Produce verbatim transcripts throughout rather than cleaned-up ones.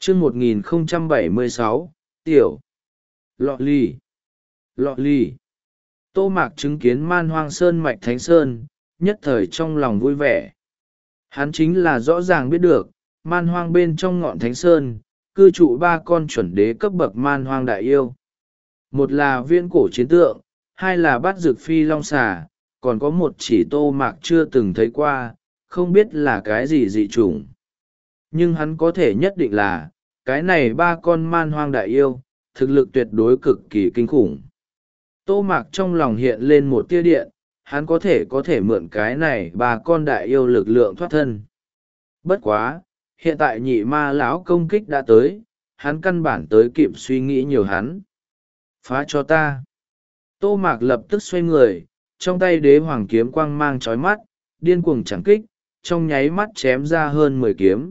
chương một nghìn không trăm bảy mươi sáu, tiểu lọ ly lọ ly Tô Mạc chứng kiến Man Hoang sơn mạch Thánh Sơn, nhất thời trong lòng vui vẻ. Hắn chính là rõ ràng biết được, Man Hoang bên trong ngọn Thánh Sơn, cư trụ ba con chuẩn đế cấp bậc Man Hoang đại yêu. Một là viễn cổ chiến tượng, hai là bát dược phi long xà, còn có một chỉ Tô Mạc chưa từng thấy qua, không biết là cái gì dị chủng. Nhưng hắn có thể nhất định là, cái này ba con Man Hoang đại yêu, thực lực tuyệt đối cực kỳ kinh khủng. Tô Mạc trong lòng hiện lên một tia điện, hắn có thể có thể mượn cái này ba con đại yêu lực lượng thoát thân. Bất quá, hiện tại nhị ma lão công kích đã tới, hắn căn bản tới kịp suy nghĩ nhiều hắn. Phá cho ta. Tô Mạc lập tức xoay người, trong tay đế hoàng kiếm quang mang chói mắt, điên cuồng chẳng kích, trong nháy mắt chém ra hơn mười kiếm.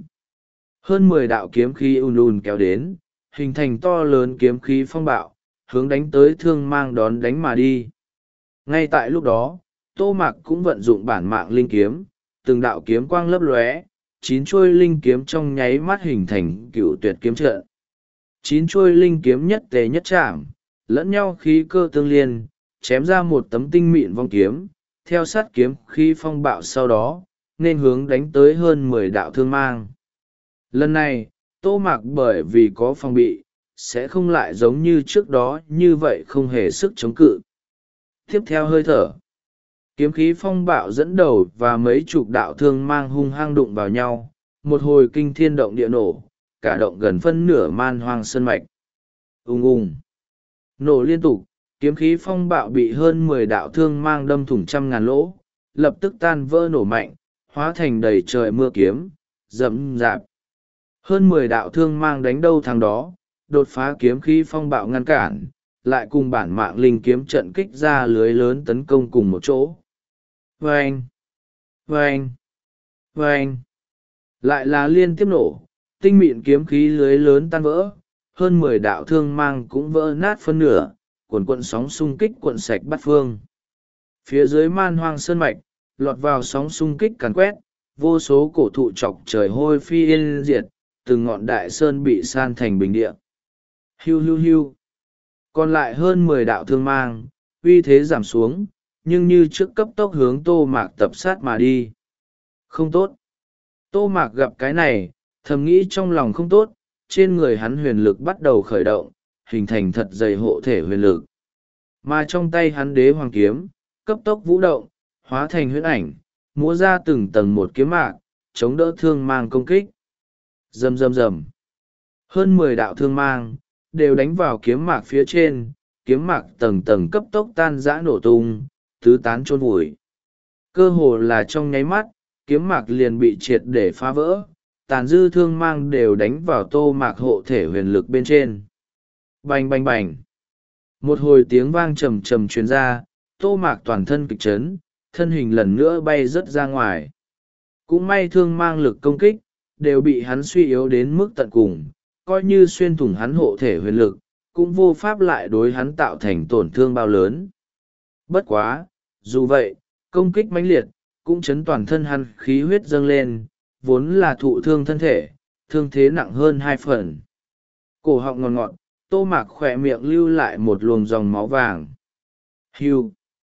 Hơn mười đạo kiếm khí ùn ùn kéo đến, hình thành to lớn kiếm khí phong bạo, hướng đánh tới thương mang đón đánh mà đi. Ngay tại lúc đó, Tô Mạc cũng vận dụng bản mạng linh kiếm, từng đạo kiếm quang lấp lóe, chín chuôi linh kiếm trong nháy mắt hình thành cựu tuyệt kiếm trận. Chín chuôi linh kiếm nhất tề nhất chạm, lẫn nhau khí cơ tương liên, chém ra một tấm tinh mịn vong kiếm, theo sát kiếm khí phong bạo sau đó, nên hướng đánh tới hơn mười đạo thương mang. Lần này, Tô Mạc bởi vì có phòng bị, sẽ không lại giống như trước đó như vậy không hề sức chống cự. Tiếp theo hơi thở, kiếm khí phong bạo dẫn đầu và mấy chục đạo thương mang hung hăng đụng vào nhau, một hồi kinh thiên động địa nổ, cả động gần phân nửa Man Hoang sơn mạch. Ùng ùng, nổ liên tục, kiếm khí phong bạo bị hơn mười đạo thương mang đâm thủng trăm ngàn lỗ, lập tức tan vỡ nổ mạnh, hóa thành đầy trời mưa kiếm, rậm rạp. Hơn mười đạo thương mang đánh đâu thằng đó, đột phá kiếm khí phong bạo ngăn cản, lại cùng bản mạng linh kiếm trận kích ra lưới lớn tấn công cùng một chỗ. Vâng! Vâng! Vâng! Lại là liên tiếp nổ, tinh mịn kiếm khí lưới lớn tan vỡ, hơn mười đạo thương mang cũng vỡ nát phân nửa, cuộn cuộn sóng xung kích cuộn sạch bát phương. Phía dưới Man Hoang sơn mạch, lọt vào sóng xung kích càn quét, vô số cổ thụ chọc trời hôi phi yên diệt, từng ngọn đại sơn bị san thành bình địa. Hiu hiu hiu. Còn lại hơn mười đạo thương mang, uy thế giảm xuống, nhưng như trước cấp tốc hướng Tô Mạc tập sát mà đi. Không tốt. Tô Mạc gặp cái này, thầm nghĩ trong lòng không tốt, trên người hắn huyền lực bắt đầu khởi động, hình thành thật dày hộ thể huyền lực. Mà trong tay hắn đế hoàng kiếm, cấp tốc vũ động, hóa thành huyễn ảnh, múa ra từng tầng một kiếm mạc, chống đỡ thương mang công kích. Rầm rầm rầm. Hơn mười đạo thương mang, đều đánh vào kiếm mạc phía trên, kiếm mạc tầng tầng cấp tốc tan rã nổ tung, tứ tán chôn vùi. Cơ hồ là trong nháy mắt, kiếm mạc liền bị triệt để phá vỡ, tàn dư thương mang đều đánh vào Tô Mạc hộ thể huyền lực bên trên. Bành bành bành. Một hồi tiếng vang trầm trầm truyền ra, Tô Mạc toàn thân kịch chấn, thân hình lần nữa bay rớt ra ngoài. Cũng may thương mang lực công kích, đều bị hắn suy yếu đến mức tận cùng, coi như xuyên thủng hắn hộ thể huyền lực, cũng vô pháp lại đối hắn tạo thành tổn thương bao lớn. Bất quá, dù vậy, công kích mãnh liệt, cũng chấn toàn thân hắn khí huyết dâng lên, vốn là thụ thương thân thể, thương thế nặng hơn hai phần. Cổ họng ngọt ngọt, Tô Mạc khỏe miệng lưu lại một luồng dòng máu vàng. Hiu!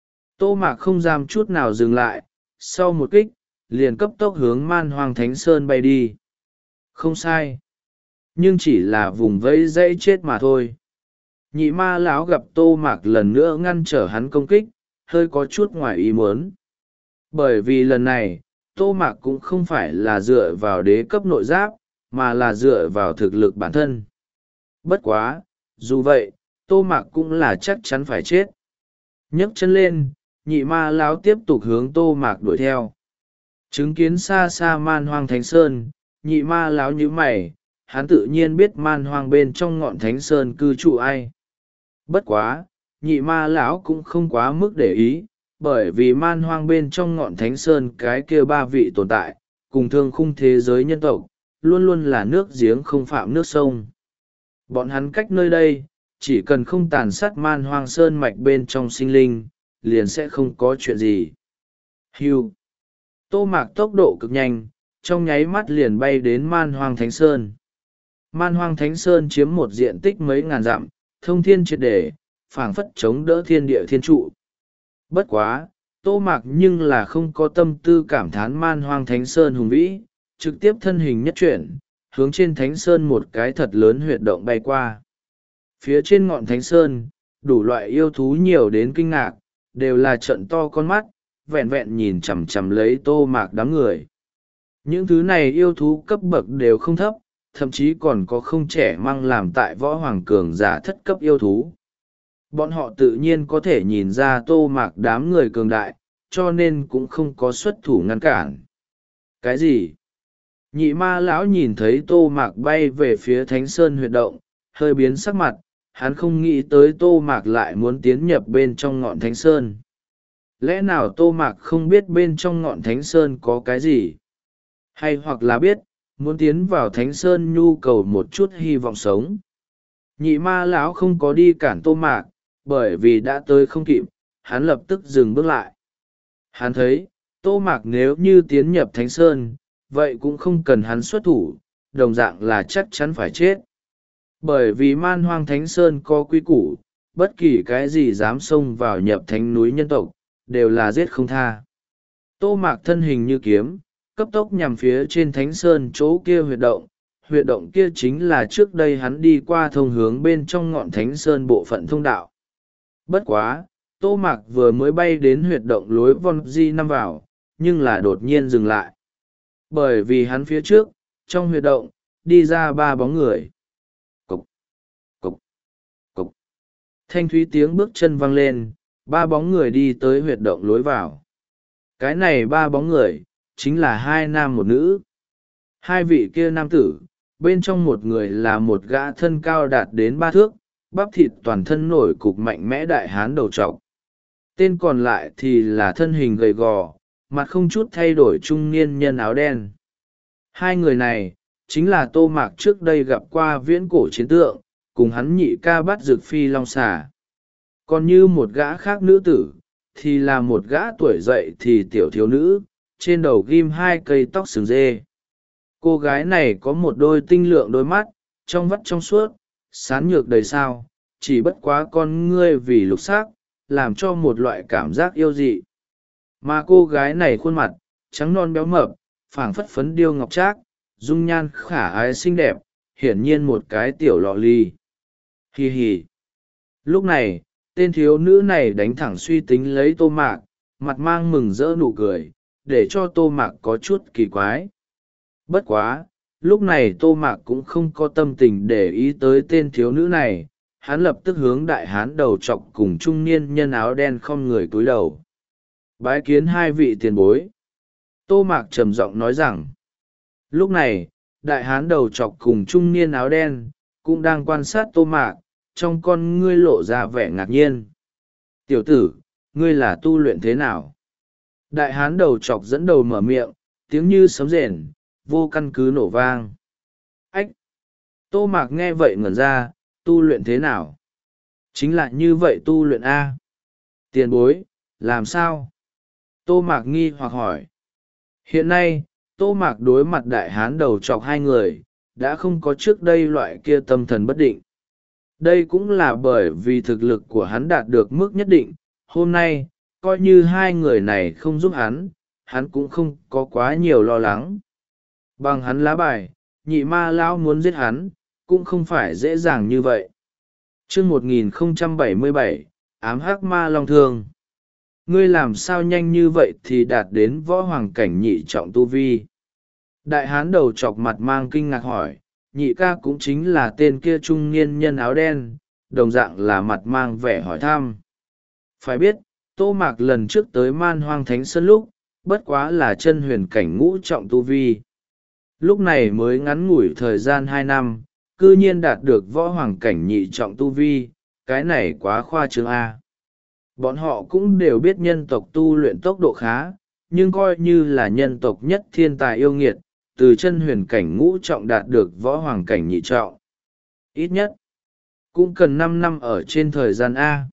Tô Mạc không dám chút nào dừng lại, sau một kích, liền cấp tốc hướng Man Hoang Thánh Sơn bay đi. Không sai. Nhưng chỉ là vùng vẫy dãy chết mà thôi. Nhị ma lão gặp Tô Mạc lần nữa ngăn trở hắn công kích, hơi có chút ngoài ý muốn. Bởi vì lần này, Tô Mạc cũng không phải là dựa vào đế cấp nội giáp, mà là dựa vào thực lực bản thân. Bất quá, dù vậy, Tô Mạc cũng là chắc chắn phải chết. Nhấc chân lên, nhị ma lão tiếp tục hướng Tô Mạc đuổi theo. Chứng kiến xa xa Man Hoang Thánh Sơn, nhị ma lão nhíu mày, hắn tự nhiên biết Man Hoang bên trong ngọn Thánh Sơn cư trụ ai. Bất quá, nhị ma lão cũng không quá mức để ý, bởi vì Man Hoang bên trong ngọn Thánh Sơn cái kia ba vị tồn tại, cùng thương khung thế giới nhân tộc, luôn luôn là nước giếng không phạm nước sông. Bọn hắn cách nơi đây, chỉ cần không tàn sát Man Hoang Sơn mạch bên trong sinh linh, liền sẽ không có chuyện gì. Hưu! Tô Mạc tốc độ cực nhanh, trong nháy mắt liền bay đến Man Hoang Thánh Sơn. Man Hoang Thánh Sơn chiếm một diện tích mấy ngàn dặm, thông thiên triệt để, phảng phất chống đỡ thiên địa thiên trụ. Bất quá, Tô Mạc nhưng là không có tâm tư cảm thán Man Hoang Thánh Sơn hùng vĩ, trực tiếp thân hình nhất chuyển, hướng trên Thánh Sơn một cái thật lớn huyệt động bay qua. Phía trên ngọn Thánh Sơn, đủ loại yêu thú nhiều đến kinh ngạc, đều là trận to con mắt, vẹn vẹn nhìn chằm chằm lấy Tô Mạc đám người. Những thứ này yêu thú cấp bậc đều không thấp, thậm chí còn có không trẻ măng làm tại võ hoàng cường giả thất cấp yêu thú. Bọn họ tự nhiên có thể nhìn ra Tô Mạc đám người cường đại, cho nên cũng không có xuất thủ ngăn cản. Cái gì? Nhị ma lão nhìn thấy Tô Mạc bay về phía Thánh Sơn huyệt động, hơi biến sắc mặt, hắn không nghĩ tới Tô Mạc lại muốn tiến nhập bên trong ngọn Thánh Sơn. Lẽ nào Tô Mạc không biết bên trong ngọn Thánh Sơn có cái gì? Hay hoặc là biết, muốn tiến vào Thánh Sơn nhu cầu một chút hy vọng sống? Nhị ma lão không có đi cản Tô Mạc, bởi vì đã tới không kịp, hắn lập tức dừng bước lại. Hắn thấy, Tô Mạc nếu như tiến nhập Thánh Sơn, vậy cũng không cần hắn xuất thủ, đồng dạng là chắc chắn phải chết. Bởi vì Man Hoang Thánh Sơn có quy củ, bất kỳ cái gì dám xông vào nhập thánh núi nhân tộc, đều là giết không tha. Tô Mạc thân hình như kiếm, cấp tốc nhằm phía trên Thánh Sơn chỗ kia huyệt động. Huyệt động kia chính là trước đây hắn đi qua thông hướng bên trong ngọn Thánh Sơn bộ phận thông đạo. Bất quá, Tô Mạc vừa mới bay đến huyệt động lối von di năm vào, nhưng là đột nhiên dừng lại. Bởi vì hắn phía trước, trong huyệt động, đi ra ba bóng người. Cục, cục, cục. Thanh thúy tiếng bước chân vang lên, ba bóng người đi tới huyệt động lối vào. Cái này ba bóng người, chính là hai nam một nữ. Hai vị kia nam tử, bên trong một người là một gã thân cao đạt đến ba thước, bắp thịt toàn thân nổi cục mạnh mẽ đại hán đầu trọc. Tên còn lại thì là thân hình gầy gò, mặt không chút thay đổi trung niên nhân áo đen. Hai người này, chính là Tô Mạc trước đây gặp qua viễn cổ chiến tượng, cùng hắn nhị ca bắt dược phi long xà. Còn như một gã khác nữ tử, thì là một gã tuổi dậy thì tiểu thiếu nữ, trên đầu ghim hai cây tóc sừng dê. Cô gái này có một đôi tinh lượng đôi mắt, trong vắt trong suốt, sán nhược đầy sao, chỉ bất quá con ngươi vì lục sắc, làm cho một loại cảm giác yêu dị. Mà cô gái này khuôn mặt, trắng non béo mập, phảng phất phấn điêu ngọc trác, dung nhan khả ái xinh đẹp, hiển nhiên một cái tiểu lọ ly. Hì hì. Lúc này, tên thiếu nữ này đánh thẳng suy tính lấy Tô Mạc, mặt mang mừng rỡ nụ cười, để cho Tô Mạc có chút kỳ quái. Bất quá, lúc này Tô Mạc cũng không có tâm tình để ý tới tên thiếu nữ này, hắn lập tức hướng đại hán đầu trọc cùng trung niên nhân áo đen không người cúi đầu. Bái kiến hai vị tiền bối. Tô Mạc trầm giọng nói rằng, lúc này, đại hán đầu trọc cùng trung niên áo đen, cũng đang quan sát Tô Mạc, trong con ngươi lộ ra vẻ ngạc nhiên. Tiểu tử, ngươi là tu luyện thế nào? Đại hán đầu trọc dẫn đầu mở miệng, tiếng như sấm rền, vô căn cứ nổ vang. Ách! Tô Mạc nghe vậy ngẩn ra, tu luyện thế nào? Chính là như vậy tu luyện A. Tiền bối, làm sao? Tô Mạc nghi hoặc hỏi. Hiện nay, Tô Mạc đối mặt đại hán đầu trọc hai người, đã không có trước đây loại kia tâm thần bất định. Đây cũng là bởi vì thực lực của hắn đạt được mức nhất định, hôm nay, coi như hai người này không giúp hắn, hắn cũng không có quá nhiều lo lắng. Bằng hắn lá bài, nhị ma lão muốn giết hắn, cũng không phải dễ dàng như vậy. Chương một nghìn không trăm bảy mươi bảy, ám hắc ma long thương. Ngươi làm sao nhanh như vậy thì đạt đến võ hoàng cảnh nhị trọng tu vi? Đại hán đầu chọc mặt mang kinh ngạc hỏi, nhị ca cũng chính là tên kia trung niên nhân áo đen, đồng dạng là mặt mang vẻ hỏi thăm. Phải biết, Tô Mạc lần trước tới Man Hoang Thánh Sơn lúc, bất quá là chân huyền cảnh ngũ trọng tu vi. Lúc này mới ngắn ngủi thời gian hai năm, cư nhiên đạt được võ hoàng cảnh nhị trọng tu vi, cái này quá khoa trương A. Bọn họ cũng đều biết nhân tộc tu luyện tốc độ khá, nhưng coi như là nhân tộc nhất thiên tài yêu nghiệt, từ chân huyền cảnh ngũ trọng đạt được võ hoàng cảnh nhị trọng. Ít nhất, cũng cần năm năm ở trên thời gian A.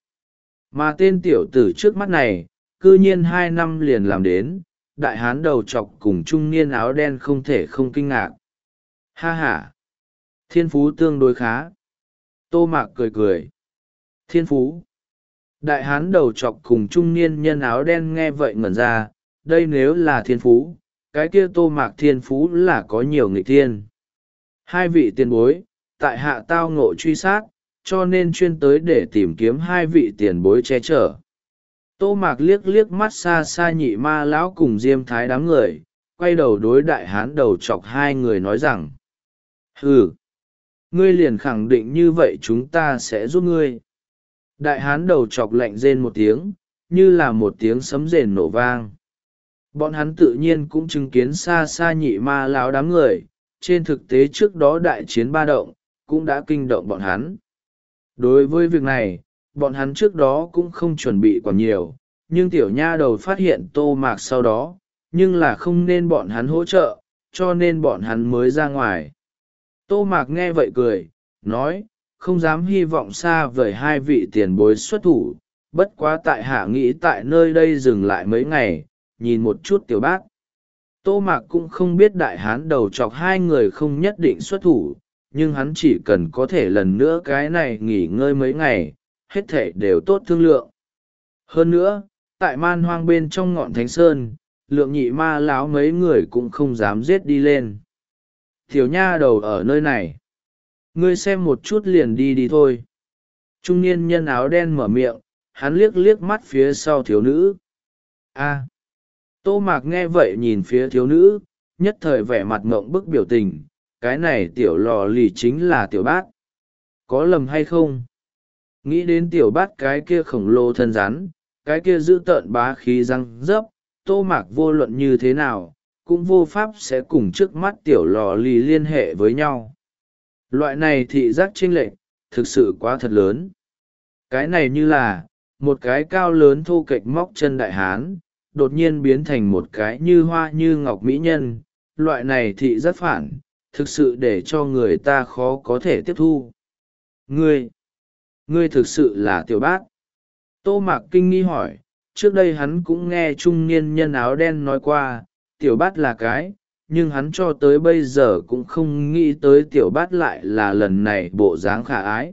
Mà tên tiểu tử trước mắt này, cư nhiên hai năm liền làm đến, đại hán đầu trọc cùng trung niên áo đen không thể không kinh ngạc. Ha ha! Thiên phú tương đối khá. Tô Mạc cười cười. Thiên phú. Đại hán đầu chọc cùng trung niên nhân áo đen nghe vậy ngẩn ra, đây nếu là thiên phú, cái kia Tô Mạc thiên phú là có nhiều nghịch thiên. Hai vị tiền bối, tại hạ tao ngộ truy sát, cho nên chuyên tới để tìm kiếm hai vị tiền bối che chở. Tô Mạc liếc liếc mắt xa xa nhị ma lão cùng diêm thái đám người, quay đầu đối đại hán đầu chọc hai người nói rằng: ừ, ngươi liền khẳng định như vậy chúng ta sẽ giúp ngươi. Đại hán đầu chọc lạnh rên một tiếng, như là một tiếng sấm rền nổ vang. Bọn hắn tự nhiên cũng chứng kiến xa xa nhị ma lão đám người, trên thực tế trước đó đại chiến ba động, cũng đã kinh động bọn hắn. Đối với việc này, bọn hắn trước đó cũng không chuẩn bị còn nhiều, nhưng tiểu nha đầu phát hiện Tô Mạc sau đó, nhưng là không nên bọn hắn hỗ trợ, cho nên bọn hắn mới ra ngoài. Tô Mạc nghe vậy cười, nói, không dám hy vọng xa vời hai vị tiền bối xuất thủ, bất quá tại hạ nghĩ tại nơi đây dừng lại mấy ngày, nhìn một chút tiểu bác. Tô Mạc cũng không biết đại hán đầu chọc hai người không nhất định xuất thủ, nhưng hắn chỉ cần có thể lần nữa cái này nghỉ ngơi mấy ngày, hết thể đều tốt thương lượng. Hơn nữa, tại man hoang bên trong ngọn thánh sơn, lượng nhị ma láo mấy người cũng không dám giết đi lên. Tiểu nha đầu ở nơi này, ngươi xem một chút liền đi đi thôi. Trung niên nhân áo đen mở miệng, hắn liếc liếc mắt phía sau thiếu nữ. A. Tô Mạc nghe vậy nhìn phía thiếu nữ, nhất thời vẻ mặt ngộng bức biểu tình, cái này tiểu lò lì chính là tiểu bát. Có lầm hay không? Nghĩ đến tiểu bát cái kia khổng lồ thân rắn, cái kia giữ tợn bá khí răng rấp, Tô Mạc vô luận như thế nào, cũng vô pháp sẽ cùng trước mắt tiểu lò lì liên hệ với nhau. Loại này thị giác chênh lệch, thực sự quá thật lớn. Cái này như là, một cái cao lớn thô kệch móc chân đại hán, đột nhiên biến thành một cái như hoa như ngọc mỹ nhân, loại này thị giác phản, thực sự để cho người ta khó có thể tiếp thu. Ngươi, ngươi thực sự là tiểu bát. Tô Mạc kinh nghi hỏi, trước đây hắn cũng nghe trung niên nhân áo đen nói qua, tiểu bát là cái, nhưng hắn cho tới bây giờ cũng không nghĩ tới tiểu bát lại là lần này bộ dáng khả ái.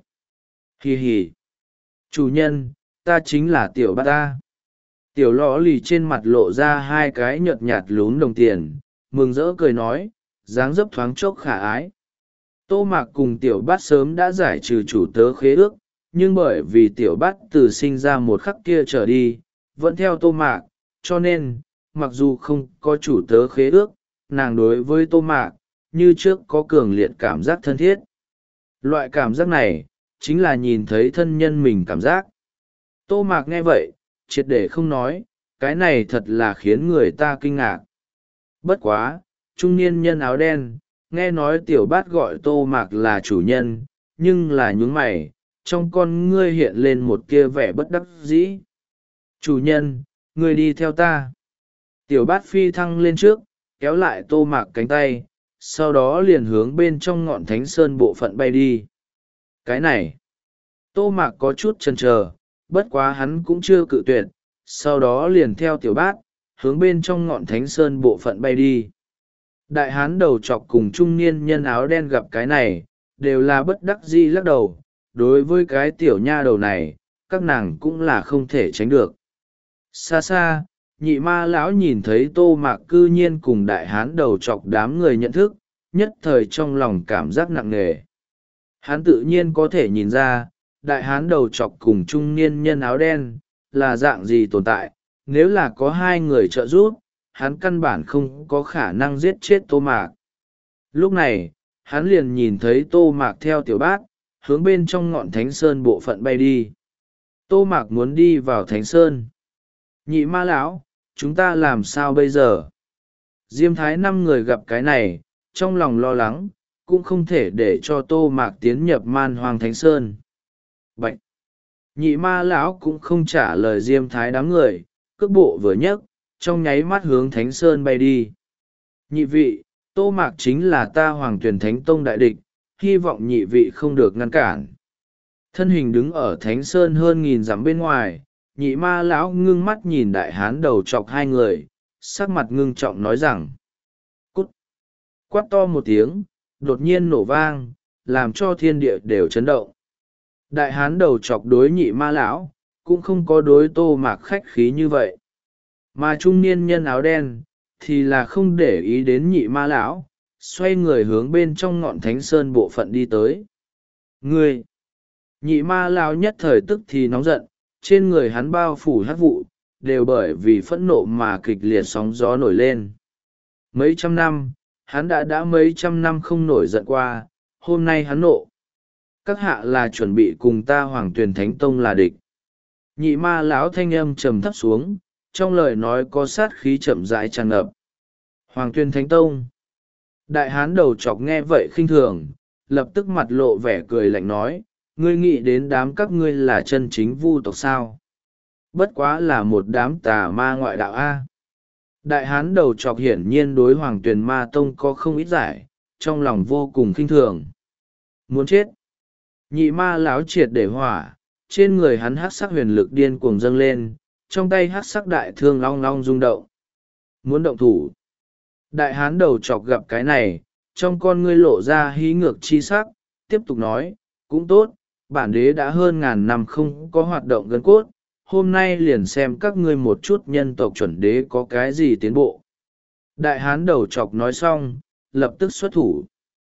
Hì hì. Chủ nhân, ta chính là tiểu bát ta. Tiểu lò lì trên mặt lộ ra hai cái nhợt nhạt lún đồng tiền, mừng rỡ cười nói, dáng dấp thoáng chốc khả ái. Tô Mạc cùng tiểu bát sớm đã giải trừ chủ tớ khế ước, nhưng bởi vì tiểu bát từ sinh ra một khắc kia trở đi, vẫn theo Tô Mạc, cho nên, mặc dù không có chủ tớ khế ước, nàng đối với Tô Mạc, như trước có cường liệt cảm giác thân thiết. Loại cảm giác này, chính là nhìn thấy thân nhân mình cảm giác. Tô Mạc nghe vậy, triệt để không nói, cái này thật là khiến người ta kinh ngạc. Bất quá, trung niên nhân áo đen, nghe nói tiểu bát gọi Tô Mạc là chủ nhân, nhưng là nhún mày, trong con ngươi hiện lên một kia vẻ bất đắc dĩ. Chủ nhân, ngươi đi theo ta. Tiểu bát phi thăng lên trước, kéo lại Tô Mạc cánh tay, sau đó liền hướng bên trong ngọn thánh sơn bộ phận bay đi. Cái này, Tô Mạc có chút chần chờ, bất quá hắn cũng chưa cự tuyệt, sau đó liền theo tiểu bát, hướng bên trong ngọn thánh sơn bộ phận bay đi. Đại hán đầu chọc cùng trung niên nhân áo đen gặp cái này, đều là bất đắc dĩ lắc đầu, đối với cái tiểu nha đầu này, các nàng cũng là không thể tránh được. Xa xa, nhị ma lão nhìn thấy Tô Mạc cư nhiên cùng đại hán đầu chọc đám người nhận thức, nhất thời trong lòng cảm giác nặng nề. Hắn tự nhiên có thể nhìn ra, đại hán đầu chọc cùng trung niên nhân áo đen, là dạng gì tồn tại, nếu là có hai người trợ giúp, hắn căn bản không có khả năng giết chết Tô Mạc. Lúc này, hắn liền nhìn thấy Tô Mạc theo tiểu bát, hướng bên trong ngọn thánh sơn bộ phận bay đi. Tô Mạc muốn đi vào thánh sơn. Nhị ma lão, chúng ta làm sao bây giờ? Diêm thái năm người gặp cái này, trong lòng lo lắng, cũng không thể để cho Tô Mạc tiến nhập man hoang thánh sơn. Bạch! Nhị ma lão cũng không trả lời diêm thái đám người, cước bộ vừa nhấc, trong nháy mắt hướng thánh sơn bay đi. Nhị vị, Tô Mạc chính là ta Hoàng Tuyền Thánh Tông đại địch, hy vọng nhị vị không được ngăn cản. Thân hình đứng ở thánh sơn hơn nghìn dặm bên ngoài, nhị ma lão ngưng mắt nhìn đại hán đầu chọc hai người, sắc mặt ngưng trọng nói rằng: Cút! Quát to một tiếng, đột nhiên nổ vang, làm cho thiên địa đều chấn động. Đại hán đầu chọc đối nhị ma lão cũng không có đối Tô Mạc khách khí như vậy, mà trung niên nhân áo đen thì là không để ý đến nhị ma lão, xoay người hướng bên trong ngọn thánh sơn bộ phận đi tới. Ngươi! Nhị ma lão nhất thời tức thì nóng giận, trên người hắn bao phủ hắc vụ, đều bởi vì phẫn nộ mà kịch liệt sóng gió nổi lên. Mấy trăm năm, hắn đã đã mấy trăm năm không nổi giận qua, hôm nay hắn nộ. Các hạ là chuẩn bị cùng ta Hoàng Tuyền Thánh Tông là địch. Nhị ma lão thanh âm trầm thấp xuống, trong lời nói có sát khí chậm rãi tràn ngập. Hoàng Tuyền Thánh Tông. Đại hán đầu chọc nghe vậy khinh thường, lập tức mặt lộ vẻ cười lạnh nói, ngươi nghĩ đến đám các ngươi là chân chính vu tộc sao? Bất quá là một đám tà ma ngoại đạo A. Đại hán đầu chọc hiển nhiên đối Hoàng Tuyền Ma Tông có không ít giải, trong lòng vô cùng khinh thường. Muốn chết. Nhị ma lão triệt để hỏa, trên người hắn hắc sắc huyền lực điên cuồng dâng lên, trong tay hắc sắc đại thương long long rung động. Muốn động thủ. Đại hán đầu chọc gặp cái này, trong con ngươi lộ ra hí ngược chi sắc, tiếp tục nói, cũng tốt, bản đế đã hơn ngàn năm không có hoạt động gân cốt, hôm nay liền xem các ngươi một chút nhân tộc chuẩn đế có cái gì tiến bộ. Đại hán đầu chọc nói xong, lập tức xuất thủ.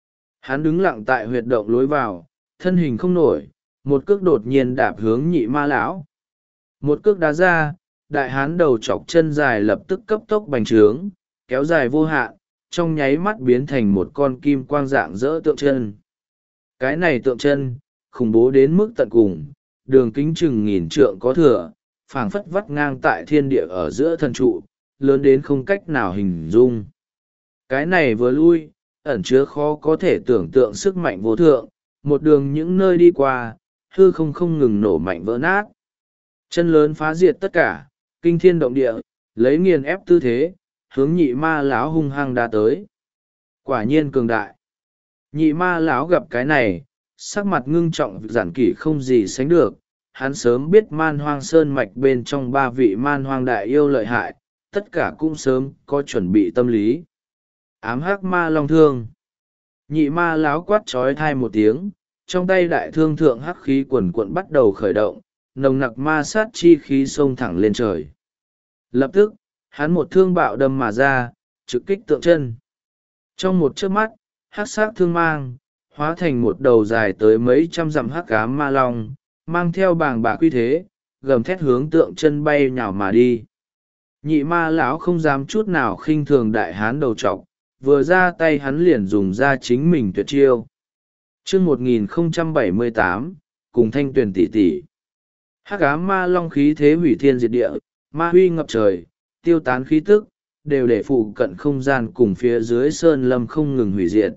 Hắn đứng lặng tại huyệt động lối vào, thân hình không nổi, một cước đột nhiên đạp hướng nhị ma lão. Một cước đá ra, đại hán đầu chọc chân dài lập tức cấp tốc bành trướng, kéo dài vô hạn, trong nháy mắt biến thành một con kim quang dạng dỡ tượng chân. Cái này tượng chân, khủng bố đến mức tận cùng, đường kính chừng nghìn trượng có thừa, phảng phất vắt ngang tại thiên địa ở giữa thần trụ, lớn đến không cách nào hình dung. Cái này vừa lui, ẩn chứa khó có thể tưởng tượng sức mạnh vô thượng, một đường những nơi đi qua, hư không không ngừng nổ mạnh vỡ nát. Chân lớn phá diệt tất cả, kinh thiên động địa, lấy nghiền ép tư thế, hướng nhị ma lão hung hăng đá tới. Quả nhiên cường đại. Nhị ma lão gặp cái này, sắc mặt ngưng trọng giản kỷ không gì sánh được. Hắn sớm biết man hoang sơn mạch bên trong ba vị man hoang đại yêu lợi hại, tất cả cũng sớm có chuẩn bị tâm lý. Ám hắc ma long thương. Nhị ma lão quát trói thai một tiếng, trong tay đại thương thượng hắc khí quần quận bắt đầu khởi động, nồng nặc ma sát chi khí xông thẳng lên trời. Lập tức, hắn một thương bạo đâm mà ra, trực kích tượng chân. Trong một chớp mắt, hắc sát thương mang, hóa thành một đầu dài tới mấy trăm dặm hắc ám ma long, mang theo bàng bạc uy thế, gầm thét hướng tượng chân bay nhào mà đi. Nhị ma lão không dám chút nào khinh thường đại hán đầu trọc, vừa ra tay hắn liền dùng ra chính mình tuyệt chiêu. Chương một nghìn không trăm bảy mươi tám, cùng thanh tuyển tỷ tỷ. Hắc ám ma long khí thế hủy thiên diệt địa, ma huy ngập trời, tiêu tán khí tức, đều để phụ cận không gian cùng phía dưới sơn lâm không ngừng hủy diệt.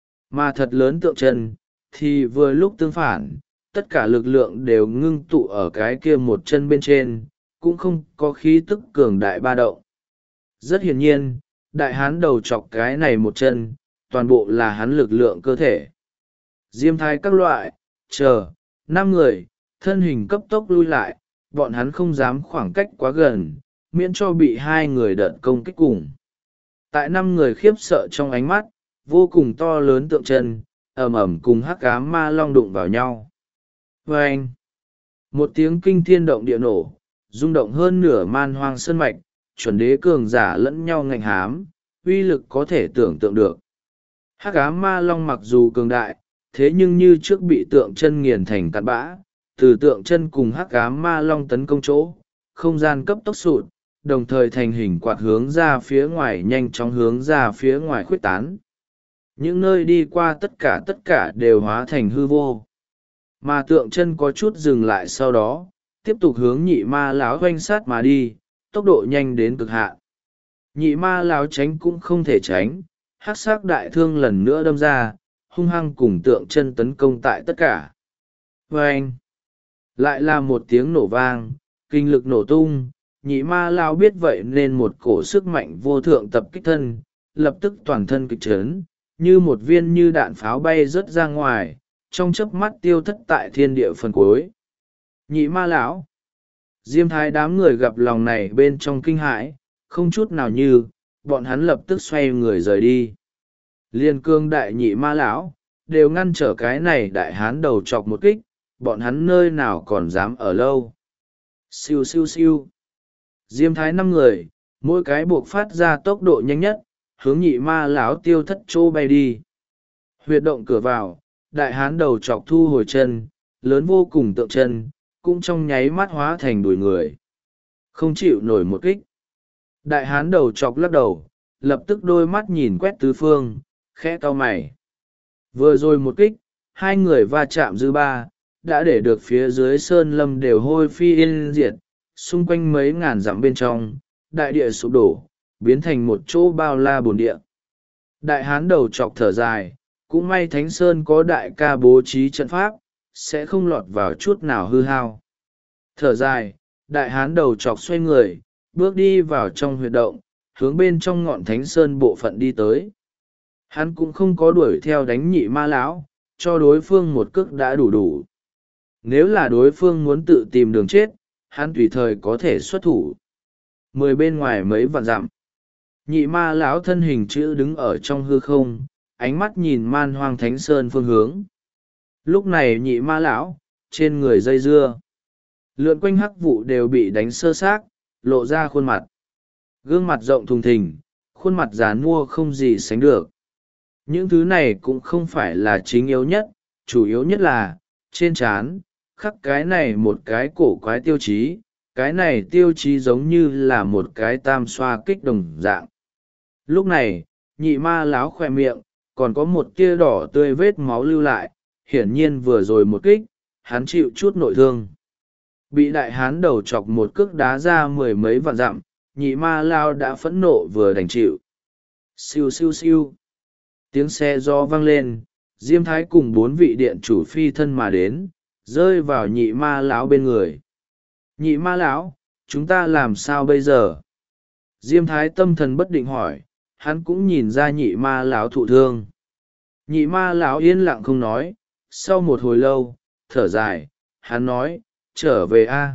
Mà thật lớn tượng chân, thì vừa lúc tương phản, tất cả lực lượng đều ngưng tụ ở cái kia một chân bên trên, cũng không có khí tức cường đại ba động. Rất hiển nhiên, đại hán đầu chọc cái này một chân, toàn bộ là hắn lực lượng cơ thể. Diêm thai các loại, chờ, năm người, thân hình cấp tốc lui lại, bọn hắn không dám khoảng cách quá gần, miễn cho bị hai người đợt công kích cùng. Tại năm người khiếp sợ trong ánh mắt, vô cùng to lớn tượng chân, ầm ầm cùng hắc ám ma long đụng vào nhau. Vâng! Một tiếng kinh thiên động địa nổ, rung động hơn nửa man hoang sơn mạch, chuẩn đế cường giả lẫn nhau ngạnh hám, uy lực có thể tưởng tượng được. Hắc ám ma long mặc dù cường đại, thế nhưng như trước bị tượng chân nghiền thành cát bã, từ tượng chân cùng hắc ám ma long tấn công chỗ, không gian cấp tốc sụt, đồng thời thành hình quạt hướng ra phía ngoài nhanh chóng hướng ra phía ngoài khuếch tán. Những nơi đi qua tất cả tất cả đều hóa thành hư vô. Mà tượng chân có chút dừng lại sau đó, tiếp tục hướng nhị ma lão hoanh sát mà đi, tốc độ nhanh đến cực hạn. Nhị ma lão tránh cũng không thể tránh, hắc sắc đại thương lần nữa đâm ra, hung hăng cùng tượng chân tấn công tại tất cả. Vâng! Lại là một tiếng nổ vang, kinh lực nổ tung, nhị ma lão biết vậy nên một cổ sức mạnh vô thượng tập kích thân, lập tức toàn thân kịch chấn, như một viên như đạn pháo bay rớt ra ngoài, trong chớp mắt tiêu thất tại thiên địa phần cuối. Nhị ma lão, Diêm thái đám người gặp lòng này bên trong kinh hãi, không chút nào như, bọn hắn lập tức xoay người rời đi. Liên cương đại nhị ma lão, đều ngăn trở cái này đại hán đầu chọc một kích, bọn hắn nơi nào còn dám ở lâu. Siêu siêu siêu. Diêm thái năm người, mỗi cái buộc phát ra tốc độ nhanh nhất, hướng nhị ma lão tiêu thất chỗ bay đi. Huyệt động cửa vào, đại hán đầu chọc thu hồi chân, lớn vô cùng tượng chân, cũng trong nháy mắt hóa thành đùi người. Không chịu nổi một kích. Đại hán đầu chọc lắc đầu, lập tức đôi mắt nhìn quét tứ phương, khẽ cau mày. Vừa rồi một kích, hai người va chạm dư ba, đã để được phía dưới sơn lâm đều hôi phi yên diệt, xung quanh mấy ngàn dặm bên trong, đại địa sụp đổ, biến thành một chỗ bao la bồn địa. Đại hán đầu chọc thở dài, cũng may Thánh Sơn có đại ca bố trí trận pháp, sẽ không lọt vào chút nào hư hao. Thở dài, đại hán đầu chọc xoay người, bước đi vào trong huyệt động, hướng bên trong ngọn Thánh Sơn bộ phận đi tới. Hắn cũng không có đuổi theo đánh nhị ma lão, cho đối phương một cước đã đủ đủ. Nếu là đối phương muốn tự tìm đường chết, hắn tùy thời có thể xuất thủ. Mười bên ngoài mấy vạn dặm, nhị ma lão thân hình chữ đứng ở trong hư không, ánh mắt nhìn man hoang Thánh Sơn phương hướng. Lúc này nhị ma lão, trên người dây dưa, lượn quanh hắc vụ đều bị đánh sơ xác, lộ ra khuôn mặt. Gương mặt rộng thùng thình, khuôn mặt già nua không gì sánh được. Những thứ này cũng không phải là chính yếu nhất, chủ yếu nhất là, trên trán khắc cái này một cái cổ quái tiêu chí, cái này tiêu chí giống như là một cái tam xoa kích đồng dạng. Lúc này, nhị ma láo khoe miệng, còn có một tia đỏ tươi vết máu lưu lại, hiển nhiên vừa rồi một kích, hắn chịu chút nội thương. Bị đại hán đầu chọc một cước đá ra mười mấy vạn dặm, nhị ma lao đã phẫn nộ vừa đành chịu. Siêu siêu siêu. Tiếng xe gió vang lên, Diêm Thái cùng bốn vị điện chủ phi thân mà đến, rơi vào nhị ma lão bên người. Nhị ma lão, chúng ta làm sao bây giờ? Diêm Thái tâm thần bất định hỏi, hắn cũng nhìn ra nhị ma lão thụ thương. Nhị ma lão yên lặng không nói, sau một hồi lâu, thở dài, hắn nói, trở về a.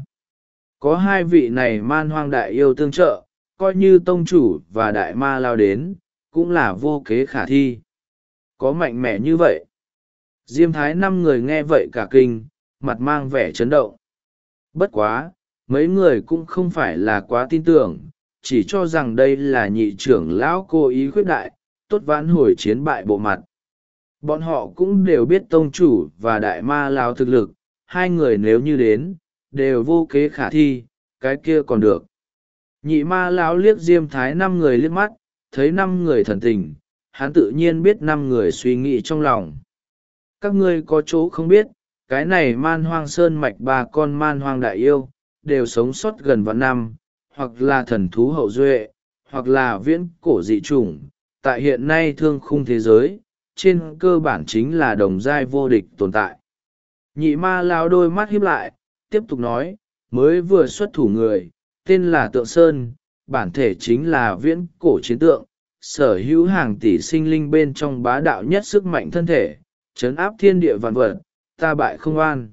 Có hai vị này man hoang đại yêu tương trợ, coi như tông chủ và đại ma lao đến, cũng là vô kế khả thi. Có mạnh mẽ như vậy. Diêm Thái năm người nghe vậy cả kinh, mặt mang vẻ chấn động. Bất quá, mấy người cũng không phải là quá tin tưởng, chỉ cho rằng đây là nhị trưởng lão cố ý khuyết đại, tốt vãn hồi chiến bại bộ mặt. Bọn họ cũng đều biết tông chủ và đại ma lao thực lực, hai người nếu như đến, đều vô kế khả thi, cái kia còn được. Nhị ma lão liếc Diêm Thái năm người liếc mắt, thấy năm người thần tình, hắn tự nhiên biết năm người suy nghĩ trong lòng. Các ngươi có chỗ không biết, cái này man hoang sơn mạch ba con man hoang đại yêu, đều sống sót gần vạn năm, hoặc là thần thú hậu duệ, hoặc là viễn cổ dị chủng. Tại hiện nay thương khung thế giới, trên cơ bản chính là đồng giai vô địch tồn tại. Nhị ma lao đôi mắt híp lại, tiếp tục nói, mới vừa xuất thủ người, tên là Tượng Sơn, bản thể chính là viễn cổ chiến tượng, sở hữu hàng tỷ sinh linh bên trong bá đạo nhất sức mạnh thân thể, trấn áp thiên địa vạn vật, ta bại không an.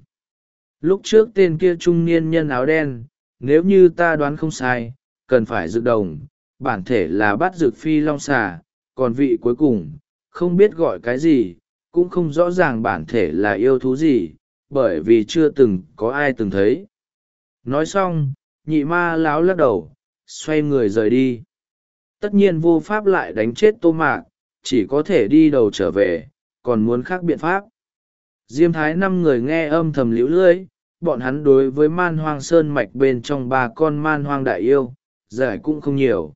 Lúc trước tên kia trung niên nhân áo đen, nếu như ta đoán không sai, cần phải dự đồng, bản thể là bát dược phi long xà, còn vị cuối cùng, không biết gọi cái gì, cũng không rõ ràng bản thể là yêu thú gì, bởi vì chưa từng có ai từng thấy. Nói xong, nhị ma láo lắc đầu, xoay người rời đi. Tất nhiên vô pháp lại đánh chết Tô Mạc, chỉ có thể đi đầu trở về, còn muốn khác biện pháp. Diêm Thái năm người nghe âm thầm liễu lưỡi, bọn hắn đối với man hoang sơn mạch bên trong ba con man hoang đại yêu, giải cũng không nhiều.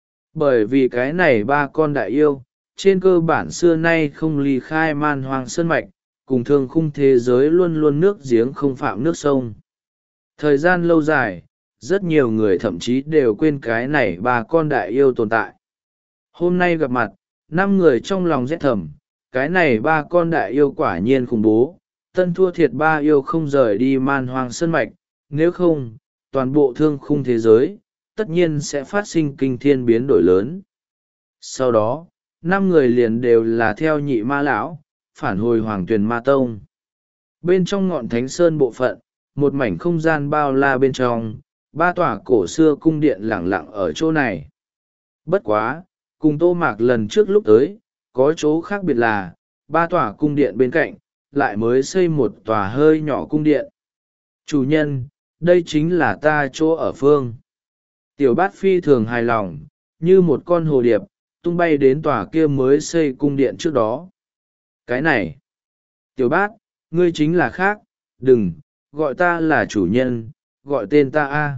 Bởi vì cái này ba con đại yêu, trên cơ bản xưa nay không ly khai man hoang sơn mạch, cùng thương khung thế giới luôn luôn nước giếng không phạm nước sông. Thời gian lâu dài, rất nhiều người thậm chí đều quên cái này ba con đại yêu tồn tại. Hôm nay gặp mặt, năm người trong lòng rét thầm, cái này ba con đại yêu quả nhiên khủng bố, tân thua thiệt ba yêu không rời đi man hoang sơn mạch, nếu không, toàn bộ thương khung thế giới, tất nhiên sẽ phát sinh kinh thiên biến đổi lớn. Sau đó, năm người liền đều là theo nhị ma lão, phản hồi Hoàng Tuyền Ma Tông. Bên trong ngọn Thánh Sơn bộ phận, một mảnh không gian bao la bên trong, ba tòa cổ xưa cung điện lẳng lặng ở chỗ này. Bất quá, cùng Tô Mạc lần trước lúc tới, có chỗ khác biệt là, ba tòa cung điện bên cạnh lại mới xây một tòa hơi nhỏ cung điện. Chủ nhân, đây chính là ta chỗ ở phương. Tiểu bát phi thường hài lòng, như một con hồ điệp tung bay đến tòa kia mới xây cung điện trước đó. Cái này, tiểu bát, ngươi chính là khác, đừng gọi ta là chủ nhân, gọi tên ta a.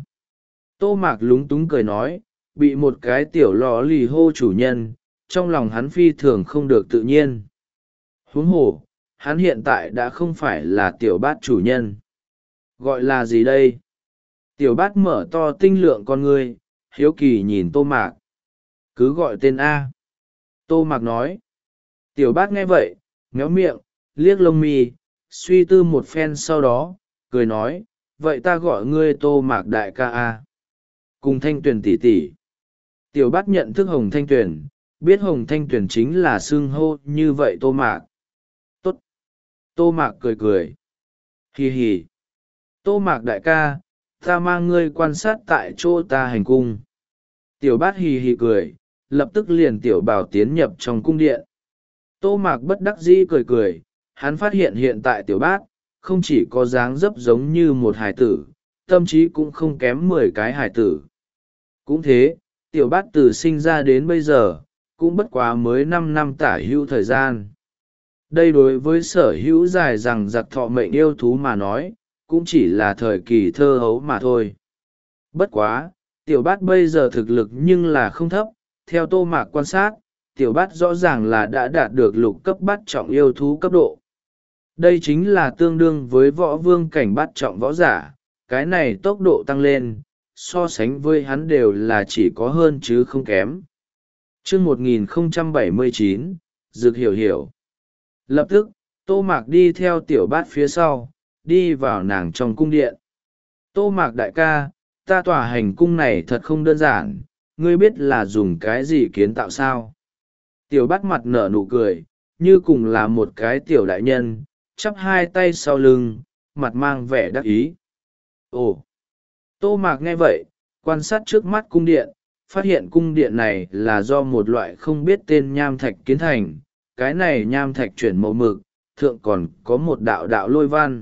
Tô Mạc lúng túng cười nói, bị một cái tiểu lò lì hô chủ nhân, trong lòng hắn phi thường không được tự nhiên. Huống hồ, hắn hiện tại đã không phải là tiểu bát chủ nhân. Gọi là gì đây? Tiểu bát mở to tinh lượng con ngươi, hiếu kỳ nhìn Tô Mạc. Cứ gọi tên A. Tô Mạc nói. Tiểu bát nghe vậy, méo miệng, liếc lông mi, suy tư một phen sau đó, cười nói, vậy ta gọi ngươi Tô Mạc đại ca A. Cùng Thanh Tuyền tỷ tỷ. Tiểu bát nhận thức Hồng Thanh Tuyền, biết Hồng Thanh Tuyền chính là xưng hô như vậy Tô Mạc. Tốt. Tô Mạc cười cười. Hì hì. Tô Mạc đại ca, ta mang ngươi quan sát tại chỗ ta hành cung. Tiểu bát hì hì cười, lập tức liền tiểu bảo tiến nhập trong cung điện. Tô Mạc bất đắc dĩ cười cười, hắn phát hiện hiện tại tiểu bát, không chỉ có dáng dấp giống như một hải tử, tâm trí cũng không kém mười cái hải tử. Cũng thế, tiểu bát từ sinh ra đến bây giờ, cũng bất quá mới năm năm tả hữu thời gian. Đây đối với sở hữu dài rằng giặc thọ mệnh yêu thú mà nói, cũng chỉ là thời kỳ thơ hấu mà thôi. Bất quá, tiểu bát bây giờ thực lực nhưng là không thấp, theo Tô Mạc quan sát, tiểu bát rõ ràng là đã đạt được lục cấp bát trọng yêu thú cấp độ. Đây chính là tương đương với võ vương cảnh bát trọng võ giả, cái này tốc độ tăng lên, so sánh với hắn đều là chỉ có hơn chứ không kém. Chương một nghìn không trăm bảy mươi chín, Dực Hiểu Hiểu. Lập tức, Tô Mạc đi theo tiểu bát phía sau, đi vào nàng trong cung điện. Tô Mạc đại ca, ta tòa hành cung này thật không đơn giản, ngươi biết là dùng cái gì kiến tạo sao? Tiểu bát mặt nở nụ cười, như cùng là một cái tiểu đại nhân, chắp hai tay sau lưng, mặt mang vẻ đắc ý. Ồ! Tô Mạc nghe vậy, quan sát trước mắt cung điện, phát hiện cung điện này là do một loại không biết tên nham thạch kiến thành, cái này nham thạch chuyển màu mực, thượng còn có một đạo đạo lôi văn.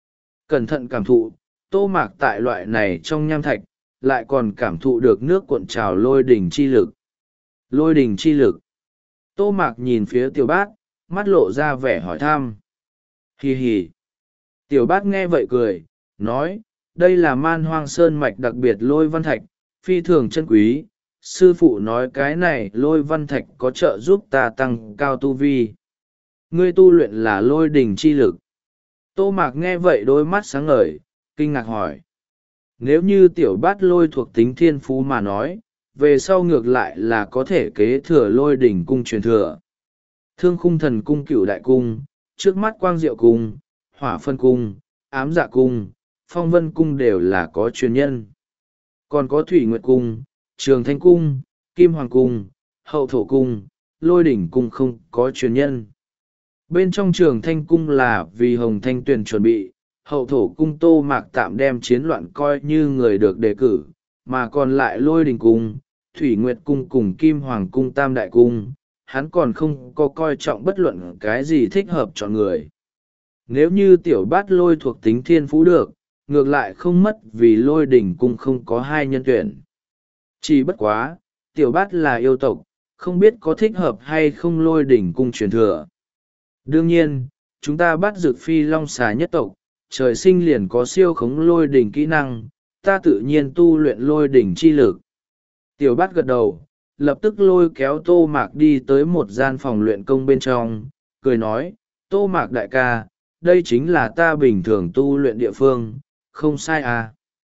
Cẩn thận cảm thụ, Tô Mạc tại loại này trong nham thạch, lại còn cảm thụ được nước cuộn trào lôi đỉnh chi lực. Lôi đỉnh chi lực. Tô Mạc nhìn phía tiểu bát, mắt lộ ra vẻ hỏi thăm. Hì hì. Tiểu bát nghe vậy cười, nói, đây là Man Hoang Sơn mạch đặc biệt lôi văn thạch, phi thường chân quý. Sư phụ nói cái này lôi văn thạch có trợ giúp ta tăng cao tu vi. Ngươi tu luyện là lôi đỉnh chi lực. Tô Mạc nghe vậy đôi mắt sáng ngời, kinh ngạc hỏi. Nếu như tiểu bát lôi thuộc tính thiên phú mà nói, về sau ngược lại là có thể kế thừa lôi đỉnh cung truyền thừa. Thương khung thần cung cửu đại cung, trước mắt quang diệu cung, hỏa phân cung, ám dạ cung, phong vân cung đều là có truyền nhân. Còn có thủy nguyệt cung, trường thanh cung, kim hoàng cung, hậu thổ cung, lôi đỉnh cung không có truyền nhân. Bên trong trường thanh cung là vì Hồng Thanh Tuyền chuẩn bị, hậu thổ cung Tô Mạc tạm đem chiến loạn coi như người được đề cử, mà còn lại lôi đỉnh cung, thủy nguyệt cung cùng kim hoàng cung tam đại cung, hắn còn không có coi trọng bất luận cái gì thích hợp chọn người. Nếu như tiểu bát lôi thuộc tính thiên phú được, ngược lại không mất vì lôi đỉnh cung không có hai nhân tuyển. Chỉ bất quá, tiểu bát là yêu tộc, không biết có thích hợp hay không lôi đỉnh cung truyền thừa. Đương nhiên, chúng ta bắt dược phi long xà nhất tộc, trời sinh liền có siêu khống lôi đỉnh kỹ năng, ta tự nhiên tu luyện lôi đỉnh chi lực. Tiểu bát gật đầu, lập tức lôi kéo Tô Mạc đi tới một gian phòng luyện công bên trong, cười nói, Tô Mạc đại ca, đây chính là ta bình thường tu luyện địa phương, không sai à?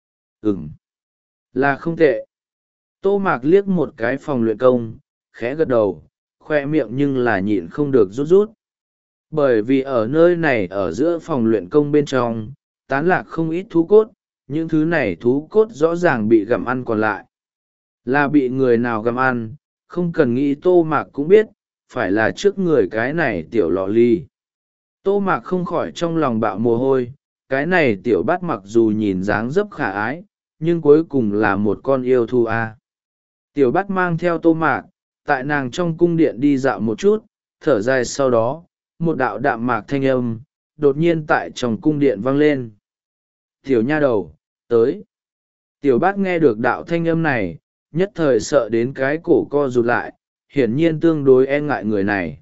Ừm, là không tệ. Tô Mạc liếc một cái phòng luyện công, khẽ gật đầu, khoe miệng nhưng là nhịn không được rút rút. Bởi vì ở nơi này ở giữa phòng luyện công bên trong, tán lạc không ít thú cốt, những thứ này thú cốt rõ ràng bị gặm ăn còn lại. Là bị người nào gặm ăn, không cần nghĩ Tô Mạc cũng biết, phải là trước người cái này tiểu lọ ly. Tô Mạc không khỏi trong lòng bạo mồ hôi, cái này tiểu bát mặc dù nhìn dáng dấp khả ái, nhưng cuối cùng là một con yêu thú a. Tiểu bát mang theo Tô Mạc, tại nàng trong cung điện đi dạo một chút, thở dài sau đó, một đạo đạm mạc thanh âm đột nhiên tại trong cung điện vang lên. Tiểu nha đầu, tới. Tiểu bát nghe được đạo thanh âm này, nhất thời sợ đến cái cổ co rụt lại, hiển nhiên tương đối e ngại người này.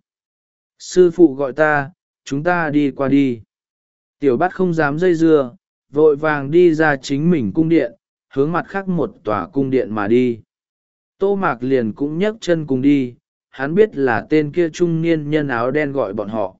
Sư phụ gọi ta, chúng ta đi qua đi. Tiểu bát không dám dây dưa, vội vàng đi ra chính mình cung điện, hướng mặt khác một tòa cung điện mà đi. Tô Mạc liền cũng nhấc chân cùng đi, hắn biết là tên kia trung niên nhân áo đen gọi bọn họ.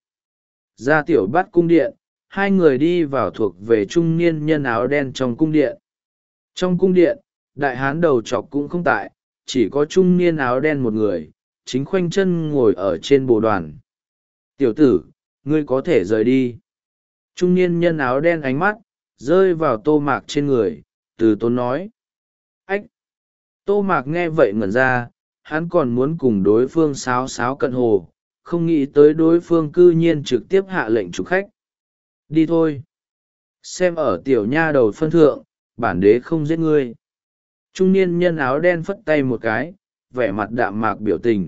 Ra tiểu bát cung điện, hai người đi vào thuộc về trung niên nhân áo đen trong cung điện. Trong cung điện, đại hán đầu trọc cũng không tại, chỉ có trung niên áo đen một người, chính khoanh chân ngồi ở trên bồ đoàn. Tiểu tử, ngươi có thể rời đi. Trung niên nhân áo đen ánh mắt, rơi vào Tô Mạc trên người, từ tốn nói. Ách! Tô Mạc nghe vậy ngẩn ra, hắn còn muốn cùng đối phương sáo sáo cận hồ, không nghĩ tới đối phương cư nhiên trực tiếp hạ lệnh trục khách. Đi thôi. Xem ở tiểu nha đầu phân thượng, bản đế không giết ngươi. Trung niên nhân áo đen phất tay một cái, vẻ mặt đạm mạc biểu tình.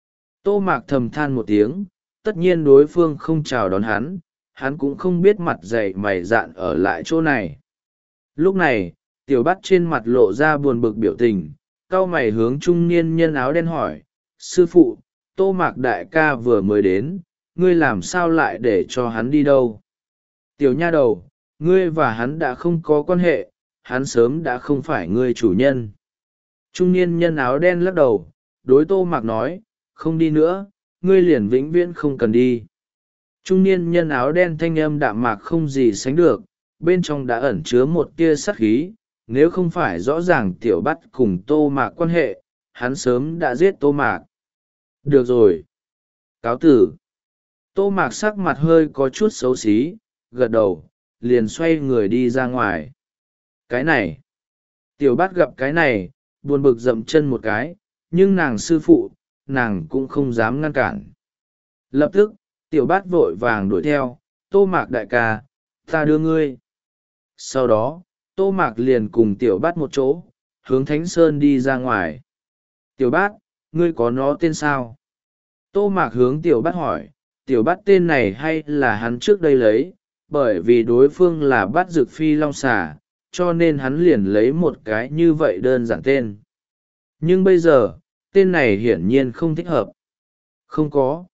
Tô Mạc thầm than một tiếng, tất nhiên đối phương không chào đón hắn, hắn cũng không biết mặt dày mày dạn ở lại chỗ này. Lúc này, tiểu bắt trên mặt lộ ra buồn bực biểu tình, cau mày hướng trung niên nhân áo đen hỏi, sư phụ, Tô Mạc đại ca vừa mới đến, ngươi làm sao lại để cho hắn đi đâu? Tiểu nha đầu, ngươi và hắn đã không có quan hệ, hắn sớm đã không phải ngươi chủ nhân. Trung niên nhân áo đen lắc đầu, đối Tô Mạc nói, không đi nữa, ngươi liền vĩnh viễn không cần đi. Trung niên nhân áo đen thanh âm đạm mạc không gì sánh được, bên trong đã ẩn chứa một tia sát khí, nếu không phải rõ ràng tiểu bắt cùng Tô Mạc quan hệ, hắn sớm đã giết Tô Mạc. Được rồi. Cáo tử. Tô Mạc sắc mặt hơi có chút xấu xí, gật đầu, liền xoay người đi ra ngoài. Cái này. Tiểu bắt gặp cái này, buồn bực dậm chân một cái, nhưng nàng sư phụ, nàng cũng không dám ngăn cản. Lập tức, tiểu bát vội vàng đuổi theo, Tô Mạc đại ca, ta đưa ngươi. Sau đó, Tô Mạc liền cùng tiểu bát một chỗ, hướng Thánh Sơn đi ra ngoài. Tiểu bát, ngươi có nó tên sao? Tô Mạc hướng tiểu bát hỏi, tiểu bát tên này hay là hắn trước đây lấy, bởi vì đối phương là bát dực phi long xà, cho nên hắn liền lấy một cái như vậy đơn giản tên. Nhưng bây giờ, tên này hiển nhiên không thích hợp. Không có.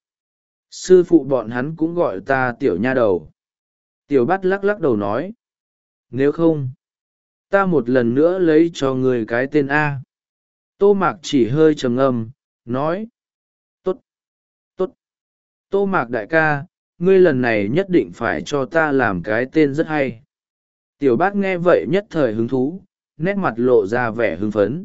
Sư phụ bọn hắn cũng gọi ta tiểu nha đầu. Tiểu bát lắc lắc đầu nói. Nếu không, ta một lần nữa lấy cho người cái tên A. Tô Mạc chỉ hơi trầm ngâm, nói. Tốt, tốt. Tô Mạc đại ca, ngươi lần này nhất định phải cho ta làm cái tên rất hay. Tiểu bát nghe vậy nhất thời hứng thú, nét mặt lộ ra vẻ hưng phấn.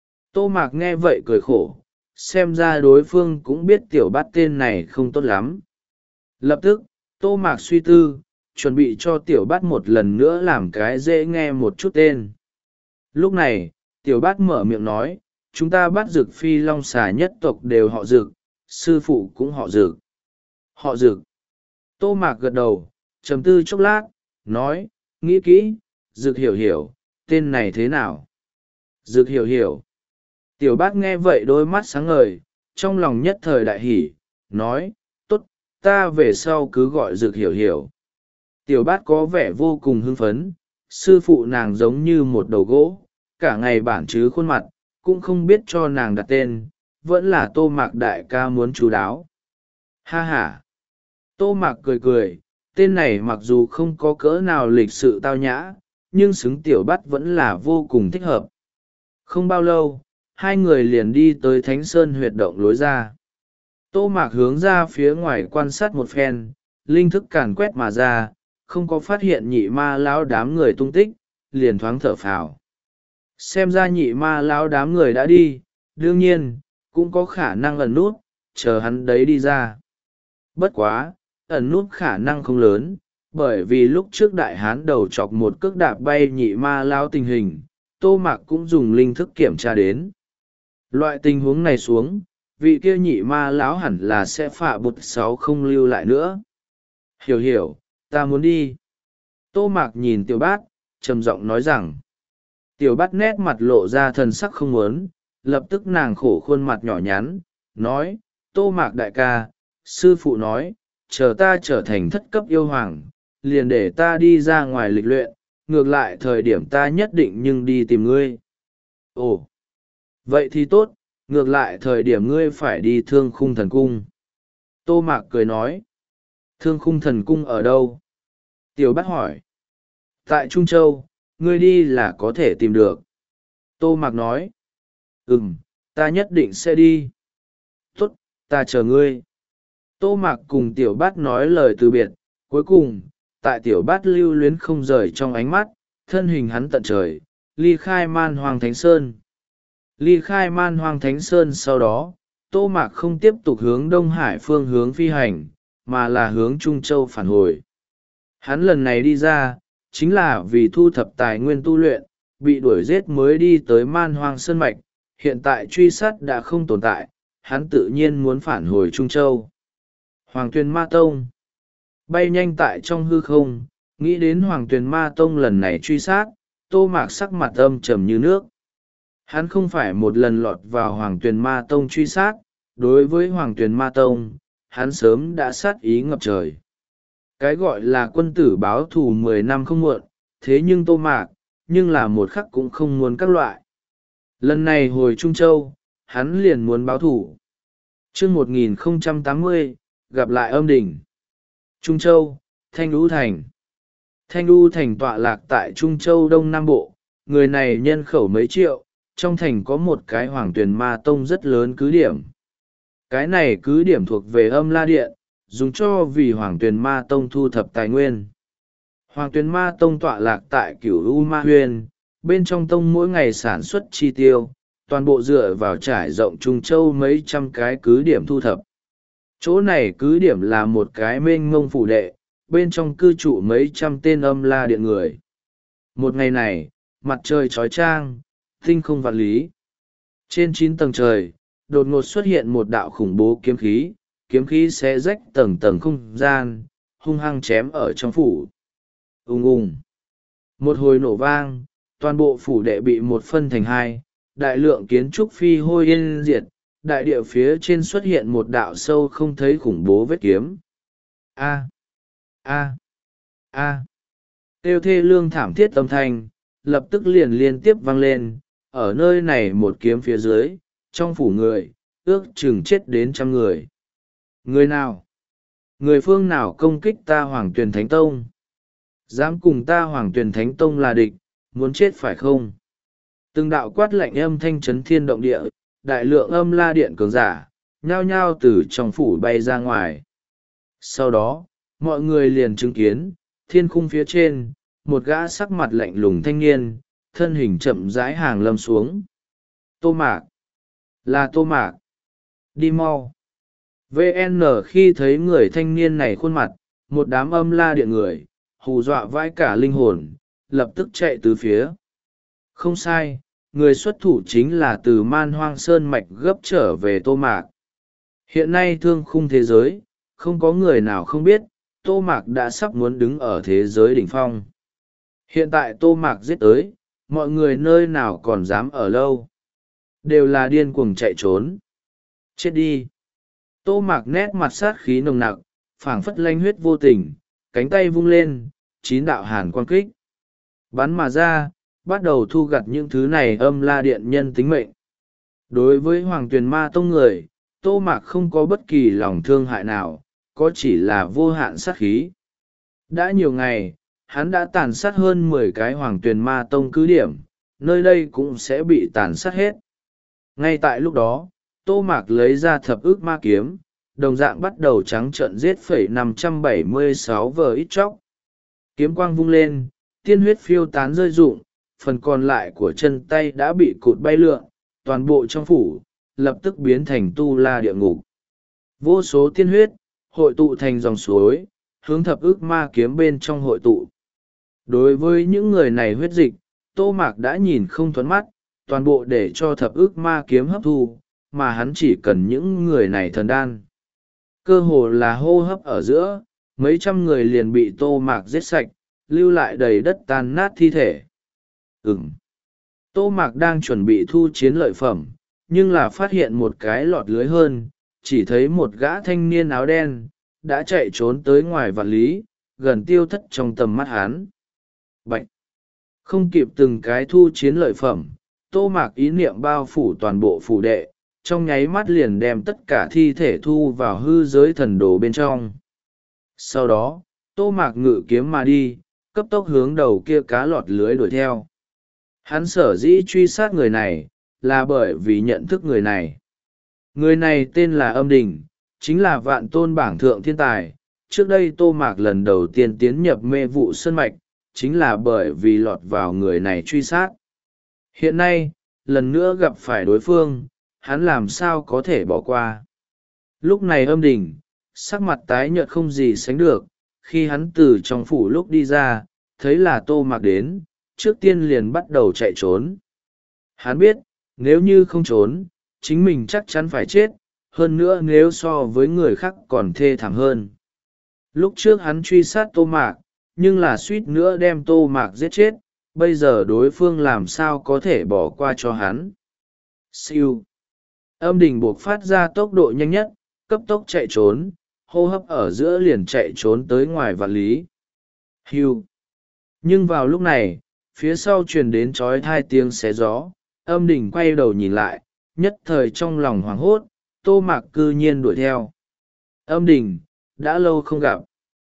Tô Mạc nghe vậy cười khổ, xem ra đối phương cũng biết tiểu bát tên này không tốt lắm. Lập tức, Tô Mạc suy tư, chuẩn bị cho tiểu bát một lần nữa làm cái dễ nghe một chút tên. Lúc này, tiểu bát mở miệng nói, chúng ta bắt dực phi long xà nhất tộc đều họ dực, sư phụ cũng họ dực. Họ dực. Tô Mạc gật đầu, trầm tư chốc lát, nói, nghĩ kỹ, dực hiểu hiểu, tên này thế nào? Dực hiểu hiểu. Tiểu bát nghe vậy đôi mắt sáng ngời, trong lòng nhất thời đại hỉ, nói, tốt, ta về sau cứ gọi dực hiểu hiểu. Tiểu bát có vẻ vô cùng hưng phấn, sư phụ nàng giống như một đầu gỗ, cả ngày bản chứ khuôn mặt, cũng không biết cho nàng đặt tên, vẫn là Tô Mạc đại ca muốn chú đáo. Ha ha! Tô Mạc cười cười, tên này mặc dù không có cỡ nào lịch sự tao nhã, nhưng xứng tiểu bát vẫn là vô cùng thích hợp. Không bao lâu, hai người liền đi tới Thánh Sơn huyệt động lối ra. Tô Mạc hướng ra phía ngoài quan sát một phen, linh thức càn quét mà ra, không có phát hiện nhị ma lão đám người tung tích, liền thoáng thở phào. Xem ra nhị ma lão đám người đã đi, đương nhiên, cũng có khả năng ẩn nút, chờ hắn đấy đi ra. Bất quá, ẩn nút khả năng không lớn, bởi vì lúc trước đại hán đầu chọc một cước đạp bay nhị ma lão tình hình, Tô Mạc cũng dùng linh thức kiểm tra đến. Loại tình huống này xuống, vị kia nhị ma lão hẳn là sẽ phạ bụt sáu không lưu lại nữa. Hiểu hiểu, ta muốn đi. Tô Mạc nhìn tiểu bát, trầm giọng nói rằng. Tiểu bát nét mặt lộ ra thần sắc không muốn, lập tức nàng khổ khuôn mặt nhỏ nhắn, nói, Tô Mạc đại ca, sư phụ nói, chờ ta trở thành thất cấp yêu hoàng, liền để ta đi ra ngoài lịch luyện, ngược lại thời điểm ta nhất định nhưng đi tìm ngươi. Ồ, vậy thì tốt, ngược lại thời điểm ngươi phải đi Thương Khung Thần Cung. Tô Mạc cười nói. Thương Khung Thần Cung ở đâu? Tiểu Bát hỏi. Tại Trung Châu, ngươi đi là có thể tìm được. Tô Mạc nói. Ừm, ta nhất định sẽ đi. Tốt, ta chờ ngươi. Tô Mạc cùng Tiểu Bát nói lời từ biệt. Cuối cùng, tại Tiểu Bát lưu luyến không rời trong ánh mắt, thân hình hắn tận trời, ly khai Man Hoang Thánh Sơn. Ly khai Man Hoang Thánh Sơn sau đó, Tô Mạc không tiếp tục hướng Đông Hải phương hướng phi hành, mà là hướng Trung Châu phản hồi. Hắn lần này đi ra, chính là vì thu thập tài nguyên tu luyện, bị đuổi giết mới đi tới Man Hoang Sơn Mạch, hiện tại truy sát đã không tồn tại, hắn tự nhiên muốn phản hồi Trung Châu. Hoàng Tuyền Ma Tông bay nhanh tại trong hư không, nghĩ đến Hoàng Tuyền Ma Tông lần này truy sát, Tô Mạc sắc mặt âm trầm như nước. Hắn không phải một lần lọt vào Hoàng Tuyền Ma Tông truy sát, đối với Hoàng Tuyền Ma Tông, hắn sớm đã sát ý ngập trời. Cái gọi là quân tử báo thù mười năm không muộn, thế nhưng Tô Mạc, nhưng là một khắc cũng không muốn các loại. Lần này hồi Trung Châu, hắn liền muốn báo thù. Trước một nghìn không trăm tám mươi, gặp lại âm đỉnh. Trung Châu, Thanh Đũ Thành. Thanh Đũ Thành tọa lạc tại Trung Châu Đông Nam Bộ, người này nhân khẩu mấy triệu, trong thành có một cái Hoàng Tuyền Ma Tông rất lớn cứ điểm. Cái này cứ điểm thuộc về Âm La Điện, dùng cho vì Hoàng Tuyền Ma Tông thu thập tài nguyên. Hoàng Tuyền Ma Tông tọa lạc tại Cửu U Ma Huyền, bên trong tông mỗi ngày sản xuất chi tiêu, toàn bộ dựa vào trải rộng Trung Châu mấy trăm cái cứ điểm thu thập. Chỗ này cứ điểm là một cái mênh mông phủ đệ, bên trong cư trụ mấy trăm tên Âm La Điện người. Một ngày này, mặt trời chói chang, tinh không vạn lý. Trên chín tầng trời, đột ngột xuất hiện một đạo khủng bố kiếm khí, kiếm khí xé rách tầng tầng không gian, hung hăng chém ở trong phủ. Ùng ùng. Một hồi nổ vang, toàn bộ phủ đệ bị một phân thành hai, đại lượng kiến trúc phi hôi yên diệt, đại địa phía trên xuất hiện một đạo sâu không thấy khủng bố vết kiếm. A. A. A. Tiêu thê lương thảm thiết âm thanh, lập tức liền liên tiếp vang lên, ở nơi này một kiếm phía dưới, trong phủ người, ước chừng chết đến trăm người. Người nào? Người phương nào công kích ta Hoàng Tuyền Thánh Tông? Dám cùng ta Hoàng Tuyền Thánh Tông là địch, muốn chết phải không? Từng đạo quát lạnh âm thanh chấn thiên động địa, đại lượng Âm La Điện cường giả, nhao nhao từ trong phủ bay ra ngoài. Sau đó, mọi người liền chứng kiến, thiên khung phía trên, một gã sắc mặt lạnh lùng thanh niên, thân hình chậm rãi hàng lâm xuống. Tô Mạc. Là Tô Mạc. Đi mau. vê en khi thấy người thanh niên này khuôn mặt, một đám Âm La Điện người, hù dọa vãi cả linh hồn, lập tức chạy từ phía. Không sai, người xuất thủ chính là từ Man Hoang Sơn Mạch gấp trở về Tô Mạc. Hiện nay thương khung thế giới, không có người nào không biết, Tô Mạc đã sắp muốn đứng ở thế giới đỉnh phong. Hiện tại Tô Mạc giết tới, mọi người nơi nào còn dám ở lâu. Đều là điên cuồng chạy trốn. Chết đi. Tô Mạc nét mặt sát khí nồng nặc, phảng phất lanh huyết vô tình, cánh tay vung lên, chín đạo hàn quang kích. Bắn mà ra, bắt đầu thu gặt những thứ này Âm La Điện nhân tính mệnh. Đối với Hoàng Tuyền Ma Tông người, Tô Mạc không có bất kỳ lòng thương hại nào, có chỉ là vô hạn sát khí. Đã nhiều ngày, hắn đã tàn sát hơn mười cái Hoàng Tuyền Ma Tông cứ điểm, nơi đây cũng sẽ bị tàn sát hết. Ngay tại lúc đó, Tô Mạc lấy ra thập ức ma kiếm, đồng dạng bắt đầu trắng trợn giết phẩy năm trăm bảy mươi sáu vờ ít chóc. Kiếm quang vung lên, tiên huyết phiêu tán rơi rụng, phần còn lại của chân tay đã bị cụt bay lượn, toàn bộ trong phủ, lập tức biến thành tu la địa ngục. Vô số tiên huyết, hội tụ thành dòng suối, hướng thập ức ma kiếm bên trong hội tụ. Đối với những người này huyết dịch, Tô Mạc đã nhìn không thuẫn mắt, toàn bộ để cho thập ức ma kiếm hấp thu, mà hắn chỉ cần những người này thần đan. Cơ hồ là hô hấp ở giữa, mấy trăm người liền bị Tô Mạc giết sạch, lưu lại đầy đất tan nát thi thể. Ừm. Tô Mạc đang chuẩn bị thu chiến lợi phẩm, nhưng là phát hiện một cái lọt lưới hơn, chỉ thấy một gã thanh niên áo đen, đã chạy trốn tới ngoài vạn lý, gần tiêu thất trong tầm mắt hắn. Bạch! Không kịp từng cái thu chiến lợi phẩm, Tô Mạc ý niệm bao phủ toàn bộ phủ đệ, trong nháy mắt liền đem tất cả thi thể thu vào hư giới thần đồ bên trong. Sau đó, Tô Mạc ngự kiếm mà đi, cấp tốc hướng đầu kia cá lọt lưới đuổi theo. Hắn sở dĩ truy sát người này, là bởi vì nhận thức người này. Người này tên là Âm Đình, chính là vạn tôn bảng thượng thiên tài. Trước đây Tô Mạc lần đầu tiên tiến nhập mê vụ sơn mạch, chính là bởi vì lọt vào người này truy sát. Hiện nay, lần nữa gặp phải đối phương, hắn làm sao có thể bỏ qua. Lúc này Âm Đình, sắc mặt tái nhợt không gì sánh được, khi hắn từ trong phủ lúc đi ra, thấy là Tô Mạc đến, trước tiên liền bắt đầu chạy trốn. Hắn biết, nếu như không trốn, chính mình chắc chắn phải chết, hơn nữa nếu so với người khác còn thê thảm hơn. Lúc trước hắn truy sát Tô Mạc, nhưng là suýt nữa đem Tô Mạc giết chết, bây giờ đối phương làm sao có thể bỏ qua cho hắn. Siêu! Âm Đình buộc phát ra tốc độ nhanh nhất, cấp tốc chạy trốn, hô hấp ở giữa liền chạy trốn tới ngoài vạn lý. Hưu! Nhưng vào lúc này, phía sau truyền đến trói hai tiếng xé gió, Âm Đình quay đầu nhìn lại, nhất thời trong lòng hoảng hốt, Tô Mạc cư nhiên đuổi theo. Âm Đình, đã lâu không gặp.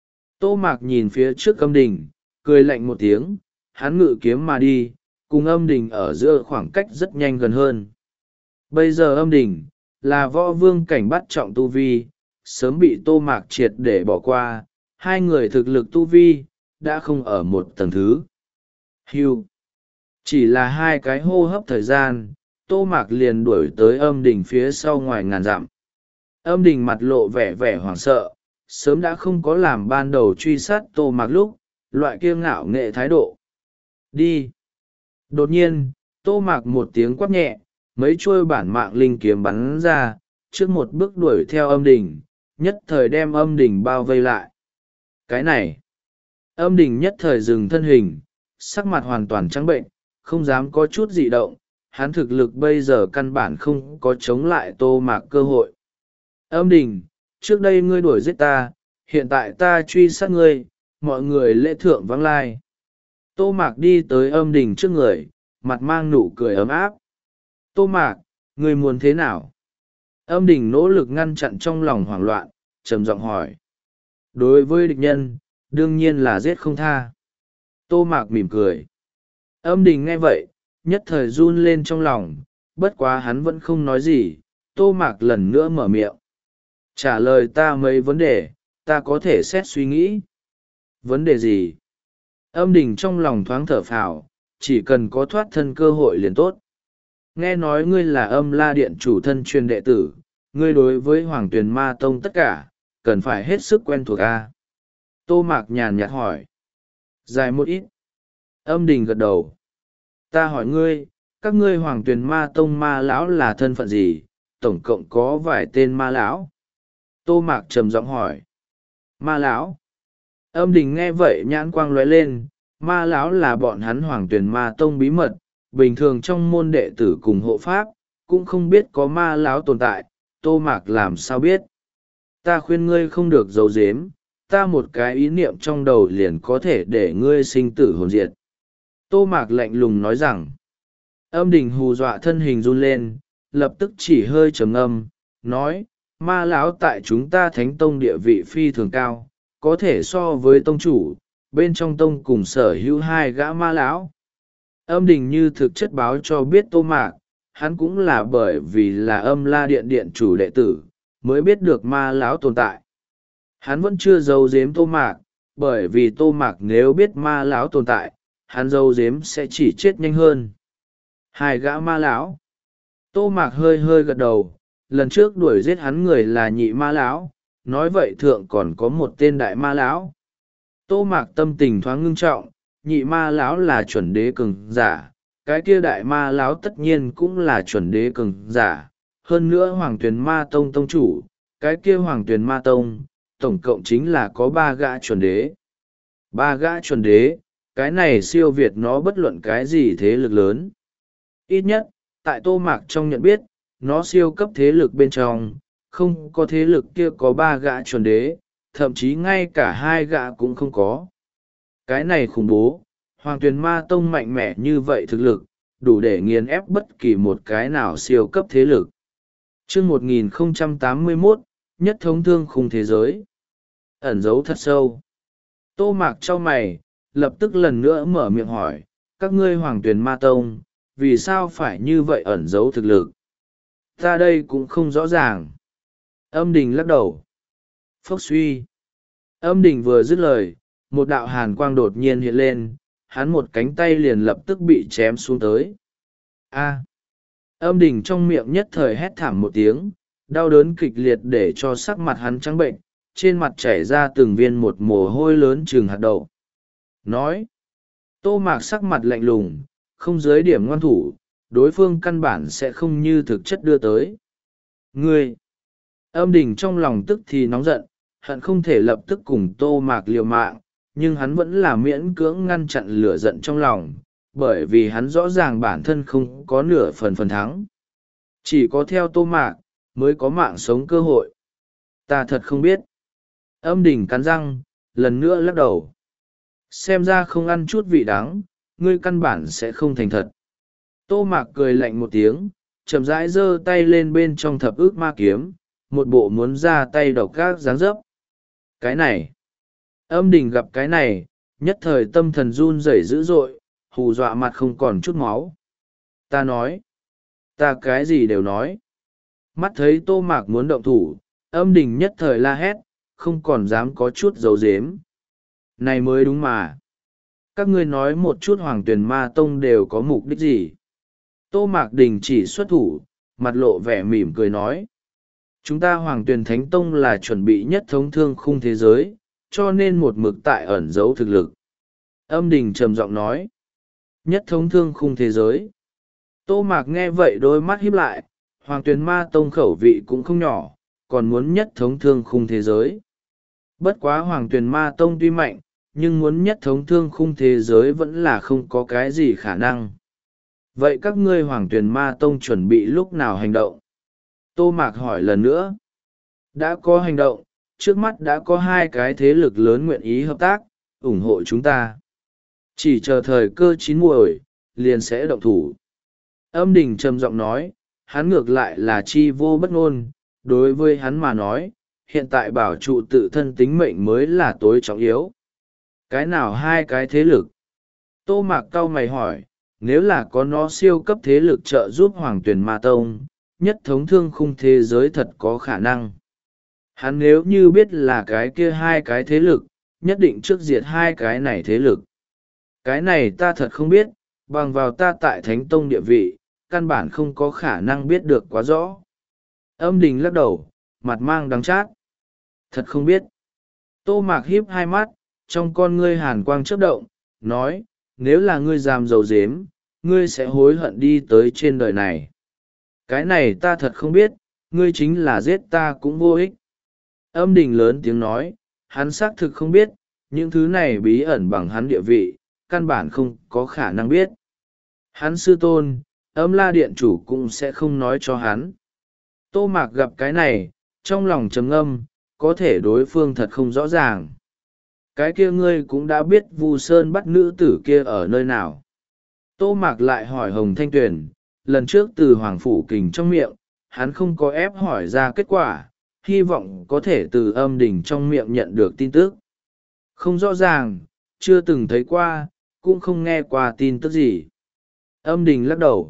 Tô Mạc nhìn phía trước Âm Đình, cười lạnh một tiếng, hắn ngự kiếm mà đi, cùng Âm Đình ở giữa khoảng cách rất nhanh gần hơn. Bây giờ Âm Đình, là võ vương cảnh bắt trọng tu vi, sớm bị Tô Mạc triệt để bỏ qua, hai người thực lực tu vi, đã không ở một tầng thứ. Hưu! Chỉ là hai cái hô hấp thời gian, Tô Mạc liền đuổi tới Âm Đình phía sau ngoài ngàn dặm. Âm Đình mặt lộ vẻ vẻ hoảng sợ, sớm đã không có làm ban đầu truy sát Tô Mạc lúc, loại kiêu ngạo nghệ thái độ. Đi! Đột nhiên, Tô Mạc một tiếng quát nhẹ, mấy chuôi bản mạng linh kiếm bắn ra, trước một bước đuổi theo Âm Đình, nhất thời đem Âm Đình bao vây lại. Cái này! Âm Đình nhất thời dừng thân hình, sắc mặt hoàn toàn trắng bệnh, không dám có chút dị động, hắn thực lực bây giờ căn bản không có chống lại Tô Mạc cơ hội. Âm Đình, trước đây ngươi đuổi giết ta, hiện tại ta truy sát ngươi, mọi người lễ thượng vắng lai. Tô Mạc đi tới Âm Đình trước người, mặt mang nụ cười ấm áp. Tô Mạc, ngươi muốn thế nào? Âm Đình nỗ lực ngăn chặn trong lòng hoảng loạn, trầm giọng hỏi. Đối với địch nhân, đương nhiên là giết không tha. Tô Mạc mỉm cười. Âm Đình nghe vậy, nhất thời run lên trong lòng, bất quá hắn vẫn không nói gì. Tô Mạc lần nữa mở miệng. Trả lời ta mấy vấn đề, ta có thể xét suy nghĩ. Vấn đề gì? Âm Đình trong lòng thoáng thở phào, chỉ cần có thoát thân cơ hội liền tốt. Nghe nói ngươi là Âm La Điện chủ thân truyền đệ tử, ngươi đối với Hoàng Tuyền Ma Tông tất cả, cần phải hết sức quen thuộc a. Tô Mạc nhàn nhạt hỏi. Dài một ít. Âm Đình gật đầu. Ta hỏi ngươi, các ngươi Hoàng Tuyền Ma Tông ma lão là thân phận gì, tổng cộng có vài tên ma lão? Tô Mạc trầm giọng hỏi. Ma lão? Âm Đình nghe vậy nhãn quang lóe lên, ma lão là bọn hắn Hoàng Tuyền Ma Tông bí mật, bình thường trong môn đệ tử cùng hộ pháp, cũng không biết có ma lão tồn tại. Tô Mạc làm sao biết? Ta khuyên ngươi không được giấu giếm, ta một cái ý niệm trong đầu liền có thể để ngươi sinh tử hồn diệt. Tô Mạc lạnh lùng nói rằng. Âm Đình hù dọa thân hình run lên, lập tức chỉ hơi trầm ngâm, nói, ma lão tại chúng ta Thánh Tông địa vị phi thường cao, có thể so với tông chủ, bên trong tông cùng sở hữu hai gã ma lão. Âm Đình như thực chất báo cho biết Tô Mạc, hắn cũng là bởi vì là Âm La Điện điện chủ đệ tử, mới biết được ma lão tồn tại. Hắn vẫn chưa giấu giếm Tô Mạc, bởi vì Tô Mạc nếu biết ma lão tồn tại, hắn giấu giếm sẽ chỉ chết nhanh hơn. Hai gã ma lão. Tô Mạc hơi hơi gật đầu, lần trước đuổi giết hắn người là nhị ma lão, nói vậy thượng còn có một tên đại ma lão. Tô Mạc tâm tình thoáng ngưng trọng, nhị ma lão là chuẩn đế cường giả, cái kia đại ma lão tất nhiên cũng là chuẩn đế cường giả, hơn nữa Hoàng Tuyền Ma Tông tông chủ, cái kia Hoàng Tuyền Ma Tông, tổng cộng chính là có ba gã chuẩn đế. Ba gã chuẩn đế, cái này siêu việt nó bất luận cái gì thế lực lớn. Ít nhất, tại Tô Mạc trong nhận biết, nó siêu cấp thế lực bên trong, không có thế lực kia có ba gã chuẩn đế, thậm chí ngay cả hai gã cũng không có. Cái này khủng bố, Hoàng Tuyền Ma Tông mạnh mẽ như vậy thực lực, đủ để nghiền ép bất kỳ một cái nào siêu cấp thế lực. Chương một nghìn không trăm tám mươi mốt, nhất thống thương khung thế giới. Ẩn giấu thật sâu. Tô Mạc chau mày, lập tức lần nữa mở miệng hỏi, các ngươi Hoàng Tuyền Ma Tông, vì sao phải như vậy ẩn giấu thực lực? Ta đây cũng không rõ ràng. Âm Đình lắc đầu. Phốc suy. Âm Đình vừa dứt lời, một đạo hàn quang đột nhiên hiện lên, hắn một cánh tay liền lập tức bị chém xuống tới. A. Âm Đình trong miệng nhất thời hét thảm một tiếng, đau đớn kịch liệt để cho sắc mặt hắn trắng bệnh, trên mặt chảy ra từng viên một mồ hôi lớn chừng hạt đậu. Nói. Tô Mạc sắc mặt lạnh lùng, không dưới điểm ngoan thủ, đối phương căn bản sẽ không như thực chất đưa tới. Ngươi! Âm Đình trong lòng tức thì nóng giận, hận không thể lập tức cùng Tô Mạc liều mạng, nhưng hắn vẫn là miễn cưỡng ngăn chặn lửa giận trong lòng, bởi vì hắn rõ ràng bản thân không có nửa phần phần thắng. Chỉ có theo Tô Mạc, mới có mạng sống cơ hội. Ta thật không biết. Âm Đình cắn răng, lần nữa lắc đầu. Xem ra không ăn chút vị đắng, ngươi căn bản sẽ không thành thật. Tô Mạc cười lạnh một tiếng, chậm rãi giơ tay lên bên trong thập ức ma kiếm, một bộ muốn ra tay độc gác dáng dấp. Cái này, Âm Đình gặp cái này, nhất thời tâm thần run rẩy dữ dội, hù dọa mặt không còn chút máu. Ta nói, ta cái gì đều nói. Mắt thấy Tô Mạc muốn động thủ, Âm Đình nhất thời la hét, không còn dám có chút giấu giếm. Này mới đúng mà. Các ngươi nói một chút Hoàng Tuyền Ma Tông đều có mục đích gì? Tô Mạc Đình chỉ xuất thủ, mặt lộ vẻ mỉm cười nói. Chúng ta Hoàng Tuyền Thánh Tông là chuẩn bị nhất thống thương khung thế giới, cho nên một mực tại ẩn giấu thực lực. Âm Đình trầm giọng nói. Nhất thống thương khung thế giới. Tô Mạc nghe vậy đôi mắt híp lại, Hoàng Tuyền Ma Tông khẩu vị cũng không nhỏ, còn muốn nhất thống thương khung thế giới. Bất quá Hoàng Tuyền Ma Tông tuy mạnh, nhưng muốn nhất thống thương khung thế giới vẫn là không có cái gì khả năng. Vậy các ngươi Hoàng Tuyền Ma Tông chuẩn bị lúc nào hành động? Tô Mạc hỏi lần nữa. Đã có hành động, trước mắt đã có hai cái thế lực lớn nguyện ý hợp tác, ủng hộ chúng ta. Chỉ chờ thời cơ chín muồi, liền sẽ động thủ. Âm Đình trầm giọng nói, hắn ngược lại là chi vô bất ngôn, đối với hắn mà nói, hiện tại bảo trụ tự thân tính mệnh mới là tối trọng yếu. Cái nào hai cái thế lực? Tô Mạc cau mày hỏi, nếu là có nó siêu cấp thế lực trợ giúp Hoàng Tuyền Ma Tông, nhất thống thương khung thế giới thật có khả năng. Hắn nếu như biết là cái kia hai cái thế lực, nhất định trước diệt hai cái này thế lực. Cái này ta thật không biết, bằng vào ta tại Thánh Tông địa vị, căn bản không có khả năng biết được quá rõ. Âm Đình lắc đầu, mặt mang đắng chát. Thật không biết. Tô Mạc híp hai mắt, trong con ngươi hàn quang chớp động, nói, nếu là ngươi dám giấu giếm, ngươi sẽ hối hận đi tới trên đời này. Cái này ta thật không biết, ngươi chính là giết ta cũng vô ích. Âm Đình lớn tiếng nói, hắn xác thực không biết, những thứ này bí ẩn bằng hắn địa vị, căn bản không có khả năng biết. Hắn sư tôn, Âm La Điện chủ cũng sẽ không nói cho hắn. Tô Mạc gặp cái này, trong lòng trầm ngâm, có thể đối phương thật không rõ ràng. Cái kia ngươi cũng đã biết Vu Sơn bắt nữ tử kia ở nơi nào. Tô Mạc lại hỏi Hồng Thanh Tuyền, lần trước từ Hoàng Phủ Kình trong miệng, hắn không có ép hỏi ra kết quả, hy vọng có thể từ Âm Đình trong miệng nhận được tin tức. Không rõ ràng, chưa từng thấy qua, cũng không nghe qua tin tức gì. Âm Đình lắc đầu.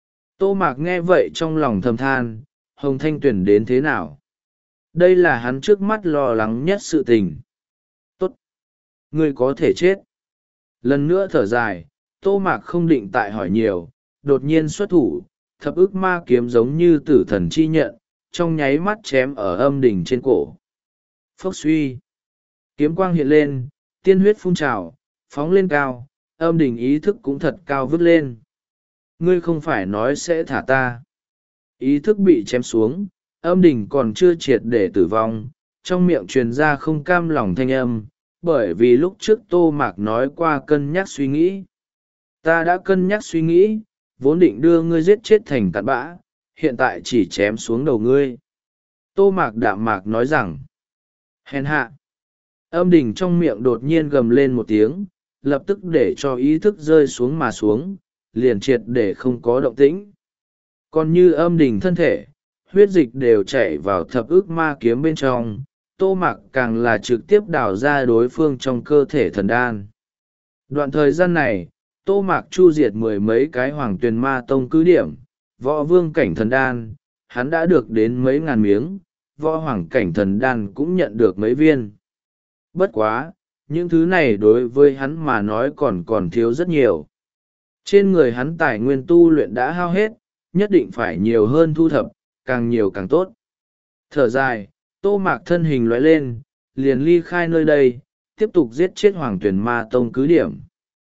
Tô Mạc nghe vậy trong lòng thầm than, Hồng Thanh Tuyền đến thế nào? Đây là hắn trước mắt lo lắng nhất sự tình. Tốt. Ngươi có thể chết. Lần nữa thở dài, Tô Mạc không định tại hỏi nhiều, đột nhiên xuất thủ, thập ức ma kiếm giống như tử thần chi nhận, trong nháy mắt chém ở Âm Đình trên cổ. Phốc suy. Kiếm quang hiện lên, tiên huyết phun trào, phóng lên cao, Âm Đình ý thức cũng thật cao vứt lên. Ngươi không phải nói sẽ thả ta. Ý thức bị chém xuống, Âm Đình còn chưa triệt để tử vong, trong miệng truyền ra không cam lòng thanh âm, bởi vì lúc trước Tô Mạc nói qua cân nhắc suy nghĩ. Ta đã cân nhắc suy nghĩ, vốn định đưa ngươi giết chết thành cặn bã, hiện tại chỉ chém xuống đầu ngươi. Tô Mạc đạm mạc nói rằng, hèn hạ. Âm đình trong miệng đột nhiên gầm lên một tiếng, lập tức để cho ý thức rơi xuống mà xuống, liền triệt để không có động tĩnh. Còn như âm đình thân thể, huyết dịch đều chảy vào thập ức ma kiếm bên trong, Tô Mạc càng là trực tiếp đào ra đối phương trong cơ thể thần đan. Đoạn thời gian này, Tô Mạc chu diệt mười mấy cái hoàng tuyền ma tông cứ điểm, võ vương cảnh thần đan, hắn đã được đến mấy ngàn miếng, võ hoàng cảnh thần đan cũng nhận được mấy viên. Bất quá, những thứ này đối với hắn mà nói còn còn thiếu rất nhiều. Trên người hắn tài nguyên tu luyện đã hao hết, nhất định phải nhiều hơn thu thập, càng nhiều càng tốt. Thở dài, Tô Mạc thân hình lóe lên, liền ly khai nơi đây, tiếp tục giết chết hoàng tuyển ma tông cứ điểm.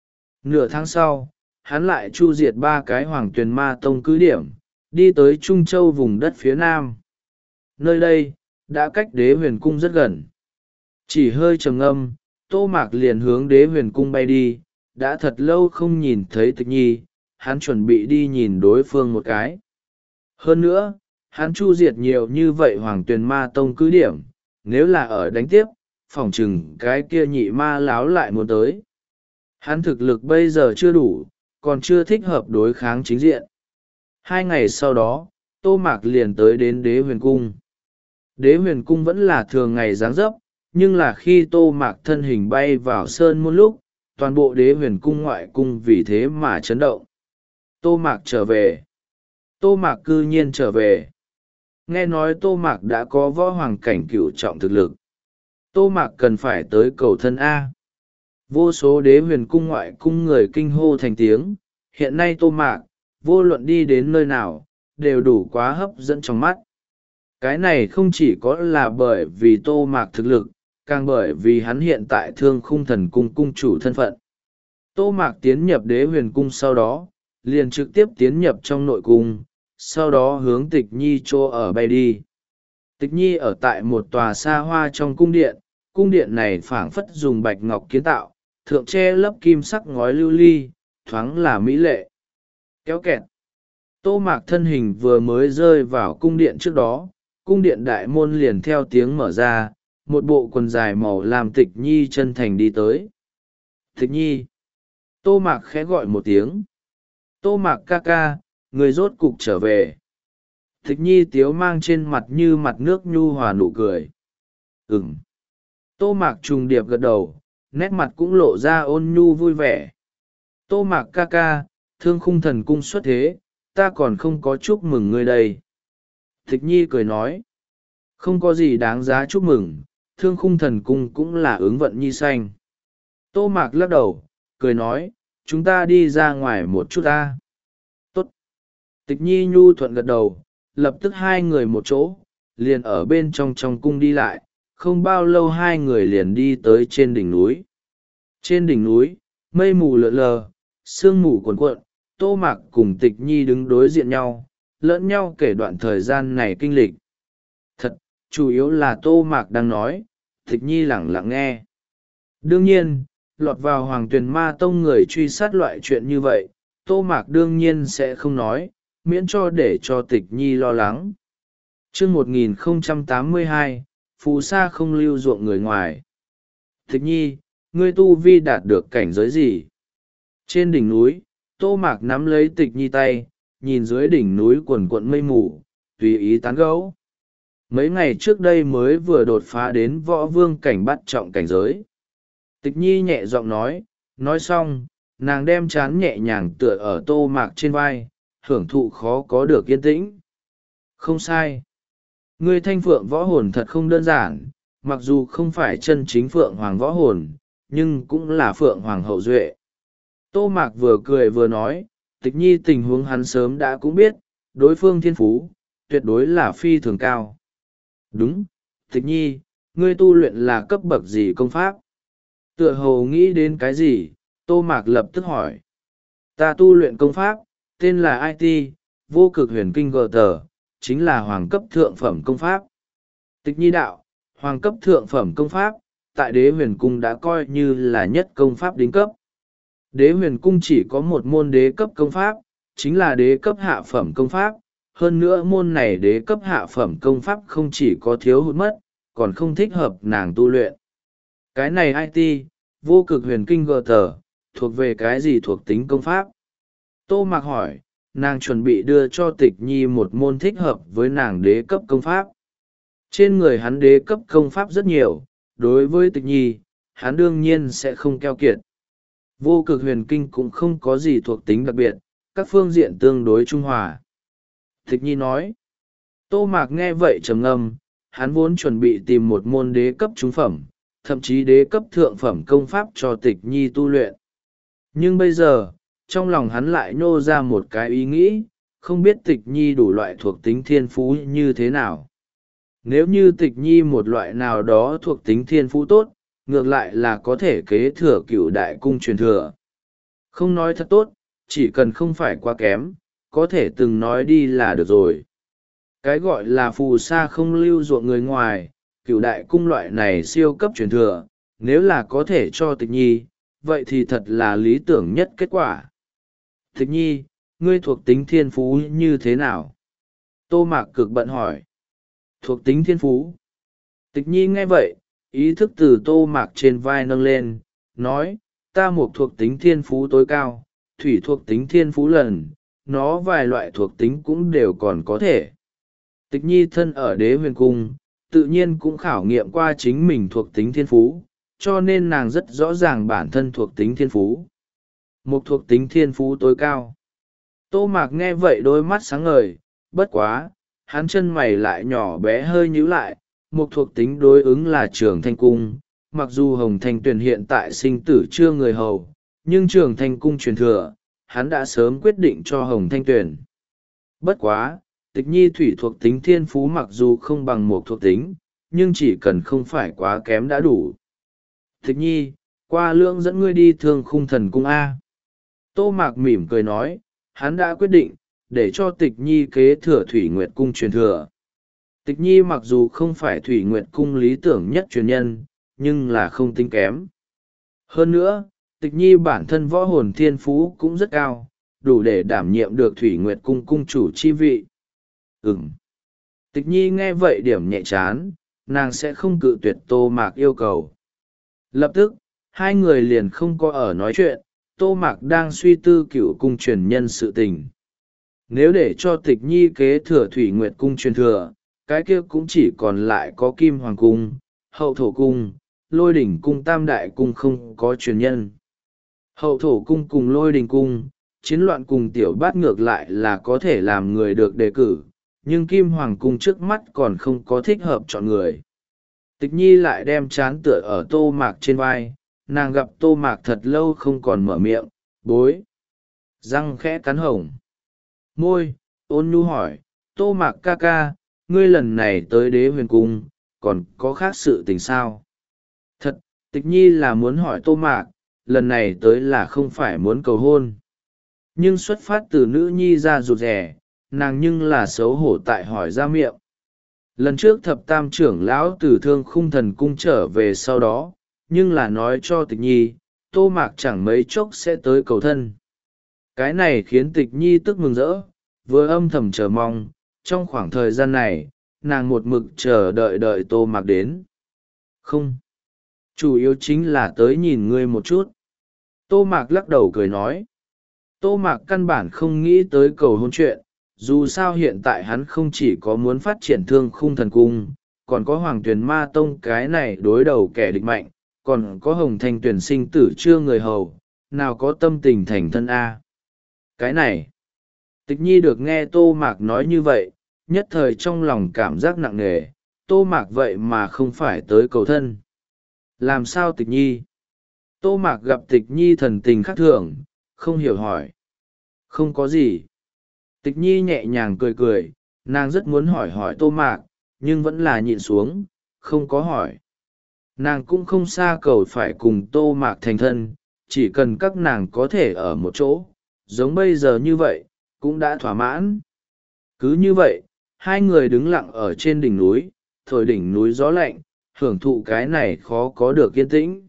Nửa tháng sau, hắn lại chu diệt ba cái hoàng tuyển ma tông cứ điểm, đi tới Trung Châu vùng đất phía nam. Nơi đây, đã cách đế huyền cung rất gần. Chỉ hơi trầm ngâm, Tô Mạc liền hướng đế huyền cung bay đi, đã thật lâu không nhìn thấy Tịch Nhi, hắn chuẩn bị đi nhìn đối phương một cái. Hơn nữa, hắn chu diệt nhiều như vậy hoàng tuyền ma tông cứ điểm, nếu là ở đánh tiếp, phỏng chừng cái kia nhị ma láo lại muốn tới. Hắn thực lực bây giờ chưa đủ, còn chưa thích hợp đối kháng chính diện. Hai ngày sau đó, Tô Mạc liền tới đến đế huyền cung. Đế huyền cung vẫn là thường ngày dáng dấp, nhưng là khi Tô Mạc thân hình bay vào sơn môn lúc, toàn bộ đế huyền cung ngoại cung vì thế mà chấn động. Tô Mạc trở về. Tô Mạc cư nhiên trở về. Nghe nói Tô Mạc đã có võ hoàng cảnh cửu trọng thực lực. Tô Mạc cần phải tới cầu thân A. Vô số đế huyền cung ngoại cung người kinh hô thành tiếng. Hiện nay Tô Mạc, vô luận đi đến nơi nào, đều đủ quá hấp dẫn trong mắt. Cái này không chỉ có là bởi vì Tô Mạc thực lực, càng bởi vì hắn hiện tại thương khung thần cung cung chủ thân phận. Tô Mạc tiến nhập đế huyền cung sau đó, liền trực tiếp tiến nhập trong nội cung, sau đó hướng Tịch Nhi chỗ ở bay đi. Tịch Nhi ở tại một tòa xa hoa trong cung điện, cung điện này phảng phất dùng bạch ngọc kiến tạo, thượng che lấp kim sắc ngói lưu ly, thoáng là mỹ lệ. Kéo kẹt. Tô Mạc thân hình vừa mới rơi vào cung điện trước đó, cung điện đại môn liền theo tiếng mở ra, một bộ quần dài màu làm Tịch Nhi chân thành đi tới. Tịch Nhi. Tô Mạc khẽ gọi một tiếng. Tô Mạc ca ca, người rốt cục trở về. Tịch Nhi tiếu mang trên mặt như mặt nước nhu hòa nụ cười. Ừm. Tô Mạc trùng điệp gật đầu, nét mặt cũng lộ ra ôn nhu vui vẻ. Tô Mạc ca ca, thương khung thần cung xuất thế, ta còn không có chúc mừng ngươi đây. Tịch Nhi cười nói. Không có gì đáng giá chúc mừng, thương khung thần cung cũng là ứng vận nhi xanh. Tô Mạc lắc đầu, cười nói, chúng ta đi ra ngoài một chút ta. Tốt. Tịch Nhi nhu thuận gật đầu, lập tức hai người một chỗ, liền ở bên trong trong cung đi lại, không bao lâu hai người liền đi tới trên đỉnh núi. Trên đỉnh núi, mây mù lượn lờ, sương mù cuồn cuộn, Tô Mạc cùng Tịch Nhi đứng đối diện nhau, lẫn nhau kể đoạn thời gian này kinh lịch. Thật, chủ yếu là Tô Mạc đang nói, Tịch Nhi lẳng lặng nghe. Đương nhiên, lọt vào hoàng tuyền ma tông người truy sát loại chuyện như vậy, Tô Mạc đương nhiên sẽ không nói, miễn cho để cho Tịch Nhi lo lắng. chương một nghìn không trăm tám mươi hai, phù sa không lưu ruộng người ngoài. Tịch Nhi, ngươi tu vi đạt được cảnh giới gì? Trên đỉnh núi, Tô Mạc nắm lấy Tịch Nhi tay, nhìn dưới đỉnh núi quần quận mây mù, tùy ý tán gẫu. Mấy ngày trước đây mới vừa đột phá đến võ vương cảnh bắt trọng cảnh giới. Tịch Nhi nhẹ giọng nói, nói xong, nàng đem trán nhẹ nhàng tựa ở Tô Mạc trên vai, hưởng thụ khó có được yên tĩnh. Không sai. Ngươi thanh phượng võ hồn thật không đơn giản, mặc dù không phải chân chính phượng hoàng võ hồn, nhưng cũng là phượng hoàng hậu duệ. Tô Mạc vừa cười vừa nói, Tịch Nhi tình huống hắn sớm đã cũng biết, đối phương thiên phú, tuyệt đối là phi thường cao. Đúng, Tịch Nhi, ngươi tu luyện là cấp bậc gì công pháp? Tựa hồ nghĩ đến cái gì, Tô Mạc lập tức hỏi. Ta tu luyện công pháp, tên là i tê, vô cực huyền kinh gờ tờ, chính là hoàng cấp thượng phẩm công pháp. Tịch Nhi đạo, hoàng cấp thượng phẩm công pháp, tại đế huyền cung đã coi như là nhất công pháp đính cấp. Đế huyền cung chỉ có một môn đế cấp công pháp, chính là đế cấp hạ phẩm công pháp. Hơn nữa môn này đế cấp hạ phẩm công pháp không chỉ có thiếu hụt mất, còn không thích hợp nàng tu luyện. Cái này i tê, vô cực huyền kinh gờ tờ, thuộc về cái gì thuộc tính công pháp? Tô Mạc hỏi, nàng chuẩn bị đưa cho Tịch Nhi một môn thích hợp với nàng đế cấp công pháp. Trên người hắn đế cấp công pháp rất nhiều, đối với Tịch Nhi, hắn đương nhiên sẽ không keo kiệt. Vô cực huyền kinh cũng không có gì thuộc tính đặc biệt, các phương diện tương đối trung hòa. Tịch Nhi nói. Tô Mạc nghe vậy trầm ngâm, hắn vốn chuẩn bị tìm một môn đế cấp trung phẩm, thậm chí đế cấp thượng phẩm công pháp cho Tịch Nhi tu luyện. Nhưng bây giờ, trong lòng hắn lại nhô ra một cái ý nghĩ, không biết Tịch Nhi đủ loại thuộc tính thiên phú như thế nào. Nếu như Tịch Nhi một loại nào đó thuộc tính thiên phú tốt, ngược lại là có thể kế thừa cửu đại cung truyền thừa. Không nói thật tốt, chỉ cần không phải quá kém, có thể từng nói đi là được rồi. Cái gọi là phù sa không lưu ruộng người ngoài, cửu đại cung loại này siêu cấp truyền thừa, nếu là có thể cho Tịch Nhi, vậy thì thật là lý tưởng nhất kết quả. Tịch Nhi, ngươi thuộc tính thiên phú như thế nào? Tô Mạc cực bận hỏi. Thuộc tính thiên phú. Tịch Nhi nghe vậy, ý thức từ Tô Mạc trên vai nâng lên, nói, ta một thuộc tính thiên phú tối cao, thủy thuộc tính thiên phú lần, nó vài loại thuộc tính cũng đều còn có thể. Tịch Nhi thân ở đế huyền cung, tự nhiên cũng khảo nghiệm qua chính mình thuộc tính thiên phú, cho nên nàng rất rõ ràng bản thân thuộc tính thiên phú. Một thuộc tính thiên phú tối cao. Tô Mạc nghe vậy đôi mắt sáng ngời, bất quá, hắn chân mày lại nhỏ bé hơi nhíu lại, một thuộc tính đối ứng là Trường Thanh Cung. Mặc dù Hồng Thanh Tuyền hiện tại sinh tử chưa người hầu, nhưng Trường Thanh Cung truyền thừa, hắn đã sớm quyết định cho Hồng Thanh Tuyền. Bất quá, Tịch Nhi thủy thuộc tính thiên phú mặc dù không bằng một thuộc tính, nhưng chỉ cần không phải quá kém đã đủ. Tịch Nhi, qua lưỡng dẫn ngươi đi Thương Khung Thần Cung A. Tô Mạc mỉm cười nói, hắn đã quyết định, để cho Tịch Nhi kế thừa Thủy Nguyệt Cung truyền thừa. Tịch Nhi mặc dù không phải Thủy Nguyệt Cung lý tưởng nhất truyền nhân, nhưng là không tính kém. Hơn nữa, Tịch Nhi bản thân võ hồn thiên phú cũng rất cao, đủ để đảm nhiệm được Thủy Nguyệt Cung cung chủ chi vị. Ừm. Tịch Nhi nghe vậy điểm nhẹ chán, nàng sẽ không cự tuyệt Tô Mạc yêu cầu. Lập tức, hai người liền không có ở nói chuyện, Tô Mạc đang suy tư cựu cung truyền nhân sự tình. Nếu để cho Tịch Nhi kế thừa Thủy Nguyệt Cung truyền thừa, cái kia cũng chỉ còn lại có Kim Hoàng Cung, Hậu Thổ Cung, Lôi Đỉnh Cung tam đại cung không có truyền nhân. Hậu Thổ Cung cùng Lôi Đỉnh Cung, chiến loạn cùng tiểu bát ngược lại là có thể làm người được đề cử, nhưng Kim Hoàng Cung trước mắt còn không có thích hợp chọn người. Tịch Nhi lại đem chán tựa ở Tô Mạc trên vai, nàng gặp Tô Mạc thật lâu không còn mở miệng, bối. Răng khẽ cắn hồng. Môi, ôn nhu hỏi, Tô Mạc ca ca, ngươi lần này tới đế huyền cung, còn có khác sự tình sao? Thật, Tịch Nhi là muốn hỏi Tô Mạc, lần này tới là không phải muốn cầu hôn. Nhưng xuất phát từ nữ nhi ra rụt rè, nàng nhưng là xấu hổ tại hỏi ra miệng. Lần trước thập tam trưởng lão từ Thương Khung Thần Cung trở về sau đó, nhưng là nói cho Tịch Nhi, Tô Mạc chẳng mấy chốc sẽ tới cầu thân. Cái này khiến Tịch Nhi tức mừng rỡ, vừa âm thầm chờ mong, trong khoảng thời gian này, nàng một mực chờ đợi đợi Tô Mạc đến. Không. Chủ yếu chính là tới nhìn ngươi một chút. Tô Mạc lắc đầu cười nói. Tô Mạc căn bản không nghĩ tới cầu hôn chuyện, dù sao hiện tại hắn không chỉ có muốn phát triển Thương Khung Thần Cung, còn có Hoàng Tuyền Ma Tông cái này đối đầu kẻ địch mạnh, còn có Hồng Thanh Tuyền sinh tử chưa người hầu, nào có tâm tình thành thân A. Cái này, Tịch Nhi được nghe Tô Mạc nói như vậy, nhất thời trong lòng cảm giác nặng nề, Tô Mạc vậy mà không phải tới cầu thân. Làm sao Tịch Nhi? Tô Mạc gặp Tịch Nhi thần tình khác thường, không hiểu hỏi. Không có gì. Tịch Nhi nhẹ nhàng cười cười, nàng rất muốn hỏi hỏi Tô Mạc, nhưng vẫn là nhịn xuống, không có hỏi. Nàng cũng không xa cầu phải cùng Tô Mạc thành thân, chỉ cần các nàng có thể ở một chỗ, giống bây giờ như vậy, cũng đã thỏa mãn. Cứ như vậy, hai người đứng lặng ở trên đỉnh núi, thổi đỉnh núi gió lạnh, hưởng thụ cái này khó có được yên tĩnh.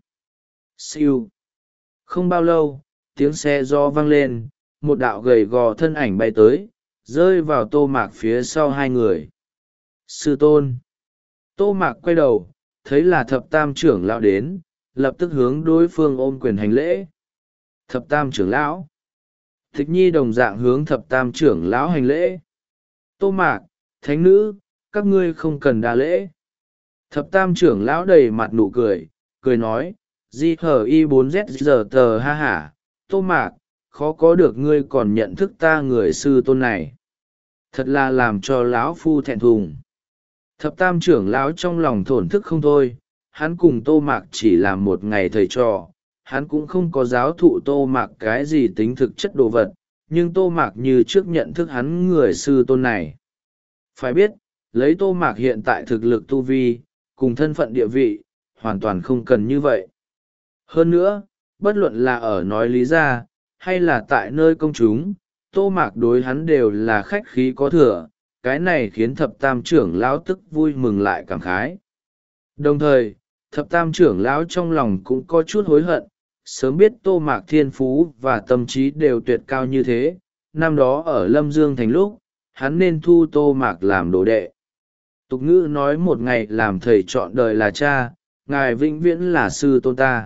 Siêu. Không bao lâu, tiếng xe gió vang lên, một đạo gầy gò thân ảnh bay tới, rơi vào Tô Mạc phía sau hai người. Sư tôn. Tô Mạc quay đầu, thấy là thập tam trưởng lão đến, lập tức hướng đối phương ôm quyền hành lễ. Thập tam trưởng lão. Tịch nhi đồng dạng hướng thập tam trưởng lão hành lễ. Tô Mạc, thánh nữ, các ngươi không cần đa lễ. Thập tam trưởng lão đầy mặt nụ cười, cười nói, Di hờ i bốn z giờ tờ ha hả, Tô Mạc, khó có được ngươi còn nhận thức ta người sư tôn này. Thật là làm cho lão phu thẹn thùng. Thập tam trưởng lão trong lòng thổn thức không thôi, hắn cùng Tô Mạc chỉ làm một ngày thầy trò, hắn cũng không có giáo thụ Tô Mạc cái gì tính thực chất đồ vật, nhưng Tô Mạc như trước nhận thức hắn người sư tôn này. Phải biết, lấy Tô Mạc hiện tại thực lực tu vi, cùng thân phận địa vị, hoàn toàn không cần như vậy. Hơn nữa, bất luận là ở nói lý ra, hay là tại nơi công chúng, Tô Mạc đối hắn đều là khách khí có thừa, cái này khiến thập tam trưởng lão tức vui mừng lại cảm khái. Đồng thời, thập tam trưởng lão trong lòng cũng có chút hối hận, sớm biết Tô Mạc thiên phú và tâm trí đều tuyệt cao như thế, năm đó ở Lâm Dương thành lúc, hắn nên thu Tô Mạc làm đồ đệ. Tục ngữ nói một ngày làm thầy trọn đời là cha, ngài vĩnh viễn là sư tôn ta.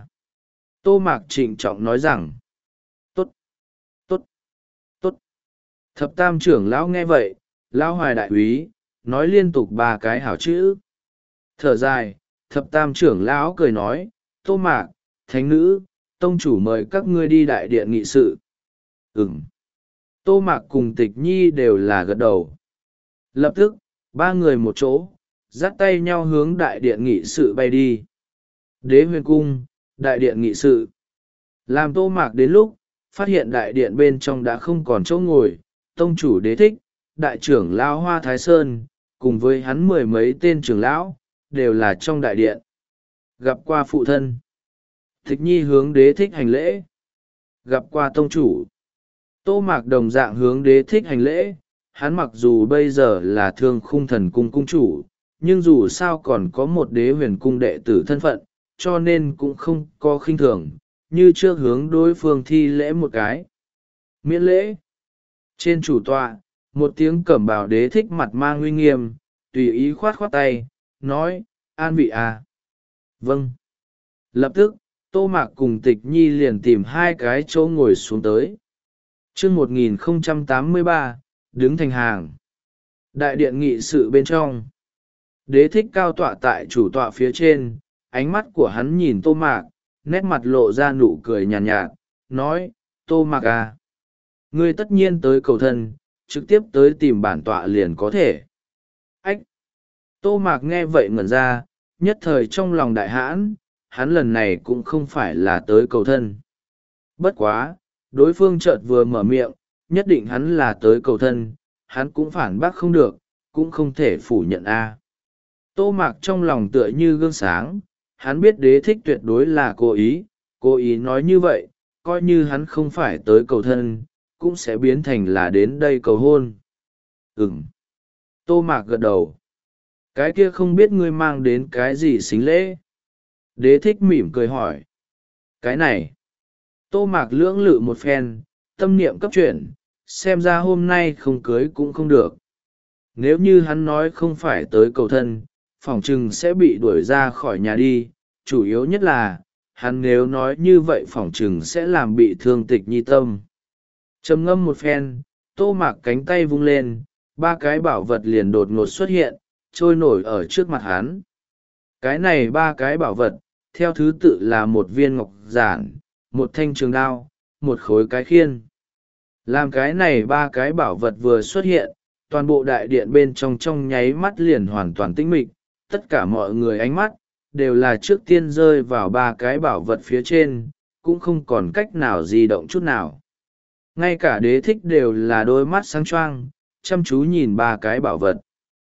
Tô Mạc trịnh trọng nói rằng, tốt, tốt, tốt. Thập tam trưởng lão nghe vậy, lão hoài đại úy, nói liên tục ba cái hảo chữ. Thở dài, thập tam trưởng lão cười nói, Tô Mạc, thánh nữ, tông chủ mời các ngươi đi đại điện nghị sự. Ừm. Tô Mạc cùng Tịch Nhi đều là gật đầu. Lập tức, ba người một chỗ, dắt tay nhau hướng đại điện nghị sự bay đi. Đế huyền cung, đại điện nghị sự. Làm Tô Mạc đến lúc, phát hiện đại điện bên trong đã không còn chỗ ngồi, tông chủ Đế Thích, đại trưởng lão Hoa Thái Sơn, cùng với hắn mười mấy tên trưởng lão, đều là trong đại điện. Gặp qua phụ thân. Tịch Nhi hướng Đế Thích hành lễ. Gặp qua tông chủ. Tô Mạc đồng dạng hướng Đế Thích hành lễ. Hắn mặc dù bây giờ là Thương Khung Thần Cung cung chủ, nhưng dù sao còn có một đế huyền cung đệ tử thân phận, cho nên cũng không có khinh thường, như trước hướng đối phương thi lễ một cái. Miễn lễ. Trên chủ tọa, một tiếng cẩm bào Đế Thích mặt mang uy nghiêm, tùy ý khoát khoát tay, nói, an vị à. Vâng. Lập tức, Tô Mạc cùng Tịch Nhi liền tìm hai cái chỗ ngồi xuống tới. Chương một nghìn không trăm tám mươi ba, đứng thành hàng. Đại điện nghị sự bên trong. Đế Thích cao tọa tại chủ tọa phía trên, ánh mắt của hắn nhìn Tô Mạc, nét mặt lộ ra nụ cười nhàn nhạt, nhạt, nói, Tô Mạc à. Ngươi tất nhiên tới cầu thân, trực tiếp tới tìm bản tọa liền có thể. Ách! Tô Mạc nghe vậy ngẩn ra, nhất thời trong lòng đại hãn, hắn lần này cũng không phải là tới cầu thân. Bất quá, đối phương chợt vừa mở miệng, nhất định hắn là tới cầu thân, hắn cũng phản bác không được, cũng không thể phủ nhận a. Tô Mạc trong lòng tựa như gương sáng, hắn biết Đế Thích tuyệt đối là cố ý, cố ý nói như vậy, coi như hắn không phải tới cầu thân, cũng sẽ biến thành là đến đây cầu hôn. Ừm. Tô Mạc gật đầu. Cái kia không biết ngươi mang đến cái gì xính lễ? Đế Thích mỉm cười hỏi. Cái này. Tô Mạc lưỡng lự một phen, tâm niệm cấp chuyển, xem ra hôm nay không cưới cũng không được. Nếu như hắn nói không phải tới cầu thân, phỏng chừng sẽ bị đuổi ra khỏi nhà đi, chủ yếu nhất là, hắn nếu nói như vậy phỏng chừng sẽ làm bị thương Tịch Nhi tâm. Trầm ngâm một phen, Tô Mạc cánh tay vung lên, ba cái bảo vật liền đột ngột xuất hiện, trôi nổi ở trước mặt hắn. Cái này ba cái bảo vật, theo thứ tự là một viên ngọc giản, một thanh trường đao, một khối cái khiên. Làm cái này ba cái bảo vật vừa xuất hiện, toàn bộ đại điện bên trong trong nháy mắt liền hoàn toàn tĩnh mịch, tất cả mọi người ánh mắt, đều là trước tiên rơi vào ba cái bảo vật phía trên, cũng không còn cách nào di động chút nào. Ngay cả Đế Thích đều là đôi mắt sáng choang, chăm chú nhìn ba cái bảo vật.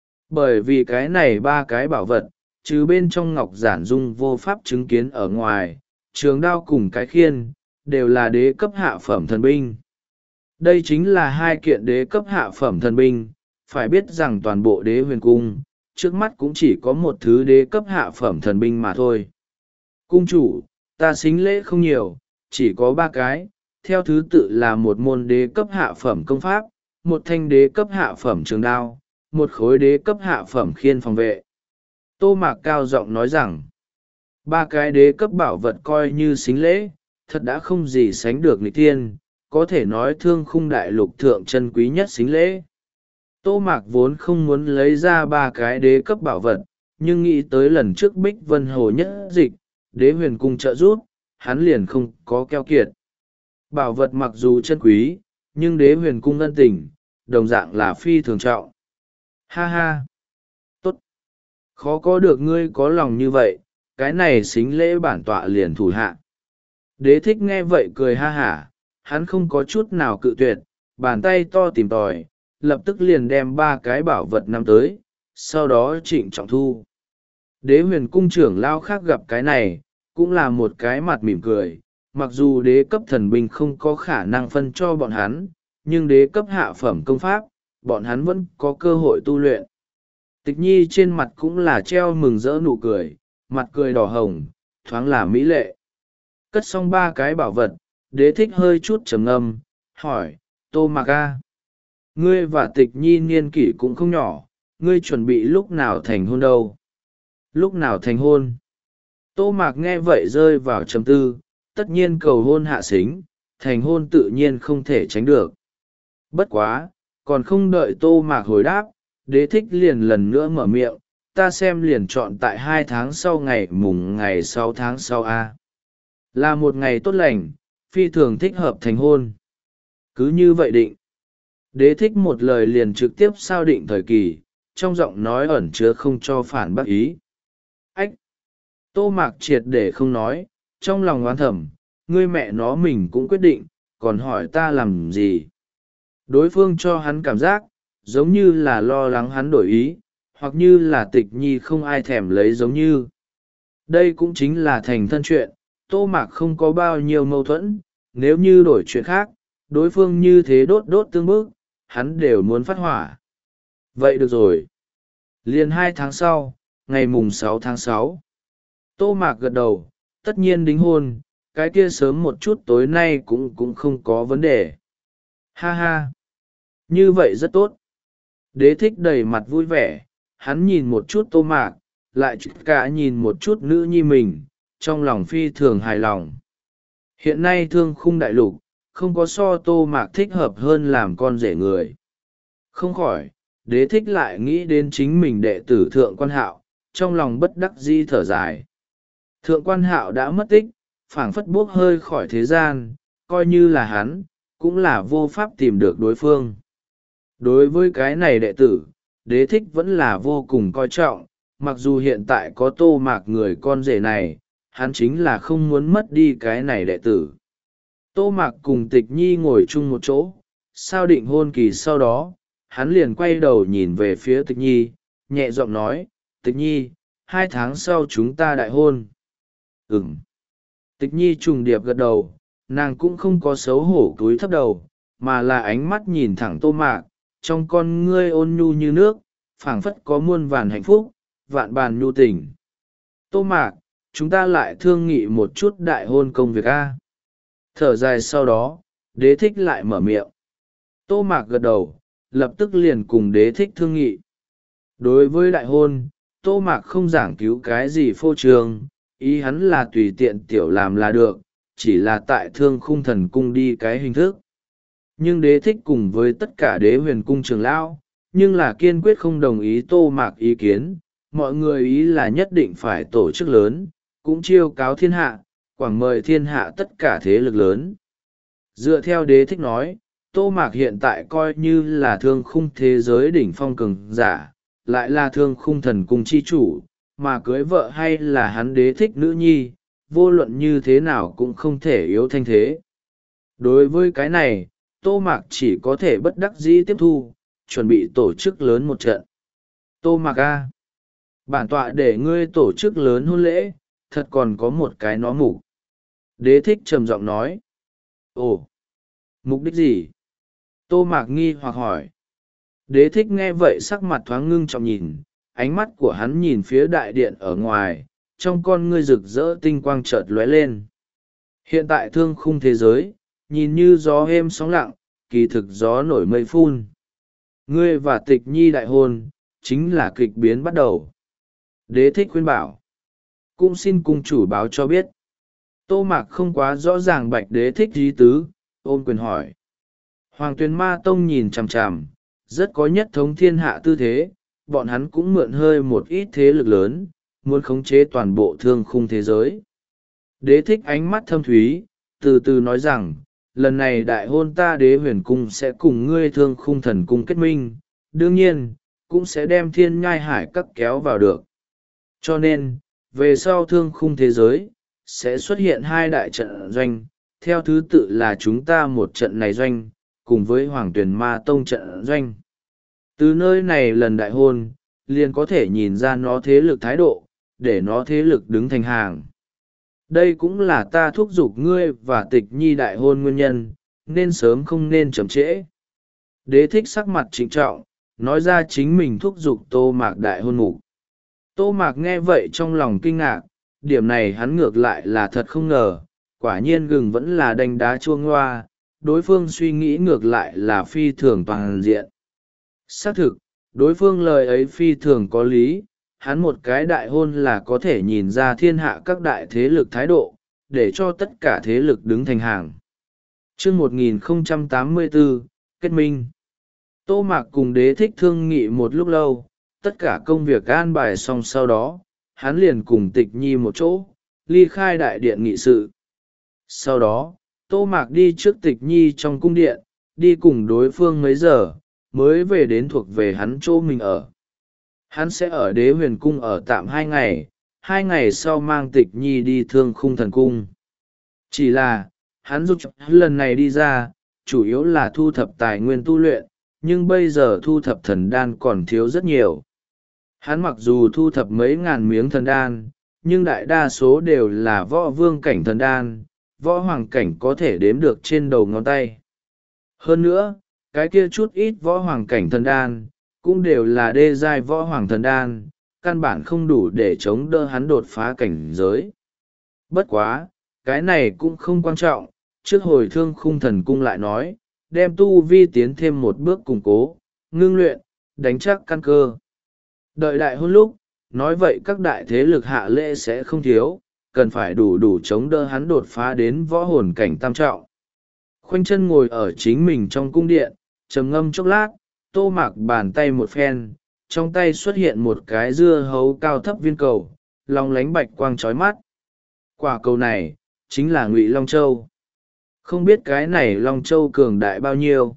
Bởi vì cái này ba cái bảo vật, trừ bên trong ngọc giản dung vô pháp chứng kiến ở ngoài, trường đao cùng cái khiên, đều là đế cấp hạ phẩm thần binh. Đây chính là hai kiện đế cấp hạ phẩm thần binh, phải biết rằng toàn bộ đế huyền cung, trước mắt cũng chỉ có một thứ đế cấp hạ phẩm thần binh mà thôi. Cung chủ, ta xính lễ không nhiều, chỉ có ba cái, theo thứ tự là một môn đế cấp hạ phẩm công pháp, một thanh đế cấp hạ phẩm trường đao, một khối đế cấp hạ phẩm khiên phòng vệ. Tô Mạc cao giọng nói rằng, Ba cái đế cấp bảo vật coi như xính lễ, thật đã không gì sánh được nghịch tiên, có thể nói thương khung đại lục thượng chân quý nhất xính lễ. Tô Mạc vốn không muốn lấy ra ba cái đế cấp bảo vật, nhưng nghĩ tới lần trước Bích Vân Hồ nhất dịch, đế huyền cung trợ giúp, hắn liền không có keo kiệt. Bảo vật mặc dù chân quý, nhưng đế huyền cung ân tình, đồng dạng là phi thường trọng. Ha ha! Tốt! Khó có được ngươi có lòng như vậy, cái này xính lễ bản tọa liền thủ hạ. Đế thích nghe vậy cười ha hả, hắn không có chút nào cự tuyệt, bàn tay to tìm tòi, lập tức liền đem ba cái bảo vật nắm tới, sau đó trịnh trọng thu. Đế huyền cung trưởng lao khác gặp cái này, cũng là một cái mặt mỉm cười, mặc dù đế cấp thần binh không có khả năng phân cho bọn hắn, nhưng đế cấp hạ phẩm công pháp, bọn hắn vẫn có cơ hội tu luyện. Tịch nhi trên mặt cũng là treo mừng rỡ nụ cười, mặt cười đỏ hồng, thoáng là mỹ lệ. Cất xong ba cái bảo vật, đế thích hơi chút trầm ngâm, hỏi, Tô Mạc A. Ngươi và tịch nhi niên kỷ cũng không nhỏ, ngươi chuẩn bị lúc nào thành hôn đâu? Lúc nào thành hôn? Tô Mạc nghe vậy rơi vào trầm tư, tất nhiên cầu hôn hạ xính, thành hôn tự nhiên không thể tránh được. Bất quá, còn không đợi Tô Mạc hồi đáp, đế thích liền lần nữa mở miệng, ta xem liền chọn tại hai tháng sau ngày mùng ngày sáu tháng sau A. Là một ngày tốt lành, phi thường thích hợp thành hôn. Cứ như vậy định. Đế thích một lời liền trực tiếp sao định thời kỳ, trong giọng nói ẩn chứa không cho phản bác ý. Ách! Tô Mạc triệt để không nói, trong lòng oán thầm, ngươi mẹ nó mình cũng quyết định, còn hỏi ta làm gì. Đối phương cho hắn cảm giác, giống như là lo lắng hắn đổi ý, hoặc như là tịch nhi không ai thèm lấy giống như. Đây cũng chính là thành thân chuyện, Tô Mạc không có bao nhiêu mâu thuẫn, nếu như đổi chuyện khác, đối phương như thế đốt đốt tương bức, hắn đều muốn phát hỏa. Vậy được rồi. Liền hai tháng sau, ngày mùng sáu tháng sáu. Tô Mạc gật đầu, tất nhiên đính hôn, cái kia sớm một chút tối nay cũng cũng không có vấn đề. Ha ha! Như vậy rất tốt. Đế thích đầy mặt vui vẻ, hắn nhìn một chút Tô Mạc, lại cả nhìn một chút nữ nhi mình, trong lòng phi thường hài lòng. Hiện nay thương khung đại lục, không có so Tô Mạc thích hợp hơn làm con rể người. Không khỏi, đế thích lại nghĩ đến chính mình đệ tử Thượng Quan Hạo, trong lòng bất đắc dĩ thở dài. Thượng Quan Hạo đã mất tích, phảng phất buốc hơi khỏi thế gian, coi như là hắn, cũng là vô pháp tìm được đối phương. Đối với cái này đệ tử, đế thích vẫn là vô cùng coi trọng, mặc dù hiện tại có Tô Mạc người con rể này, hắn chính là không muốn mất đi cái này đệ tử. Tô Mạc cùng Tịch Nhi ngồi chung một chỗ, sao định hôn kỳ sau đó, hắn liền quay đầu nhìn về phía Tịch Nhi, nhẹ giọng nói, Tịch Nhi, hai tháng sau chúng ta đại hôn. Ừm. Tịch Nhi trùng điệp gật đầu, nàng cũng không có xấu hổ túi thấp đầu, mà là ánh mắt nhìn thẳng Tô Mạc, trong con ngươi ôn nhu như nước, phảng phất có muôn vàn hạnh phúc, vạn bàn nhu tình. Tô Mạc, chúng ta lại thương nghị một chút đại hôn công việc a. Thở dài sau đó, đế thích lại mở miệng. Tô Mạc gật đầu, lập tức liền cùng đế thích thương nghị. Đối với đại hôn, Tô Mạc không giảng cứu cái gì phô trương, ý hắn là tùy tiện tiểu làm là được, chỉ là tại thương khung thần cung đi cái hình thức. Nhưng đế thích cùng với tất cả đế huyền cung trường lão, nhưng là kiên quyết không đồng ý Tô Mạc ý kiến, mọi người ý là nhất định phải tổ chức lớn, cũng chiêu cáo thiên hạ, quảng mời thiên hạ tất cả thế lực lớn. Dựa theo đế thích nói, Tô Mạc hiện tại coi như là thương khung thế giới đỉnh phong cường giả, lại là thương khung thần cung chi chủ, mà cưới vợ hay là hắn đế thích nữ nhi, vô luận như thế nào cũng không thể yếu thanh thế. Đối với cái này, Tô Mạc chỉ có thể bất đắc dĩ tiếp thu, chuẩn bị tổ chức lớn một trận. Tô Mạc A. Bản tọa để ngươi tổ chức lớn hôn lễ, thật còn có một cái nó mục. Đế thích trầm giọng nói. Ồ, mục đích gì? Tô Mạc nghi hoặc hỏi. Đế thích nghe vậy sắc mặt thoáng ngưng trọng nhìn, ánh mắt của hắn nhìn phía đại điện ở ngoài, trong con ngươi rực rỡ tinh quang chợt lóe lên. Hiện tại thương khung thế giới, nhìn như gió êm sóng lặng, kỳ thực gió nổi mây phun. Ngươi và Tịch Nhi đại hôn, chính là kịch biến bắt đầu. Đế thích khuyên bảo. cũng xin cung chủ báo cho biết. Tô Mạc không quá rõ ràng Bạch Đế Thích ý tứ, ôm quyền hỏi. Hoàng Tuyền Ma Tông nhìn chằm chằm, rất có nhất thống thiên hạ tư thế, bọn hắn cũng mượn hơi một ít thế lực lớn, muốn khống chế toàn bộ thương khung thế giới. Đế Thích ánh mắt thâm thúy, từ từ nói rằng, lần này đại hôn ta Đế Huyền Cung sẽ cùng ngươi thương khung thần cung kết minh, đương nhiên, cũng sẽ đem thiên nhai hải các kéo vào được. Cho nên, về sau thương khung thế giới, sẽ xuất hiện hai đại trận doanh, theo thứ tự là chúng ta một trận này doanh, cùng với Hoàng Tuyền Ma Tông trận doanh. Từ nơi này lần đại hôn, liền có thể nhìn ra nó thế lực thái độ, để nó thế lực đứng thành hàng. Đây cũng là ta thúc giục ngươi và Tịch Nhi đại hôn nguyên nhân, nên sớm không nên chậm trễ. Đế Thích sắc mặt trịnh trọng, nói ra chính mình thúc giục Tô Mạc đại hôn mục. Tô Mạc nghe vậy trong lòng kinh ngạc, điểm này hắn ngược lại là thật không ngờ, quả nhiên gừng vẫn là đánh đá chua ngoa, đối phương suy nghĩ ngược lại là phi thường toàn diện. Xác thực, đối phương lời ấy phi thường có lý, hắn một cái đại hôn là có thể nhìn ra thiên hạ các đại thế lực thái độ, để cho tất cả thế lực đứng thành hàng. Chương một nghìn không trăm tám mươi bốn, Kết minh. Tô Mạc cùng Đế Thích thương nghị một lúc lâu, tất cả công việc an bài xong sau đó, hắn liền cùng Tịch Nhi một chỗ, ly khai đại điện nghị sự. Sau đó, Tô Mạc đi trước Tịch Nhi trong cung điện, đi cùng đối phương mấy giờ, mới về đến thuộc về hắn chỗ mình ở. Hắn sẽ ở Đế Huyền Cung ở tạm hai ngày, hai ngày sau mang Tịch Nhi đi Thương Khung Thần Cung. Chỉ là, hắn giúp lần này đi ra, chủ yếu là thu thập tài nguyên tu luyện, nhưng bây giờ thu thập thần đan còn thiếu rất nhiều. Hắn mặc dù thu thập mấy ngàn miếng thần đan, nhưng đại đa số đều là võ vương cảnh thần đan, võ hoàng cảnh có thể đếm được trên đầu ngón tay. Hơn nữa, cái kia chút ít võ hoàng cảnh thần đan, cũng đều là đê giai võ hoàng thần đan, căn bản không đủ để chống đỡ hắn đột phá cảnh giới. Bất quá, cái này cũng không quan trọng, trước hồi Thương Khung Thần Cung lại nói, đem tu vi tiến thêm một bước củng cố, ngưng luyện, đánh chắc căn cơ. Đợi đại hôn lúc, nói vậy các đại thế lực hạ lễ sẽ không thiếu, cần phải đủ đủ chống đỡ hắn đột phá đến võ hồn cảnh tam trọng. Khoanh chân ngồi ở chính mình trong cung điện, trầm ngâm chốc lát, Tô Mạc bàn tay một phen, trong tay xuất hiện một cái dưa hấu cao thấp viên cầu, long lánh bạch quang chói mắt. Quả cầu này, chính là Ngụy Long Châu. Không biết cái này Long Châu cường đại bao nhiêu.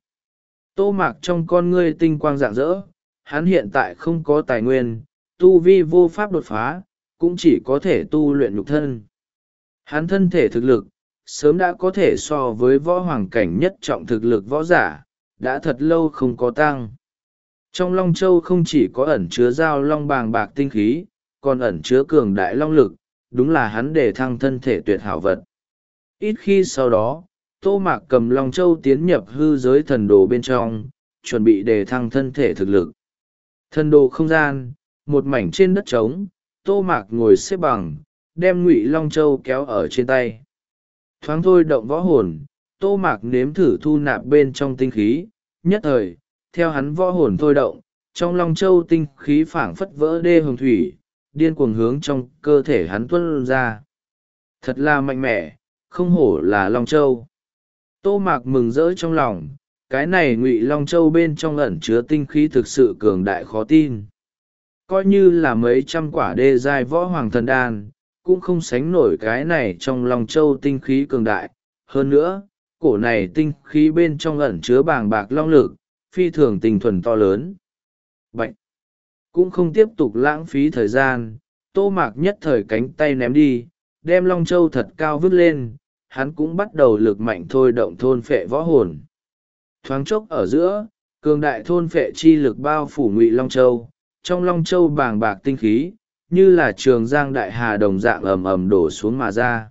Tô Mạc trong con ngươi tinh quang rạng rỡ, hắn hiện tại không có tài nguyên, tu vi vô pháp đột phá, cũng chỉ có thể tu luyện nhục thân. Hắn thân thể thực lực, sớm đã có thể so với võ hoàng cảnh nhất trọng thực lực võ giả, đã thật lâu không có tăng. Trong Long Châu không chỉ có ẩn chứa dao long bàng bạc tinh khí, còn ẩn chứa cường đại long lực, đúng là hắn để thăng thân thể tuyệt hảo vật. Ít khi sau đó, Tô Mạc cầm Long Châu tiến nhập hư giới thần đồ bên trong, chuẩn bị đề thăng thân thể thực lực. Thần đồ không gian, một mảnh trên đất trống, Tô Mạc ngồi xếp bằng, đem Ngụy Long Châu kéo ở trên tay. Thoáng thôi động võ hồn, Tô Mạc nếm thử thu nạp bên trong tinh khí, nhất thời, theo hắn võ hồn thôi động, trong Long Châu tinh khí phảng phất vỡ đê hồng thủy, điên cuồng hướng trong cơ thể hắn tuôn ra. Thật là mạnh mẽ, không hổ là Long Châu. Tô Mạc mừng rỡ trong lòng, cái này Ngụy Long Châu bên trong ẩn chứa tinh khí thực sự cường đại khó tin. Coi như là mấy trăm quả đê giai võ hoàng thần đan, cũng không sánh nổi cái này trong Long Châu tinh khí cường đại. Hơn nữa, cổ này tinh khí bên trong ẩn chứa bàng bạc long lực, phi thường tinh thuần to lớn. Bạch! Cũng không tiếp tục lãng phí thời gian, Tô Mạc nhất thời cánh tay ném đi, đem Long Châu thật cao vứt lên, hắn cũng bắt đầu lực mạnh thôi động thôn phệ võ hồn. Thoáng chốc ở giữa, cường đại thôn phệ chi lực bao phủ Ngụy Long Châu, trong Long Châu bàng bạc tinh khí, như là trường giang đại hà đồng dạng ầm ầm đổ xuống mà ra.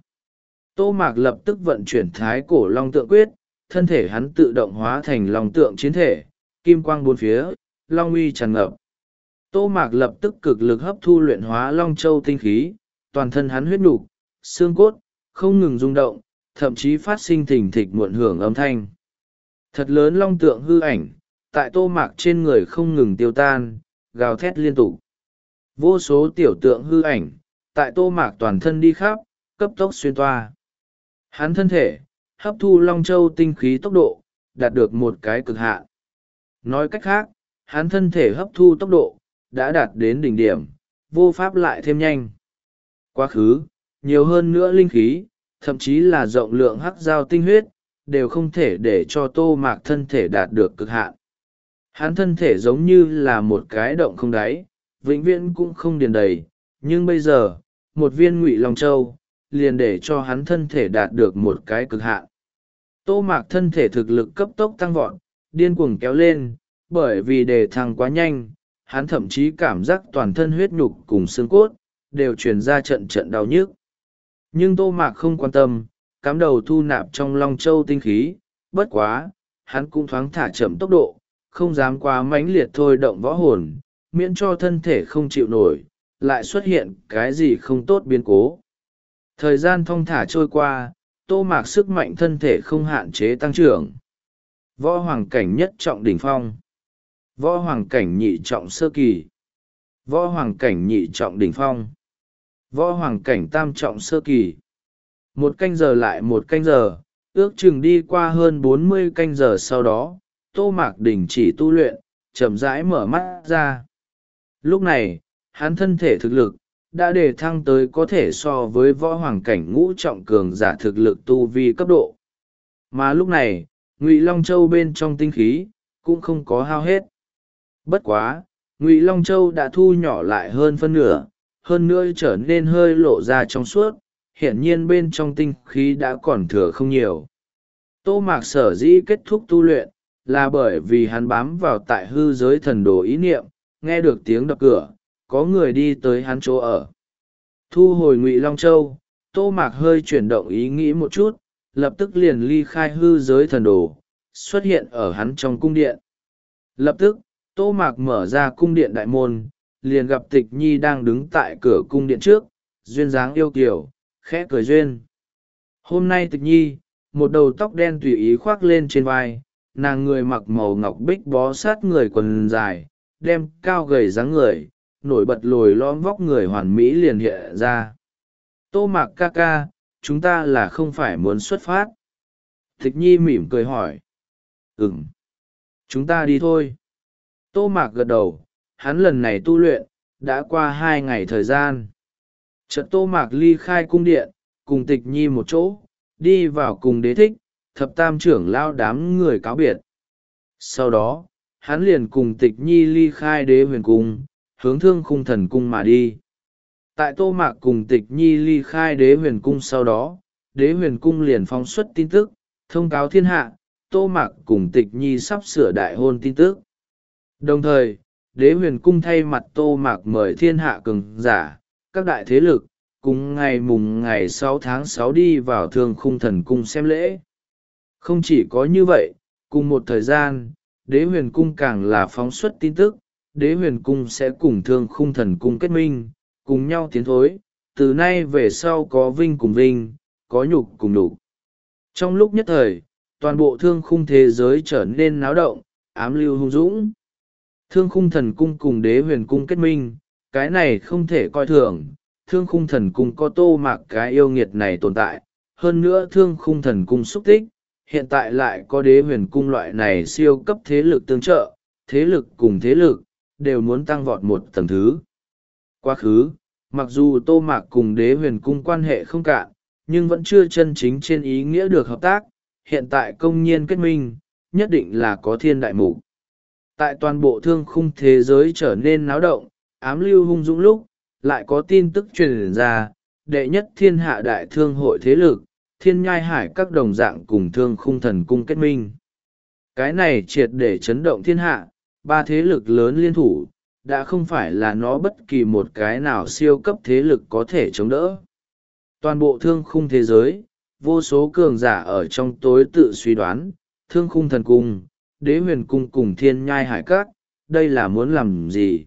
Tô Mạc lập tức vận chuyển thái cổ Long Tượng Quyết, thân thể hắn tự động hóa thành Long Tượng chiến thể, kim quang bốn phía, Long uy tràn ngập. Tô Mạc lập tức cực lực hấp thu luyện hóa Long Châu tinh khí, toàn thân hắn huyết nục, xương cốt, không ngừng rung động, thậm chí phát sinh thình thịch muộn hưởng âm thanh. Thật lớn long tượng hư ảnh, tại Tô Mạc trên người không ngừng tiêu tan, gào thét liên tục. Vô số tiểu tượng hư ảnh, Tại tô mạc toàn thân đi khắp, cấp tốc xuyên toa. Hắn thân thể, hấp thu Long Châu tinh khí tốc độ, đạt được một cái cực hạn. Nói cách khác, hắn thân thể hấp thu tốc độ, đã đạt đến đỉnh điểm, vô pháp lại thêm nhanh. Quá khứ, nhiều hơn nữa linh khí, thậm chí là rộng lượng hắc giao tinh huyết, đều không thể để cho tô mạc thân thể đạt được cực hạn. Hắn thân thể giống như là một cái động không đáy, vĩnh viễn cũng không điền đầy, nhưng bây giờ, một viên ngụy Long Châu, liền để cho hắn thân thể đạt được một cái cực hạn. Tô mạc thân thể thực lực cấp tốc tăng vọt, điên cuồng kéo lên, bởi vì đề thăng quá nhanh, hắn thậm chí cảm giác toàn thân huyết nhục cùng xương cốt, đều truyền ra trận trận đau nhức. Nhưng tô mạc không quan tâm, cắm đầu thu nạp trong Long Châu tinh khí, bất quá, hắn cũng thoáng thả chậm tốc độ, không dám quá mãnh liệt thôi động võ hồn, miễn cho thân thể không chịu nổi, lại xuất hiện cái gì không tốt biến cố. Thời gian thong thả trôi qua, tô mạc sức mạnh thân thể không hạn chế tăng trưởng. Võ hoàng cảnh nhất trọng đỉnh phong, võ hoàng cảnh nhị trọng sơ kỳ, võ hoàng cảnh nhị trọng đỉnh phong, võ hoàng cảnh tam trọng sơ kỳ. Một canh giờ lại một canh giờ, ước chừng đi qua hơn bốn mươi canh giờ sau đó, tô mạc đình chỉ tu luyện, chậm rãi mở mắt ra. Lúc này, hắn thân thể thực lực, đã đề thăng tới có thể so với võ hoàng cảnh ngũ trọng cường giả thực lực tu vi cấp độ. Mà lúc này, Ngụy Long Châu bên trong tinh khí, cũng không có hao hết. Bất quá, Ngụy Long Châu đã thu nhỏ lại hơn phân nửa, hơn nữa trở nên hơi lộ ra trong suốt, hiển nhiên bên trong tinh khí đã còn thừa không nhiều. Tô mạc sở dĩ kết thúc tu luyện, là bởi vì hắn bám vào tại hư giới thần đồ ý niệm, nghe được tiếng đập cửa, có người đi tới hắn chỗ ở. Thu hồi Ngụy Long Châu, tô mạc hơi chuyển động ý nghĩ một chút, lập tức liền ly khai hư giới thần đồ, xuất hiện ở hắn trong cung điện. Lập tức, tô mạc mở ra cung điện đại môn, liền gặp Tịch Nhi đang đứng tại cửa cung điện trước, duyên dáng yêu kiều, khẽ cười duyên. Hôm nay Tịch Nhi, một đầu tóc đen tùy ý khoác lên trên vai, nàng người mặc màu ngọc bích bó sát người quần dài, đem cao gầy dáng người, nổi bật lồi lõm vóc người hoàn mỹ liền hiện ra. Tô mạc ca ca, chúng ta là không phải muốn xuất phát? Tịch Nhi mỉm cười hỏi. Ừm, chúng ta đi thôi. Tô mạc gật đầu, hắn lần này tu luyện, đã qua hai ngày thời gian. Chợt tô mạc ly khai cung điện, cùng Tịch Nhi một chỗ, đi vào cùng Đế Thích, thập tam trưởng lao đám người cáo biệt. Sau đó, hắn liền cùng Tịch Nhi ly khai Đế Huyền Cung, hướng Thương Khung Thần Cung mà đi. Tại tô mạc cùng Tịch Nhi ly khai Đế Huyền Cung sau đó, Đế Huyền Cung liền phóng xuất tin tức, thông cáo thiên hạ, tô mạc cùng Tịch Nhi sắp sửa đại hôn tin tức. Đồng thời, Đế Huyền Cung thay mặt tô mạc mời thiên hạ cường giả, các đại thế lực, cùng ngày mùng ngày sáu tháng sáu đi vào Thương Khung Thần Cung xem lễ. Không chỉ có như vậy, cùng một thời gian, Đế Huyền Cung càng là phóng xuất tin tức, Đế Huyền Cung sẽ cùng Thương Khung Thần Cung kết minh, cùng nhau tiến thối, từ nay về sau có vinh cùng vinh, có nhục cùng nhục. Trong lúc nhất thời, toàn bộ Thương Khung thế giới trở nên náo động, ám lưu hung dũng. Thương Khung Thần Cung cùng Đế Huyền Cung kết minh, cái này không thể coi thường. Thương Khung Thần Cung có tô mạc cái yêu nghiệt này tồn tại, hơn nữa Thương Khung Thần Cung xúc tích, hiện tại lại có Đế Huyền Cung loại này siêu cấp thế lực tương trợ, thế lực cùng thế lực, đều muốn tăng vọt một tầng thứ. Quá khứ, mặc dù tô mạc cùng Đế Huyền Cung quan hệ không cạn, nhưng vẫn chưa chân chính trên ý nghĩa được hợp tác, hiện tại công nhiên kết minh, nhất định là có thiên đại mục. Tại toàn bộ Thương Khung thế giới trở nên náo động, ám lưu hung dũng lúc, lại có tin tức truyền ra, đệ nhất thiên hạ đại thương hội thế lực, thiên nhai hải các đồng dạng cùng Thương Khung Thần Cung kết minh. Cái này triệt để chấn động thiên hạ, ba thế lực lớn liên thủ, đã không phải là nó bất kỳ một cái nào siêu cấp thế lực có thể chống đỡ. Toàn bộ Thương Khung thế giới, vô số cường giả ở trong tối tự suy đoán, Thương Khung Thần Cung, Đế Huyền Cung cùng thiên nhai hải các, đây là muốn làm gì?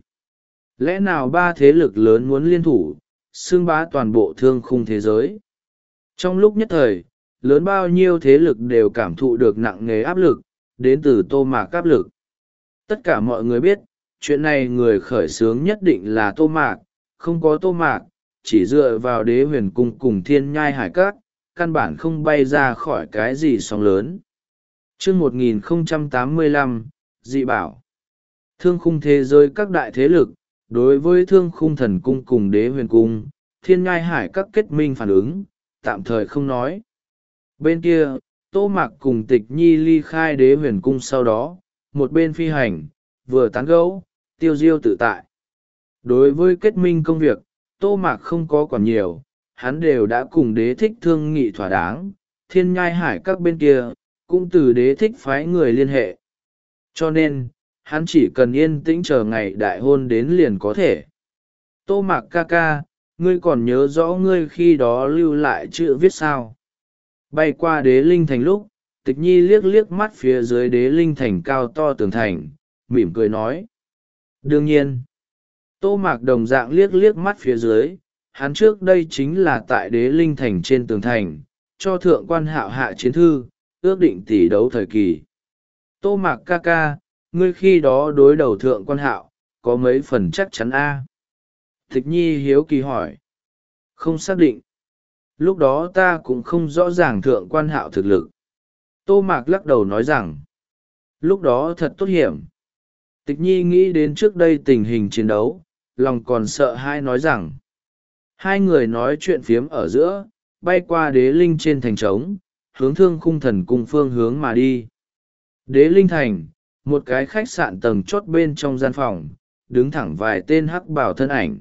Lẽ nào ba thế lực lớn muốn liên thủ, xưng bá toàn bộ Thương Khung thế giới? Trong lúc nhất thời, lớn bao nhiêu thế lực đều cảm thụ được nặng nề áp lực, đến từ tô mạc áp lực. Tất cả mọi người biết, chuyện này người khởi xướng nhất định là tô mạc, không có tô mạc, chỉ dựa vào đế huyền cung cùng thiên nhai hải các, căn bản không bay ra khỏi cái gì sóng lớn. Chương một nghìn không trăm tám mươi lăm, dị bảo. Thương khung thế giới các đại thế lực, đối với thương khung thần cung cùng đế huyền cung, thiên nhai hải các kết minh phản ứng, tạm thời không nói. Bên kia, Tô Mạc cùng Tịch Nhi ly khai đế huyền cung sau đó, một bên phi hành, vừa tán gẫu, tiêu diêu tự tại. Đối với kết minh công việc, Tô Mạc không có quản nhiều, hắn đều đã cùng đế thích thương nghị thỏa đáng, thiên nhai hải các bên kia, cũng từ đế thích phái người liên hệ. Cho nên, hắn chỉ cần yên tĩnh chờ ngày đại hôn đến liền có thể. Tô Mạc ca ca, ngươi còn nhớ rõ ngươi khi đó lưu lại chữ viết sao? Bay qua đế linh thành lúc, Tịch Nhi liếc liếc mắt phía dưới đế linh thành cao to tường thành, mỉm cười nói. Đương nhiên, Tô Mạc đồng dạng liếc liếc mắt phía dưới, hắn trước đây chính là tại đế linh thành trên tường thành, cho thượng quan hạo hạ chiến thư, ước định tỷ đấu thời kỳ. Tô Mạc ca ca, ngươi khi đó đối đầu thượng quan hạo, có mấy phần chắc chắn a? Tịch Nhi hiếu kỳ hỏi. Không xác định. Lúc đó ta cũng không rõ ràng thượng quan hạo thực lực. Tô Mạc lắc đầu nói rằng, lúc đó thật tốt hiểm. Tịch Nhi nghĩ đến trước đây tình hình chiến đấu, lòng còn sợ hãi nói rằng, hai người nói chuyện phiếm ở giữa, bay qua đế linh trên thành trống, hướng thương khung thần cung phương hướng mà đi. Đế linh thành, một cái khách sạn tầng chót bên trong gian phòng, đứng thẳng vài tên hắc bào thân ảnh.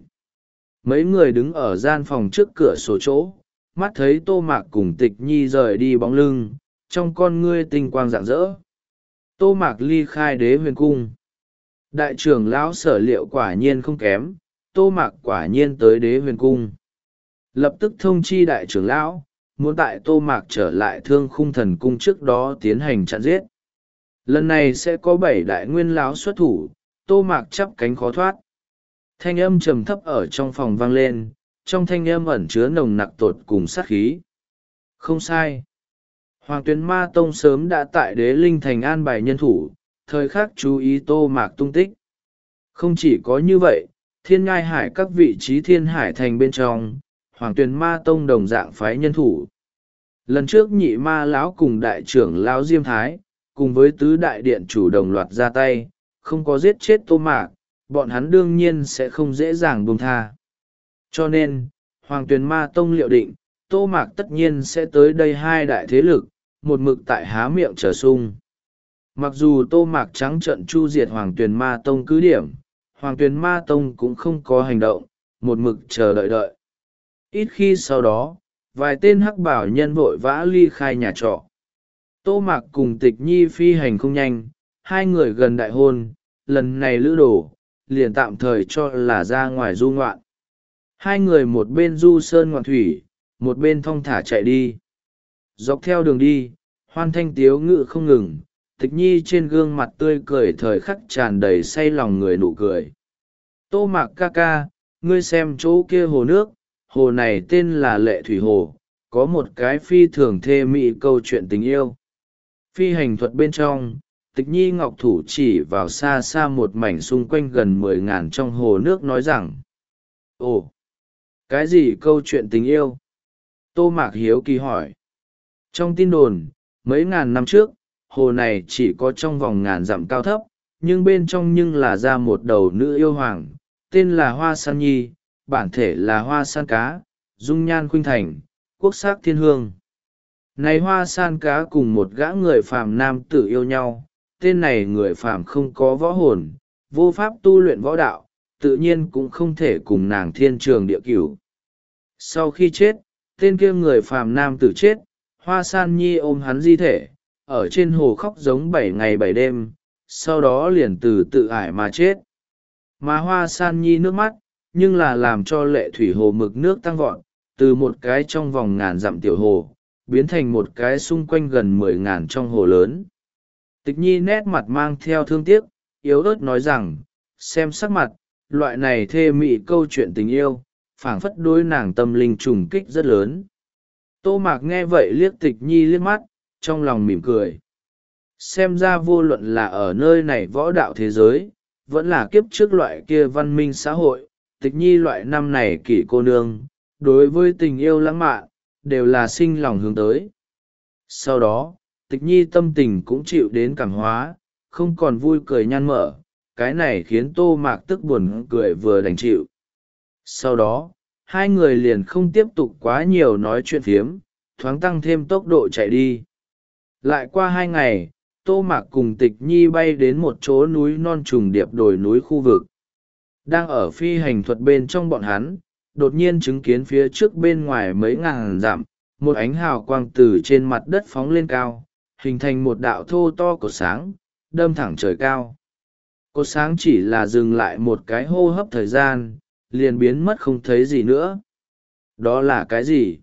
Mấy người đứng ở gian phòng trước cửa sổ chỗ, mắt thấy Tô Mạc cùng Tịch Nhi rời đi bóng lưng, trong con ngươi tinh quang rạng rỡ. Tô Mạc ly khai đế huyền cung. Đại trưởng lão Sở Liệu quả nhiên không kém, Tô Mạc quả nhiên tới đế huyền cung. Lập tức thông chi đại trưởng lão, muốn tại Tô Mạc trở lại thương khung thần cung trước đó tiến hành chặn giết. Lần này sẽ có bảy đại nguyên lão xuất thủ, Tô Mạc chắp cánh khó thoát. Thanh âm trầm thấp ở trong phòng vang lên, trong thanh âm ẩn chứa nồng nặc tột cùng sát khí. Không sai. Hoàng Tuyến Ma Tông sớm đã tại đế linh thành an bài nhân thủ, thời khắc chú ý Tô Mạc tung tích. Không chỉ có như vậy, thiên ngai hải các vị trí thiên hải thành bên trong, Hoàng Tuyến Ma Tông đồng dạng phái nhân thủ. Lần trước nhị ma lão cùng đại trưởng lão Diêm Thái, cùng với tứ đại điện chủ đồng loạt ra tay, không có giết chết Tô Mạc, bọn hắn đương nhiên sẽ không dễ dàng buông tha. Cho nên, Hoàng Tuyền Ma Tông liệu định, Tô Mạc tất nhiên sẽ tới đây hai đại thế lực, một mực tại há miệng trở sung. Mặc dù Tô Mạc trắng trận chu diệt Hoàng Tuyền Ma Tông cứ điểm, Hoàng Tuyền Ma Tông cũng không có hành động, một mực chờ đợi đợi. Ít khi sau đó, vài tên hắc bảo nhân vội vã ly khai nhà trọ. Tô Mạc cùng Tịch Nhi phi hành không nhanh, hai người gần đại hôn, lần này lữ đồ, liền tạm thời cho là ra ngoài du ngoạn. Hai người một bên du sơn ngoạn thủy, một bên thong thả chạy đi. Dọc theo đường đi, hoan thanh tiếu ngự không ngừng, Tịch Nhi trên gương mặt tươi cười thời khắc tràn đầy say lòng người nụ cười. Tô Mạc ca ca, ngươi xem chỗ kia hồ nước, hồ này tên là Lệ Thủy Hồ, có một cái phi thường thê mị câu chuyện tình yêu. Phi hành thuật bên trong, Tịch Nhi ngọc thủ chỉ vào xa xa một mảnh xung quanh gần mười ngàn trong hồ nước nói rằng, ồ, cái gì câu chuyện tình yêu? Tô Mạc hiếu kỳ hỏi. Trong tin đồn, mấy ngàn năm trước, hồ này chỉ có trong vòng ngàn dặm cao thấp, nhưng bên trong nhưng là ra một đầu nữ yêu hoàng, tên là Hoa San Nhi, bản thể là hoa san cá, dung nhan khuynh thành, quốc sắc thiên hương. Này hoa san cá cùng một gã người phàm nam tử yêu nhau, tên này người phàm không có võ hồn, vô pháp tu luyện võ đạo, tự nhiên cũng không thể cùng nàng thiên trường địa cửu. Sau khi chết, tên kia người phàm nam tử chết, Hoa San Nhi ôm hắn di thể, ở trên hồ khóc giống bảy ngày bảy đêm, sau đó liền từ tự ải mà chết. Mà Hoa San Nhi nước mắt, nhưng là làm cho Lệ Thủy Hồ mực nước tăng vọt, từ một cái trong vòng ngàn dặm tiểu hồ, biến thành một cái xung quanh gần mười ngàn trong hồ lớn. Tịch Nhi nét mặt mang theo thương tiếc, yếu ớt nói rằng, xem sắc mặt, loại này thê mị câu chuyện tình yêu, phảng phất đối nàng tâm linh trùng kích rất lớn. Tô Mạc nghe vậy liếc Tịch Nhi liếc mắt, trong lòng mỉm cười. Xem ra vô luận là ở nơi này võ đạo thế giới, vẫn là kiếp trước loại kia văn minh xã hội, Tịch Nhi loại năm này kỷ cô nương, đối với tình yêu lãng mạn đều là sinh lòng hướng tới. Sau đó Tịch Nhi tâm tình cũng chịu đến cảm hóa, không còn vui cười nhan mở, cái này khiến Tô Mạc tức buồn cười vừa đành chịu. Sau đó hai người liền không tiếp tục quá nhiều nói chuyện phiếm, thoáng tăng thêm tốc độ chạy đi. Lại qua hai ngày, Tô Mạc cùng Tịch Nhi bay đến một chỗ núi non trùng điệp đồi núi khu vực. Đang ở phi hành thuật bên trong bọn hắn, đột nhiên chứng kiến phía trước bên ngoài mấy ngàn dặm, một ánh hào quang từ trên mặt đất phóng lên cao, hình thành một đạo thô to cột sáng, đâm thẳng trời cao. Cột sáng chỉ là dừng lại một cái hô hấp thời gian, liền biến mất không thấy gì nữa. Đó là cái gì?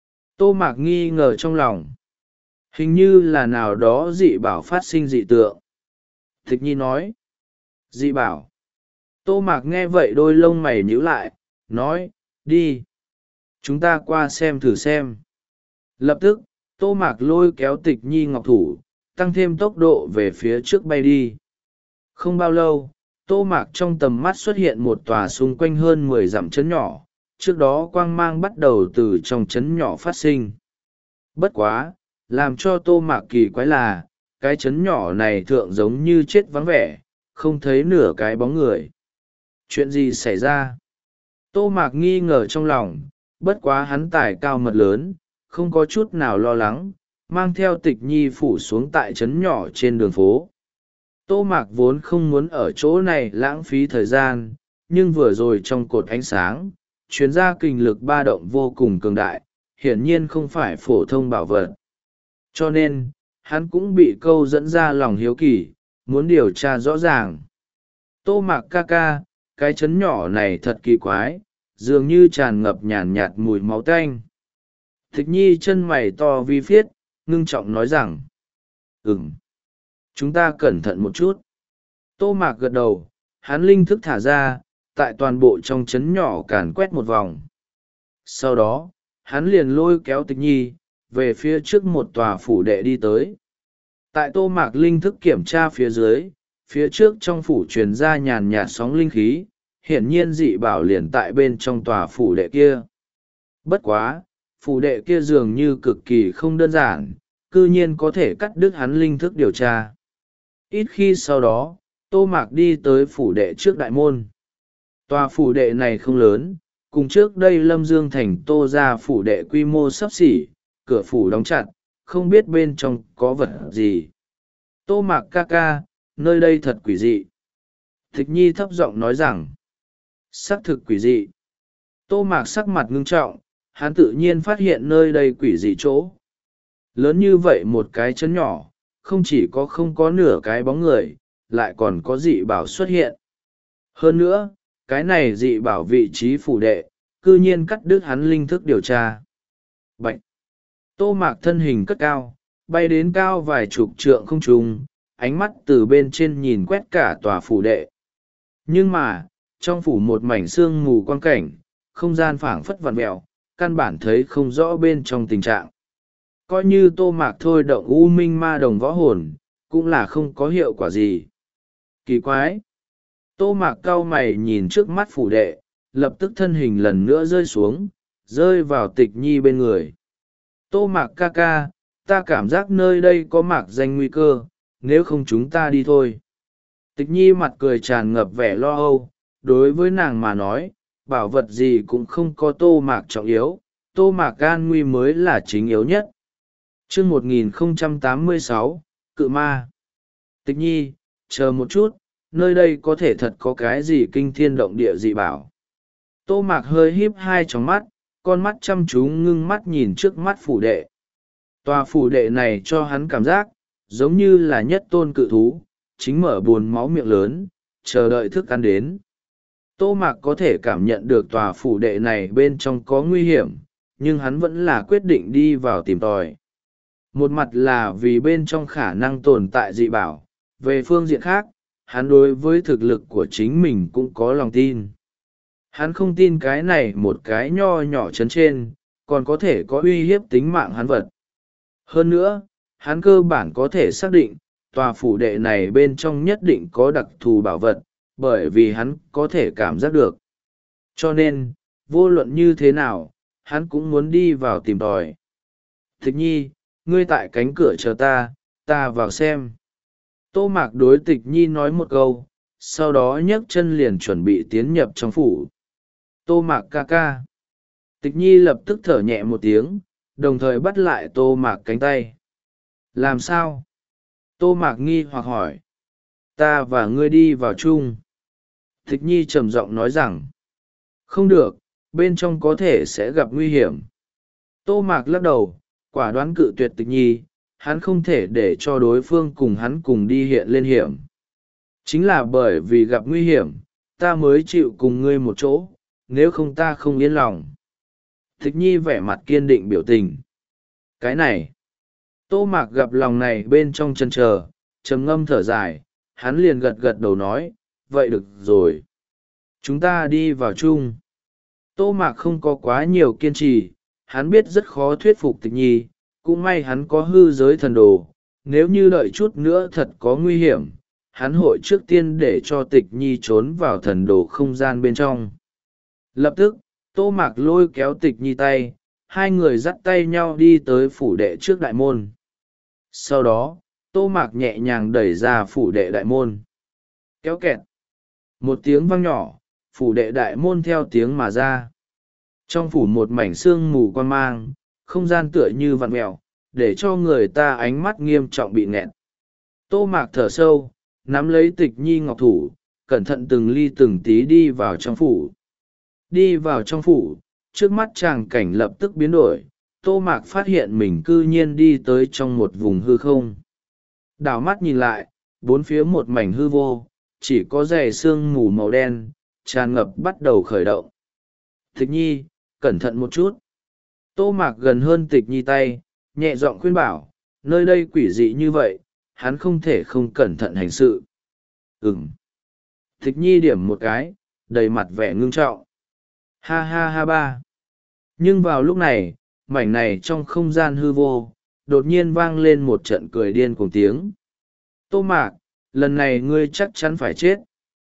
Tô Mạc nghi ngờ trong lòng. Hình như là nào đó dị bảo phát sinh dị tượng. Tịch Nhi nói. Dị bảo. Tô Mạc nghe vậy đôi lông mày nhíu lại, nói, đi. Chúng ta qua xem thử xem. Lập tức, Tô Mạc lôi kéo Tịch Nhi ngọc thủ, tăng thêm tốc độ về phía trước bay đi. Không bao lâu, Tô Mạc trong tầm mắt xuất hiện một tòa xung quanh hơn mười dặm trấn nhỏ, trước đó quang mang bắt đầu từ trong trấn nhỏ phát sinh. Bất quá, làm cho Tô Mạc kỳ quái là, cái trấn nhỏ này thượng giống như chết vắng vẻ, không thấy nửa cái bóng người. Chuyện gì xảy ra? Tô Mạc nghi ngờ trong lòng, bất quá hắn tài cao mật lớn, không có chút nào lo lắng, mang theo Tịch Nhi phủ xuống tại trấn nhỏ trên đường phố. Tô Mạc vốn không muốn ở chỗ này lãng phí thời gian, nhưng vừa rồi trong cột ánh sáng, chuyến ra kình lực ba động vô cùng cường đại, hiển nhiên không phải phổ thông bảo vật. Cho nên, hắn cũng bị câu dẫn ra lòng hiếu kỳ, muốn điều tra rõ ràng. Tô Mạc ca ca, cái trấn nhỏ này thật kỳ quái, dường như tràn ngập nhàn nhạt mùi máu tanh. Tịch Nhi chân mày to vi phiết, ngưng trọng nói rằng, ừm, chúng ta cẩn thận một chút. Tô Mạc gật đầu, hắn linh thức thả ra, tại toàn bộ trong trấn nhỏ càn quét một vòng. Sau đó, hắn liền lôi kéo Tịch Nhi, về phía trước một tòa phủ đệ đi tới. Tại Tô Mạc linh thức kiểm tra phía dưới, phía trước trong phủ truyền ra nhàn nhạt sóng linh khí, hiển nhiên dị bảo liền tại bên trong tòa phủ đệ kia. Bất quá, phủ đệ kia dường như cực kỳ không đơn giản, cư nhiên có thể cắt đứt hắn linh thức điều tra. Ít khi sau đó, Tô Mạc đi tới phủ đệ trước đại môn. Tòa phủ đệ này không lớn, cùng trước đây Lâm Dương thành Tô ra phủ đệ quy mô sấp xỉ, cửa phủ đóng chặt, không biết bên trong có vật gì. Tô Mạc ca ca, nơi đây thật quỷ dị. Tịch Nhi thấp giọng nói rằng, xác thực quỷ dị. Tô Mạc sắc mặt ngưng trọng, hắn tự nhiên phát hiện nơi đây quỷ dị chỗ. Lớn như vậy một cái trấn nhỏ, không chỉ có không có nửa cái bóng người, lại còn có dị bảo xuất hiện. Hơn nữa, cái này dị bảo vị trí phủ đệ, cư nhiên cắt đứt hắn linh thức điều tra. Bạch! Tô Mạc thân hình cất cao, bay đến cao vài chục trượng không trung, ánh mắt từ bên trên nhìn quét cả tòa phủ đệ. Nhưng mà, trong phủ một mảnh sương mù quang cảnh, không gian phảng phất vặn vẹo, căn bản thấy không rõ bên trong tình trạng. Coi như Tô Mạc thôi động U Minh Ma Đồng võ hồn, cũng là không có hiệu quả gì. Kỳ quái! Tô Mạc cau mày nhìn trước mắt phủ đệ, lập tức thân hình lần nữa rơi xuống, rơi vào Tịch Nhi bên người. Tô Mạc ca ca, ta cảm giác nơi đây có mạc danh nguy cơ, nếu không chúng ta đi thôi. Tịch Nhi mặt cười tràn ngập vẻ lo âu, đối với nàng mà nói, bảo vật gì cũng không có Tô Mạc trọng yếu, Tô Mạc an nguy mới là chính yếu nhất. Chương một nghìn không trăm tám mươi sáu, Cự Ma. Tịch Nhi, chờ một chút, nơi đây có thể thật có cái gì kinh thiên động địa dị bảo. Tô Mạc hơi híp hai tròng mắt, con mắt chăm chú ngưng mắt nhìn trước mắt phủ đệ. Tòa phủ đệ này cho hắn cảm giác, giống như là nhất tôn cự thú, chính mở buồn máu miệng lớn, chờ đợi thức ăn đến. Tô Mạc có thể cảm nhận được tòa phủ đệ này bên trong có nguy hiểm, nhưng hắn vẫn là quyết định đi vào tìm tòi. Một mặt là vì bên trong khả năng tồn tại dị bảo, về phương diện khác, hắn đối với thực lực của chính mình cũng có lòng tin. Hắn không tin cái này một cái nho nhỏ chấn trên, còn có thể có uy hiếp tính mạng hắn vật. Hơn nữa, hắn cơ bản có thể xác định, tòa phủ đệ này bên trong nhất định có đặc thù bảo vật, bởi vì hắn có thể cảm giác được. Cho nên, vô luận như thế nào, hắn cũng muốn đi vào tìm tòi. Tịch nhi, ngươi tại cánh cửa chờ ta, ta vào xem. Tô Mạc đối Tịch nhi nói một câu, sau đó nhấc chân liền chuẩn bị tiến nhập trong phủ. Tô Mạc ca ca. Tịch nhi lập tức thở nhẹ một tiếng, đồng thời bắt lại Tô Mạc cánh tay. Làm sao? Tô Mạc nghi hoặc hỏi. Ta và ngươi đi vào chung. Tịch nhi trầm giọng nói rằng. Không được, bên trong có thể sẽ gặp nguy hiểm. Tô Mạc lắc đầu, quả đoán cự tuyệt Tịch nhi, hắn không thể để cho đối phương cùng hắn cùng đi hiện lên hiểm. Chính là bởi vì gặp nguy hiểm, ta mới chịu cùng ngươi một chỗ, nếu không ta không yên lòng. Tịch nhi vẻ mặt kiên định biểu tình. Cái này, Tô Mạc gặp lòng này bên trong chân chờ, trầm ngâm thở dài, hắn liền gật gật đầu nói, vậy được rồi. Chúng ta đi vào chung. Tô Mạc không có quá nhiều kiên trì, hắn biết rất khó thuyết phục Tịch nhi, cũng may hắn có hư giới thần đồ, nếu như đợi chút nữa thật có nguy hiểm, hắn hội trước tiên để cho Tịch nhi trốn vào thần đồ không gian bên trong. Lập tức, Tô Mạc lôi kéo Tịch nhi tay, hai người dắt tay nhau đi tới phủ đệ trước đại môn. Sau đó, Tô Mạc nhẹ nhàng đẩy ra phủ đệ đại môn. Kéo kẹt. Một tiếng vang nhỏ, phủ đệ đại môn theo tiếng mà ra. Trong phủ một mảnh sương mù quan mang, không gian tựa như vặn mèo, để cho người ta ánh mắt nghiêm trọng bị nghẹn. Tô Mạc thở sâu, nắm lấy Tịch nhi ngọc thủ, cẩn thận từng ly từng tí đi vào trong phủ. Đi vào trong phủ, trước mắt tràng cảnh lập tức biến đổi, Tô Mạc phát hiện mình cư nhiên đi tới trong một vùng hư không. Đảo mắt nhìn lại, bốn phía một mảnh hư vô, chỉ có dày sương mù màu đen, tràn ngập bắt đầu khởi động. Tịch nhi, cẩn thận một chút. Tô Mạc gần hơn Tịch nhi tay, nhẹ giọng khuyên bảo, nơi đây quỷ dị như vậy, hắn không thể không cẩn thận hành sự. Ừm. Tịch nhi điểm một cái, đầy mặt vẻ ngưng trọng. Ha ha ha ba. Nhưng vào lúc này, mảnh này trong không gian hư vô, đột nhiên vang lên một trận cười điên cuồng tiếng. Tô Mạc, lần này ngươi chắc chắn phải chết.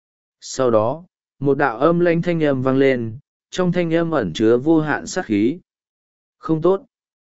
Sau đó, một đạo âm lanh thanh âm vang lên, trong thanh âm ẩn chứa vô hạn sát khí. Không tốt.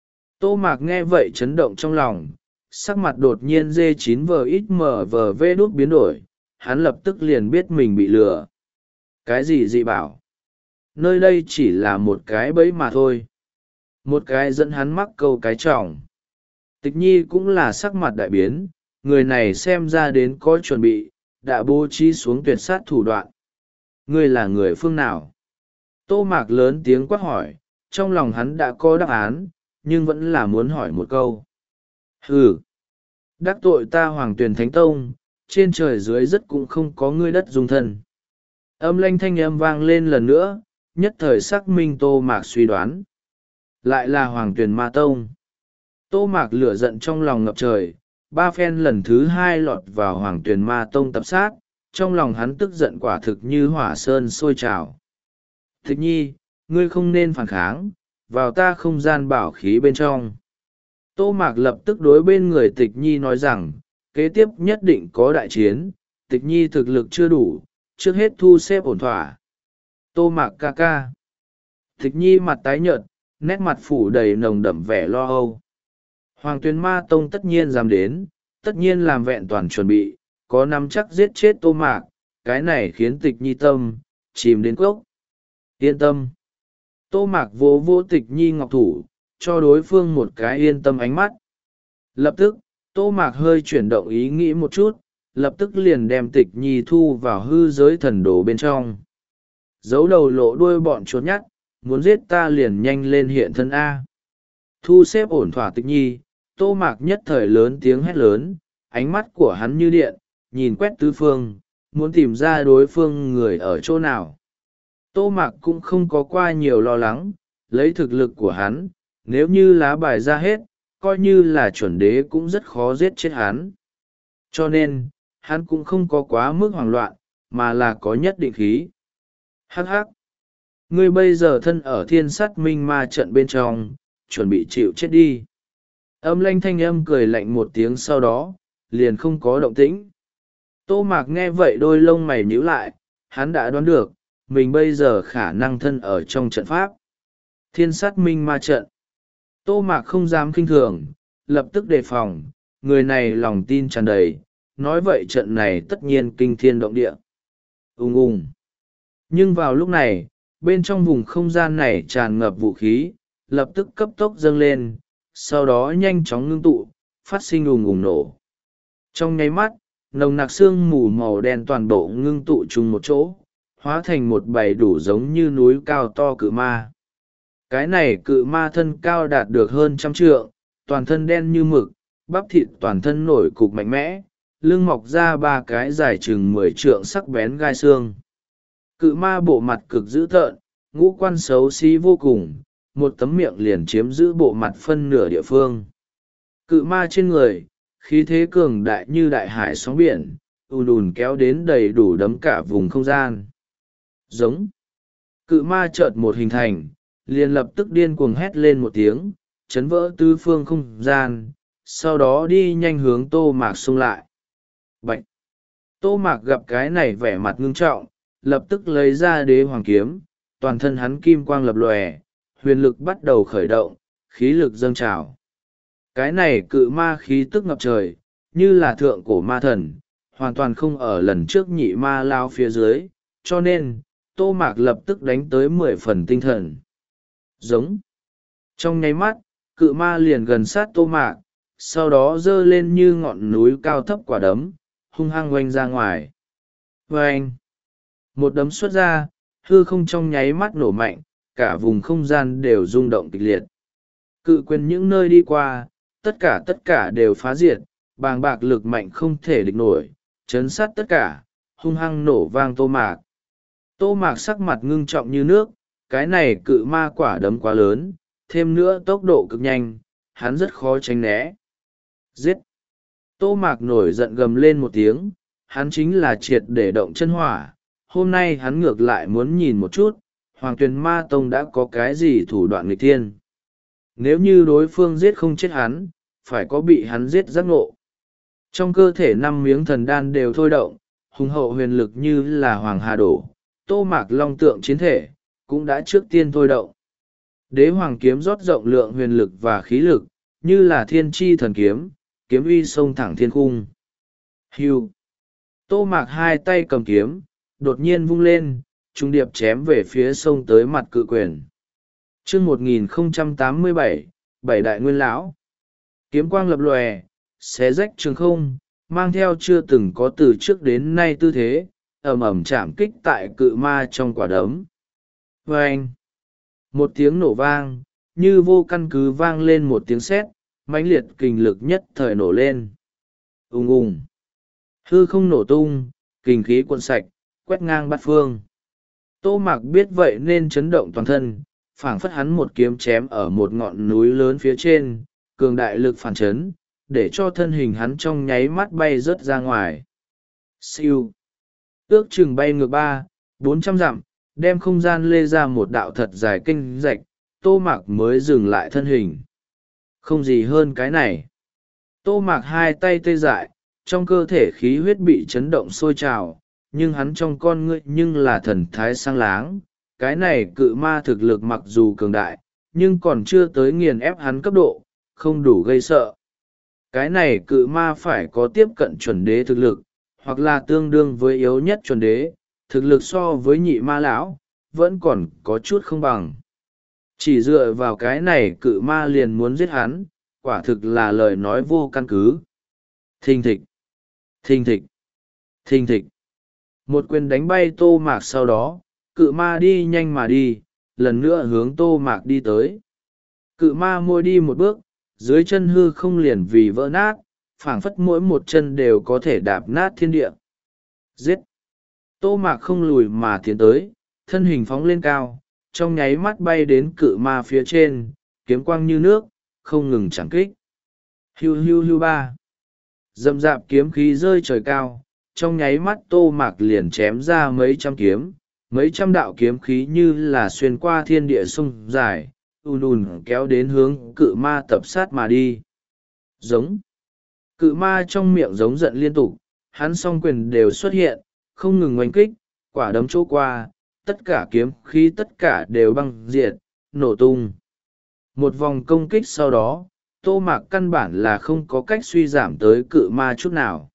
Tô Mạc nghe vậy chấn động trong lòng, sắc mặt đột nhiên dê chín vờ ít mờ vờ vê đút biến đổi, hắn lập tức liền biết mình bị lừa. Cái gì dị bảo? Nơi đây chỉ là một cái bẫy mà thôi. Một cái dẫn hắn mắc câu cái trọng. Tịch nhi cũng là sắc mặt đại biến, người này xem ra đến có chuẩn bị, đã bố trí xuống tuyệt sát thủ đoạn. Ngươi là người phương nào? Tô Mạc lớn tiếng quát hỏi, trong lòng hắn đã có đáp án, nhưng vẫn là muốn hỏi một câu. Hừ! Đắc tội ta Hoàng Tuyền Thánh Tông, trên trời dưới đất cũng không có ngươi đất dung thân. Âm lanh thanh âm vang lên lần nữa, nhất thời xác minh Tô Mạc suy đoán. Lại là Hoàng Tuyền Ma Tông. Tô Mạc lửa giận trong lòng ngập trời, ba phen lần thứ hai lọt vào Hoàng Tuyền Ma Tông tập sát, trong lòng hắn tức giận quả thực như hỏa sơn sôi trào. Tịch nhi, ngươi không nên phản kháng, vào ta không gian bảo khí bên trong. Tô Mạc lập tức đối bên người Tịch nhi nói rằng, kế tiếp nhất định có đại chiến, Tịch nhi thực lực chưa đủ, trước hết thu xếp ổn thỏa. Tô Mạc ca ca. Tịch nhi mặt tái nhợt, nét mặt phủ đầy nồng đậm vẻ lo âu. Hoàng Tuyền Ma Tông tất nhiên dám đến, tất nhiên làm vẹn toàn chuẩn bị, có nắm chắc giết chết Tô Mạc, cái này khiến Tịch nhi tâm chìm đến cốc. Yên tâm. Tô Mạc vỗ vỗ Tịch nhi ngọc thủ, cho đối phương một cái yên tâm ánh mắt. Lập tức, Tô Mạc hơi chuyển động ý nghĩ một chút, lập tức liền đem Tịch nhi thu vào hư giới thần đồ bên trong. Giấu đầu lộ đuôi bọn chuột nhắt, muốn giết ta liền nhanh lên hiện thân A. Thu xếp ổn thỏa Tịch nhi, Tô Mạc nhất thời lớn tiếng hét lớn, ánh mắt của hắn như điện, nhìn quét tứ phương, muốn tìm ra đối phương người ở chỗ nào. Tô Mạc cũng không có qua nhiều lo lắng, lấy thực lực của hắn, nếu như lá bài ra hết, coi như là chuẩn đế cũng rất khó giết chết hắn. Cho nên, hắn cũng không có quá mức hoảng loạn, mà là có nhất định khí. Hắc hắc! Ngươi bây giờ thân ở thiên sát minh ma trận bên trong, chuẩn bị chịu chết đi. Âm lanh thanh âm cười lạnh một tiếng sau đó, liền không có động tĩnh. Tô Mạc nghe vậy đôi lông mày nhíu lại, hắn đã đoán được, mình bây giờ khả năng thân ở trong trận pháp. Thiên sát minh ma trận. Tô Mạc không dám khinh thường, lập tức đề phòng, người này lòng tin tràn đầy, nói vậy trận này tất nhiên kinh thiên động địa. Ùng ùng. Nhưng vào lúc này, bên trong vùng không gian này tràn ngập vũ khí, lập tức cấp tốc dâng lên, sau đó nhanh chóng ngưng tụ, phát sinh ùng ùng nổ. Trong nháy mắt, nồng nặc sương mù màu đen toàn bộ ngưng tụ chung một chỗ, hóa thành một bầy đủ giống như núi cao to cự ma. Cái này cự ma thân cao đạt được hơn trăm trượng, toàn thân đen như mực, bắp thịt toàn thân nổi cục mạnh mẽ, lưng mọc ra ba cái dài chừng mười trượng sắc bén gai xương. Cự ma bộ mặt cực dữ tợn, ngũ quan xấu xí vô cùng, một tấm miệng liền chiếm giữ bộ mặt phân nửa địa phương. Cự ma trên người, khí thế cường đại như đại hải sóng biển, ùn ùn kéo đến đầy đủ đấm cả vùng không gian. Giống. Cự ma chợt một hình thành, liền lập tức điên cuồng hét lên một tiếng, chấn vỡ tứ phương không gian, sau đó đi nhanh hướng Tô Mạc xung lại. Bạch! Tô Mạc gặp cái này vẻ mặt ngưng trọng, lập tức lấy ra đế hoàng kiếm, toàn thân hắn kim quang lập lòe, huyền lực bắt đầu khởi động, khí lực dâng trào. Cái này cự ma khí tức ngập trời, như là thượng cổ ma thần, hoàn toàn không ở lần trước nhị ma lao phía dưới, cho nên, Tô Mạc lập tức đánh tới mười phần tinh thần. Giống. Trong nháy mắt, cự ma liền gần sát Tô Mạc, sau đó giơ lên như ngọn núi cao thấp quả đấm, hung hăng oanh ra ngoài. Oanh. Một đấm xuất ra, hư không trong nháy mắt nổ mạnh, cả vùng không gian đều rung động kịch liệt. Cự quyền những nơi đi qua, tất cả tất cả đều phá diệt, bàng bạc lực mạnh không thể địch nổi, chấn sát tất cả, hung hăng nổ vang Tô Mạc. Tô Mạc sắc mặt ngưng trọng như nước, cái này cự ma quả đấm quá lớn, thêm nữa tốc độ cực nhanh, hắn rất khó tránh né. Giết! Tô Mạc nổi giận gầm lên một tiếng, hắn chính là triệt để động chân hỏa, hôm nay hắn ngược lại muốn nhìn một chút, Hoàng Tuyền Ma Tông đã có cái gì thủ đoạn nghịch thiên. Nếu như đối phương giết không chết hắn, phải có bị hắn giết giác ngộ. Trong cơ thể năm miếng thần đan đều thôi động, hùng hậu huyền lực như là hoàng hà đổ, Tô Mạc long tượng chiến thể, cũng đã trước tiên thôi động. Đế hoàng kiếm rót rộng lượng huyền lực và khí lực, như là thiên tri thần kiếm, kiếm uy sông thẳng thiên cung. Hưu. Tô Mạc hai tay cầm kiếm, đột nhiên vung lên, trung điệp chém về phía sông tới mặt cự quyền. Chương một nghìn không trăm tám mươi bảy, Bảy Đại Nguyên Lão. Kiếm quang lập lòe, xé rách trường không, mang theo chưa từng có từ trước đến nay tư thế, ầm ầm chạm kích tại cự ma trong quả đấm. Vâng! Một tiếng nổ vang, như vô căn cứ vang lên một tiếng sét, mãnh liệt kình lực nhất thời nổ lên. Ùng ùng! Hư không nổ tung, kình khí cuộn sạch, quét ngang bát phương. Tô Mạc biết vậy nên chấn động toàn thân, phảng phất hắn một kiếm chém ở một ngọn núi lớn phía trên, cường đại lực phản chấn, để cho thân hình hắn trong nháy mắt bay rớt ra ngoài. Siêu! Ước chừng bay ngược ba, bốn trăm dặm, đem không gian lê ra một đạo thật dài kênh rạch, Tô Mạc mới dừng lại thân hình. Không gì hơn cái này. Tô Mạc hai tay tê dại, trong cơ thể khí huyết bị chấn động sôi trào, nhưng hắn trong con ngươi nhưng là thần thái sang láng. Cái này cự ma thực lực mặc dù cường đại, nhưng còn chưa tới nghiền ép hắn cấp độ, không đủ gây sợ. Cái này cự ma phải có tiếp cận chuẩn đế thực lực, hoặc là tương đương với yếu nhất chuẩn đế, thực lực so với nhị ma lão, vẫn còn có chút không bằng. Chỉ dựa vào cái này cự ma liền muốn giết hắn, quả thực là lời nói vô căn cứ. Thình thịch, thình thịch, thình thịch. Một quyền đánh bay Tô Mạc sau đó, cự ma đi nhanh mà đi, lần nữa hướng Tô Mạc đi tới. Cự ma môi đi một bước, dưới chân hư không liền vì vỡ nát, phảng phất mỗi một chân đều có thể đạp nát thiên địa. Giết! Tô Mạc không lùi mà tiến tới, thân hình phóng lên cao, trong nháy mắt bay đến cự ma phía trên, kiếm quang như nước, không ngừng chẳng kích. Hiu hiu hiu ba. Dầm dạp kiếm khí rơi trời cao, trong nháy mắt Tô Mạc liền chém ra mấy trăm kiếm, mấy trăm đạo kiếm khí như là xuyên qua thiên địa sông dài, ùn ùn kéo đến hướng cự ma tập sát mà đi. Giống. Cự ma trong miệng giống giận liên tục, hắn song quyền đều xuất hiện, không ngừng oanh kích, quả đấm chỗ qua, tất cả kiếm khí tất cả đều băng diệt, nổ tung. Một vòng công kích sau đó, Tô Mạc căn bản là không có cách suy giảm tới cự ma chút nào.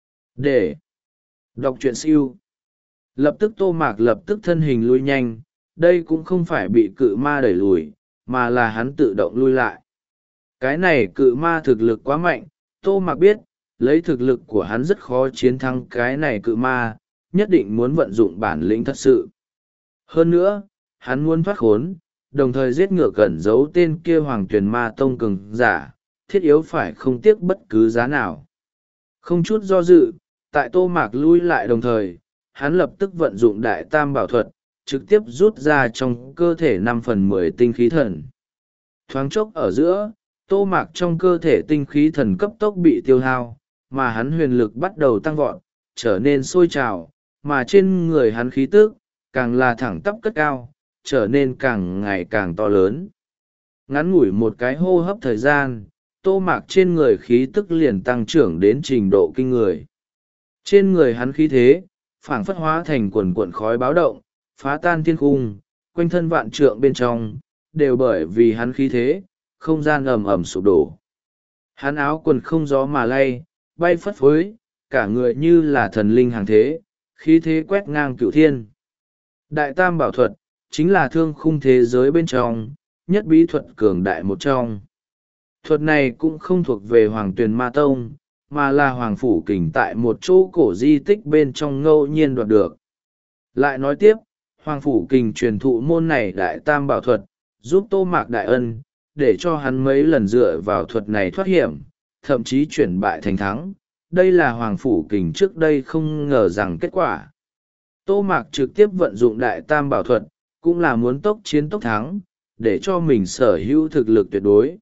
Để đọc truyện siêu, lập tức Tô Mạc lập tức thân hình lui nhanh, đây cũng không phải bị cự ma đẩy lùi, mà là hắn tự động lui lại. Cái này cự ma thực lực quá mạnh, Tô Mạc biết, lấy thực lực của hắn rất khó chiến thắng cái này cự ma, nhất định muốn vận dụng bản lĩnh thật sự. Hơn nữa, hắn muốn thoát khốn, đồng thời giết ngựa cẩn giấu tên kia Hoàng Tuyền Ma Tông cường giả, thiết yếu phải không tiếc bất cứ giá nào. Không chút do dự, tại Tô Mạc lui lại đồng thời, hắn lập tức vận dụng đại tam bảo thuật, trực tiếp rút ra trong cơ thể năm phần mười tinh khí thần. Thoáng chốc ở giữa, Tô Mạc trong cơ thể tinh khí thần cấp tốc bị tiêu hao, mà hắn huyền lực bắt đầu tăng vọt, trở nên sôi trào, mà trên người hắn khí tức càng là thẳng tắp cất cao, trở nên càng ngày càng to lớn. Ngắn ngủi một cái hô hấp thời gian, Tô Mạc trên người khí tức liền tăng trưởng đến trình độ kinh người. Trên người hắn khí thế, phảng phất hóa thành quần quần khói báo động, phá tan thiên cung, quanh thân vạn trượng bên trong, đều bởi vì hắn khí thế, không gian ầm ầm sụp đổ. Hắn áo quần không gió mà lay, bay phất phới, cả người như là thần linh hàng thế, khí thế quét ngang cửu thiên. Đại tam bảo thuật, chính là thương khung thế giới bên trong, nhất bí thuật cường đại một trong. Thuật này cũng không thuộc về Hoàng Tuyền Ma Tông, mà là Hoàng Phủ Kình tại một chỗ cổ di tích bên trong ngẫu nhiên đoạt được. Lại nói tiếp, Hoàng Phủ Kình truyền thụ môn này đại tam bảo thuật, giúp Tô Mạc đại ân, để cho hắn mấy lần dựa vào thuật này thoát hiểm, thậm chí chuyển bại thành thắng. Đây là Hoàng Phủ Kình trước đây không ngờ rằng kết quả. Tô Mạc trực tiếp vận dụng đại tam bảo thuật, cũng là muốn tốc chiến tốc thắng, để cho mình sở hữu thực lực tuyệt đối.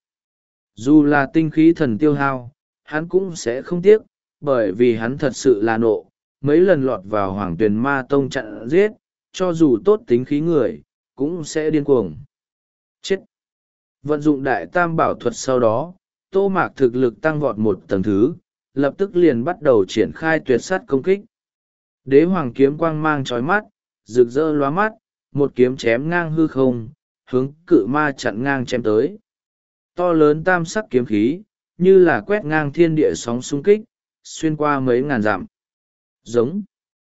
Dù là tinh khí thần tiêu hao, hắn cũng sẽ không tiếc, bởi vì hắn thật sự là nộ, mấy lần lọt vào Hoàng Tuyền Ma Tông chặn giết, cho dù tốt tính khí người, cũng sẽ điên cuồng. Chết! Vận dụng đại tam bảo thuật sau đó, Tô Mạc thực lực tăng vọt một tầng thứ, lập tức liền bắt đầu triển khai tuyệt sát công kích. Đế hoàng kiếm quang mang trói mắt, rực rỡ lóa mắt, một kiếm chém ngang hư không, hướng cự ma chặn ngang chém tới. To lớn tam sắc kiếm khí, như là quét ngang thiên địa sóng xung kích, xuyên qua mấy ngàn dặm. Giống.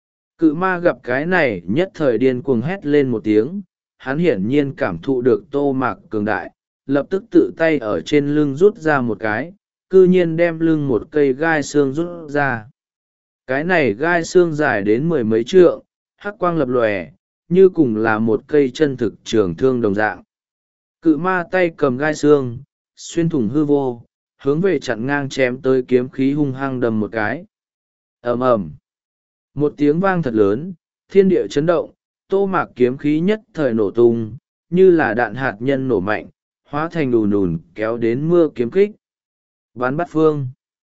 Cự ma gặp cái này nhất thời điên cuồng hét lên một tiếng, hắn hiển nhiên cảm thụ được Tô Mạc cường đại, lập tức tự tay ở trên lưng rút ra một cái, cư nhiên đem lưng một cây gai xương rút ra. Cái này gai xương dài đến mười mấy trượng, hắc quang lập lòe, như cùng là một cây chân thực trường thương đồng dạng. Cự ma tay cầm gai xương, xuyên thủng hư vô, hướng về chặn ngang chém tới kiếm khí hung hăng đầm một cái. Ầm ầm. Một tiếng vang thật lớn, thiên địa chấn động, Tô Mạc kiếm khí nhất thời nổ tung, như là đạn hạt nhân nổ mạnh, hóa thành đùn đùn kéo đến mưa kiếm kích. Bắn bắt phương.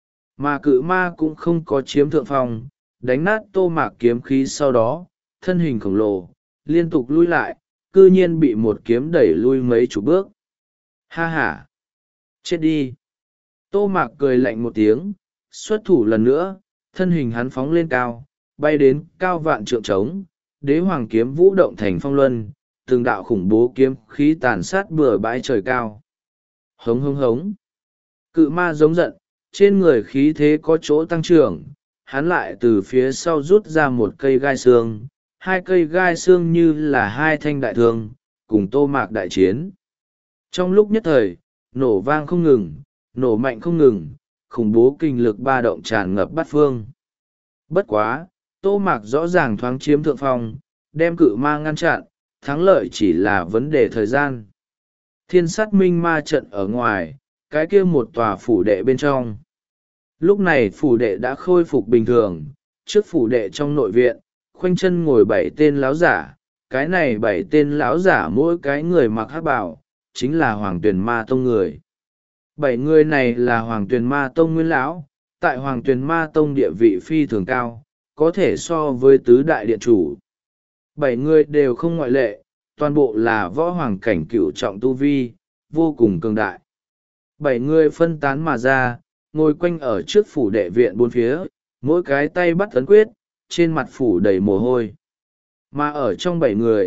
Mà cự ma cũng không có chiếm thượng phong, đánh nát Tô Mạc kiếm khí sau đó, thân hình khổng lồ, liên tục lui lại, cư nhiên bị một kiếm đẩy lui mấy chục bước. Ha ha! Chết đi! Tô Mạc cười lạnh một tiếng, xuất thủ lần nữa, thân hình hắn phóng lên cao, bay đến cao vạn trượng trống, đế hoàng kiếm vũ động thành phong luân, từng đạo khủng bố kiếm khí tàn sát bừa bãi trời cao. Hống hống hống! Cự ma giống giận, trên người khí thế có chỗ tăng trưởng, hắn lại từ phía sau rút ra một cây gai xương, hai cây gai xương như là hai thanh đại thương, cùng Tô Mạc đại chiến. Trong lúc nhất thời, nổ vang không ngừng, nổ mạnh không ngừng, khủng bố kinh lực ba động tràn ngập bát phương. Bất quá, Tô Mạc rõ ràng thoáng chiếm thượng phong, đem cự ma ngăn chặn, thắng lợi chỉ là vấn đề thời gian. Thiên sát minh ma trận ở ngoài, cái kia một tòa phủ đệ bên trong. Lúc này phủ đệ đã khôi phục bình thường, trước phủ đệ trong nội viện, khoanh chân ngồi bảy tên lão giả, cái này bảy tên lão giả mỗi cái người mặc hắc bào, chính là Hoàng Tuyền Ma Tông người. Bảy người này là Hoàng Tuyền Ma Tông nguyên lão, tại Hoàng Tuyền Ma Tông địa vị phi thường cao, có thể so với tứ đại điện chủ. Bảy người đều không ngoại lệ, toàn bộ là võ hoàng cảnh cửu trọng tu vi, vô cùng cường đại. Bảy người phân tán mà ra, ngồi quanh ở trước phủ đệ viện bốn phía, mỗi cái tay bắt ấn quyết, trên mặt phủ đầy mồ hôi. Mà ở trong bảy người,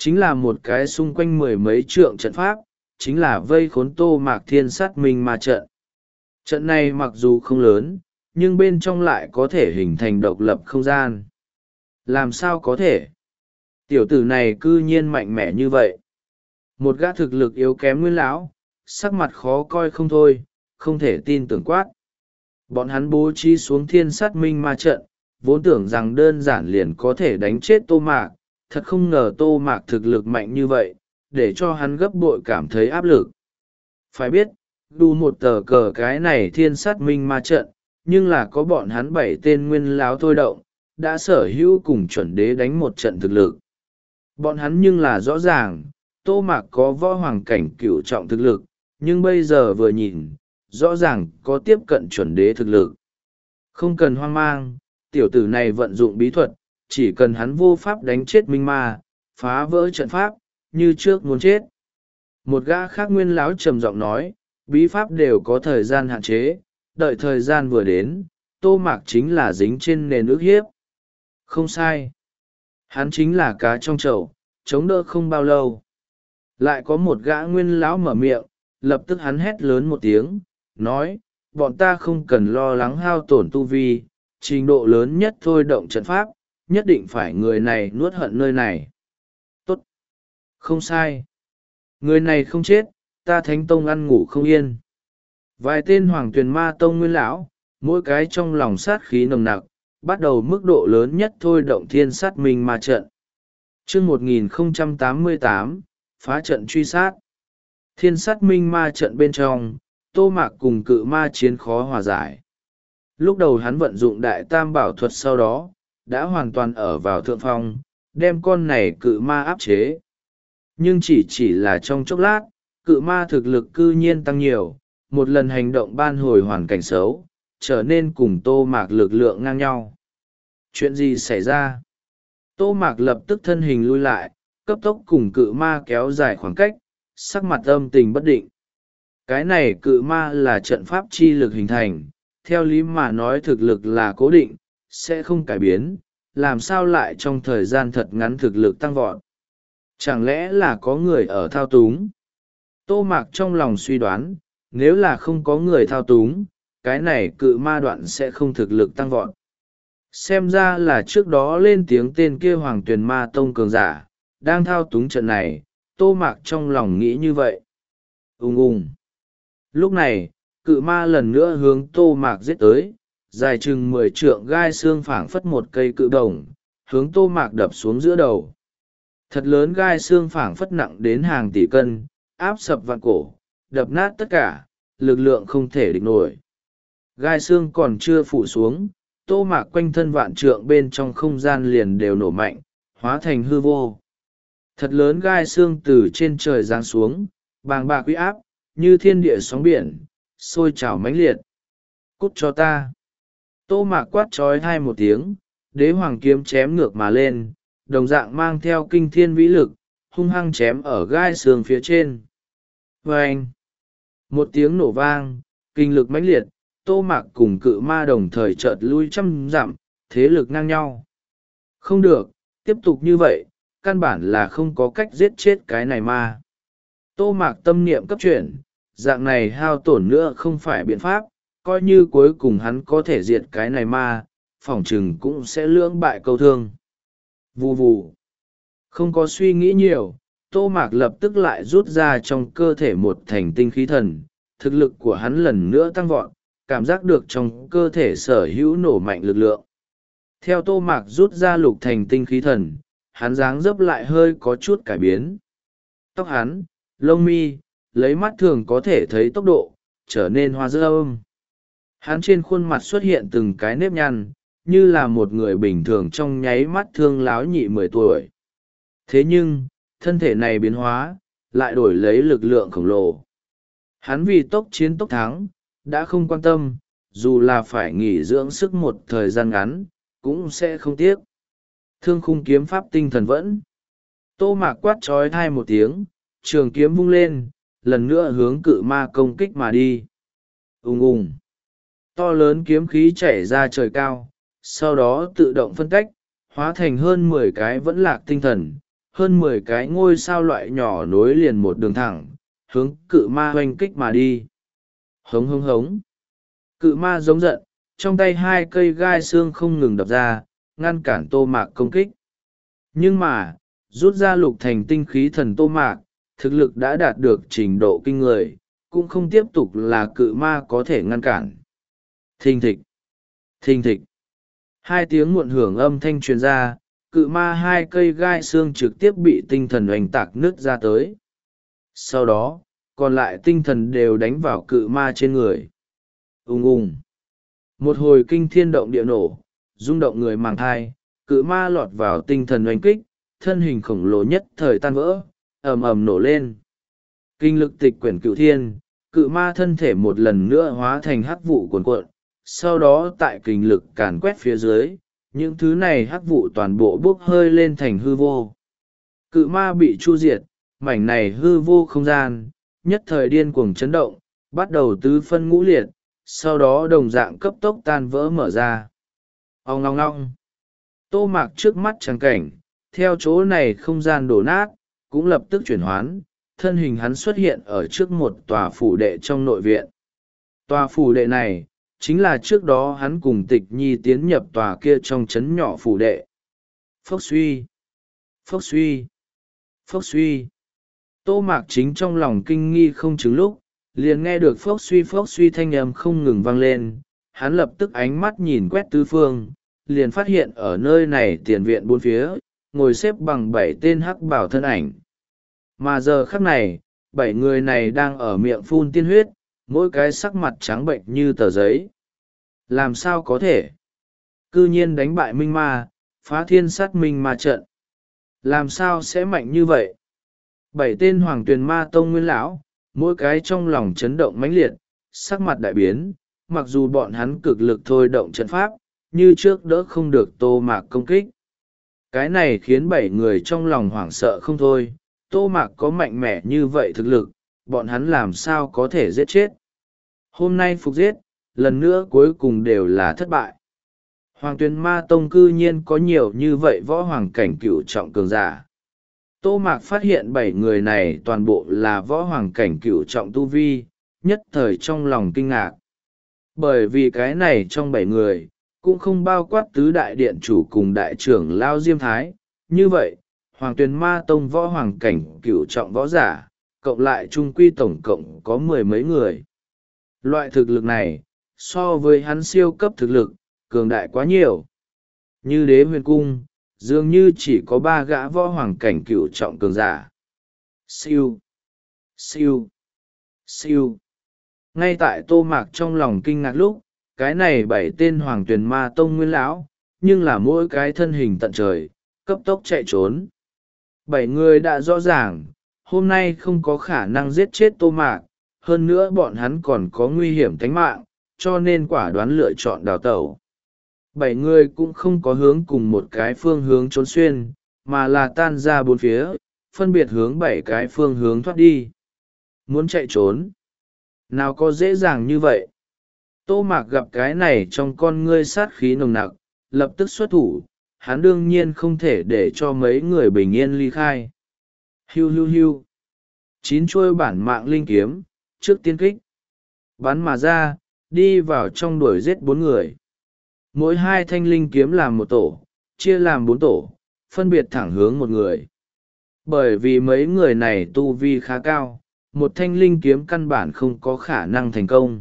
chính là một cái xung quanh mười mấy trượng trận pháp, chính là vây khốn Tô Mạc Thiên Sát Minh Ma trận. Trận này mặc dù không lớn, nhưng bên trong lại có thể hình thành độc lập không gian. Làm sao có thể? Tiểu tử này cư nhiên mạnh mẽ như vậy. Một gã thực lực yếu kém nguyên lão, sắc mặt khó coi không thôi, không thể tin tưởng quát. Bọn hắn bố trí xuống Thiên Sát Minh Ma trận, vốn tưởng rằng đơn giản liền có thể đánh chết Tô Mạc, thật không ngờ Tô Mạc thực lực mạnh như vậy, để cho hắn gấp bội cảm thấy áp lực. Phải biết, đủ một tờ cờ cái này Thiên Sát Minh Ma trận, nhưng là có bọn hắn bảy tên nguyên láo thôi động, đã sở hữu cùng chuẩn đế đánh một trận thực lực. Bọn hắn nhưng là rõ ràng, Tô Mạc có võ hoàng cảnh cửu trọng thực lực, nhưng bây giờ vừa nhìn, rõ ràng có tiếp cận chuẩn đế thực lực. Không cần hoang mang, tiểu tử này vận dụng bí thuật, chỉ cần hắn vô pháp đánh chết minh ma, phá vỡ trận pháp, như trước muốn chết. Một gã khác nguyên lão trầm giọng nói, bí pháp đều có thời gian hạn chế, đợi thời gian vừa đến, Tô Mạc chính là dính trên nền ức hiếp. Không sai. Hắn chính là cá trong chậu, chống đỡ không bao lâu. Lại có một gã nguyên lão mở miệng, lập tức hắn hét lớn một tiếng, nói, bọn ta không cần lo lắng hao tổn tu vi, trình độ lớn nhất thôi động trận pháp, nhất định phải người này nuốt hận nơi này. Tốt. Không sai. Người này không chết, ta Thánh Tông ăn ngủ không yên. Vài tên Hoàng Tuyền Ma Tông nguyên lão, mỗi cái trong lòng sát khí nồng nặc, bắt đầu mức độ lớn nhất thôi động Thiên Sát Minh Ma trận. Chương một nghìn không trăm tám mươi tám, phá trận truy sát. Thiên Sát Minh Ma trận bên trong, Tô Mạc cùng cự ma chiến khó hòa giải. Lúc đầu hắn vận dụng đại tam bảo thuật, sau đó đã hoàn toàn ở vào thượng phong, đem con này cự ma áp chế. Nhưng chỉ chỉ là trong chốc lát, cự ma thực lực cư nhiên tăng nhiều, một lần hành động ban hồi hoàn cảnh xấu, trở nên cùng Tô Mạc lực lượng ngang nhau. Chuyện gì xảy ra? Tô Mạc lập tức thân hình lui lại, cấp tốc cùng cự ma kéo dài khoảng cách, sắc mặt âm tình bất định. Cái này cự ma là trận pháp chi lực hình thành, theo lý mà nói thực lực là cố định, sẽ không cải biến, làm sao lại trong thời gian thật ngắn thực lực tăng vọt. Chẳng lẽ là có người ở thao túng? Tô Mạc trong lòng suy đoán, nếu là không có người thao túng, cái này cự ma đoạn sẽ không thực lực tăng vọt. Xem ra là trước đó lên tiếng tên kia Hoàng Tuyền Ma Tông cường giả, đang thao túng trận này, Tô Mạc trong lòng nghĩ như vậy. Ung ung. Lúc này, cự ma lần nữa hướng Tô Mạc giết tới, dài chừng mười trượng gai xương phảng phất một cây cự đồng, hướng Tô Mạc đập xuống giữa đầu. Thật lớn gai xương phảng phất nặng đến hàng tỷ cân, áp sập vạn cổ, đập nát tất cả, lực lượng không thể địch nổi. Gai xương còn chưa phủ xuống, Tô Mạc quanh thân vạn trượng bên trong không gian liền đều nổ mạnh, hóa thành hư vô. Thật lớn gai xương từ trên trời giáng xuống, bàng bạc uy áp, như thiên địa sóng biển, sôi trào mãnh liệt. Cút cho ta. Tô Mạc quát trói hai một tiếng, đế hoàng kiếm chém ngược mà lên, đồng dạng mang theo kinh thiên vĩ lực, hung hăng chém ở gai xương phía trên. Vâng! Một tiếng nổ vang, kinh lực mãnh liệt, Tô Mạc cùng cự ma đồng thời chợt lui trăm dặm, thế lực ngang nhau. Không được, tiếp tục như vậy, căn bản là không có cách giết chết cái này ma. Tô Mạc tâm niệm cấp chuyển, dạng này hao tổn nữa không phải biện pháp, coi như cuối cùng hắn có thể diệt cái này ma, phỏng chừng cũng sẽ lưỡng bại câu thương. Vù vù. Không có suy nghĩ nhiều, Tô Mạc lập tức lại rút ra trong cơ thể một thành tinh khí thần, thực lực của hắn lần nữa tăng vọt, cảm giác được trong cơ thể sở hữu nổ mạnh lực lượng. Theo Tô Mạc rút ra lục thành tinh khí thần, hắn dáng dấp lại hơi có chút cải biến. Tóc hắn, lông mi, lấy mắt thường có thể thấy tốc độ, trở nên hoa râm. Hắn trên khuôn mặt xuất hiện từng cái nếp nhăn, như là một người bình thường trong nháy mắt thương láo nhị mười tuổi. Thế nhưng, thân thể này biến hóa, lại đổi lấy lực lượng khổng lồ. Hắn vì tốc chiến tốc thắng, đã không quan tâm, dù là phải nghỉ dưỡng sức một thời gian ngắn, cũng sẽ không tiếc. Thương khung kiếm pháp tinh thần vẫn. Tô Mạc quát trói thai một tiếng, trường kiếm vung lên, lần nữa hướng cự ma công kích mà đi. Ùng ùng. To lớn kiếm khí chảy ra trời cao, sau đó tự động phân cách, hóa thành hơn mười cái vẫn lạc tinh thần, hơn mười cái ngôi sao loại nhỏ nối liền một đường thẳng hướng cự ma oanh kích mà đi. Hống hống hống, cự ma giống giận, trong tay hai cây gai xương không ngừng đập ra, ngăn cản Tô Mạc công kích. Nhưng mà, rút ra lục thành tinh khí thần Tô Mạc, thực lực đã đạt được trình độ kinh người, cũng không tiếp tục là cự ma có thể ngăn cản. Thình thịch, thình thịch, hai tiếng muộn hưởng âm thanh truyền ra, cự ma hai cây gai xương trực tiếp bị tinh thần oanh tạc nứt ra tới. Sau đó, còn lại tinh thần đều đánh vào cự ma trên người. Ùng ùng, một hồi kinh thiên động địa nổ, rung động người màng thai, cự ma lọt vào tinh thần oanh kích, thân hình khổng lồ nhất thời tan vỡ, ầm ầm nổ lên. Kinh lực tịch quyển cửu thiên, cự ma thân thể một lần nữa hóa thành hắc vụ cuồn cuộn, sau đó tại kinh lực càn quét phía dưới, những thứ này hắc vụ toàn bộ bốc hơi lên thành hư vô. Cự ma bị chu diệt, mảnh này hư vô không gian, nhất thời điên cuồng chấn động, bắt đầu tứ phân ngũ liệt, sau đó đồng dạng cấp tốc tan vỡ mở ra. Ong long long, Tô Mạc trước mắt trắng cảnh, theo chỗ này không gian đổ nát, cũng lập tức chuyển hoán, thân hình hắn xuất hiện ở trước một tòa phủ đệ trong nội viện. Tòa phủ đệ này, chính là trước đó hắn cùng Tịch Nhi tiến nhập tòa kia trong trấn nhỏ phủ đệ. Phốc suy, phốc suy, phốc suy. Tô Mạc chính trong lòng kinh nghi không chứng lúc, liền nghe được phốc suy phốc suy thanh âm không ngừng vang lên. Hắn lập tức ánh mắt nhìn quét tứ phương, liền phát hiện ở nơi này tiền viện bốn phía, ngồi xếp bằng bảy tên hắc bảo thân ảnh. Mà giờ khắc này, bảy người này đang ở miệng phun tiên huyết, mỗi cái sắc mặt trắng bệnh như tờ giấy. Làm sao có thể? Cư nhiên đánh bại minh ma, phá thiên sát minh ma trận. Làm sao sẽ mạnh như vậy? Bảy tên hoàng tuyền ma tông nguyên lão, mỗi cái trong lòng chấn động mãnh liệt, sắc mặt đại biến, mặc dù bọn hắn cực lực thôi động trận pháp, như trước đỡ không được Tô Mạc công kích. Cái này khiến bảy người trong lòng hoảng sợ không thôi. Tô Mạc có mạnh mẽ như vậy thực lực, bọn hắn làm sao có thể giết chết. Hôm nay phục giết, lần nữa cuối cùng đều là thất bại. Hoàng Tuyền Ma Tông cư nhiên có nhiều như vậy võ hoàng cảnh cửu trọng cường giả. Tô Mạc phát hiện bảy người này toàn bộ là võ hoàng cảnh cửu trọng tu vi, nhất thời trong lòng kinh ngạc. Bởi vì cái này trong bảy người, cũng không bao quát tứ đại điện chủ cùng đại trưởng Lao Diêm Thái. Như vậy, Hoàng Tuyền Ma Tông võ hoàng cảnh cửu trọng võ giả, cộng lại trung quy tổng cộng có mười mấy người. Loại thực lực này, so với hắn siêu cấp thực lực, cường đại quá nhiều. Như Đế Huyền Cung, dường như chỉ có ba gã võ hoàng cảnh cửu trọng cường giả. Siêu, siêu, siêu. Ngay tại Tô Mạc trong lòng kinh ngạc lúc, cái này bảy tên Hoàng Tuyền Ma Tông nguyên lão, nhưng là mỗi cái thân hình tận trời, cấp tốc chạy trốn. Bảy người đã rõ ràng, hôm nay không có khả năng giết chết Tô Mạc, hơn nữa bọn hắn còn có nguy hiểm tính mạng, cho nên quả đoán lựa chọn đào tẩu. Bảy người cũng không có hướng cùng một cái phương hướng trốn xuyên, mà là tan ra bốn phía, phân biệt hướng bảy cái phương hướng thoát đi. Muốn chạy trốn? Nào có dễ dàng như vậy? Tô Mạc gặp cái này trong con ngươi sát khí nồng nặc, lập tức xuất thủ, hắn đương nhiên không thể để cho mấy người bình yên ly khai. Hiu hiu hiu. Chín chuôi bản mạng linh kiếm, trước tiên kích. Bắn mà ra, đi vào trong đuổi giết bốn người. Mỗi hai thanh linh kiếm làm một tổ, chia làm bốn tổ, phân biệt thẳng hướng một người. Bởi vì mấy người này tu vi khá cao, một thanh linh kiếm căn bản không có khả năng thành công.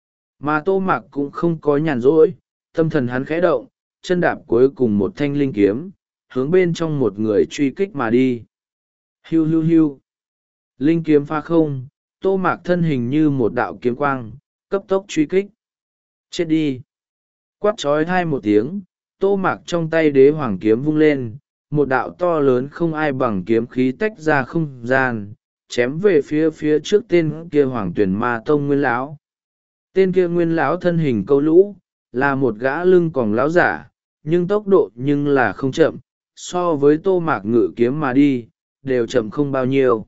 Mà Tô Mạc cũng không có nhàn rỗi, tâm thần hắn khẽ động, chân đạp cuối cùng một thanh linh kiếm, hướng bên trong một người truy kích mà đi. Hiu hiu hiu. Linh kiếm pha không, Tô Mạc thân hình như một đạo kiếm quang, cấp tốc truy kích. Chết đi. Quát trói hai một tiếng, Tô Mạc trong tay đế hoàng kiếm vung lên, một đạo to lớn không ai bằng kiếm khí tách ra không gian, chém về phía phía trước tên kia Hoàng Tuyền Ma Tông nguyên lão. Tên kia nguyên lão thân hình câu lũ, là một gã lưng còng lão giả, nhưng tốc độ nhưng là không chậm, so với Tô Mạc ngự kiếm mà đi, đều chậm không bao nhiêu.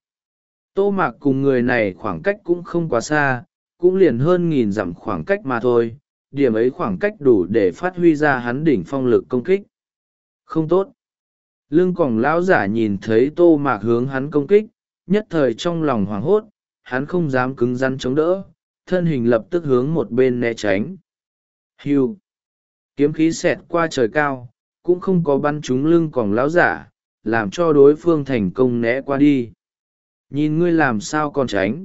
Tô Mạc cùng người này khoảng cách cũng không quá xa, cũng liền hơn nghìn dặm khoảng cách mà thôi, điểm ấy khoảng cách đủ để phát huy ra hắn đỉnh phong lực công kích. Không tốt. Lưng còng lão giả nhìn thấy tô mạc hướng hắn công kích, nhất thời trong lòng hoảng hốt, hắn không dám cứng rắn chống đỡ, thân hình lập tức hướng một bên né tránh. Hiu! Kiếm khí xẹt qua trời cao, cũng không có bắn trúng lưng còng lão giả, làm cho đối phương thành công né qua đi. Nhìn ngươi làm sao còn tránh.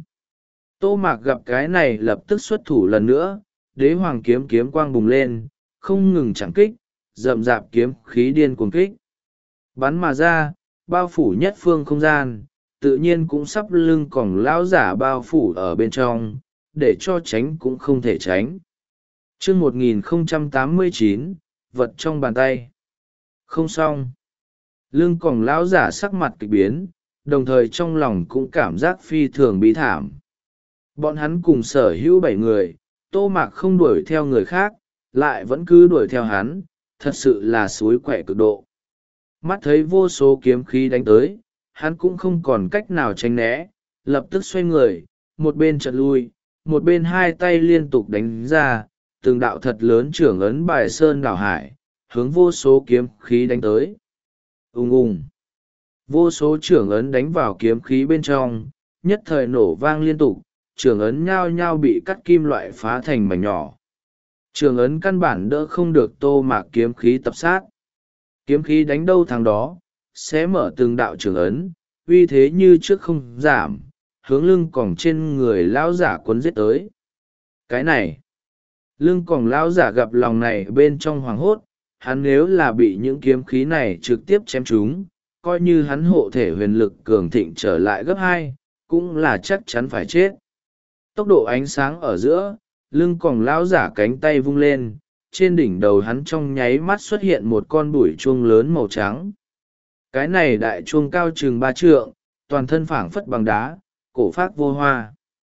Tô mạc gặp cái này lập tức xuất thủ lần nữa, đế hoàng kiếm kiếm quang bùng lên, không ngừng chẳng kích, rậm rạp kiếm khí điên cuồng kích. Bắn mà ra, bao phủ nhất phương không gian, tự nhiên cũng sắp lưng còng lão giả bao phủ ở bên trong, để cho tránh cũng không thể tránh. chương một nghìn không trăm tám mươi chín, vật trong bàn tay. Không xong. Lưng còng lão giả sắc mặt kịch biến, đồng thời trong lòng cũng cảm giác phi thường bí thảm. Bọn hắn cùng sở hữu bảy người, tô mạc không đuổi theo người khác, lại vẫn cứ đuổi theo hắn, thật sự là suối quẻ cực độ. Mắt thấy vô số kiếm khí đánh tới, hắn cũng không còn cách nào tránh né, lập tức xoay người, một bên chợt lui, một bên hai tay liên tục đánh ra, từng đạo thật lớn trưởng ấn bài sơn đảo hải, hướng vô số kiếm khí đánh tới. Ùng ùng! Vô số trưởng ấn đánh vào kiếm khí bên trong, nhất thời nổ vang liên tục, trưởng ấn nhao nhao bị cắt kim loại phá thành mảnh nhỏ. Trưởng ấn căn bản đỡ không được tô mạc kiếm khí tập sát. Kiếm khí đánh đâu thằng đó, sẽ mở từng đạo trưởng ấn, uy thế như trước không giảm, hướng lưng còng trên người lão giả quấn giết tới. Cái này, lưng còng lão giả gặp lòng này bên trong hoàng hốt, hắn nếu là bị những kiếm khí này trực tiếp chém trúng, coi như hắn hộ thể huyền lực cường thịnh trở lại gấp hai, cũng là chắc chắn phải chết. Tốc độ ánh sáng ở giữa, lưng còng lão giả cánh tay vung lên, trên đỉnh đầu hắn trong nháy mắt xuất hiện một con bụi chuông lớn màu trắng. Cái này đại chuông cao chừng ba trượng, toàn thân phảng phất bằng đá, cổ phác vô hoa.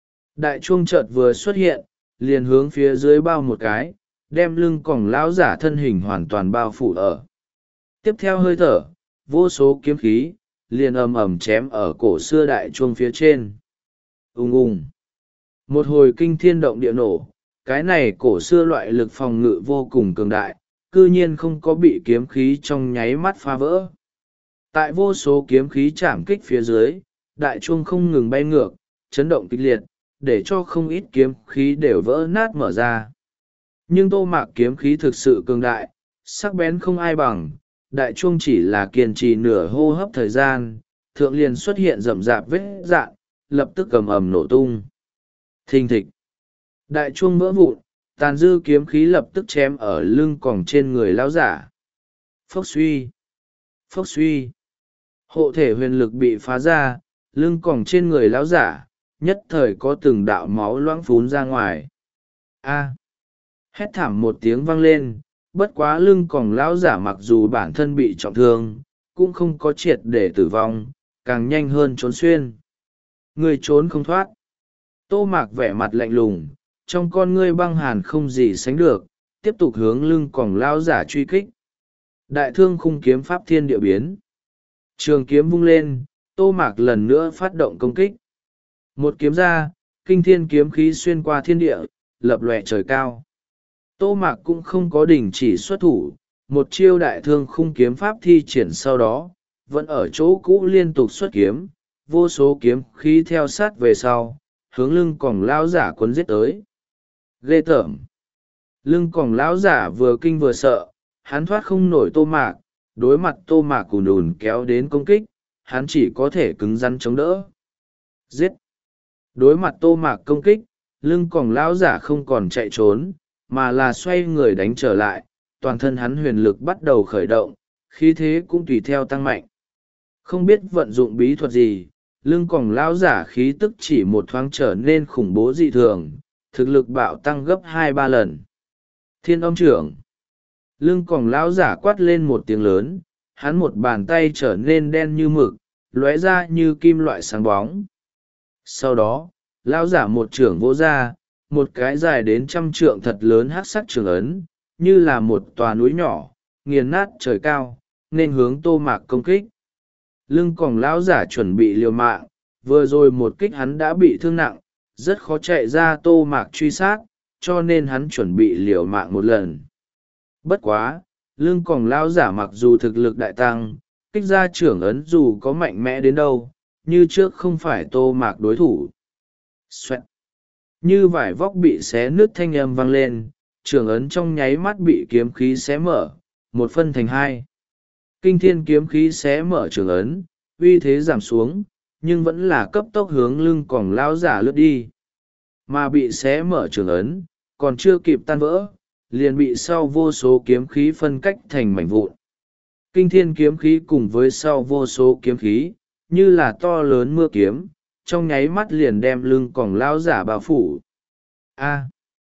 Đại chuông chợt vừa xuất hiện, liền hướng phía dưới bao một cái, đem lưng còng lão giả thân hình hoàn toàn bao phủ ở. Tiếp theo hơi thở, vô số kiếm khí, liền ầm ầm chém ở cổ xưa đại chuông phía trên. Ùng ùng! Một hồi kinh thiên động địa nổ, cái này cổ xưa loại lực phòng ngự vô cùng cường đại, cư nhiên không có bị kiếm khí trong nháy mắt phá vỡ. Tại vô số kiếm khí chạm kích phía dưới, đại chuông không ngừng bay ngược, chấn động kịch liệt, để cho không ít kiếm khí đều vỡ nát mở ra. Nhưng tô mạc kiếm khí thực sự cường đại, sắc bén không ai bằng, đại chuông chỉ là kiên trì nửa hô hấp thời gian, thượng liền xuất hiện rậm rạp vết dạn, lập tức cầm ầm nổ tung. Thình thịch. Đại chuông vỡ vụn, tàn dư kiếm khí lập tức chém ở lưng còng trên người lão giả. Phốc suy. Phốc suy. Hộ thể huyền lực bị phá ra, lưng còng trên người lão giả, nhất thời có từng đạo máu loãng phún ra ngoài. A. Hét thảm một tiếng vang lên, bất quá lưng còng lão giả mặc dù bản thân bị trọng thương, cũng không có triệt để tử vong, càng nhanh hơn trốn xuyên. Người trốn không thoát. Tô mạc vẻ mặt lạnh lùng, trong con ngươi băng hàn không gì sánh được, tiếp tục hướng lưng còng lão giả truy kích. Đại thương khung kiếm pháp thiên địa biến. Trường kiếm vung lên, tô mạc lần nữa phát động công kích. Một kiếm ra, kinh thiên kiếm khí xuyên qua thiên địa, lập lòe trời cao. Tô mạc cũng không có đình chỉ xuất thủ, một chiêu đại thương khung kiếm pháp thi triển sau đó, vẫn ở chỗ cũ liên tục xuất kiếm, vô số kiếm khí theo sát về sau, hướng lưng còng lão giả quấn giết tới. Ghê tởm. Lưng còng lão giả vừa kinh vừa sợ, hắn thoát không nổi tô mạc, đối mặt tô mạc cùn đùn kéo đến công kích, hắn chỉ có thể cứng rắn chống đỡ. Giết. Đối mặt tô mạc công kích, lưng còng lão giả không còn chạy trốn, mà là xoay người đánh trở lại, toàn thân hắn huyền lực bắt đầu khởi động, khí thế cũng tùy theo tăng mạnh. Không biết vận dụng bí thuật gì, lưng còng lão giả khí tức chỉ một thoáng trở nên khủng bố dị thường, thực lực bạo tăng gấp hai ba lần. Thiên âm trưởng. Lưng còng lão giả quát lên một tiếng lớn, hắn một bàn tay trở nên đen như mực, lóe ra như kim loại sáng bóng. Sau đó, lão giả một trưởng vỗ ra, một cái dài đến trăm trượng thật lớn hắc sắc trường ấn, như là một tòa núi nhỏ, nghiền nát trời cao, nên hướng tô mạc công kích. Lưng còng lão giả chuẩn bị liều mạng, vừa rồi một kích hắn đã bị thương nặng, rất khó chạy ra tô mạc truy sát, cho nên hắn chuẩn bị liều mạng một lần. Bất quá, lưng còng lão giả mặc dù thực lực đại tăng, kích ra trưởng ấn dù có mạnh mẽ đến đâu như trước không phải Tô Mạc đối thủ. Xoẹt. Như vải vóc bị xé nứt, thanh âm vang lên, trưởng ấn trong nháy mắt bị kiếm khí xé mở, một phân thành hai. Kinh thiên kiếm khí xé mở trưởng ấn, uy thế giảm xuống, nhưng vẫn là cấp tốc hướng lưng còng lão giả lướt đi. Mà bị xé mở trưởng ấn, còn chưa kịp tan vỡ, liền bị sau vô số kiếm khí phân cách thành mảnh vụn. Kinh thiên kiếm khí cùng với sau vô số kiếm khí, như là to lớn mưa kiếm, trong nháy mắt liền đem lưng còng lão giả bao phủ. A!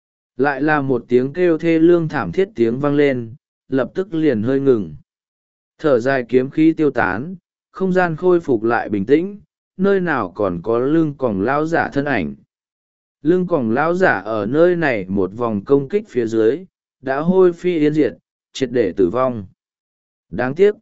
Lại là một tiếng kêu thê lương thảm thiết tiếng vang lên, lập tức liền hơi ngừng. Thở dài, kiếm khí tiêu tán, không gian khôi phục lại bình tĩnh, nơi nào còn có lưng còng lão giả thân ảnh. Lưng còng lão giả ở nơi này một vòng công kích phía dưới, đã hôi phi yên diệt, triệt để tử vong. Đáng tiếc.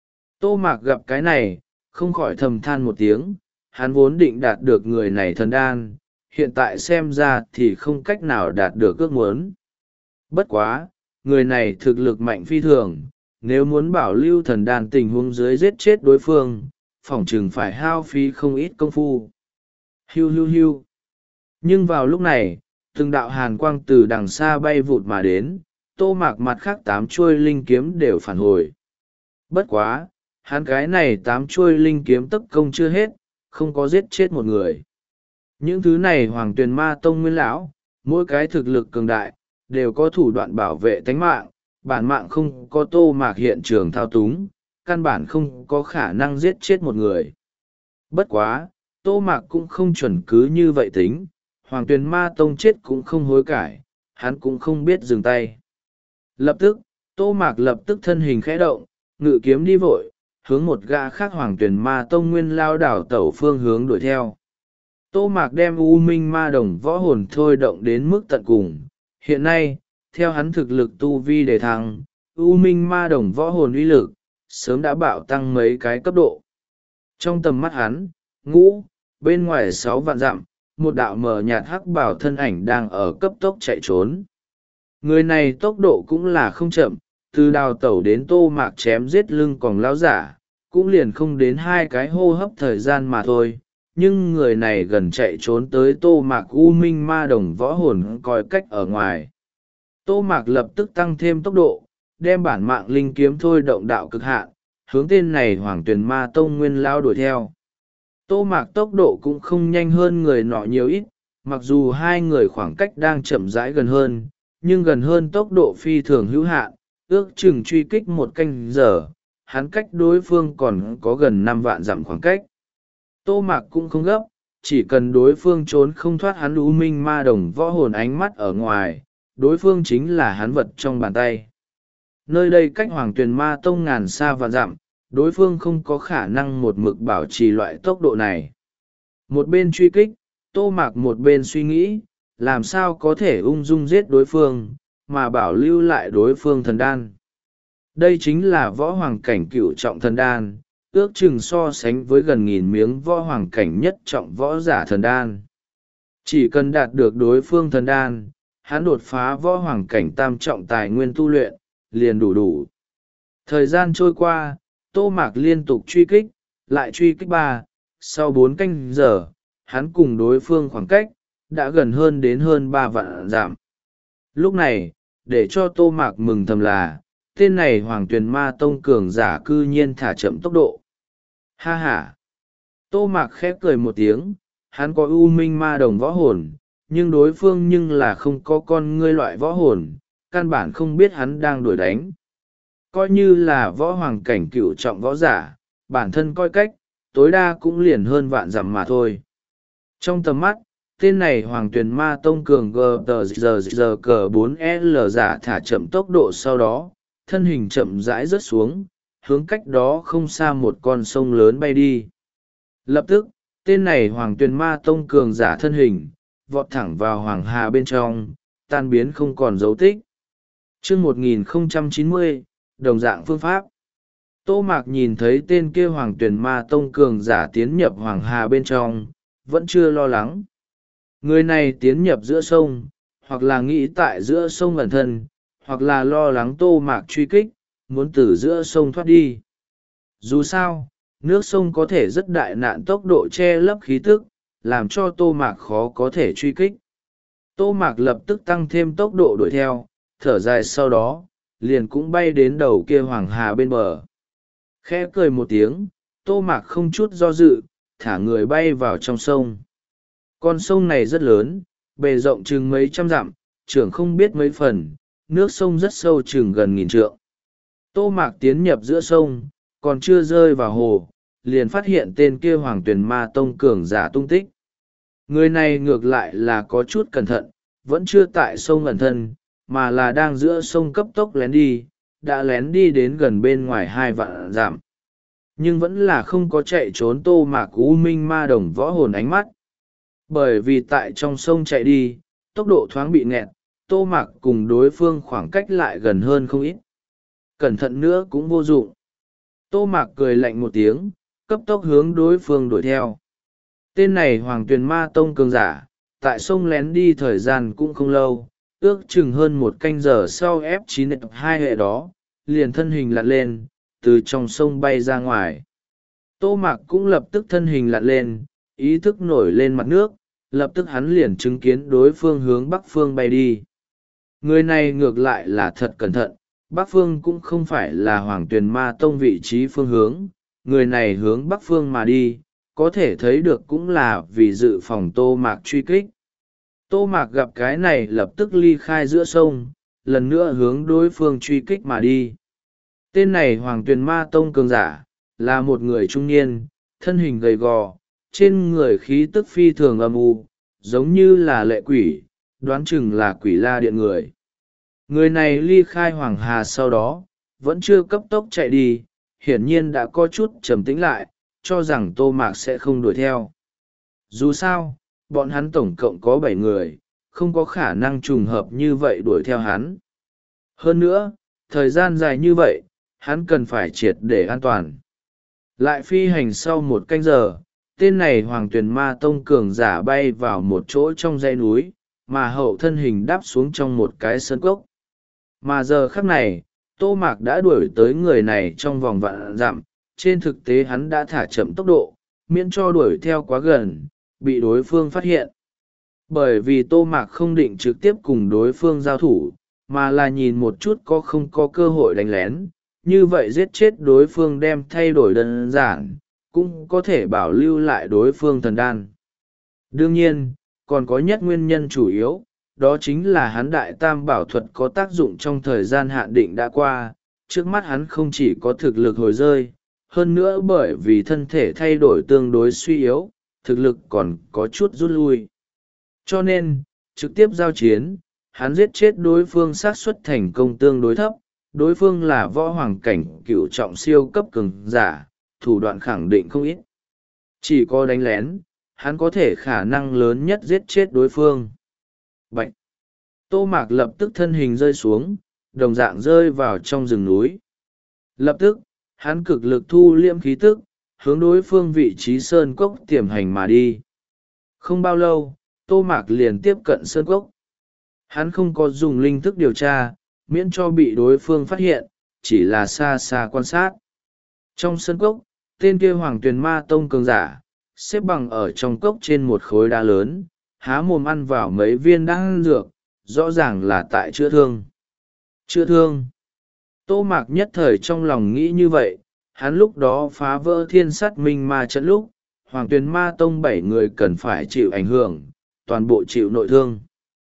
Tô Mạc gặp cái này, không khỏi thầm than một tiếng, hắn vốn định đạt được người này thần đan, hiện tại xem ra thì không cách nào đạt được ước muốn. Bất quá, người này thực lực mạnh phi thường, nếu muốn bảo lưu thần đan tình huống dưới giết chết đối phương, phỏng chừng phải hao phí không ít công phu. Hiu hiu hiu. Nhưng vào lúc này, từng đạo hàn quang từ đằng xa bay vụt mà đến, Tô Mạc mặt khác tám chuôi linh kiếm đều phản hồi. Bất quá, hắn cái này tám chuôi linh kiếm tất công chưa hết, không có giết chết một người. Những thứ này Hoàng Tuyền Ma Tông nguyên lão, mỗi cái thực lực cường đại, đều có thủ đoạn bảo vệ tánh mạng, bản mạng không có Tô Mạc hiện trường thao túng, căn bản không có khả năng giết chết một người. Bất quá, Tô Mạc cũng không chuẩn cứ như vậy tính, Hoàng Tuyền Ma Tông chết cũng không hối cải, hắn cũng không biết dừng tay. Lập tức, Tô Mạc lập tức thân hình khẽ động, ngự kiếm đi vội, hướng một gã khác Hoàng Tuyền Ma Tông nguyên lao đảo tẩu phương hướng đuổi theo. Tô Mạc đem U Minh Ma Đồng võ hồn thôi động đến mức tận cùng. Hiện nay, theo hắn thực lực tu vi đề thăng, U Minh Ma Đồng võ hồn uy lực, sớm đã bạo tăng mấy cái cấp độ. Trong tầm mắt hắn, ngũ, bên ngoài sáu vạn dặm, một đạo mờ nhạt hắc bảo thân ảnh đang ở cấp tốc chạy trốn. Người này tốc độ cũng là không chậm, từ đào tẩu đến Tô Mạc chém giết lưng còng lão giả, cũng liền không đến hai cái hô hấp thời gian mà thôi. Nhưng người này gần chạy trốn tới Tô Mạc U Minh Ma Đồng võ hồn coi cách ở ngoài. Tô Mạc lập tức tăng thêm tốc độ, đem bản mạng linh kiếm thôi động đạo cực hạn, hướng tên này Hoàng Tuyền Ma Tông nguyên lao đuổi theo. Tô Mạc tốc độ cũng không nhanh hơn người nọ nhiều ít, mặc dù hai người khoảng cách đang chậm rãi gần hơn, nhưng gần hơn tốc độ phi thường hữu hạn, ước chừng truy kích một canh giờ, hắn cách đối phương còn có gần năm vạn dặm khoảng cách. Tô Mạc cũng không gấp, chỉ cần đối phương trốn không thoát hắn U Minh Ma Đồng võ hồn ánh mắt ở ngoài, đối phương chính là hắn vật trong bàn tay. Nơi đây cách Hoàng Tuyền Ma Tông ngàn xa vạn dặm, đối phương không có khả năng một mực bảo trì loại tốc độ này. Một bên truy kích, Tô Mạc một bên suy nghĩ, làm sao có thể ung dung giết đối phương, mà bảo lưu lại đối phương thần đan. Đây chính là võ hoàng cảnh cựu trọng thần đan, ước chừng so sánh với gần nghìn miếng võ hoàng cảnh nhất trọng võ giả thần đan. Chỉ cần đạt được đối phương thần đan, hắn đột phá võ hoàng cảnh tam trọng tài nguyên tu luyện, liền đủ đủ. Thời gian trôi qua, Tô Mạc liên tục truy kích, lại truy kích ba, sau bốn canh giờ, hắn cùng đối phương khoảng cách, đã gần hơn đến hơn ba vạn dặm. Lúc này, để cho Tô Mạc mừng thầm là, tên này Hoàng Tuyền Ma Tông cường giả cư nhiên thả chậm tốc độ. Ha ha! Tô Mạc khép cười một tiếng, hắn có U Minh Ma Đồng võ hồn, nhưng đối phương nhưng là không có con ngươi loại võ hồn, căn bản không biết hắn đang đuổi đánh. Coi như là võ hoàng cảnh cựu trọng võ giả, bản thân coi cách, tối đa cũng liền hơn vạn dặm mà thôi. Trong tầm mắt, tên này Hoàng Tuyền Ma Tông cường gờ tờ giờ giờ cờ bốn L giả thả chậm tốc độ, sau đó, thân hình chậm rãi rớt xuống, hướng cách đó không xa một con sông lớn bay đi. Lập tức, tên này Hoàng Tuyền Ma Tông cường giả thân hình, vọt thẳng vào Hoàng Hà bên trong, tan biến không còn dấu tích. Chương một nghìn không trăm chín mươi, đồng dạng phương pháp. Tô Mạc nhìn thấy tên kia Hoàng Tuyền Ma Tông cường giả tiến nhập Hoàng Hà bên trong, vẫn chưa lo lắng. Người này tiến nhập giữa sông, hoặc là nghĩ tại giữa sông ẩn thân, hoặc là lo lắng Tô Mạc truy kích, muốn từ giữa sông thoát đi. Dù sao, nước sông có thể rất đại nạn tốc độ che lấp khí tức, làm cho tô mạc khó có thể truy kích. Tô mạc lập tức tăng thêm tốc độ đuổi theo, thở dài sau đó, liền cũng bay đến đầu kia hoàng hà bên bờ. Khẽ cười một tiếng, tô mạc không chút do dự, thả người bay vào trong sông. Con sông này rất lớn, bề rộng chừng mấy trăm dặm, trưởng không biết mấy phần, nước sông rất sâu chừng gần nghìn trượng. Tô mạc tiến nhập giữa sông, còn chưa rơi vào hồ, liền phát hiện tên kia hoàng tuyền ma tông cường giả tung tích. Người này ngược lại là có chút cẩn thận, vẫn chưa tại sông ẩn thân, mà là đang giữa sông cấp tốc lén đi, đã lén đi đến gần bên ngoài hai vạn dặm. Nhưng vẫn là không có chạy trốn tô mạc u minh ma đồng võ hồn ánh mắt. Bởi vì tại trong sông chạy đi, tốc độ thoáng bị nghẹt, tô mạc cùng đối phương khoảng cách lại gần hơn không ít. Cẩn thận nữa cũng vô dụng. Tô mạc cười lạnh một tiếng, cấp tốc hướng đối phương đuổi theo. Tên này hoàng tuyền ma tông cường giả, tại sông lén đi thời gian cũng không lâu, ước chừng hơn một canh giờ sau ép chín ép hai hệ đó, liền thân hình lặn lên, từ trong sông bay ra ngoài. Tô mạc cũng lập tức thân hình lặn lên, ý thức nổi lên mặt nước, lập tức hắn liền chứng kiến đối phương hướng bắc phương bay đi. Người này ngược lại là thật cẩn thận, bắc phương cũng không phải là hoàng tuyền ma tông vị trí phương hướng, người này hướng bắc phương mà đi, có thể thấy được cũng là vì dự phòng tô mạc truy kích. Tô mạc gặp cái này lập tức ly khai giữa sông, lần nữa hướng đối phương truy kích mà đi. Tên này hoàng tuyền ma tông cường giả, là một người trung niên, thân hình gầy gò, trên người khí tức phi thường âm u, giống như là lệ quỷ, đoán chừng là quỷ la điện người. Người này ly khai hoàng hà sau đó, vẫn chưa cấp tốc chạy đi, hiển nhiên đã có chút trầm tĩnh lại, cho rằng tô mạc sẽ không đuổi theo. Dù sao, bọn hắn tổng cộng có bảy người, không có khả năng trùng hợp như vậy đuổi theo hắn. Hơn nữa, thời gian dài như vậy, hắn cần phải triệt để an toàn. Lại phi hành sau một canh giờ, tên này hoàng tuyền ma tông cường giả bay vào một chỗ trong dãy núi, mà hậu thân hình đáp xuống trong một cái sơn cốc. Mà giờ khắc này, tô mạc đã đuổi tới người này trong vòng vạn dặm, trên thực tế hắn đã thả chậm tốc độ, miễn cho đuổi theo quá gần, bị đối phương phát hiện. Bởi vì tô mạc không định trực tiếp cùng đối phương giao thủ, mà là nhìn một chút có không có cơ hội đánh lén, như vậy giết chết đối phương đem thay đổi đơn giản, cũng có thể bảo lưu lại đối phương thần đan. Đương nhiên, còn có nhất nguyên nhân chủ yếu, đó chính là hắn đại tam bảo thuật có tác dụng trong thời gian hạn định đã qua, trước mắt hắn không chỉ có thực lực hồi rơi, hơn nữa bởi vì thân thể thay đổi tương đối suy yếu, thực lực còn có chút rút lui. Cho nên, trực tiếp giao chiến, hắn giết chết đối phương xác suất thành công tương đối thấp, đối phương là võ hoàng cảnh cựu trọng siêu cấp cường giả, thủ đoạn khẳng định không ít. Chỉ có đánh lén, hắn có thể khả năng lớn nhất giết chết đối phương. Bạch! Tô mạc lập tức thân hình rơi xuống, đồng dạng rơi vào trong rừng núi. Lập tức, hắn cực lực thu liễm khí tức, hướng đối phương vị trí sơn cốc tiềm hành mà đi. Không bao lâu, tô mạc liền tiếp cận sơn cốc. Hắn không có dùng linh thức điều tra, miễn cho bị đối phương phát hiện, chỉ là xa xa quan sát. Trong sân cốc, tên kia hoàng tuyền ma tông cường giả, xếp bằng ở trong cốc trên một khối đá lớn, há mồm ăn vào mấy viên đan dược, rõ ràng là tại chữa thương. Chữa thương. Tô mạc nhất thời trong lòng nghĩ như vậy, hắn lúc đó phá vỡ thiên sát minh ma trận lúc, hoàng tuyền ma tông bảy người cần phải chịu ảnh hưởng, toàn bộ chịu nội thương.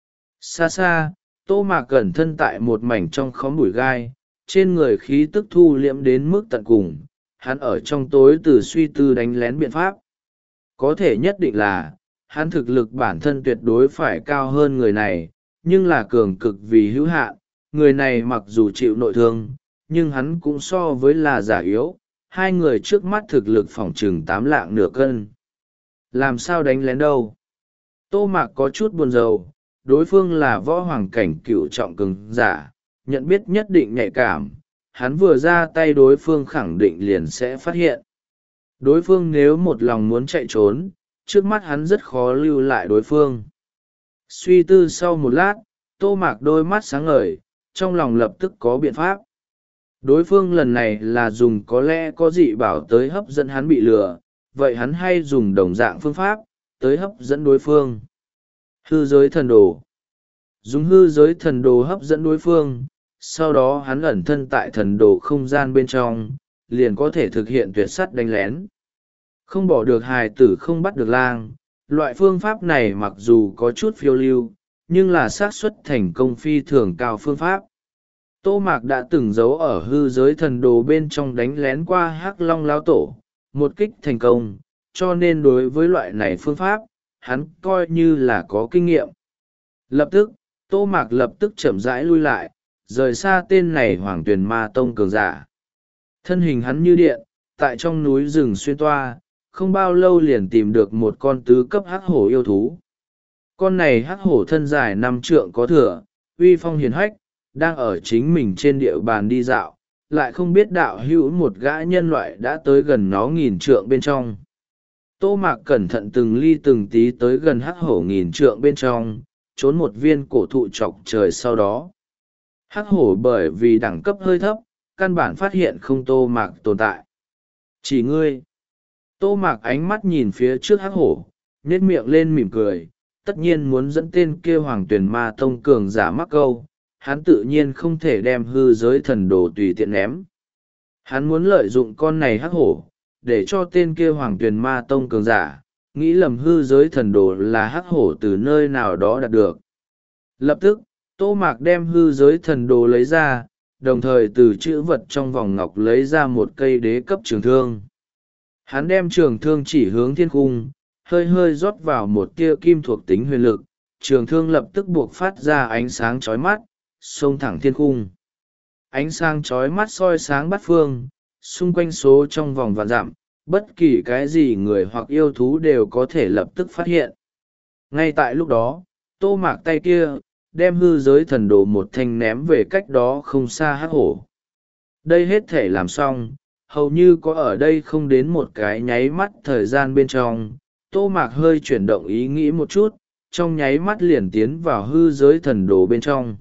Xa xa, tô mạc cẩn thân tại một mảnh trong khóm bụi gai, trên người khí tức thu liễm đến mức tận cùng, hắn ở trong tối từ suy tư đánh lén biện pháp. Có thể nhất định là, hắn thực lực bản thân tuyệt đối phải cao hơn người này, nhưng là cường cực vì hữu hạn, người này mặc dù chịu nội thương, nhưng hắn cũng so với là giả yếu, hai người trước mắt thực lực phỏng chừng tám lạng nửa cân. Làm sao đánh lén đâu? Tô mạc có chút buồn rầu, đối phương là võ hoàng cảnh cựu trọng cường giả, nhận biết nhất định nhạy cảm, hắn vừa ra tay đối phương khẳng định liền sẽ phát hiện. Đối phương nếu một lòng muốn chạy trốn, trước mắt hắn rất khó lưu lại đối phương. Suy tư sau một lát, tô mạc đôi mắt sáng ngời, trong lòng lập tức có biện pháp. đối phương lần này là dùng có lẽ có dị bảo tới hấp dẫn hắn bị lừa, vậy hắn hay dùng đồng dạng phương pháp tới hấp dẫn đối phương. Hư giới thần đồ. Dùng hư giới thần đồ hấp dẫn đối phương, sau đó hắn ẩn thân tại thần đồ không gian bên trong, liền có thể thực hiện tuyệt sắt đánh lén. Không bỏ được hài tử không bắt được lang, loại phương pháp này mặc dù có chút phiêu lưu, nhưng là xác suất thành công phi thường cao phương pháp. Tô Mạc đã từng giấu ở hư giới thần đồ bên trong đánh lén qua Hắc Long Lão Tổ, một kích thành công, cho nên đối với loại này phương pháp, hắn coi như là có kinh nghiệm. Lập tức, Tô Mạc lập tức chậm rãi lui lại, rời xa tên này Hoàng Tuyền Ma Tông cường giả. Thân hình hắn như điện, tại trong núi rừng xuyên toa, không bao lâu liền tìm được một con tứ cấp hắc hổ yêu thú. Con này hắc hổ thân dài năm trượng có thừa, uy phong hiền hách, đang ở chính mình trên địa bàn đi dạo, lại không biết đạo hữu một gã nhân loại đã tới gần nó nghìn trượng bên trong. Tô Mạc cẩn thận từng ly từng tí tới gần hắc hổ nghìn trượng bên trong, trốn một viên cổ thụ chọc trời sau đó. Hắc hổ bởi vì đẳng cấp hơi thấp, căn bản phát hiện không Tô Mạc tồn tại. Chỉ ngươi. Tô Mạc ánh mắt nhìn phía trước hắc hổ, nhếch miệng lên mỉm cười, tất nhiên muốn dẫn tên kia Hoàng Tuyền Ma Tông cường giả mắc câu, hắn tự nhiên không thể đem hư giới thần đồ tùy tiện ném. Hắn muốn lợi dụng con này hắc hổ, để cho tên kia Hoàng Tuyền Ma Tông cường giả, nghĩ lầm hư giới thần đồ là hắc hổ từ nơi nào đó đạt được. Lập tức, Tô Mạc đem hư giới thần đồ lấy ra, đồng thời từ chữ vật trong vòng ngọc lấy ra một cây đế cấp trường thương. Hắn đem trường thương chỉ hướng thiên cung, hơi hơi rót vào một tia kim thuộc tính huyền lực, trường thương lập tức buộc phát ra ánh sáng chói mắt, xông thẳng thiên cung. Ánh sáng chói mắt soi sáng bát phương, xung quanh số trong vòng vạn dặm, bất kỳ cái gì người hoặc yêu thú đều có thể lập tức phát hiện. Ngay tại lúc đó, Tô Mạc tay kia, đem hư giới thần đồ một thanh ném về cách đó không xa hắc hổ. Đây hết thể làm xong, hầu như có ở đây không đến một cái nháy mắt thời gian bên trong, Tô Mạc hơi chuyển động ý nghĩ một chút, trong nháy mắt liền tiến vào hư giới thần đồ bên trong.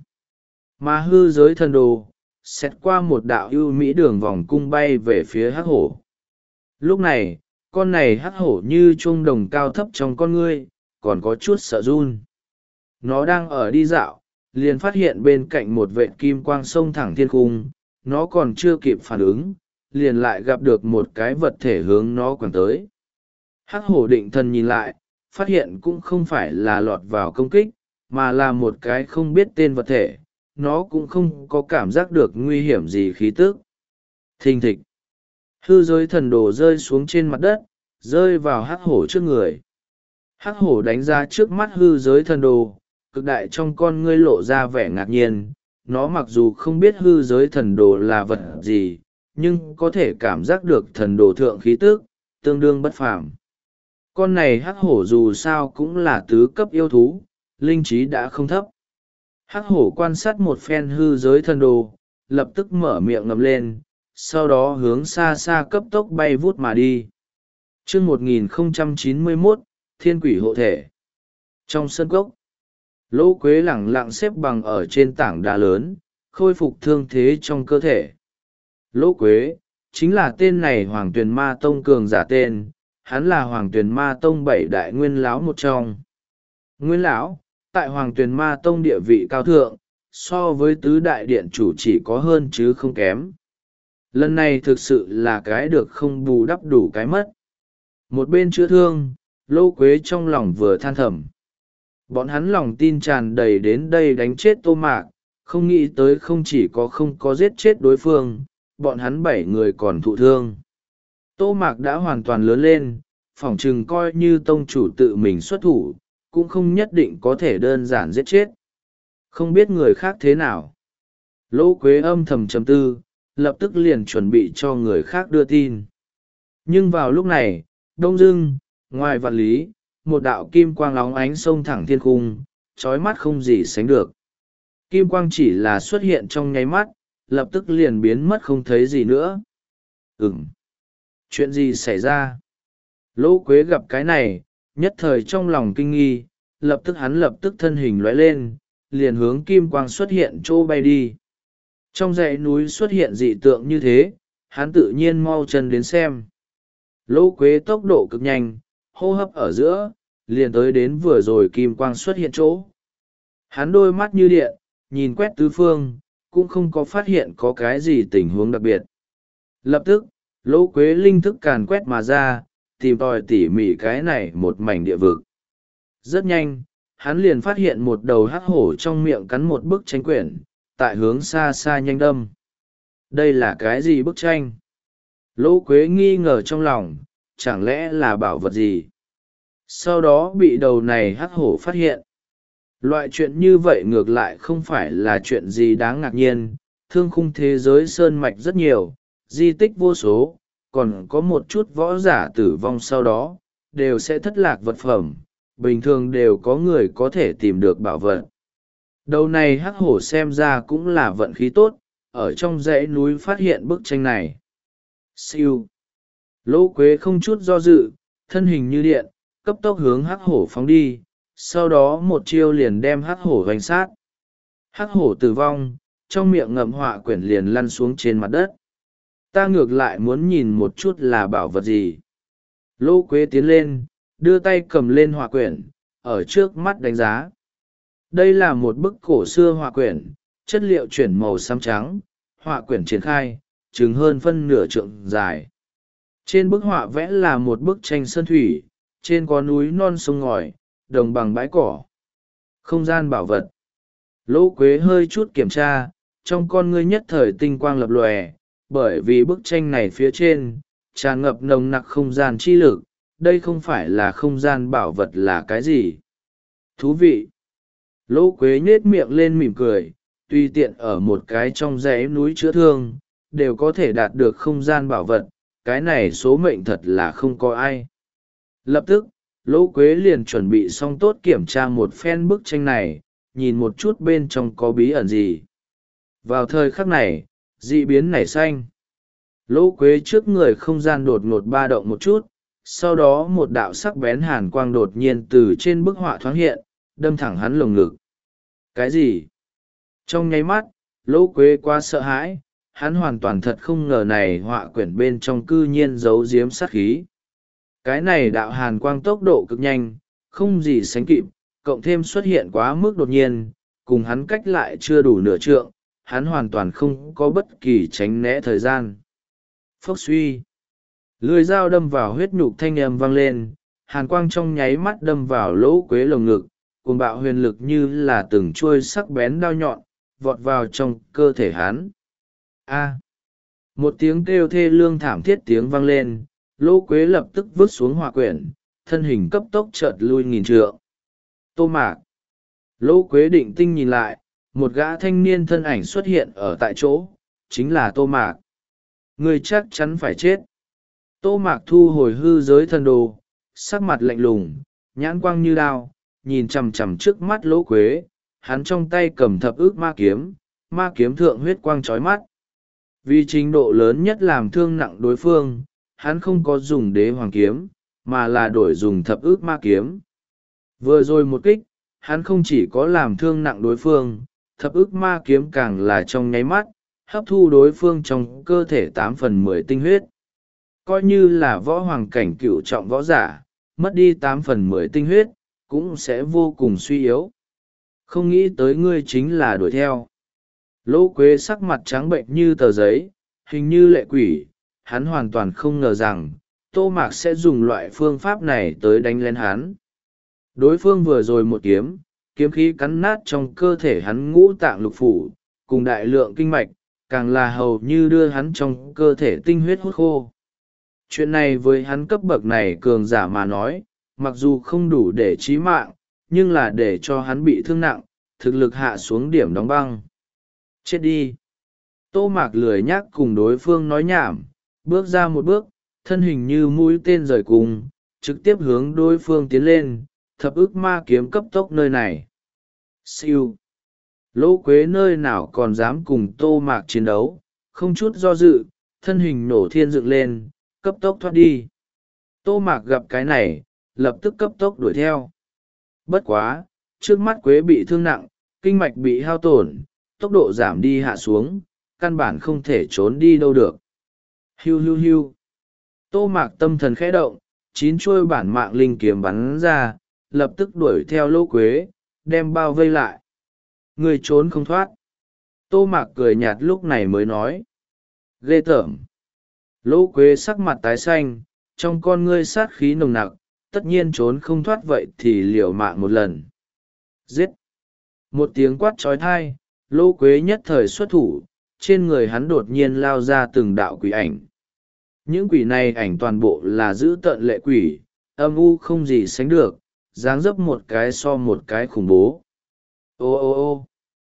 Mà hư giới thần đồ, xét qua một đạo ưu mỹ đường vòng cung bay về phía hắc hổ. Lúc này, con này hắc hổ như chuông đồng cao thấp trong con ngươi, còn có chút sợ run. Nó đang ở đi dạo, liền phát hiện bên cạnh một vệt kim quang sông thẳng thiên cung, nó còn chưa kịp phản ứng, liền lại gặp được một cái vật thể hướng nó quẳng tới. Hắc hổ định thần nhìn lại, phát hiện cũng không phải là lọt vào công kích, mà là một cái không biết tên vật thể, nó cũng không có cảm giác được nguy hiểm gì khí tức. Thình thịch. Hư giới thần đồ rơi xuống trên mặt đất, rơi vào hắc hổ trước người. Hắc hổ đánh ra trước mắt hư giới thần đồ, cực đại trong con ngươi lộ ra vẻ ngạc nhiên. Nó mặc dù không biết hư giới thần đồ là vật gì, nhưng có thể cảm giác được thần đồ thượng khí tức, tương đương bất phàm. Con này hắc hổ dù sao cũng là tứ cấp yêu thú, linh trí đã không thấp. Hắc hổ quan sát một phen hư giới thần đồ, lập tức mở miệng ngậm lên, sau đó hướng xa xa cấp tốc bay vút mà đi. Chương một nghìn không trăm chín mươi mốt, Thiên Quỷ Hộ Thể. Trong sân cốc, Lỗ Quế lẳng lặng xếp bằng ở trên tảng đá lớn, khôi phục thương thế trong cơ thể. Lỗ Quế, chính là tên này Hoàng Tuyền Ma Tông cường giả tên, hắn là Hoàng Tuyền Ma Tông bảy đại nguyên lão một trong. Nguyên lão, tại Hoàng Tuyền Ma Tông địa vị cao thượng, so với tứ đại điện chủ chỉ có hơn chứ không kém. Lần này thực sự là cái được không bù đắp đủ cái mất. Một bên chữa thương, Lô Quế trong lòng vừa than thầm. Bọn hắn lòng tin tràn đầy đến đây đánh chết Tô Mạc, không nghĩ tới không chỉ có không có giết chết đối phương, bọn hắn bảy người còn thụ thương. Tô Mạc đã hoàn toàn lớn lên, phỏng chừng coi như tông chủ tự mình xuất thủ, cũng không nhất định có thể đơn giản giết chết. Không biết người khác thế nào. Lỗ Quế âm thầm trầm tư, lập tức liền chuẩn bị cho người khác đưa tin. Nhưng vào lúc này, đông dưng, ngoài vạn lý, một đạo kim quang lóng ánh xông thẳng thiên cung, trói mắt không gì sánh được. Kim quang chỉ là xuất hiện trong nháy mắt, lập tức liền biến mất không thấy gì nữa. Ừm. Chuyện gì xảy ra? Lỗ Quế gặp cái này, nhất thời trong lòng kinh nghi, lập tức hắn lập tức thân hình lóe lên, liền hướng kim quang xuất hiện chỗ bay đi. Trong dãy núi xuất hiện dị tượng như thế, hắn tự nhiên mau chân đến xem. Lỗ quế tốc độ cực nhanh, hô hấp ở giữa, liền tới đến vừa rồi kim quang xuất hiện chỗ. Hắn đôi mắt như điện, nhìn quét tứ phương, cũng không có phát hiện có cái gì tình huống đặc biệt. Lập tức, lỗ quế linh thức càn quét mà ra, tìm tòi tỉ mỉ cái này một mảnh địa vực. Rất nhanh, hắn liền phát hiện một đầu hắc hổ trong miệng cắn một bức tranh quyển, tại hướng xa xa nhanh đâm. Đây là cái gì bức tranh? Lỗ quế nghi ngờ trong lòng, chẳng lẽ là bảo vật gì? Sau đó bị đầu này hắc hổ phát hiện. Loại chuyện như vậy ngược lại không phải là chuyện gì đáng ngạc nhiên, thương khung thế giới sơn mạch rất nhiều, di tích vô số, còn có một chút võ giả tử vong sau đó, đều sẽ thất lạc vật phẩm, bình thường đều có người có thể tìm được bảo vật. Đầu này hắc hổ xem ra cũng là vận khí tốt, ở trong dãy núi phát hiện bức tranh này. Siêu. Lỗ quế không chút do dự, thân hình như điện, cấp tốc hướng hắc hổ phóng đi, sau đó một chiêu liền đem hắc hổ vành sát. Hắc hổ tử vong, trong miệng ngậm họa quyển liền lăn xuống trên mặt đất. Ta ngược lại muốn nhìn một chút là bảo vật gì. Lỗ quế tiến lên, đưa tay cầm lên họa quyển, ở trước mắt đánh giá. Đây là một bức cổ xưa họa quyển, chất liệu chuyển màu xám trắng, họa quyển triển khai, chừng hơn phân nửa trượng dài. Trên bức họa vẽ là một bức tranh sơn thủy, trên có núi non sông ngòi, đồng bằng bãi cỏ. Không gian bảo vật. Lỗ quế hơi chút kiểm tra, trong con ngươi nhất thời tinh quang lập lòe, bởi vì bức tranh này phía trên, tràn ngập nồng nặc không gian chi lực, đây không phải là không gian bảo vật là cái gì. Thú vị. Lỗ quế nhết miệng lên mỉm cười, tùy tiện ở một cái trong dãy núi chữa thương, đều có thể đạt được không gian bảo vật, cái này số mệnh thật là không có ai. Lập tức, Lỗ quế liền chuẩn bị xong tốt kiểm tra một phen bức tranh này, nhìn một chút bên trong có bí ẩn gì. Vào thời khắc này, dị biến nảy xanh. Lỗ quế trước người không gian đột ngột ba động một chút, sau đó một đạo sắc bén hàn quang đột nhiên từ trên bức họa thoáng hiện, đâm thẳng hắn lồng ngực. Cái gì? Trong nháy mắt, Lỗ quế quá sợ hãi, hắn hoàn toàn thật không ngờ này họa quyển bên trong cư nhiên giấu giếm sát khí. Cái này đạo hàn quang tốc độ cực nhanh, không gì sánh kịp, cộng thêm xuất hiện quá mức đột nhiên, cùng hắn cách lại chưa đủ nửa trượng, hắn hoàn toàn không có bất kỳ tránh né thời gian. Phốc suy. Lưỡi dao đâm vào huyết nhục thanh âm vang lên, hàn quang trong nháy mắt đâm vào Lỗ quế lồng ngực, cuồng bạo huyền lực như là từng chuôi sắc bén đao nhọn, vọt vào trong cơ thể hắn. A. Một tiếng kêu thê lương thảm thiết tiếng vang lên, Lỗ quế lập tức vứt xuống họa quyển, thân hình cấp tốc chợt lui nghìn trượng. Tô Mạc. Lỗ quế định tinh nhìn lại, một gã thanh niên thân ảnh xuất hiện ở tại chỗ, chính là Tô Mạc. Người chắc chắn phải chết. Tô Mạc thu hồi hư giới thần đồ, sắc mặt lạnh lùng, nhãn quang như đao, nhìn chằm chằm trước mắt Lỗ quế, hắn trong tay cầm thập ức ma kiếm, ma kiếm thượng huyết quang chói mắt. Vì trình độ lớn nhất làm thương nặng đối phương, hắn không có dùng đế hoàng kiếm, mà là đổi dùng thập ức ma kiếm. Vừa rồi một kích, hắn không chỉ có làm thương nặng đối phương, thập ức ma kiếm càng là trong nháy mắt, hấp thu đối phương trong cơ thể tám phần mười tinh huyết. Coi như là võ hoàng cảnh cựu trọng võ giả, mất đi tám phần mười tinh huyết, cũng sẽ vô cùng suy yếu. Không nghĩ tới ngươi chính là đuổi theo. Lỗ quế sắc mặt trắng bệnh như tờ giấy, hình như lệ quỷ, hắn hoàn toàn không ngờ rằng, Tô Mạc sẽ dùng loại phương pháp này tới đánh lên hắn. Đối phương vừa rồi một kiếm, kiếm khí cắn nát trong cơ thể hắn ngũ tạng lục phủ, cùng đại lượng kinh mạch, càng là hầu như đưa hắn trong cơ thể tinh huyết hút khô. Chuyện này với hắn cấp bậc này cường giả mà nói, mặc dù không đủ để chí mạng, nhưng là để cho hắn bị thương nặng, thực lực hạ xuống điểm đóng băng. Chết đi. Tô Mạc lười nhác cùng đối phương nói nhảm, bước ra một bước, thân hình như mũi tên rời cùng, trực tiếp hướng đối phương tiến lên, thập ức ma kiếm cấp tốc nơi này. Siêu. Lỗ quế nơi nào còn dám cùng Tô Mạc chiến đấu, không chút do dự, thân hình nổ thiên dựng lên, cấp tốc thoát đi. Tô Mạc gặp cái này, lập tức cấp tốc đuổi theo. Bất quá, trước mắt quế bị thương nặng, kinh mạch bị hao tổn, tốc độ giảm đi hạ xuống, căn bản không thể trốn đi đâu được. Hiu hiu hiu. Tô Mạc tâm thần khẽ động, chín chuôi bản mạng linh kiếm bắn ra, lập tức đuổi theo Lỗ Quế, đem bao vây lại. Người trốn không thoát. Tô Mạc cười nhạt lúc này mới nói. Ghê tởm. Lỗ Quế sắc mặt tái xanh, trong con ngươi sát khí nồng nặc, tất nhiên trốn không thoát vậy thì liều mạng một lần. Giết. Một tiếng quát trói thai, Lỗ Quế nhất thời xuất thủ, trên người hắn đột nhiên lao ra từng đạo quỷ ảnh. Những quỷ này ảnh toàn bộ là giữ tợn lệ quỷ, âm u không gì sánh được, dáng dấp một cái so một cái khủng bố. Ô ô ô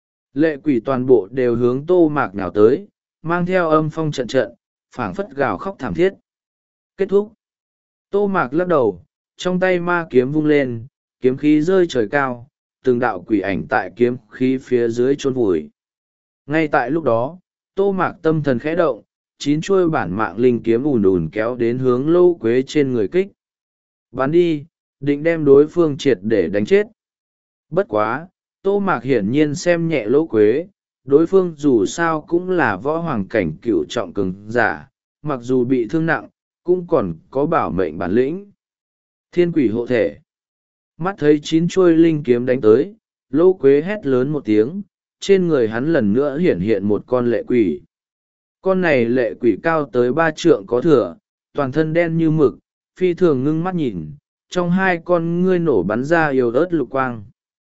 lệ quỷ toàn bộ đều hướng Tô Mạc nào tới, mang theo âm phong trận trận, phảng phất gào khóc thảm thiết. Kết thúc. Tô Mạc lắc đầu, trong tay ma kiếm vung lên, kiếm khí rơi trời cao, từng đạo quỷ ảnh tại kiếm khí phía dưới chôn vùi. Ngay tại lúc đó, Tô Mạc tâm thần khẽ động, chín chuôi bản mạng linh kiếm ùn ùn kéo đến hướng Lỗ Quế trên người kích. Bắn đi, định đem đối phương triệt để đánh chết. Bất quá, Tô Mạc hiển nhiên xem nhẹ Lỗ Quế, đối phương dù sao cũng là võ hoàng cảnh cửu trọng cường giả, mặc dù bị thương nặng, cũng còn có bảo mệnh bản lĩnh. Thiên quỷ hộ thể. Mắt thấy chín chuôi linh kiếm đánh tới, Lỗ Quế hét lớn một tiếng, trên người hắn lần nữa hiển hiện một con lệ quỷ. Con này lệ quỷ cao tới ba trượng có thừa, toàn thân đen như mực, phi thường ngưng mắt nhìn, trong hai con ngươi nổ bắn ra yếu ớt lục quang.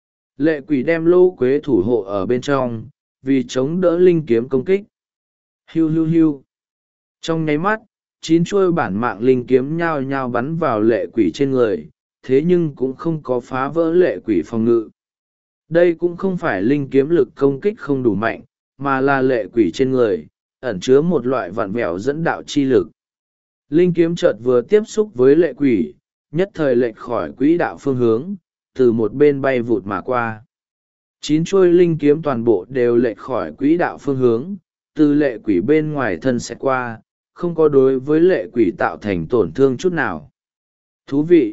Lệ quỷ đem Lỗ Quế thủ hộ ở bên trong, vì chống đỡ linh kiếm công kích. Hiu hiu hiu. Trong nháy mắt, chín chuôi bản mạng linh kiếm nhao nhao bắn vào lệ quỷ trên người, thế nhưng cũng không có phá vỡ lệ quỷ phòng ngự. Đây cũng không phải linh kiếm lực công kích không đủ mạnh, mà là lệ quỷ trên người, ẩn chứa một loại vặn vẹo dẫn đạo chi lực. Linh kiếm chợt vừa tiếp xúc với lệ quỷ, nhất thời lệch khỏi quỹ đạo phương hướng, từ một bên bay vụt mà qua. Chín chuôi linh kiếm toàn bộ đều lệch khỏi quỹ đạo phương hướng, từ lệ quỷ bên ngoài thân sẽ qua, không có đối với lệ quỷ tạo thành tổn thương chút nào. Thú vị.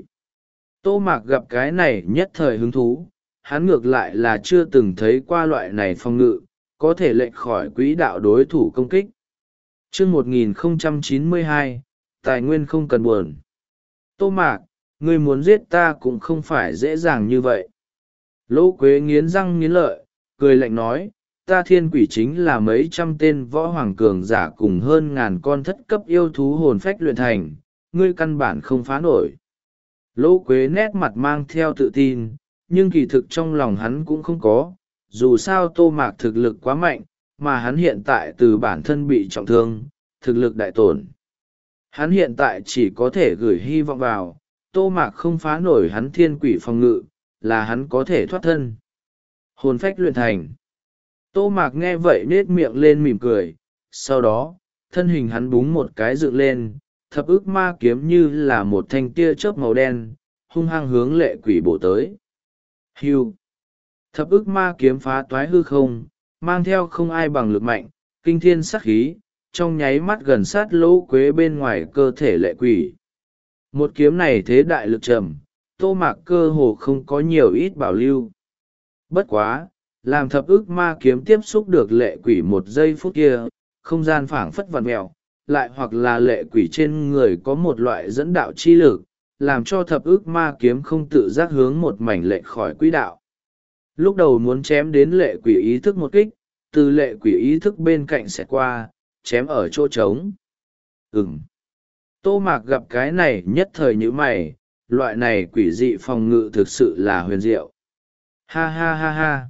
Tô Mạc gặp cái này nhất thời hứng thú, hắn ngược lại là chưa từng thấy qua loại này phòng ngự, có thể lệch khỏi quỹ đạo đối thủ công kích. Chương một nghìn không trăm chín mươi hai, tài nguyên không cần buồn. Tô Mạc, ngươi muốn giết ta cũng không phải dễ dàng như vậy. Lỗ Quế nghiến răng nghiến lợi, cười lạnh nói, ta thiên quỷ chính là mấy trăm tên võ hoàng cường giả cùng hơn ngàn con thất cấp yêu thú hồn phách luyện thành, ngươi căn bản không phá nổi. Lỗ Quế nét mặt mang theo tự tin, nhưng kỳ thực trong lòng hắn cũng không có, dù sao Tô Mạc thực lực quá mạnh, mà hắn hiện tại từ bản thân bị trọng thương, thực lực đại tổn. Hắn hiện tại chỉ có thể gửi hy vọng vào, Tô Mạc không phá nổi hắn thiên quỷ phòng ngự, là hắn có thể thoát thân. Hồn phách luyện thành. Tô Mạc nghe vậy nết miệng lên mỉm cười, sau đó, thân hình hắn búng một cái dựng lên, thập ức ma kiếm như là một thanh tia chớp màu đen, hung hăng hướng lệ quỷ bổ tới. Hiu! Thập ức ma kiếm phá toái hư không, mang theo không ai bằng lực mạnh, kinh thiên sắc khí, trong nháy mắt gần sát Lỗ Quế bên ngoài cơ thể lệ quỷ. Một kiếm này thế đại lực trầm, Tô Mạc cơ hồ không có nhiều ít bảo lưu. Bất quá, làm thập ức ma kiếm tiếp xúc được lệ quỷ một giây phút kia, không gian phảng phất vặn mèo, lại hoặc là lệ quỷ trên người có một loại dẫn đạo chi lực, làm cho thập ức ma kiếm không tự giác hướng một mảnh lệ khỏi quỹ đạo. Lúc đầu muốn chém đến lệ quỷ ý thức một kích, từ lệ quỷ ý thức bên cạnh sẽ qua, chém ở chỗ trống. Ừm. Tô Mạc gặp cái này nhất thời như mày, loại này quỷ dị phòng ngự thực sự là huyền diệu. Ha ha ha ha.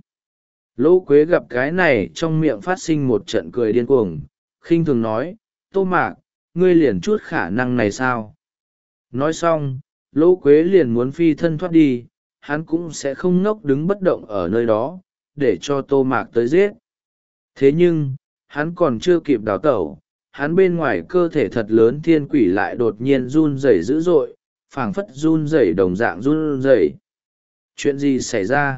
Lỗ Quế gặp cái này trong miệng phát sinh một trận cười điên cuồng, khinh thường nói, Tô Mạc, ngươi liền chút khả năng này sao? Nói xong, Lỗ Quế liền muốn phi thân thoát đi, hắn cũng sẽ không ngốc đứng bất động ở nơi đó, để cho Tô Mạc tới giết. Thế nhưng, hắn còn chưa kịp đào tẩu, hắn bên ngoài cơ thể thật lớn thiên quỷ lại đột nhiên run rẩy dữ dội, phảng phất run rẩy đồng dạng run rẩy. Chuyện gì xảy ra?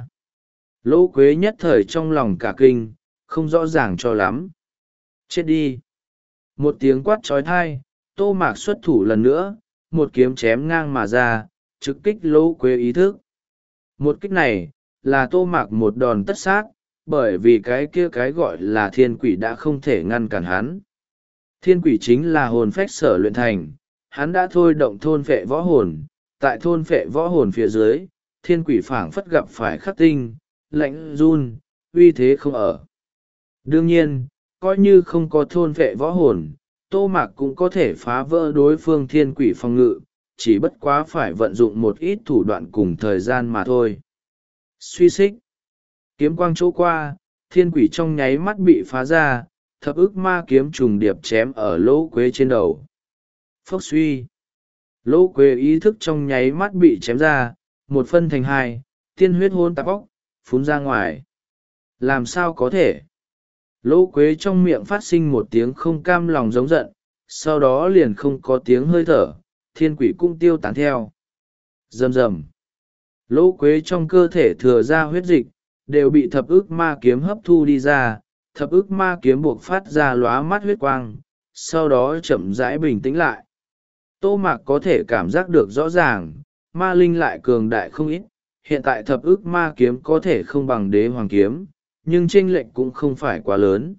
Lỗ Quế nhất thời trong lòng cả kinh, không rõ ràng cho lắm. Chết đi! Một tiếng quát trói thai, Tô Mạc xuất thủ lần nữa, một kiếm chém ngang mà ra, trực kích Lỗ Quế ý thức. Một kích này, là Tô Mạc một đòn tất sát, bởi vì cái kia cái gọi là thiên quỷ đã không thể ngăn cản hắn. Thiên quỷ chính là hồn phách sở luyện thành, hắn đã thôi động thôn phệ võ hồn, tại thôn phệ võ hồn phía dưới, thiên quỷ phảng phất gặp phải khắc tinh, lạnh run, uy thế không ở. Đương nhiên, coi như không có thôn phệ võ hồn, Tô Mạc cũng có thể phá vỡ đối phương thiên quỷ phòng ngự, chỉ bất quá phải vận dụng một ít thủ đoạn cùng thời gian mà thôi. Suy xích. Kiếm quang chỗ qua, thiên quỷ trong nháy mắt bị phá ra, thập ức ma kiếm trùng điệp chém ở lỗ quế trên đầu. Phốc suy. Lỗ quế ý thức trong nháy mắt bị chém ra, một phân thành hai, tiên huyết hôn tạp óc, phún ra ngoài. Làm sao có thể? Lỗ quế trong miệng phát sinh một tiếng không cam lòng giống giận, sau đó liền không có tiếng hơi thở, thiên quỷ cũng tiêu tán theo. Rầm rầm. Lỗ quế trong cơ thể thừa ra huyết dịch, đều bị thập ức ma kiếm hấp thu đi ra, thập ức ma kiếm buộc phát ra lóa mắt huyết quang, sau đó chậm rãi bình tĩnh lại. Tô Mạc có thể cảm giác được rõ ràng, ma linh lại cường đại không ít, hiện tại thập ức ma kiếm có thể không bằng đế hoàng kiếm, nhưng chênh lệch cũng không phải quá lớn.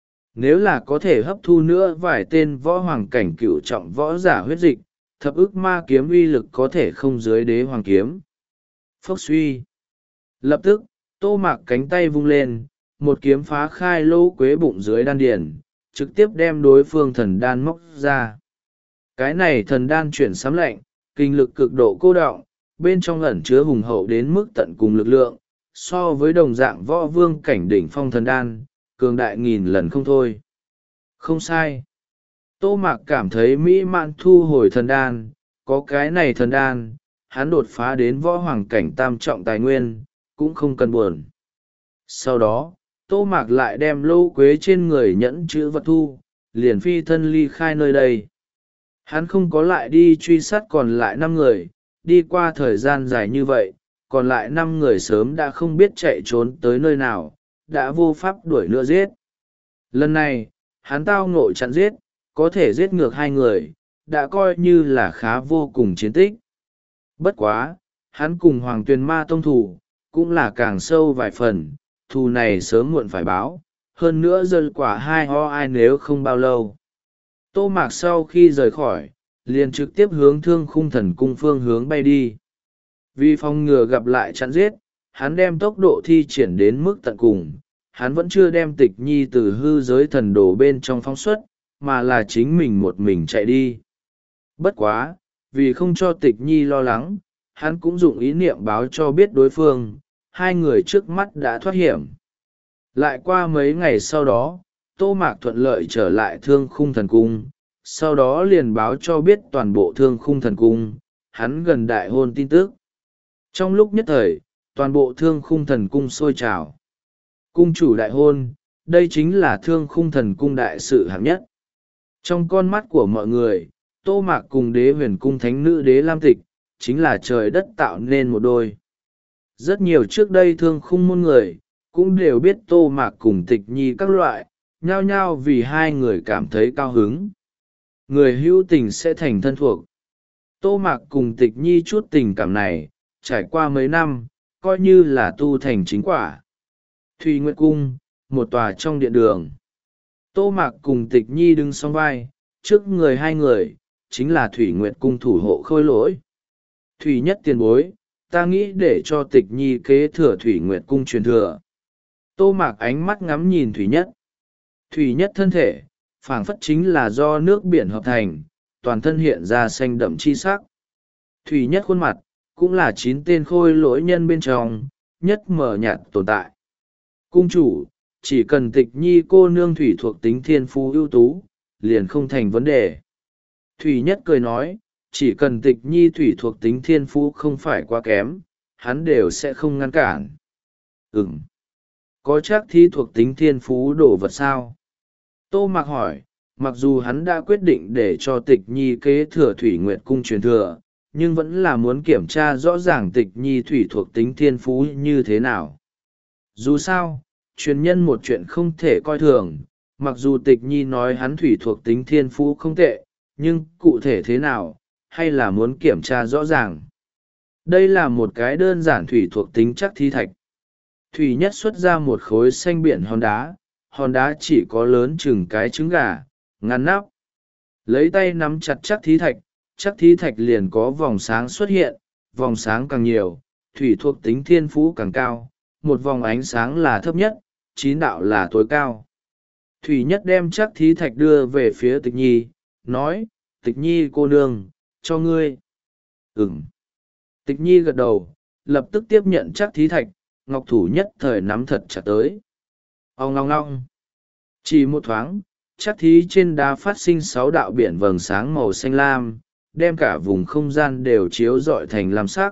Nếu là có thể hấp thu nữa vài tên võ hoàng cảnh cựu trọng võ giả huyết dịch, thập ức ma kiếm uy lực có thể không dưới đế hoàng kiếm. Phốc suy. Lập tức, Tô Mạc cánh tay vung lên, một kiếm phá khai lỗ quế bụng dưới đan điền, trực tiếp đem đối phương thần đan móc ra. Cái này thần đan chuyển sấm lạnh, kinh lực cực độ cô đọng, bên trong ẩn chứa hùng hậu đến mức tận cùng lực lượng, so với đồng dạng võ vương cảnh đỉnh phong thần đan, cường đại nghìn lần không thôi. Không sai. Tô Mạc cảm thấy mỹ mãn thu hồi thần đan, có cái này thần đan, hắn đột phá đến võ hoàng cảnh tam trọng tài nguyên, cũng không cần buồn. Sau đó, Tô Mạc lại đem lô quế trên người nhẫn chữ vật thu, liền phi thân ly khai nơi đây. Hắn không có lại đi truy sát còn lại năm người, đi qua thời gian dài như vậy, còn lại năm người sớm đã không biết chạy trốn tới nơi nào, đã vô pháp đuổi nữa giết. Lần này, hắn tao ngộ chặn giết, có thể giết ngược hai người, đã coi như là khá vô cùng chiến tích. Bất quá, hắn cùng Hoàng Tuyền Ma tông thủ, cũng là càng sâu vài phần, thù này sớm muộn phải báo, hơn nữa rơi quả hai ho ai nếu không bao lâu. Tô Mạc sau khi rời khỏi, liền trực tiếp hướng Thương Khung Thần Cung phương hướng bay đi. Vì phòng ngừa gặp lại chặn giết, hắn đem tốc độ thi triển đến mức tận cùng, hắn vẫn chưa đem Tịch Nhi từ hư giới thần đồ bên trong phóng xuất, mà là chính mình một mình chạy đi. Bất quá, vì không cho Tịch Nhi lo lắng, hắn cũng dụng ý niệm báo cho biết đối phương, hai người trước mắt đã thoát hiểm. Lại qua mấy ngày sau đó, Tô Mạc thuận lợi trở lại Thương Khung Thần Cung, sau đó liền báo cho biết toàn bộ Thương Khung Thần Cung, hắn gần đại hôn tin tức. Trong lúc nhất thời, toàn bộ Thương Khung Thần Cung sôi trào. Cung chủ đại hôn, đây chính là Thương Khung Thần Cung đại sự hạng nhất. Trong con mắt của mọi người, Tô Mạc cùng Đế Huyền Cung thánh nữ Đế Lam Tịch, chính là trời đất tạo nên một đôi. Rất nhiều trước đây Thương Khung môn người, cũng đều biết Tô Mạc cùng Tịch Nhi các loại, nhao nhao vì hai người cảm thấy cao hứng. Người hữu tình sẽ thành thân thuộc. Tô Mạc cùng Tịch Nhi chút tình cảm này, trải qua mấy năm, coi như là tu thành chính quả. Thùy Nguyệt Cung, một tòa trong điện đường. Tô Mạc cùng Tịch Nhi đứng song vai, trước người hai người, chính là Thủy Nguyệt Cung thủ hộ Khôi Lỗi. Thủy Nhất tiền bối, ta nghĩ để cho Tịch Nhi kế thừa Thủy Nguyệt Cung truyền thừa. Tô Mạc ánh mắt ngắm nhìn Thủy Nhất. Thủy Nhất thân thể, phảng phất chính là do nước biển hợp thành, toàn thân hiện ra xanh đậm chi sắc. Thủy Nhất khuôn mặt, cũng là chín tên khôi lỗi nhân bên trong, nhất mờ nhạt tồn tại. Cung chủ, chỉ cần Tịch Nhi cô nương thủy thuộc tính thiên phú ưu tú, liền không thành vấn đề. Thủy Nhất cười nói, chỉ cần Tịch Nhi thủy thuộc tính thiên phú không phải quá kém, hắn đều sẽ không ngăn cản. Ừm. Có chắc thi thuộc tính thiên phú đổ vật sao? Tô Mạc hỏi, mặc dù hắn đã quyết định để cho Tịch Nhi kế thừa Thủy Nguyệt Cung truyền thừa, nhưng vẫn là muốn kiểm tra rõ ràng Tịch Nhi thủy thuộc tính thiên phú như thế nào. Dù sao, truyền nhân một chuyện không thể coi thường, mặc dù Tịch Nhi nói hắn thủy thuộc tính thiên phú không tệ, nhưng cụ thể thế nào, hay là muốn kiểm tra rõ ràng. Đây là một cái đơn giản thủy thuộc tính chắc thi thạch. Thủy Nhất xuất ra một khối xanh biển hòn đá, hòn đá chỉ có lớn chừng cái trứng gà, ngăn nắp. Lấy tay nắm chặt chắc thí thạch, chắc thí thạch liền có vòng sáng xuất hiện, vòng sáng càng nhiều, thủy thuộc tính thiên phú càng cao, một vòng ánh sáng là thấp nhất, chín đạo là tối cao. Thủy Nhất đem chắc thí thạch đưa về phía Tịch Nhi, nói, Tịch Nhi cô nương, cho ngươi. Ừm. Tịch Nhi gật đầu, lập tức tiếp nhận chắc thí thạch, ngọc thủ nhất thời nắm thật chặt tới. Ong long long. Chỉ một thoáng, chắc thí trên đá phát sinh sáu đạo biển vầng sáng màu xanh lam, đem cả vùng không gian đều chiếu rọi thành lam sắc.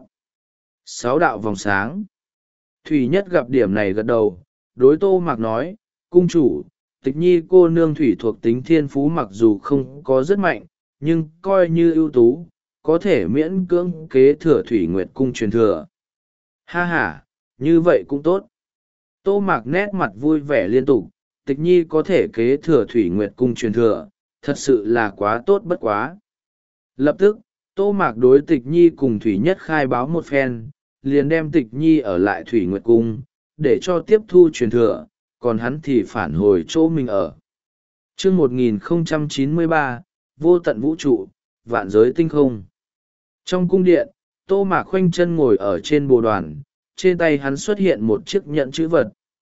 Sáu đạo vòng sáng. Thủy Nhất gặp điểm này gật đầu, đối Tô Mạc nói, cung chủ, Tịch Nhi cô nương thủy thuộc tính thiên phú mặc dù không có rất mạnh, nhưng coi như ưu tú, có thể miễn cưỡng kế thừa Thủy Nguyệt cung truyền thừa. Ha ha, như vậy cũng tốt. Tô Mạc nét mặt vui vẻ liên tục, Tịch Nhi có thể kế thừa Thủy Nguyệt cung truyền thừa, thật sự là quá tốt bất quá. Lập tức, Tô Mạc đối Tịch Nhi cùng Thủy Nhất khai báo một phen, liền đem Tịch Nhi ở lại Thủy Nguyệt cung, để cho tiếp thu truyền thừa, còn hắn thì phản hồi chỗ mình ở. Chương một nghìn không trăm chín mươi ba, vô tận vũ trụ, vạn giới tinh không. Trong cung điện, Tô Mạc khoanh chân ngồi ở trên bồ đoàn, trên tay hắn xuất hiện một chiếc nhẫn chữ vật.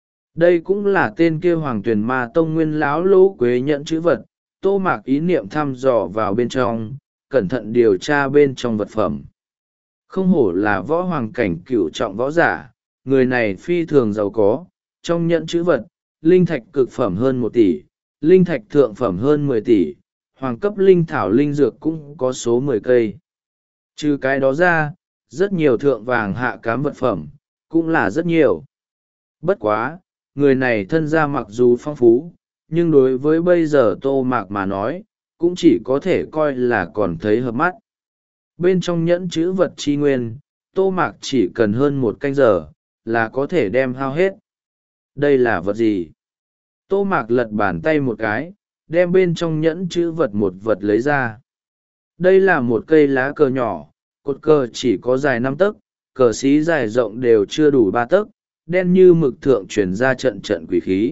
Đây cũng là tên kia Hoàng Tuyền Ma Tông nguyên lão lỗ quế nhẫn chữ vật. Tô Mạc ý niệm thăm dò vào bên trong, cẩn thận điều tra bên trong vật phẩm. Không hổ là võ hoàng cảnh cửu trọng võ giả, người này phi thường giàu có. Trong nhẫn chữ vật, linh thạch cực phẩm hơn một tỷ, linh thạch thượng phẩm hơn mười tỷ, hoàng cấp linh thảo linh dược cũng có số mười cây. Trừ cái đó ra, rất nhiều thượng vàng hạ cám vật phẩm, cũng là rất nhiều. Bất quá, người này thân gia mặc dù phong phú, nhưng đối với bây giờ Tô Mạc mà nói, cũng chỉ có thể coi là còn thấy hợp mắt. Bên trong nhẫn chữ vật chi nguyên, Tô Mạc chỉ cần hơn một canh giờ, là có thể đem hao hết. Đây là vật gì? Tô Mạc lật bàn tay một cái, đem bên trong nhẫn chữ vật một vật lấy ra. Đây là một cây lá cờ nhỏ, cột cờ chỉ có dài năm tấc, cờ xí dài rộng đều chưa đủ ba tấc, đen như mực thượng truyền ra trận trận quỷ khí.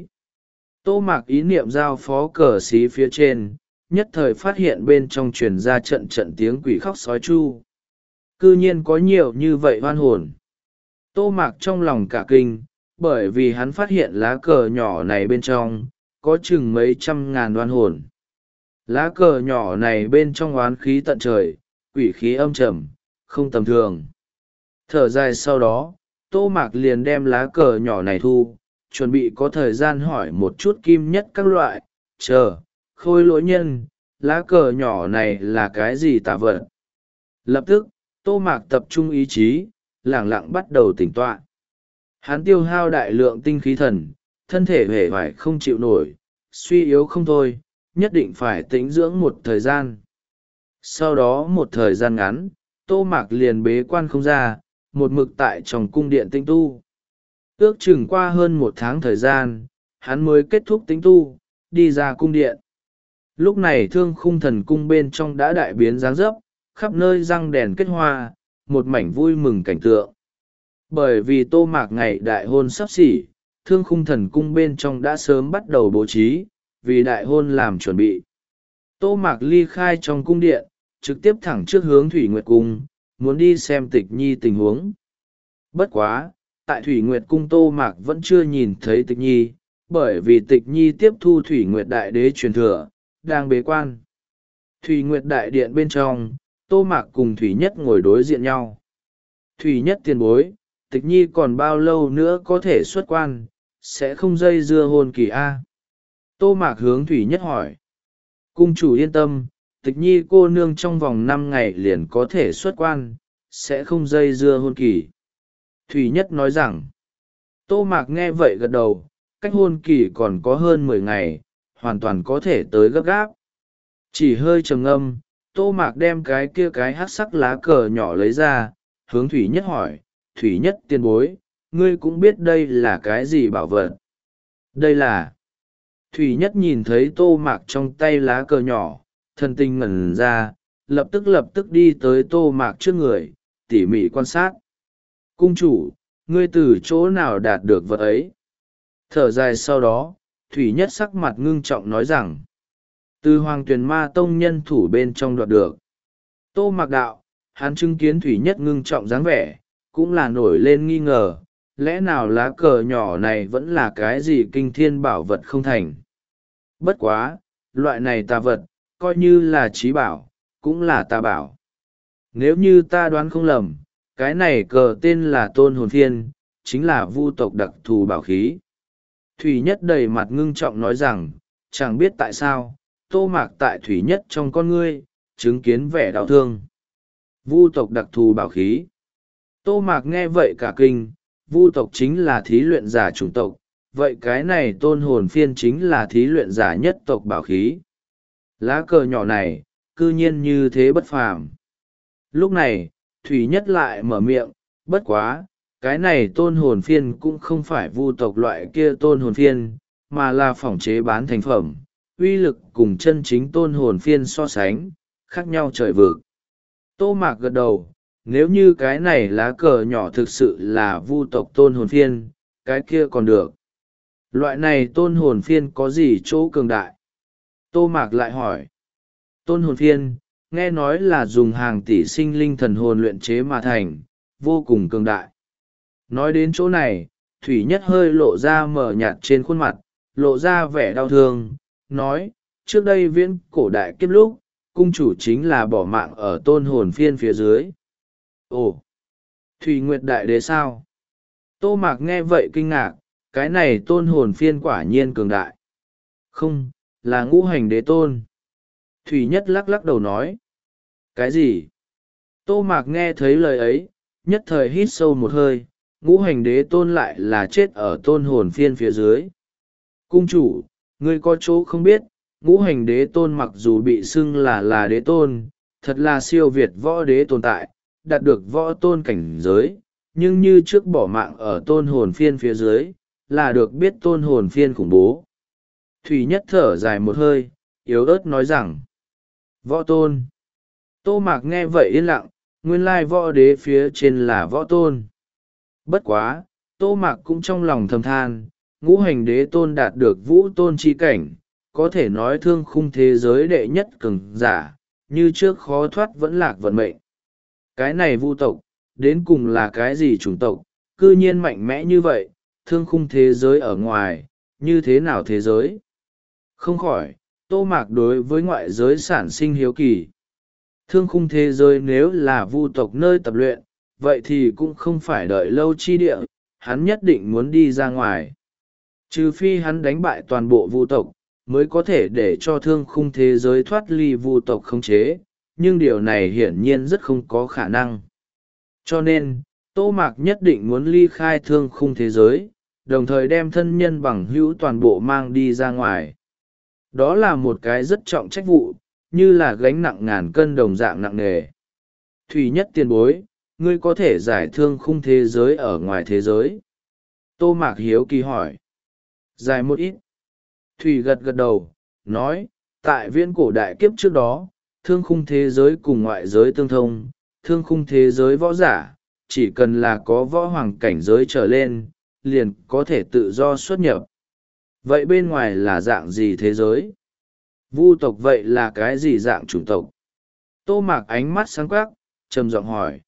Tô Mạc ý niệm giao phó cờ xí phía trên, nhất thời phát hiện bên trong truyền ra trận trận tiếng quỷ khóc sói chu. Cư nhiên có nhiều như vậy oan hồn. Tô Mạc trong lòng cả kinh, bởi vì hắn phát hiện lá cờ nhỏ này bên trong, có chừng mấy trăm ngàn oan hồn. Lá cờ nhỏ này bên trong oán khí tận trời, quỷ khí âm trầm, không tầm thường. Thở dài sau đó, Tô Mạc liền đem lá cờ nhỏ này thu, chuẩn bị có thời gian hỏi một chút kim nhất các loại, chờ, khôi lỗi nhân, lá cờ nhỏ này là cái gì tả vật. Lập tức, Tô Mạc tập trung ý chí, lẳng lặng bắt đầu tỉnh tọa. Hắn tiêu hao đại lượng tinh khí thần, thân thể hề vải không chịu nổi, suy yếu không thôi, nhất định phải tĩnh dưỡng một thời gian. Sau đó một thời gian ngắn, Tô Mạc liền bế quan không ra, một mực tại trong cung điện tinh tu. Ước chừng qua hơn một tháng thời gian, hắn mới kết thúc tinh tu, đi ra cung điện. Lúc này Thương Khung Thần cung bên trong đã đại biến dáng dấp, khắp nơi răng đèn kết hoa, một mảnh vui mừng cảnh tượng. Bởi vì Tô Mạc ngày đại hôn sắp xỉ, Thương Khung Thần cung bên trong đã sớm bắt đầu bố trí, vì đại hôn làm chuẩn bị. Tô Mạc ly khai trong cung điện, trực tiếp thẳng trước hướng Thủy Nguyệt cung, muốn đi xem Tịch Nhi tình huống. Bất quá, tại Thủy Nguyệt cung Tô Mạc vẫn chưa nhìn thấy Tịch Nhi, bởi vì Tịch Nhi tiếp thu Thủy Nguyệt đại đế truyền thừa, đang bế quan. Thủy Nguyệt đại điện bên trong, Tô Mạc cùng Thủy Nhất ngồi đối diện nhau. Thủy Nhất tiền bối, Tịch Nhi còn bao lâu nữa có thể xuất quan, sẽ không dây dưa hôn kỳ A. Tô Mạc hướng Thủy Nhất hỏi. Cung chủ yên tâm, Tịch Nhi cô nương trong vòng năm ngày liền có thể xuất quan, sẽ không dây dưa hôn kỳ. Thủy Nhất nói rằng. Tô Mạc nghe vậy gật đầu, cách hôn kỳ còn có hơn mười ngày, hoàn toàn có thể tới gấp gáp. Chỉ hơi trầm ngâm, Tô Mạc đem cái kia cái hắc sắc lá cờ nhỏ lấy ra, hướng Thủy Nhất hỏi, Thủy Nhất tiền bối, ngươi cũng biết đây là cái gì bảo vật. Đây là... Thủy Nhất nhìn thấy Tô Mạc trong tay lá cờ nhỏ, thần tình ngẩn ra, lập tức lập tức đi tới Tô Mạc trước người, tỉ mỉ quan sát. Cung chủ, ngươi từ chỗ nào đạt được vật ấy? Thở dài sau đó, Thủy Nhất sắc mặt ngưng trọng nói rằng, từ Hoàng Tuyền Ma Tông nhân thủ bên trong đoạt được. Tô Mạc đạo, hắn chứng kiến Thủy Nhất ngưng trọng dáng vẻ, cũng là nổi lên nghi ngờ, lẽ nào lá cờ nhỏ này vẫn là cái gì kinh thiên bảo vật không thành? Bất quá, loại này tà vật, coi như là trí bảo, cũng là tà bảo. Nếu như ta đoán không lầm, cái này cờ tên là Tôn Hồn Phiên, chính là vu tộc đặc thù bảo khí. Thủy Nhất đầy mặt ngưng trọng nói rằng, chẳng biết tại sao, Tô Mạc tại Thủy Nhất trong con ngươi, chứng kiến vẻ đau thương. Vu tộc đặc thù bảo khí. Tô Mạc nghe vậy cả kinh, vu tộc chính là thí luyện giả chủng tộc, vậy cái này Tôn Hồn Phiên chính là thí luyện giả nhất tộc bảo khí. Lá cờ nhỏ này, cư nhiên như thế bất phàm. Lúc này, Thủy Nhất lại mở miệng, bất quá, cái này Tôn Hồn Phiên cũng không phải vu tộc loại kia Tôn Hồn Phiên, mà là phỏng chế bán thành phẩm, uy lực cùng chân chính Tôn Hồn Phiên so sánh, khác nhau trời vực. Tô Mạc gật đầu, nếu như cái này lá cờ nhỏ thực sự là vu tộc Tôn Hồn Phiên, cái kia còn được. Loại này Tôn Hồn Phiên có gì chỗ cường đại? Tô Mạc lại hỏi. Tôn Hồn Phiên, nghe nói là dùng hàng tỷ sinh linh thần hồn luyện chế mà thành, vô cùng cường đại. Nói đến chỗ này, Thủy Nhất hơi lộ ra mờ nhạt trên khuôn mặt, lộ ra vẻ đau thương, nói, trước đây viễn cổ đại kiếp lúc, cung chủ chính là bỏ mạng ở Tôn Hồn Phiên phía dưới. Ồ, Thủy Nguyệt Đại Đế sao? Tô Mạc nghe vậy kinh ngạc, cái này Tôn Hồn Phiên quả nhiên cường đại. Không, là Ngũ Hành Đế Tôn. Thủy Nhất lắc lắc đầu nói. Cái gì? Tô Mạc nghe thấy lời ấy, nhất thời hít sâu một hơi, Ngũ Hành Đế Tôn lại là chết ở Tôn Hồn Phiên phía dưới. Cung chủ, ngươi có chỗ không biết, Ngũ Hành Đế Tôn mặc dù bị xưng là là đế tôn, thật là siêu việt võ đế tồn tại, đạt được võ tôn cảnh giới, nhưng như trước bỏ mạng ở Tôn Hồn Phiên phía dưới, là được biết Tôn Hồn Phiên khủng bố. Thủy Nhất thở dài một hơi, yếu ớt nói rằng, võ tôn. Tô Mạc nghe vậy yên lặng, nguyên lai võ đế phía trên là võ tôn. Bất quá, Tô Mạc cũng trong lòng thầm than, Ngũ Hành Đế Tôn đạt được vũ tôn chi cảnh, có thể nói thương khung thế giới đệ nhất cường giả, như trước khó thoát vẫn lạc vận mệnh. Cái này vu tộc, đến cùng là cái gì chủng tộc, cư nhiên mạnh mẽ như vậy, thương khung thế giới ở ngoài, như thế nào thế giới? Không khỏi, Tô Mạc đối với ngoại giới sản sinh hiếu kỳ. Thương khung thế giới nếu là vu tộc nơi tập luyện, vậy thì cũng không phải đợi lâu chi địa, hắn nhất định muốn đi ra ngoài. Trừ phi hắn đánh bại toàn bộ vu tộc, mới có thể để cho thương khung thế giới thoát ly vu tộc khống chế, nhưng điều này hiển nhiên rất không có khả năng. Cho nên, Tô Mạc nhất định muốn ly khai thương khung thế giới, đồng thời đem thân nhân bằng hữu toàn bộ mang đi ra ngoài. Đó là một cái rất trọng trách vụ, như là gánh nặng ngàn cân đồng dạng nặng nề. Thủy Nhất tiền bối, ngươi có thể giải thương khung thế giới ở ngoài thế giới. Tô Mạc hiếu kỳ hỏi. Giải một ít. Thủy gật gật đầu, nói, tại viễn cổ đại kiếp trước đó, thương khung thế giới cùng ngoại giới tương thông, thương khung thế giới võ giả, chỉ cần là có võ hoàng cảnh giới trở lên, liền có thể tự do xuất nhập. Vậy bên ngoài là dạng gì thế giới? Vu tộc vậy là cái gì dạng chủng tộc? Tô Mạc ánh mắt sáng quắc, trầm giọng hỏi.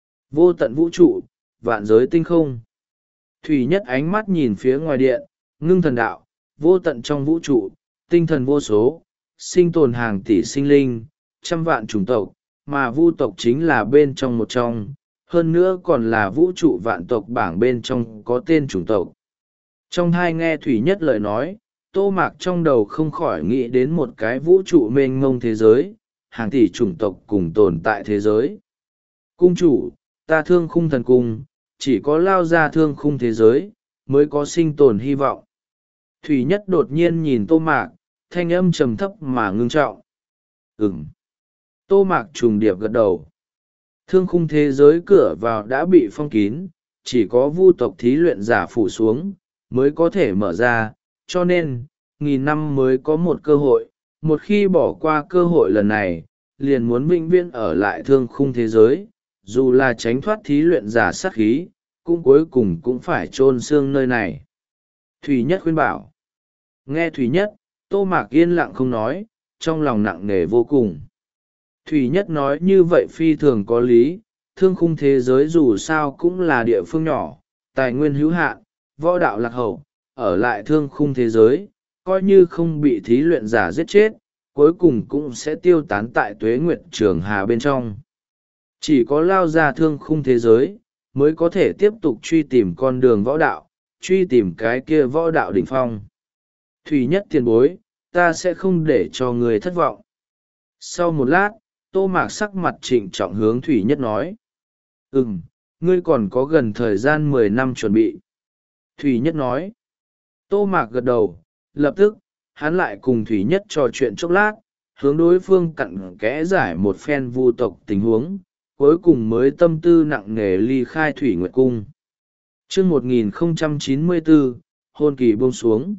Vô tận vũ trụ, vạn giới tinh không. Thủy Nhất ánh mắt nhìn phía ngoài điện, ngưng thần đạo, vô tận trong vũ trụ, tinh thần vô số, sinh tồn hàng tỷ sinh linh, trăm vạn chủng tộc, mà vu tộc chính là bên trong một trong, hơn nữa còn là vũ trụ vạn tộc bảng bên trong có tên chủng tộc. Trong hai nghe Thủy Nhất lời nói, Tô Mạc trong đầu không khỏi nghĩ đến một cái vũ trụ mênh mông thế giới, hàng tỷ chủng tộc cùng tồn tại thế giới. Cung chủ, ta thương khung thần cung, chỉ có lao ra thương khung thế giới, mới có sinh tồn hy vọng. Thủy Nhất đột nhiên nhìn Tô Mạc, thanh âm trầm thấp mà ngưng trọng. Ừm. Tô Mạc trùng điệp gật đầu. Thương khung thế giới cửa vào đã bị phong kín, chỉ có vu tộc thí luyện giả phủ xuống, mới có thể mở ra, cho nên, nghìn năm mới có một cơ hội, một khi bỏ qua cơ hội lần này, liền muốn vĩnh viễn ở lại thương khung thế giới, dù là tránh thoát thí luyện giả sát khí, cũng cuối cùng cũng phải chôn xương nơi này. Thủy Nhất khuyên bảo. Nghe Thủy Nhất, Tô Mạc yên lặng không nói, trong lòng nặng nề vô cùng. Thủy Nhất nói như vậy phi thường có lý, thương khung thế giới dù sao cũng là địa phương nhỏ, tài nguyên hữu hạn, võ đạo lạc hậu, ở lại thương khung thế giới, coi như không bị thí luyện giả giết chết, cuối cùng cũng sẽ tiêu tán tại tuế nguyệt trường hà bên trong. Chỉ có lao ra thương khung thế giới, mới có thể tiếp tục truy tìm con đường võ đạo, truy tìm cái kia võ đạo đỉnh phong. Thủy Nhất tiền bối, ta sẽ không để cho người thất vọng. Sau một lát, Tô Mạc sắc mặt trịnh trọng hướng Thủy Nhất nói. Ừm, ngươi còn có gần thời gian mười năm chuẩn bị. Thủy Nhất nói. Tô Mạc gật đầu, lập tức, hắn lại cùng Thủy Nhất trò chuyện chốc lát, hướng đối phương cặn kẽ giải một phen vu tộc tình huống, cuối cùng mới tâm tư nặng nề ly khai Thủy Nguyệt Cung. Chương một nghìn không trăm chín mươi bốn, hôn kỳ buông xuống.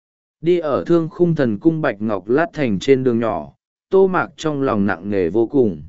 Đi ở Thương Khung Thần Cung Bạch Ngọc Lát Thành trên đường nhỏ, Tô Mạc trong lòng nặng nề vô cùng.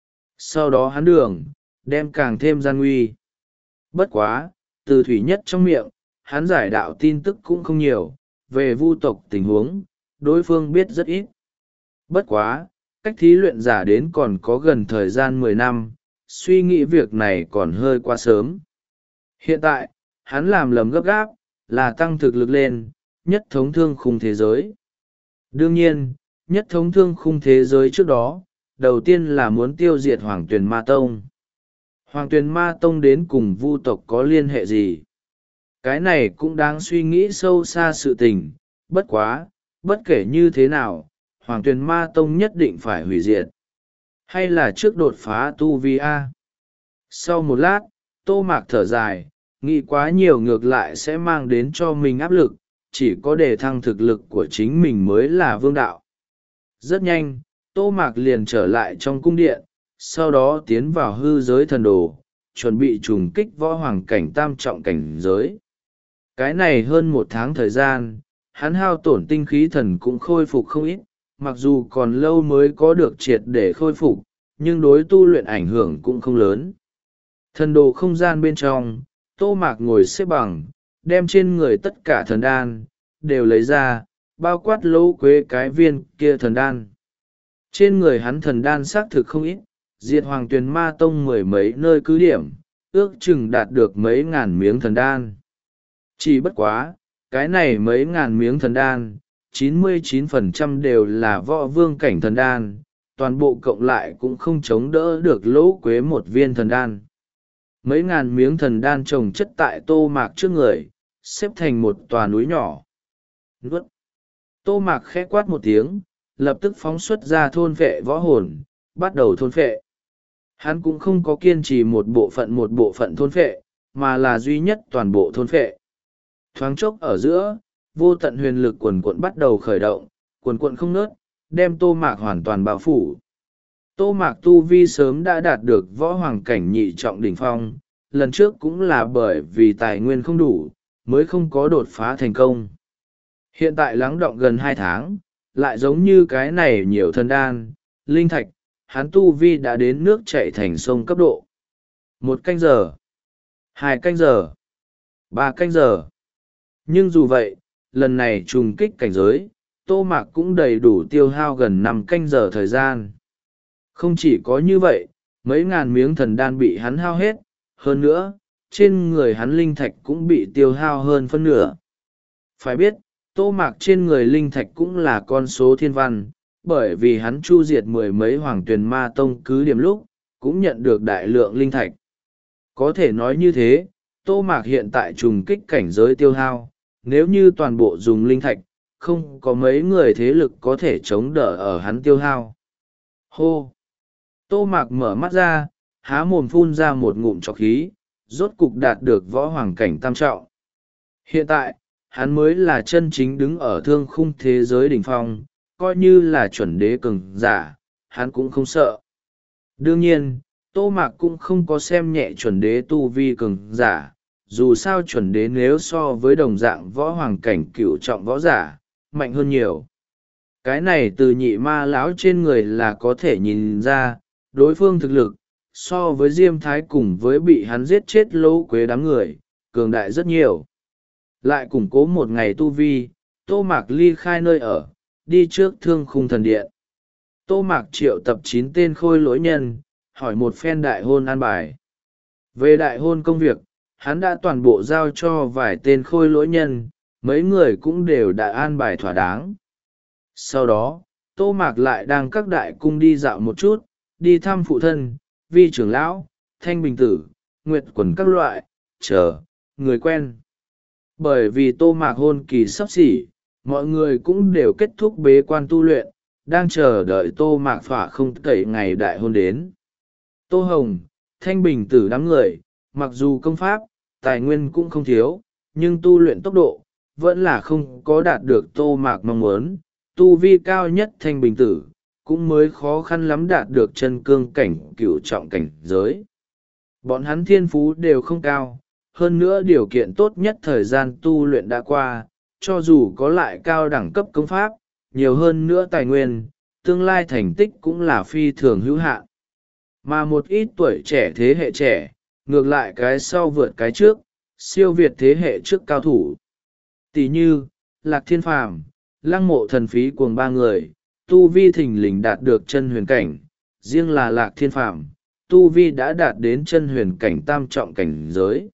Sau đó hắn đường, đem càng thêm gian nguy. Bất quá, từ Thủy Nhất trong miệng, hắn giải đạo tin tức cũng không nhiều, về vu tộc tình huống, đối phương biết rất ít. Bất quá, cách thí luyện giả đến còn có gần thời gian mười năm, suy nghĩ việc này còn hơi quá sớm. Hiện tại, hắn làm lầm gấp gáp, là tăng thực lực lên, nhất thống thương khung thế giới. Đương nhiên, nhất thống thương khung thế giới trước đó, đầu tiên là muốn tiêu diệt Hoàng Tuyền Ma Tông. Hoàng Tuyền Ma Tông đến cùng vu tộc có liên hệ gì? Cái này cũng đáng suy nghĩ sâu xa sự tình, bất quá, bất kể như thế nào, Hoàng Tuyền Ma Tông nhất định phải hủy diệt. Hay là trước đột phá tu vi A? Sau một lát, Tô Mạc thở dài, nghĩ quá nhiều ngược lại sẽ mang đến cho mình áp lực, chỉ có đề thăng thực lực của chính mình mới là vương đạo. Rất nhanh, Tô Mạc liền trở lại trong cung điện, sau đó tiến vào hư giới thần đồ, chuẩn bị trùng kích võ hoàng cảnh tam trọng cảnh giới. Cái này hơn một tháng thời gian, hắn hao tổn tinh khí thần cũng khôi phục không ít, mặc dù còn lâu mới có được triệt để khôi phục, nhưng đối tu luyện ảnh hưởng cũng không lớn. Thần đồ không gian bên trong, Tô Mạc ngồi xếp bằng, đem trên người tất cả thần đan, đều lấy ra, bao quát lỗ quế cái viên kia thần đan. Trên người hắn thần đan xác thực không ít, diệt Hoàng Tuyền Ma Tông mười mấy nơi cứ điểm, ước chừng đạt được mấy ngàn miếng thần đan. Chỉ bất quá, cái này mấy ngàn miếng thần đan, chín mươi chín phần trăm đều là võ vương cảnh thần đan, toàn bộ cộng lại cũng không chống đỡ được lỗ quế một viên thần đan. Mấy ngàn miếng thần đan trồng chất tại Tô Mạc trước người, xếp thành một tòa núi nhỏ. Nuốt! Tô Mạc khẽ quát một tiếng, lập tức phóng xuất ra thôn vệ võ hồn, bắt đầu thôn vệ. Hắn cũng không có kiên trì một bộ phận một bộ phận thôn vệ, mà là duy nhất toàn bộ thôn vệ. Thoáng chốc ở giữa, vô tận huyền lực quần quận bắt đầu khởi động, quần quận không ngớt, đem Tô Mạc hoàn toàn bao phủ. Tô Mạc tu vi sớm đã đạt được võ hoàng cảnh nhị trọng đỉnh phong, lần trước cũng là bởi vì tài nguyên không đủ, mới không có đột phá thành công. Hiện tại lắng đọng gần hai tháng, lại giống như cái này nhiều thần đan, linh thạch, hắn tu vi đã đến nước chảy thành sông cấp độ. Một canh giờ, hai canh giờ, ba canh giờ. Nhưng dù vậy, lần này trùng kích cảnh giới, Tô Mạc cũng đầy đủ tiêu hao gần năm canh giờ thời gian. Không chỉ có như vậy, mấy ngàn miếng thần đan bị hắn hao hết, hơn nữa, trên người hắn linh thạch cũng bị tiêu hao hơn phân nửa. Phải biết, Tô Mạc trên người linh thạch cũng là con số thiên văn, bởi vì hắn chu diệt mười mấy Hoàng Tuyền Ma Tông cứ điểm lúc, cũng nhận được đại lượng linh thạch. Có thể nói như thế, Tô Mạc hiện tại trùng kích cảnh giới tiêu hao, nếu như toàn bộ dùng linh thạch, không có mấy người thế lực có thể chống đỡ ở hắn tiêu hao. Hô! Tô Mạc mở mắt ra, há mồm phun ra một ngụm trọc khí, rốt cục đạt được võ hoàng cảnh tam trọng. Hiện tại, hắn mới là chân chính đứng ở thương khung thế giới đỉnh phong, coi như là chuẩn đế cường giả, hắn cũng không sợ. Đương nhiên, Tô Mạc cũng không có xem nhẹ chuẩn đế tu vi cường giả, dù sao chuẩn đế nếu so với đồng dạng võ hoàng cảnh cửu trọng võ giả, mạnh hơn nhiều. Cái này từ nhị ma lão trên người là có thể nhìn ra, đối phương thực lực, so với Diêm Thái cùng với bị hắn giết chết Lỗ Quế đám người, cường đại rất nhiều. Lại củng cố một ngày tu vi, Tô Mạc ly khai nơi ở, đi trước Thương Khung Thần Điện. Tô Mạc triệu tập chín tên khôi lỗi nhân, hỏi một phen đại hôn an bài. Về đại hôn công việc, hắn đã toàn bộ giao cho vài tên khôi lỗi nhân, mấy người cũng đều đã an bài thỏa đáng. Sau đó, Tô Mạc lại đang các đại cung đi dạo một chút, đi thăm phụ thân, vi trưởng lão, thanh bình tử, nguyệt quần các loại, chờ, người quen. Bởi vì Tô Mạc hôn kỳ sắp xỉ, mọi người cũng đều kết thúc bế quan tu luyện, đang chờ đợi Tô Mạc phả không tẩy ngày đại hôn đến. Tô Hồng, thanh bình tử đám người, mặc dù công pháp, tài nguyên cũng không thiếu, nhưng tu luyện tốc độ, vẫn là không có đạt được Tô Mạc mong muốn. Tu vi cao nhất thanh bình tử, cũng mới khó khăn lắm đạt được chân cương cảnh cửu trọng cảnh giới. Bọn hắn thiên phú đều không cao, hơn nữa điều kiện tốt nhất thời gian tu luyện đã qua, cho dù có lại cao đẳng cấp công pháp, nhiều hơn nữa tài nguyên, tương lai thành tích cũng là phi thường hữu hạn. Mà một ít tuổi trẻ thế hệ trẻ, ngược lại cái sau vượt cái trước, siêu việt thế hệ trước cao thủ. Tỷ như, Lạc Thiên Phàm, Lăng Mộ Thần Phí cuồng ba người, tu vi thình lình đạt được chân huyền cảnh, riêng là Lạc Thiên Phàm, tu vi đã đạt đến chân huyền cảnh tam trọng cảnh giới.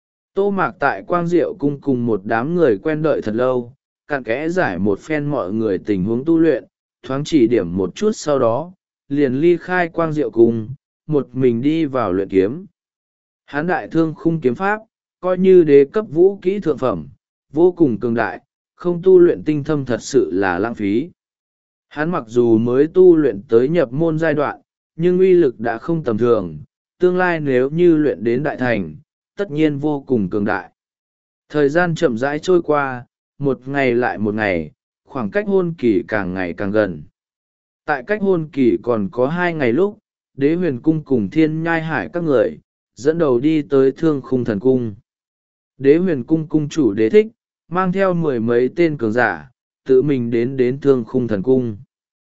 Tô Mạc tại Quang Diệu cung cùng một đám người quen đợi thật lâu, cặn kẽ giải một phen mọi người tình huống tu luyện, thoáng chỉ điểm một chút sau đó, liền ly khai Quang Diệu cung, một mình đi vào luyện kiếm. Hán đại thương khung kiếm pháp, coi như đế cấp vũ kỹ thượng phẩm, vô cùng cường đại, không tu luyện tinh thâm thật sự là lãng phí. Hắn mặc dù mới tu luyện tới nhập môn giai đoạn, nhưng uy lực đã không tầm thường, tương lai nếu như luyện đến đại thành, tất nhiên vô cùng cường đại. Thời gian chậm rãi trôi qua, một ngày lại một ngày, khoảng cách hôn kỳ càng ngày càng gần. Tại cách hôn kỳ còn có hai ngày lúc, Đế Huyền Cung cùng Thiên Nhai Hải các người, dẫn đầu đi tới Thương Khung Thần Cung. Đế Huyền Cung cung chủ Đế Thích, mang theo mười mấy tên cường giả, tự mình đến đến Thương Khung Thần Cung.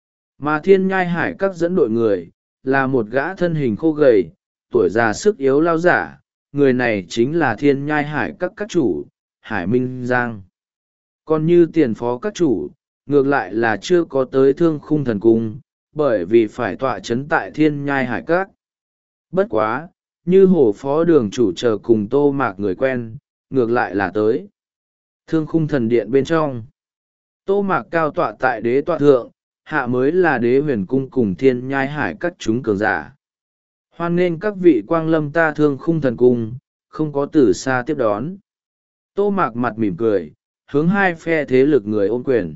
Mà Thiên Nhai Hải các dẫn đội người, là một gã thân hình khô gầy, tuổi già sức yếu lao giả, người này chính là Thiên Nhai Hải các các chủ, Hải Minh Giang. Còn như tiền phó các chủ, ngược lại là chưa có tới Thương Khung Thần Cung, bởi vì phải tọa chấn tại Thiên Nhai Hải các. Bất quá, như hổ phó đường chủ chờ cùng Tô Mạc người quen, ngược lại là tới Thương Khung Thần Điện bên trong. Tô Mạc cao tọa tại đế tọa thượng, hạ mới là Đế Huyền Cung cùng Thiên Nhai Hải các chúng cường giả. Hoan nghênh các vị quang lâm ta Thương Khung Thần Cung, không có từ xa tiếp đón. Tô Mạc mặt mỉm cười, hướng hai phe thế lực người ôm quyền.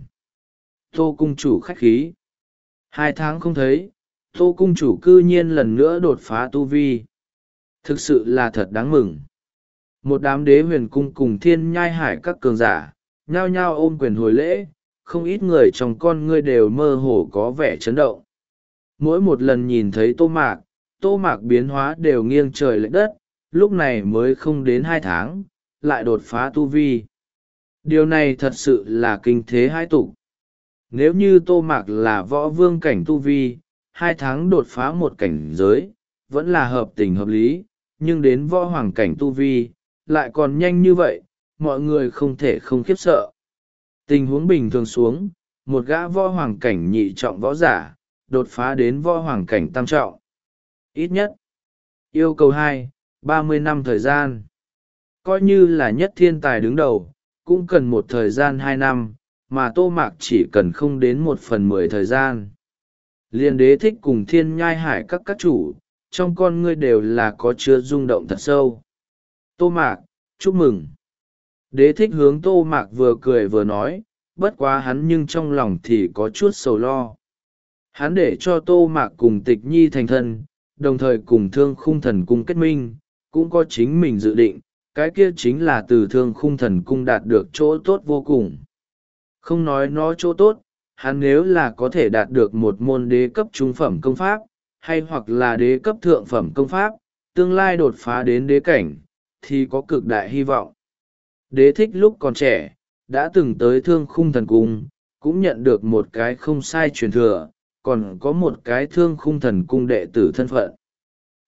Tô cung chủ khách khí. Hai tháng không thấy, Tô cung chủ cư nhiên lần nữa đột phá tu vi. Thực sự là thật đáng mừng. Một đám Đế Huyền Cung cùng Thiên Nhai Hải các cường giả, nhao nhao ôm quyền hồi lễ, không ít người trong con ngươi đều mơ hồ có vẻ chấn động. Mỗi một lần nhìn thấy Tô Mạc, Tô Mạc biến hóa đều nghiêng trời lệch đất, lúc này mới không đến hai tháng, lại đột phá tu vi. Điều này thật sự là kinh thế hai tục. Nếu như Tô Mạc là võ vương cảnh tu vi, hai tháng đột phá một cảnh giới, vẫn là hợp tình hợp lý, nhưng đến võ hoàng cảnh tu vi, lại còn nhanh như vậy, mọi người không thể không khiếp sợ. Tình huống bình thường xuống, một gã võ hoàng cảnh nhị trọng võ giả, đột phá đến võ hoàng cảnh tam trọng. Ít nhất, yêu cầu hai, ba mươi năm thời gian. Coi như là nhất thiên tài đứng đầu, cũng cần một thời gian hai năm, mà Tô Mạc chỉ cần không đến một phần mười thời gian. Liên Đế Thích cùng Thiên Nhai Hải các các chủ, trong con ngươi đều là có chứa rung động thật sâu. Tô Mạc, chúc mừng. Đế Thích hướng Tô Mạc vừa cười vừa nói, bất quá hắn nhưng trong lòng thì có chút sầu lo. Hắn để cho Tô Mạc cùng Tịch Nhi thành thân, đồng thời cùng Thương Khung Thần Cung kết minh, cũng có chính mình dự định, cái kia chính là từ Thương Khung Thần Cung đạt được chỗ tốt vô cùng. Không nói nó chỗ tốt, hắn nếu là có thể đạt được một môn đế cấp trung phẩm công pháp, hay hoặc là đế cấp thượng phẩm công pháp, tương lai đột phá đến đế cảnh, thì có cực đại hy vọng. Đế Thích lúc còn trẻ, đã từng tới Thương Khung Thần Cung, cũng nhận được một cái không sai truyền thừa, còn có một cái Thương Khung Thần Cung đệ tử thân phận.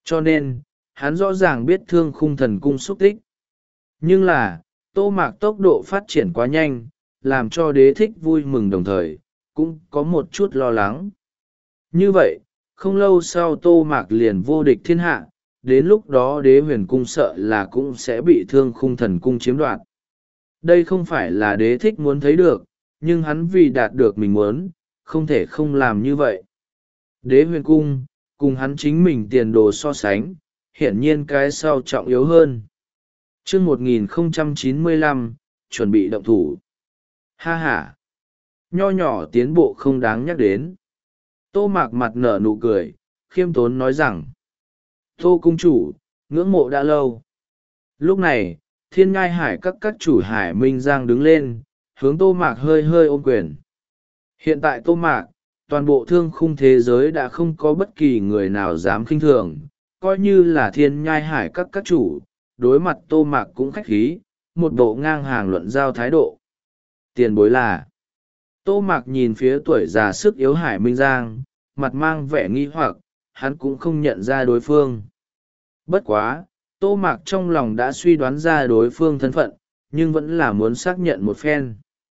Cho nên, hắn rõ ràng biết thương khung thần cung xúc tích. Nhưng là, Tô Mạc tốc độ phát triển quá nhanh, làm cho đế thích vui mừng đồng thời, cũng có một chút lo lắng. Như vậy, không lâu sau Tô Mạc liền vô địch thiên hạ, đến lúc đó đế huyền cung sợ là cũng sẽ bị thương khung thần cung chiếm đoạt. Đây không phải là đế thích muốn thấy được, nhưng hắn vì đạt được mình muốn, không thể không làm như vậy. Đế huyền cung, cùng hắn chính mình tiền đồ so sánh, hiển nhiên cái sau trọng yếu hơn. chương một nghìn không trăm chín mươi lăm, chuẩn bị động thủ. Ha ha! Nho nhỏ tiến bộ không đáng nhắc đến. Tô Mạc mặt nở nụ cười, khiêm tốn nói rằng: Tô cung chủ, ngưỡng mộ đã lâu. Lúc này, thiên ngai hải các các chủ hải minh giang đứng lên, hướng Tô Mạc hơi hơi ôm quyền. Hiện tại Tô Mạc, toàn bộ thương khung thế giới đã không có bất kỳ người nào dám khinh thường, coi như là thiên nhai hải các các chủ, đối mặt Tô Mạc cũng khách khí, một bộ ngang hàng luận giao thái độ. Tiền bối là, Tô Mạc nhìn phía tuổi già sức yếu hải minh giang, mặt mang vẻ nghi hoặc, hắn cũng không nhận ra đối phương. Bất quá, Tô Mạc trong lòng đã suy đoán ra đối phương thân phận, nhưng vẫn là muốn xác nhận một phen.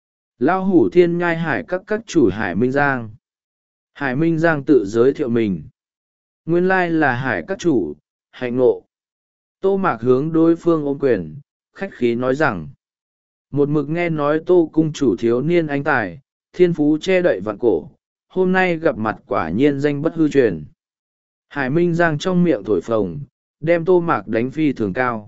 Lao hủ thiên nhai hải các các chủ hải minh giang. Hải minh giang tự giới thiệu mình. Nguyên lai là hải các chủ, hạnh ngộ. Tô Mạc hướng đối phương ôm quyền, khách khí nói rằng: một mực nghe nói Tô cung chủ thiếu niên anh tài, thiên phú che đậy vạn cổ, hôm nay gặp mặt quả nhiên danh bất hư truyền. Hải minh giang trong miệng thổi phồng, đem Tô Mạc đánh phi thường cao.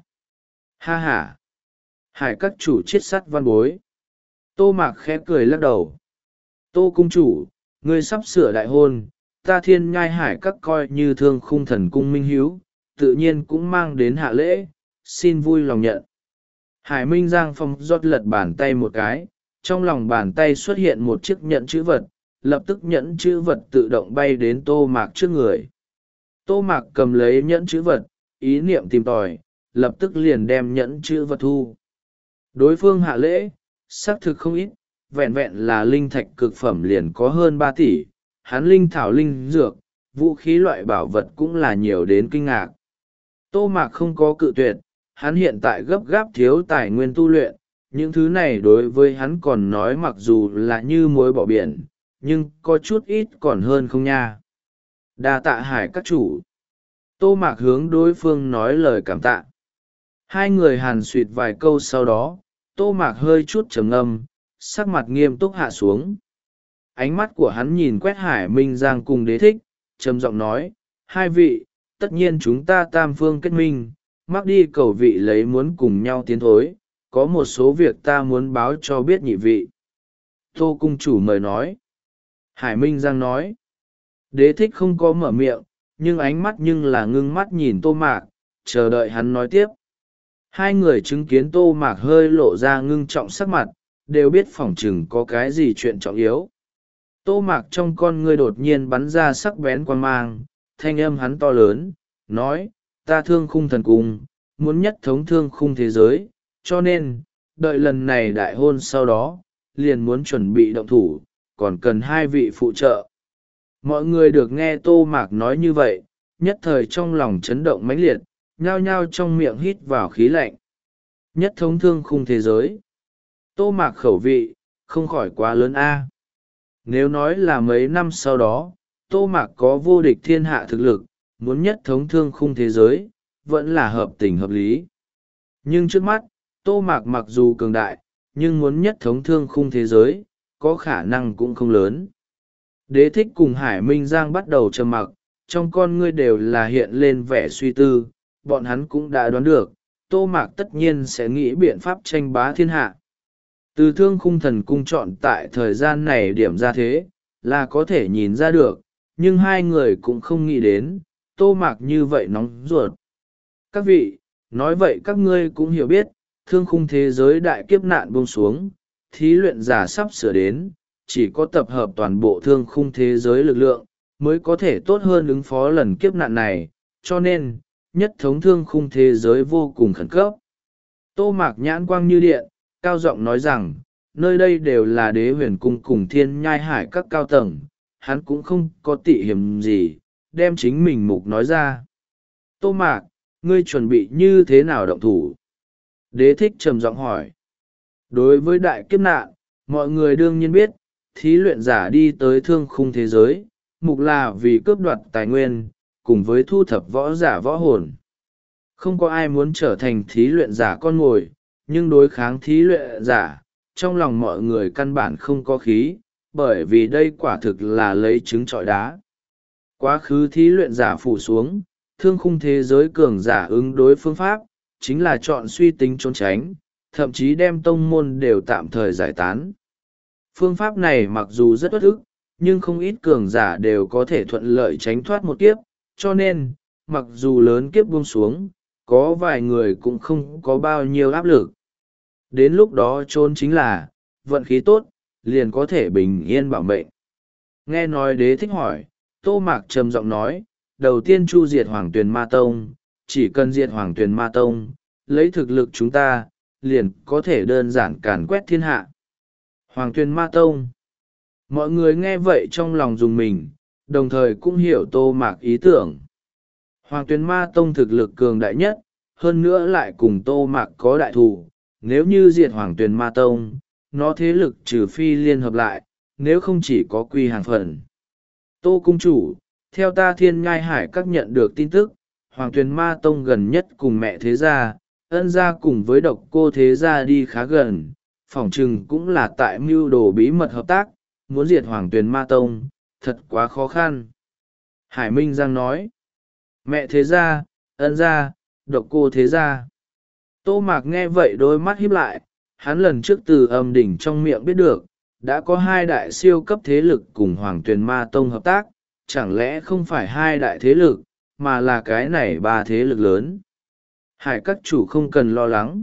Ha ha! Hải các chủ chiết sắt văn bối. Tô Mạc khẽ cười lắc đầu. Tô cung chủ, ngươi sắp sửa đại hôn, ta thiên nhai hải các coi như thương khung thần cung minh hiếu, tự nhiên cũng mang đến hạ lễ, xin vui lòng nhận. Hải minh giang phong rót lật bàn tay một cái, trong lòng bàn tay xuất hiện một chiếc nhẫn chữ vật, lập tức nhẫn chữ vật tự động bay đến Tô Mạc trước người. Tô Mạc cầm lấy nhẫn chữ vật, ý niệm tìm tòi, lập tức liền đem nhẫn chữ vật thu. Đối phương hạ lễ, xác thực không ít, vẹn vẹn là linh thạch cực phẩm liền có hơn ba tỷ, hắn linh thảo linh dược, vũ khí loại bảo vật cũng là nhiều đến kinh ngạc. Tô Mạc không có cự tuyệt, hắn hiện tại gấp gáp thiếu tài nguyên tu luyện, những thứ này đối với hắn còn nói mặc dù là như muối bỏ biển, nhưng có chút ít còn hơn không nha. Đa tạ hải các chủ. Tô Mạc hướng đối phương nói lời cảm tạ. Hai người hàn suyệt vài câu sau đó, Tô Mạc hơi chút trầm ngâm, sắc mặt nghiêm túc hạ xuống. Ánh mắt của hắn nhìn quét hải minh giang cùng đế thích, trầm giọng nói: hai vị, tất nhiên chúng ta tam phương kết minh, mắc đi cầu vị lấy muốn cùng nhau tiến thối, có một số việc ta muốn báo cho biết nhị vị. Tô cung chủ mời nói. Hải minh giang nói. Đế thích không có mở miệng, nhưng ánh mắt nhưng là ngưng mắt nhìn Tô Mạc, chờ đợi hắn nói tiếp. Hai người chứng kiến Tô Mạc hơi lộ ra ngưng trọng sắc mặt, đều biết phỏng chừng có cái gì chuyện trọng yếu. Tô Mạc trong con ngươi đột nhiên bắn ra sắc bén quan mang, thanh âm hắn to lớn, nói: ta thương khung thần cung, muốn nhất thống thương khung thế giới, cho nên, đợi lần này đại hôn sau đó, liền muốn chuẩn bị động thủ, còn cần hai vị phụ trợ. Mọi người được nghe Tô Mạc nói như vậy, nhất thời trong lòng chấn động mãnh liệt, nhao nhao trong miệng hít vào khí lạnh. Nhất thống thương khung thế giới. Tô Mạc khẩu vị, không khỏi quá lớn a. Nếu nói là mấy năm sau đó, Tô Mạc có vô địch thiên hạ thực lực, muốn nhất thống thương khung thế giới, vẫn là hợp tình hợp lý. Nhưng trước mắt, Tô Mạc mặc dù cường đại, nhưng muốn nhất thống thương khung thế giới, có khả năng cũng không lớn. Đế thích cùng Hải Minh Giang bắt đầu trầm mặc, trong con ngươi đều là hiện lên vẻ suy tư, bọn hắn cũng đã đoán được, Tô Mạc tất nhiên sẽ nghĩ biện pháp tranh bá thiên hạ. Từ thương khung thần cung chọn tại thời gian này điểm ra thế, là có thể nhìn ra được, nhưng hai người cũng không nghĩ đến, Tô Mạc như vậy nóng ruột. Các vị, nói vậy các ngươi cũng hiểu biết, thương khung thế giới đại kiếp nạn buông xuống, thí luyện giả sắp sửa đến, chỉ có tập hợp toàn bộ thương khung thế giới lực lượng, mới có thể tốt hơn ứng phó lần kiếp nạn này, cho nên, nhất thống thương khung thế giới vô cùng khẩn cấp. Tô Mạc nhãn quang như điện, cao giọng nói rằng, nơi đây đều là đế huyền cung cùng thiên nhai hải các cao tầng, hắn cũng không có tị hiểm gì, đem chính mình mục nói ra. Tô Mạc, ngươi chuẩn bị như thế nào động thủ? Đế thích trầm giọng hỏi. Đối với đại kiếp nạn, mọi người đương nhiên biết, thí luyện giả đi tới thương khung thế giới, mục là vì cướp đoạt tài nguyên, cùng với thu thập võ giả võ hồn. Không có ai muốn trở thành thí luyện giả con mồi, nhưng đối kháng thí luyện giả, trong lòng mọi người căn bản không có khí, bởi vì đây quả thực là lấy trứng trọi đá. Quá khứ thí luyện giả phủ xuống, thương khung thế giới cường giả ứng đối phương pháp, chính là chọn suy tính trốn tránh, thậm chí đem tông môn đều tạm thời giải tán. Phương pháp này mặc dù rất uất ức, nhưng không ít cường giả đều có thể thuận lợi tránh thoát một kiếp, cho nên, mặc dù lớn kiếp buông xuống, có vài người cũng không có bao nhiêu áp lực. Đến lúc đó trốn chính là, vận khí tốt, liền có thể bình yên bảo mệnh. Nghe nói đế thích hỏi, Tô Mạc trầm giọng nói, đầu tiên chu diệt Hoàng Tuyền Ma Tông, chỉ cần diệt Hoàng Tuyền Ma Tông, lấy thực lực chúng ta, liền có thể đơn giản càn quét thiên hạ. Hoàng Tuyền Ma Tông. Mọi người nghe vậy trong lòng dùng mình, đồng thời cũng hiểu Tô Mạc ý tưởng. Hoàng Tuyền Ma Tông thực lực cường đại nhất, hơn nữa lại cùng Tô Mạc có đại thù. Nếu như diệt Hoàng Tuyền Ma Tông, nó thế lực trừ phi liên hợp lại, nếu không chỉ có quy hàng phần. Tô Cung Chủ, theo ta Thiên Nhai Hải các nhận được tin tức, Hoàng Tuyền Ma Tông gần nhất cùng mẹ thế gia, ân gia cùng với độc cô thế gia đi khá gần, phỏng chừng cũng là tại mưu đồ bí mật hợp tác, muốn diệt Hoàng Tuyền Ma Tông, thật quá khó khăn. Hải Minh Giang nói, mẹ thế gia, ân gia, độc cô thế gia. Tô Mạc nghe vậy đôi mắt híp lại, hắn lần trước từ âm đỉnh trong miệng biết được, đã có hai đại siêu cấp thế lực cùng Hoàng Tuyền Ma Tông hợp tác, chẳng lẽ không phải hai đại thế lực, mà là cái này ba thế lực lớn. Hải các chủ không cần lo lắng.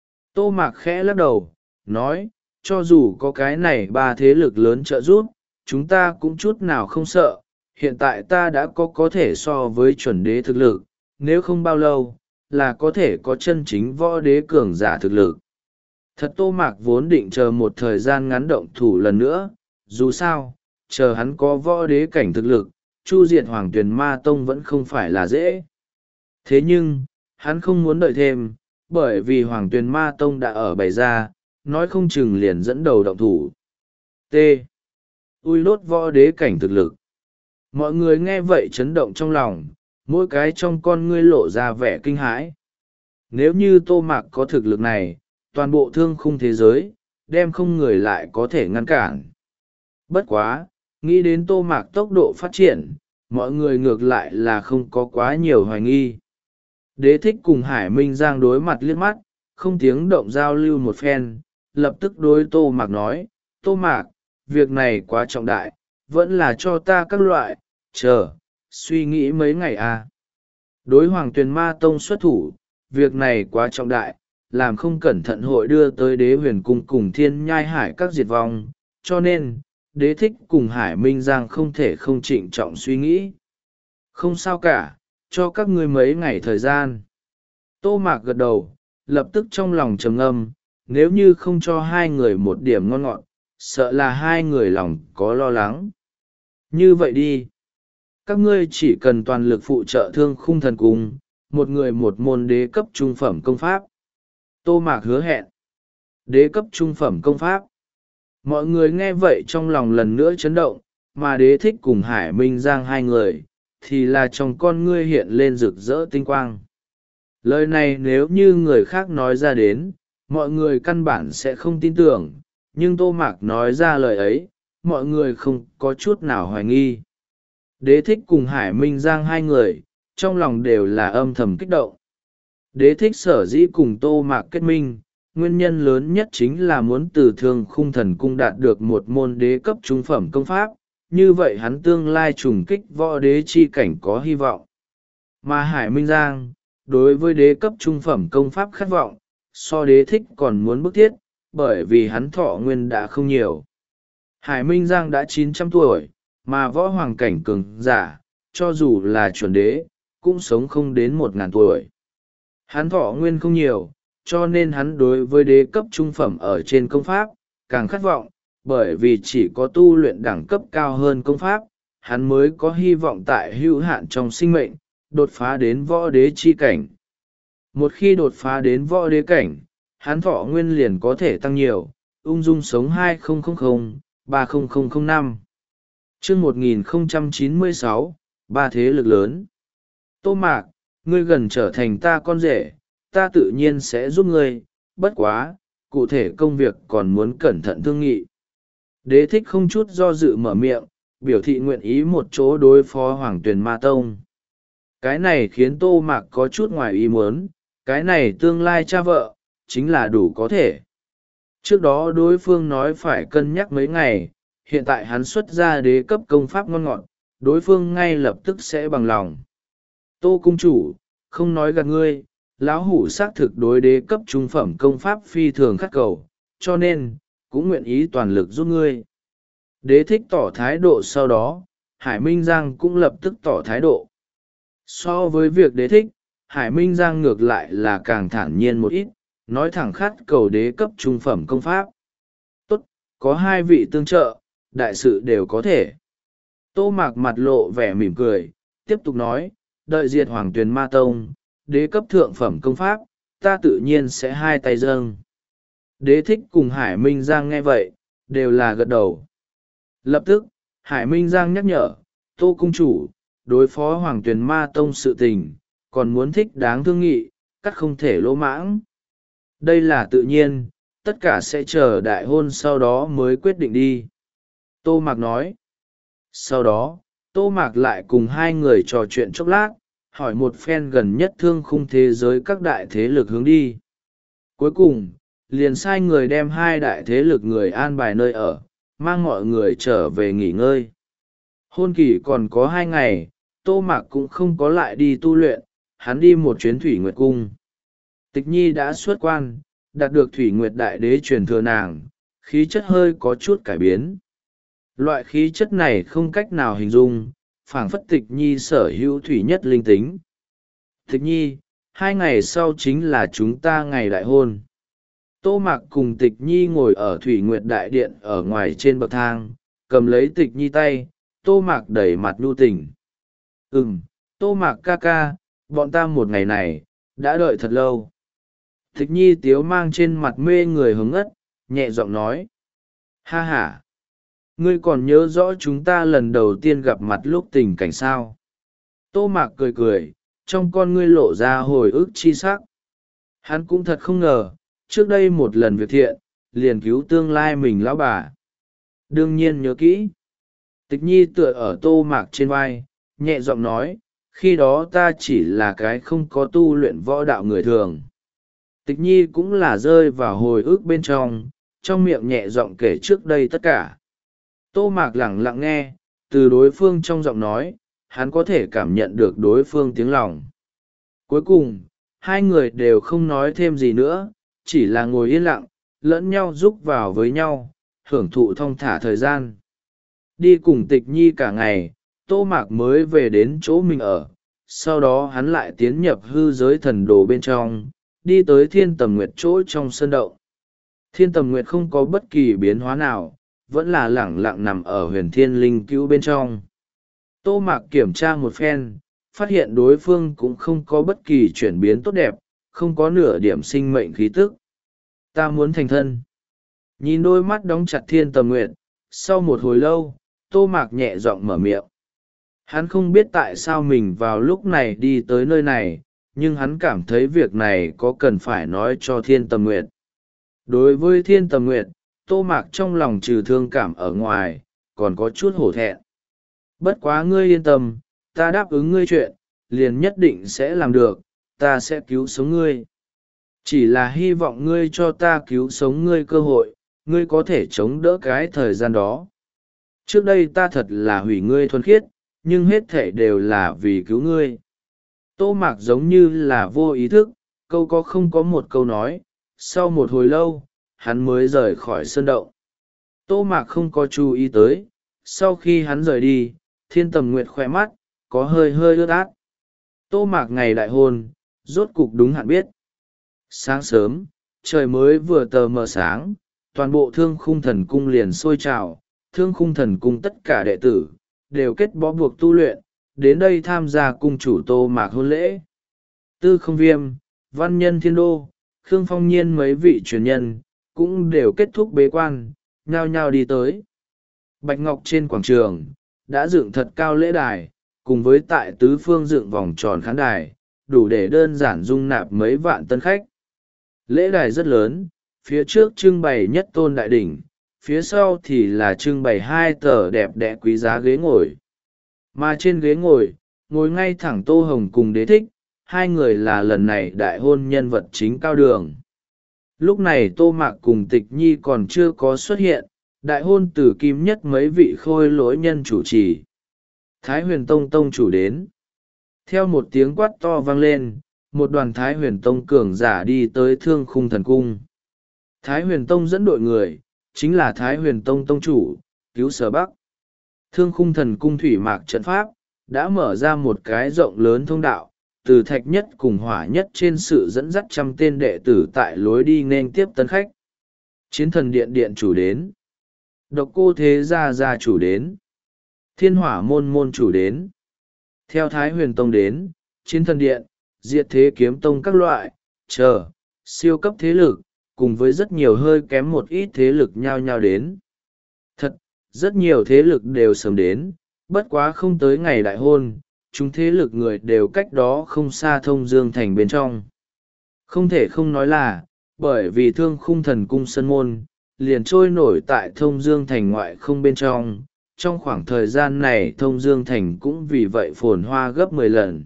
Tô Mạc khẽ lắc đầu, nói, cho dù có cái này ba thế lực lớn trợ giúp, chúng ta cũng chút nào không sợ, hiện tại ta đã có có thể so với chuẩn đế thực lực, nếu không bao lâu, là có thể có chân chính võ đế cường giả thực lực. Thật Tô Mạc vốn định chờ một thời gian ngắn động thủ lần nữa, dù sao, chờ hắn có võ đế cảnh thực lực, chu diệt Hoàng Tuyền Ma Tông vẫn không phải là dễ. Thế nhưng, hắn không muốn đợi thêm, bởi vì Hoàng Tuyền Ma Tông đã ở bày ra, nói không chừng liền dẫn đầu động thủ. T. Ui lốt võ đế cảnh thực lực. Mọi người nghe vậy chấn động trong lòng, mỗi cái trong con ngươi lộ ra vẻ kinh hãi. Nếu như Tô Mạc có thực lực này, toàn bộ thương khung thế giới, đem không người lại có thể ngăn cản. Bất quá, nghĩ đến Tô Mạc tốc độ phát triển, mọi người ngược lại là không có quá nhiều hoài nghi. Đế thích cùng Hải Minh Giang đối mặt liếc mắt, không tiếng động giao lưu một phen, lập tức đối Tô Mạc nói, Tô Mạc, việc này quá trọng đại, vẫn là cho ta các loại, chờ, suy nghĩ mấy ngày à. Đối Hoàng Tuyền Ma Tông xuất thủ, việc này quá trọng đại, làm không cẩn thận hội đưa tới đế huyền cung cùng Thiên Nhai Hải các diệt vong, cho nên, đế thích cùng Hải Minh Giang không thể không trịnh trọng suy nghĩ. Không sao cả, cho các ngươi mấy ngày thời gian. Tô Mạc gật đầu, lập tức trong lòng trầm ngâm, nếu như không cho hai người một điểm ngon ngọt, sợ là hai người lòng có lo lắng. Như vậy đi, các ngươi chỉ cần toàn lực phụ trợ thương khung thần cung, một người một môn đế cấp trung phẩm công pháp. Tô Mạc hứa hẹn. Đế cấp trung phẩm công pháp. Mọi người nghe vậy trong lòng lần nữa chấn động, mà đế thích cùng Hải Minh Giang hai người, thì là trong con ngươi hiện lên rực rỡ tinh quang. Lời này nếu như người khác nói ra đến, mọi người căn bản sẽ không tin tưởng, nhưng Tô Mạc nói ra lời ấy, mọi người không có chút nào hoài nghi. Đế thích cùng Hải Minh Giang hai người, trong lòng đều là âm thầm kích động. Đế thích sở dĩ cùng Tô Mạc kết minh, nguyên nhân lớn nhất chính là muốn từ thương khung thần cung đạt được một môn đế cấp trung phẩm công pháp, như vậy hắn tương lai trùng kích võ đế chi cảnh có hy vọng. Mà Hải Minh Giang, đối với đế cấp trung phẩm công pháp khát vọng, so đế thích còn muốn bức thiết, bởi vì hắn thọ nguyên đã không nhiều. Hải Minh Giang đã chín trăm tuổi, mà võ hoàng cảnh cường giả, cho dù là chuẩn đế, cũng sống không đến một ngàn tuổi. Hắn thọ nguyên không nhiều, cho nên hắn đối với đế cấp trung phẩm ở trên công pháp, càng khát vọng, bởi vì chỉ có tu luyện đẳng cấp cao hơn công pháp, hắn mới có hy vọng tại hữu hạn trong sinh mệnh, đột phá đến võ đế chi cảnh. Một khi đột phá đến võ đế cảnh, hắn thọ nguyên liền có thể tăng nhiều, ung dung sống hai nghìn ba nghìn năm. chương một nghìn chín mươi sáu, ba thế lực lớn. Tô Mạc, ngươi gần trở thành ta con rể, ta tự nhiên sẽ giúp ngươi, bất quá, cụ thể công việc còn muốn cẩn thận thương nghị. Đế thích không chút do dự mở miệng, biểu thị nguyện ý một chỗ đối phó Hoàng Tuyền Ma Tông. Cái này khiến Tô Mạc có chút ngoài ý muốn, cái này tương lai cha vợ, chính là đủ có thể. Trước đó đối phương nói phải cân nhắc mấy ngày, hiện tại hắn xuất ra đế cấp công pháp ngon ngọt, đối phương ngay lập tức sẽ bằng lòng. Tô cung chủ, không nói gạt ngươi, lão hủ xác thực đối đế cấp trung phẩm công pháp phi thường khắc cầu, cho nên, cũng nguyện ý toàn lực giúp ngươi. Đế thích tỏ thái độ sau đó, Hải Minh Giang cũng lập tức tỏ thái độ. So với việc đế thích, Hải Minh Giang ngược lại là càng thản nhiên một ít, nói thẳng khát cầu đế cấp trung phẩm công pháp. Tốt, có hai vị tương trợ, đại sự đều có thể. Tô Mạc mặt lộ vẻ mỉm cười, tiếp tục nói, đợi diệt Hoàng Tuyền Ma Tông, đế cấp thượng phẩm công pháp, ta tự nhiên sẽ hai tay dâng. Đế thích cùng Hải Minh Giang nghe vậy, đều là gật đầu. Lập tức, Hải Minh Giang nhắc nhở, Tô cung chủ, đối phó Hoàng Tuyền Ma Tông sự tình, còn muốn thích đáng thương nghị, cắt không thể lỗ mãng. Đây là tự nhiên, tất cả sẽ chờ đại hôn sau đó mới quyết định đi. Tô Mạc nói. Sau đó, Tô Mạc lại cùng hai người trò chuyện chốc lát, hỏi một phen gần nhất thương khung thế giới các đại thế lực hướng đi. Cuối cùng, liền sai người đem hai đại thế lực người an bài nơi ở, mang mọi người trở về nghỉ ngơi. Hôn kỳ còn có hai ngày, Tô Mạc cũng không có lại đi tu luyện, hắn đi một chuyến Thủy Nguyệt Cung. Tịch Nhi đã xuất quan, đạt được Thủy Nguyệt Đại Đế truyền thừa nàng, khí chất hơi có chút cải biến. Loại khí chất này không cách nào hình dung, phảng phất Tịch Nhi sở hữu thủy nhất linh tính. Tịch Nhi, hai ngày sau chính là chúng ta ngày đại hôn. Tô Mạc cùng Tịch Nhi ngồi ở Thủy Nguyệt Đại Điện ở ngoài trên bậc thang, cầm lấy Tịch Nhi tay, Tô Mạc đẩy mặt nhu tình. Ừm, Tô Mạc ca ca, bọn ta một ngày này, đã đợi thật lâu. Tịch Nhi tiếu mang trên mặt mê người hứng ất, nhẹ giọng nói. Ha ha! Ngươi còn nhớ rõ chúng ta lần đầu tiên gặp mặt lúc tình cảnh sao? Tô Mạc cười cười, trong con ngươi lộ ra hồi ức chi sắc. Hắn cũng thật không ngờ, trước đây một lần việc thiện, liền cứu tương lai mình lão bà. Đương nhiên nhớ kỹ. Tịch Nhi tựa ở Tô Mạc trên vai, nhẹ giọng nói, khi đó ta chỉ là cái không có tu luyện võ đạo người thường. Tịch Nhi cũng là rơi vào hồi ức bên trong, trong miệng nhẹ giọng kể trước đây tất cả. Tô Mạc lẳng lặng nghe, từ đối phương trong giọng nói, hắn có thể cảm nhận được đối phương tiếng lòng. Cuối cùng, hai người đều không nói thêm gì nữa, chỉ là ngồi yên lặng, lẫn nhau giúp vào với nhau, hưởng thụ thong thả thời gian. Đi cùng Tịch Nhi cả ngày, Tô Mạc mới về đến chỗ mình ở, sau đó hắn lại tiến nhập hư giới thần đồ bên trong, đi tới Thiên Tầm Nguyệt chỗ trong sơn động. Thiên Tầm Nguyệt không có bất kỳ biến hóa nào, vẫn là lẳng lặng nằm ở huyền thiên linh cứu bên trong. Tô Mạc kiểm tra một phen, phát hiện đối phương cũng không có bất kỳ chuyển biến tốt đẹp, không có nửa điểm sinh mệnh khí tức. Ta muốn thành thân. Nhìn đôi mắt đóng chặt Thiên Tầm Nguyệt, sau một hồi lâu, Tô Mạc nhẹ giọng mở miệng. Hắn không biết tại sao mình vào lúc này đi tới nơi này, nhưng hắn cảm thấy việc này có cần phải nói cho Thiên Tầm Nguyệt. Đối với Thiên Tầm Nguyệt, Tô Mạc trong lòng trừ thương cảm ở ngoài, còn có chút hổ thẹn. Bất quá ngươi yên tâm, ta đáp ứng ngươi chuyện, liền nhất định sẽ làm được, ta sẽ cứu sống ngươi. Chỉ là hy vọng ngươi cho ta cứu sống ngươi cơ hội, ngươi có thể chống đỡ cái thời gian đó. Trước đây ta thật là hủy ngươi thuần khiết, nhưng hết thể đều là vì cứu ngươi. Tô Mạc giống như là vô ý thức, câu có không có một câu nói, sau một hồi lâu, hắn mới rời khỏi sơn động. Tô Mạc không có chú ý tới, sau khi hắn rời đi, Thiên Tầm Nguyệt khỏe mắt, có hơi hơi ướt át. Tô Mạc ngày đại hôn, rốt cục đúng hạn biết. Sáng sớm, trời mới vừa tờ mờ sáng, toàn bộ Thương Khung Thần Cung liền sôi trào, Thương Khung Thần Cung tất cả đệ tử, đều kết bó buộc tu luyện, đến đây tham gia cung chủ Tô Mạc hôn lễ. Tư Không Viêm, Văn Nhân Thiên Đô, Khương Phong Nhiên mấy vị truyền nhân cũng đều kết thúc bế quan, nhao nhao đi tới. Bạch ngọc trên quảng trường đã dựng thật cao lễ đài, cùng với tại tứ phương dựng vòng tròn khán đài, đủ để đơn giản dung nạp mấy vạn tân khách. Lễ đài rất lớn, phía trước trưng bày nhất tôn đại đỉnh, phía sau thì là trưng bày hai tờ đẹp đẽ quý giá ghế ngồi. Mà trên ghế ngồi, ngồi ngay thẳng Tô Hồng cùng Đế Thích, hai người là lần này đại hôn nhân vật chính cao đường. Lúc này Tô Mạc cùng Tịch Nhi còn chưa có xuất hiện, đại hôn tử kim nhất mấy vị khôi lỗi nhân chủ trì. Thái Huyền Tông tông chủ đến. Theo một tiếng quát to vang lên, một đoàn Thái Huyền Tông cường giả đi tới Thương Khung Thần Cung. Thái Huyền Tông dẫn đội người, chính là Thái Huyền Tông tông chủ, Cứu Sở Bắc. Thương Khung Thần Cung thủy mạc trận pháp, đã mở ra một cái rộng lớn thông đạo, từ thạch nhất cùng hỏa nhất trên sự dẫn dắt trăm tên đệ tử tại lối đi nên tiếp tân khách. Chiến thần điện điện chủ đến. Độc cô thế gia gia chủ đến. Thiên hỏa môn môn chủ đến. Theo Thái Huyền Tông đến, Chiến thần điện, diệt thế kiếm tông các loại, chờ, siêu cấp thế lực, cùng với rất nhiều hơi kém một ít thế lực nhao nhao đến. Thật, rất nhiều thế lực đều sớm đến, bất quá không tới ngày đại hôn, chúng thế lực người đều cách đó không xa Thông Dương Thành bên trong. Không thể không nói là, bởi vì Thương Khung Thần Cung sân môn, liền trôi nổi tại Thông Dương Thành ngoại không bên trong. Trong khoảng thời gian này Thông Dương Thành cũng vì vậy phồn hoa gấp mười lần.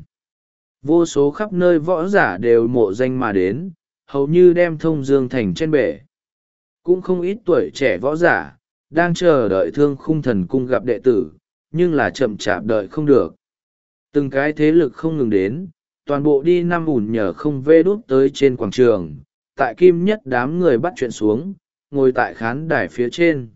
Vô số khắp nơi võ giả đều mộ danh mà đến, hầu như đem Thông Dương Thành trên bể. Cũng không ít tuổi trẻ võ giả, đang chờ đợi Thương Khung Thần Cung gặp đệ tử, nhưng là chậm chạp đợi không được. Từng cái thế lực không ngừng đến, toàn bộ đi năm ủn nhờ không vê đút tới trên quảng trường, tại kim nhất đám người bắt chuyện xuống, ngồi tại khán đài phía trên.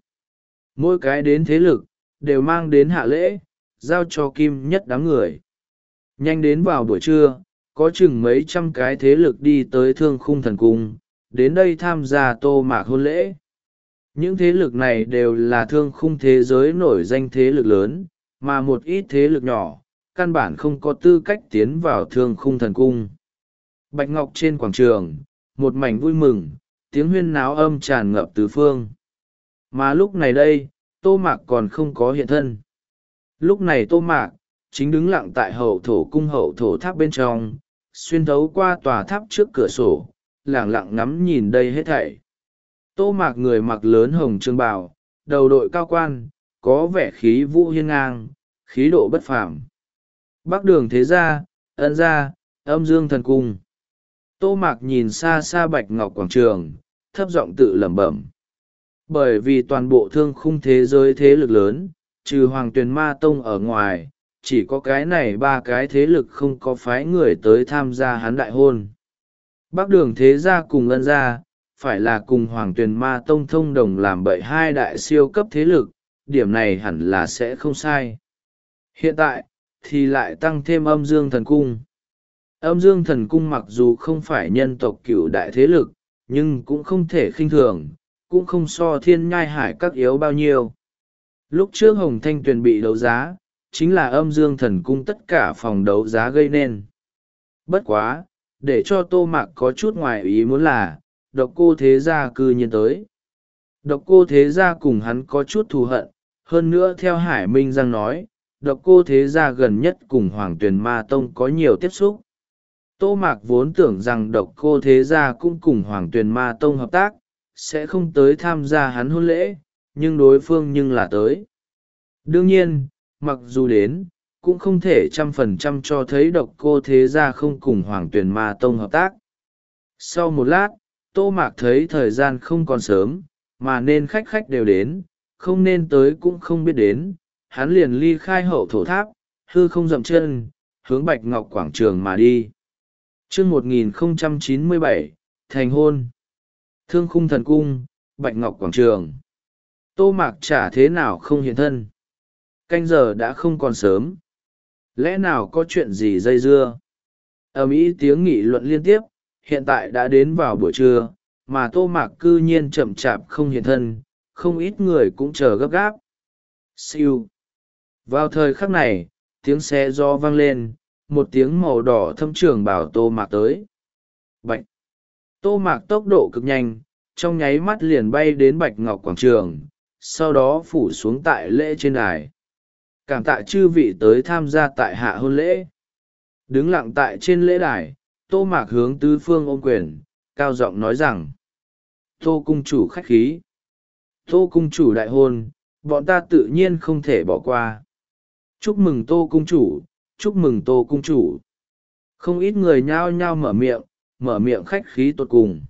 Mỗi cái đến thế lực, đều mang đến hạ lễ, giao cho kim nhất đám người. Nhanh đến vào buổi trưa, có chừng mấy trăm cái thế lực đi tới Thương Khung Thần Cung, đến đây tham gia Tô Mạc hôn lễ. Những thế lực này đều là thương khung thế giới nổi danh thế lực lớn, mà một ít thế lực nhỏ, căn bản không có tư cách tiến vào Thương Khung Thần Cung. Bạch ngọc trên quảng trường, một mảnh vui mừng, tiếng huyên náo âm tràn ngập tứ phương. Mà lúc này đây, Tô Mạc còn không có hiện thân. Lúc này Tô Mạc, chính đứng lặng tại hậu thổ cung hậu thổ tháp bên trong, xuyên thấu qua tòa tháp trước cửa sổ, lẳng lặng ngắm nhìn đây hết thảy. Tô Mạc người mặc lớn hồng trường bào, đầu đội cao quan, có vẻ khí vũ hiên ngang, khí độ bất phàm. Bắc Đường thế gia, Ân gia, Âm Dương Thần Cung. Tô Mạc nhìn xa xa bạch ngọc quảng trường, thấp giọng tự lẩm bẩm. Bởi vì toàn bộ thương khung thế giới thế lực lớn, trừ Hoàng Tuyền Ma Tông ở ngoài, chỉ có cái này ba cái thế lực không có phái người tới tham gia hắn đại hôn. Bắc Đường thế gia cùng Ân gia, phải là cùng Hoàng Tuyền Ma Tông thông đồng làm bậy hai đại siêu cấp thế lực, điểm này hẳn là sẽ không sai. Hiện tại, thì lại tăng thêm Âm Dương Thần Cung. Âm Dương Thần Cung mặc dù không phải nhân tộc cựu đại thế lực, nhưng cũng không thể khinh thường, cũng không so Thiên Nhai Hải các yếu bao nhiêu. Lúc trước Hồng Thanh Tuyền bị đấu giá, chính là Âm Dương Thần Cung tất cả phòng đấu giá gây nên. Bất quá, để cho Tô Mạc có chút ngoài ý muốn là, Độc Cô Thế Gia cư nhiên tới. Độc Cô Thế Gia cùng hắn có chút thù hận, hơn nữa theo Hải Minh Giang nói, Độc Cô Thế Gia gần nhất cùng Hoàng Tuyền Ma Tông có nhiều tiếp xúc. Tô Mạc vốn tưởng rằng Độc Cô Thế Gia cũng cùng Hoàng Tuyền Ma Tông hợp tác, sẽ không tới tham gia hắn hôn lễ, nhưng đối phương nhưng là tới. Đương nhiên, mặc dù đến, cũng không thể trăm phần trăm cho thấy Độc Cô Thế Gia không cùng Hoàng Tuyền Ma Tông hợp tác. Sau một lát, Tô Mạc thấy thời gian không còn sớm, mà nên khách khách đều đến, không nên tới cũng không biết đến, hắn liền ly khai hậu thổ tháp, hư không dậm chân, hướng Bạch Ngọc Quảng Trường mà đi. chương một nghìn không trăm chín mươi bảy, thành hôn. Thương Khung Thần Cung, Bạch Ngọc Quảng Trường. Tô Mạc chả thế nào không hiện thân. Canh giờ đã không còn sớm. Lẽ nào có chuyện gì dây dưa? Ầm ĩ tiếng nghị luận liên tiếp, hiện tại đã đến vào buổi trưa, mà Tô Mạc cư nhiên chậm chạp không hiện thân, không ít người cũng chờ gấp gáp. Siêu. Vào thời khắc này, tiếng xe gió vang lên, một tiếng màu đỏ thâm trường bảo tô mạc tới. Bạch! Tô mạc tốc độ cực nhanh, trong nháy mắt liền bay đến bạch ngọc quảng trường, sau đó phủ xuống tại lễ trên đài. Cảm tạ chư vị tới tham gia tại hạ hôn lễ. Đứng lặng tại trên lễ đài, tô mạc hướng tứ phương ôm quyền, cao giọng nói rằng: Tô cung chủ khách khí. Tô cung chủ đại hôn, bọn ta tự nhiên không thể bỏ qua. Chúc mừng tô cung chủ, chúc mừng tô cung chủ. Không ít người nhao nhao mở miệng, mở miệng khách khí tột cùng.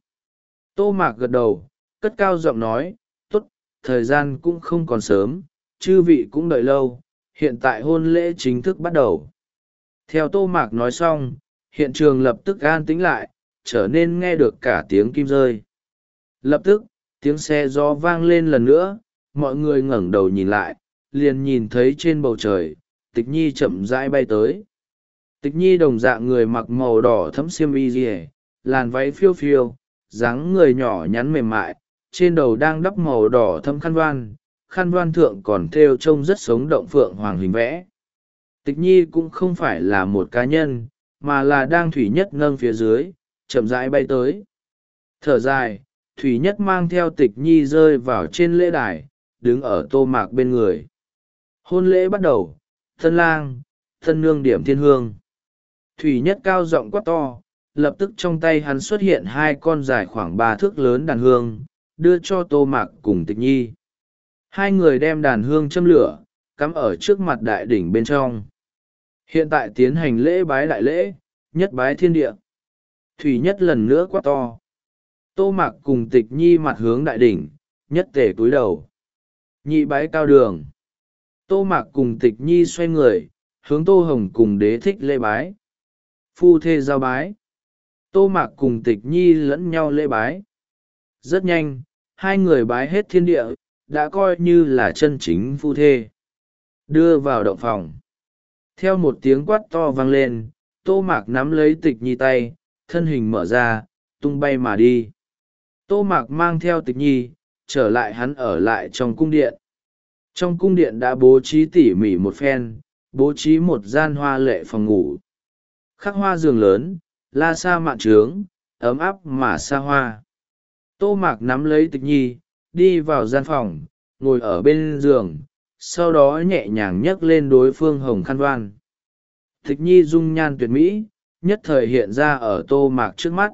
Tô mạc gật đầu, cất cao giọng nói: tốt, thời gian cũng không còn sớm, chư vị cũng đợi lâu, hiện tại hôn lễ chính thức bắt đầu. Theo tô mạc nói xong, hiện trường lập tức an tĩnh lại, trở nên nghe được cả tiếng kim rơi. Lập tức, tiếng xe gió vang lên lần nữa, mọi người ngẩng đầu nhìn lại, liền nhìn thấy trên bầu trời, Tịch Nhi chậm rãi bay tới. Tịch Nhi đồng dạng người mặc màu đỏ thẫm xiêm y rìa, làn váy phiêu phiêu, dáng người nhỏ nhắn mềm mại, trên đầu đang đắp màu đỏ thẫm khăn voan, khăn voan thượng còn thêu trông rất sống động phượng hoàng hình vẽ. Tịch Nhi cũng không phải là một cá nhân, mà là đang thủy nhất nâng phía dưới, chậm rãi bay tới. Thở dài, thủy nhất mang theo Tịch Nhi rơi vào trên lễ đài, đứng ở tô mạc bên người. Hôn lễ bắt đầu, thân lang, thân nương điểm thiên hương. Thủy nhất cao giọng quát to, lập tức trong tay hắn xuất hiện hai con dài khoảng ba thước lớn đàn hương, đưa cho tô mạc cùng Tịch Nhi. Hai người đem đàn hương châm lửa, cắm ở trước mặt đại đỉnh bên trong. Hiện tại tiến hành lễ bái đại lễ, nhất bái thiên địa. Thủy nhất lần nữa quát to. Tô mạc cùng Tịch Nhi mặt hướng đại đỉnh, nhất tể cúi đầu. Nhị bái cao đường. Tô mạc cùng Tịch Nhi xoay người, hướng Tô Hồng cùng Đế Thích lễ bái. Phu thê giao bái. Tô mạc cùng Tịch Nhi lẫn nhau lễ bái. Rất nhanh, hai người bái hết thiên địa, đã coi như là chân chính phu thê. Đưa vào động phòng. Theo một tiếng quát to vang lên, Tô mạc nắm lấy Tịch Nhi tay, thân hình mở ra, tung bay mà đi. Tô mạc mang theo Tịch Nhi, trở lại hắn ở lại trong cung điện. Trong cung điện đã bố trí tỉ mỉ một phen, bố trí một gian hoa lệ phòng ngủ. Khắc hoa giường lớn, la sa mạn trướng, ấm áp mà xa hoa. Tô mạc nắm lấy Tịch Nhi, đi vào gian phòng, ngồi ở bên giường, sau đó nhẹ nhàng nhấc lên đối phương hồng khăn voan. Tịch Nhi dung nhan tuyệt mỹ, nhất thời hiện ra ở tô mạc trước mắt.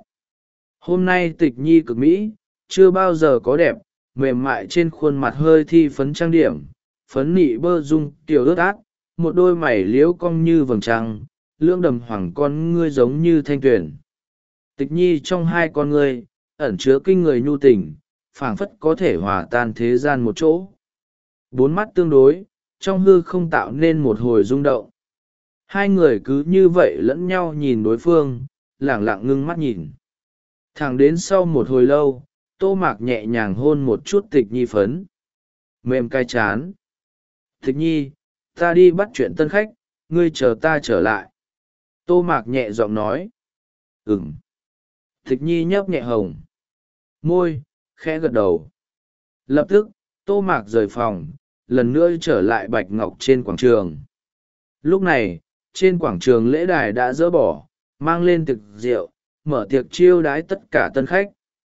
Hôm nay Tịch Nhi cực mỹ, chưa bao giờ có đẹp, mềm mại trên khuôn mặt hơi thi phấn trang điểm, phấn nị bơ dung tiểu ướt át, một đôi mày liễu cong như vầng trăng, lưỡng đầm hoàng con ngươi giống như thanh tuyển. Tịch Nhi trong hai con ngươi, ẩn chứa kinh người nhu tình, phảng phất có thể hòa tan thế gian một chỗ. Bốn mắt tương đối, trong hư không tạo nên một hồi rung động. Hai người cứ như vậy lẫn nhau nhìn đối phương, lẳng lặng ngưng mắt nhìn. Thẳng đến sau một hồi lâu, Tô mạc nhẹ nhàng hôn một chút Tịch Nhi phấn. Mềm cay chán. Tịch Nhi, ta đi bắt chuyện tân khách, ngươi chờ ta trở lại. Tô mạc nhẹ giọng nói. Ừm. Tịch Nhi nhấp nhẹ hồng môi, khẽ gật đầu. Lập tức, Tô mạc rời phòng, lần nữa trở lại bạch ngọc trên quảng trường. Lúc này, trên quảng trường lễ đài đã dỡ bỏ, mang lên thực rượu, mở tiệc chiêu đái tất cả tân khách.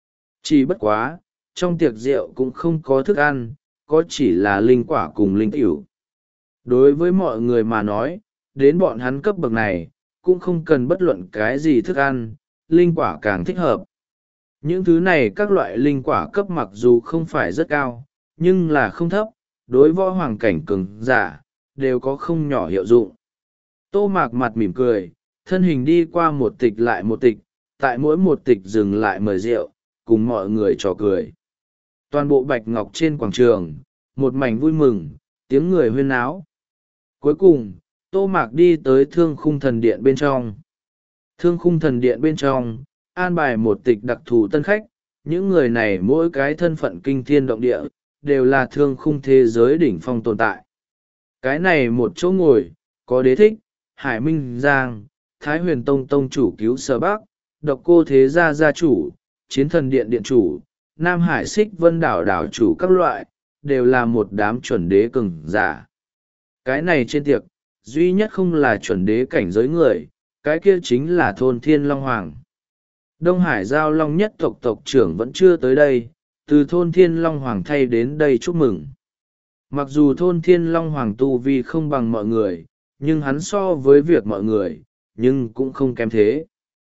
Chỉ bất quá, trong tiệc rượu cũng không có thức ăn, có chỉ là linh quả cùng linh tiểu. Đối với mọi người mà nói, đến bọn hắn cấp bậc này, cũng không cần bất luận cái gì thức ăn, linh quả càng thích hợp. Những thứ này các loại linh quả cấp mặc dù không phải rất cao, nhưng là không thấp, đối võ hoàng cảnh cường giả, đều có không nhỏ hiệu dụng. Tô mạc mặt mỉm cười, thân hình đi qua một tịch lại một tịch, tại mỗi một tịch dừng lại mời rượu, cùng mọi người trò cười. Toàn bộ bạch ngọc trên quảng trường, một mảnh vui mừng, tiếng người huyên náo. Cuối cùng, Tô mạc đi tới thương khung thần điện bên trong. Thương khung thần điện bên trong, an bài một tịch đặc thù tân khách, những người này mỗi cái thân phận kinh thiên động địa, đều là thương khung thế giới đỉnh phong tồn tại. Cái này một chỗ ngồi, có Đế Thích, Hải Minh Giang, Thái Huyền Tông Tông chủ Cứu Sở Bắc, Độc Cô Thế Gia Gia chủ, Chiến Thần Điện Điện chủ, Nam Hải Xích Vân Đảo Đảo chủ các loại, đều là một đám chuẩn đế cường giả. Cái này trên tiệc, duy nhất không là chuẩn đế cảnh giới người, cái kia chính là thôn Thiên Long Hoàng. Đông Hải Giao Long nhất tộc tộc trưởng vẫn chưa tới đây, từ thôn Thiên Long Hoàng thay đến đây chúc mừng. Mặc dù thôn Thiên Long Hoàng tu vi không bằng mọi người, nhưng hắn so với việc mọi người, nhưng cũng không kém thế.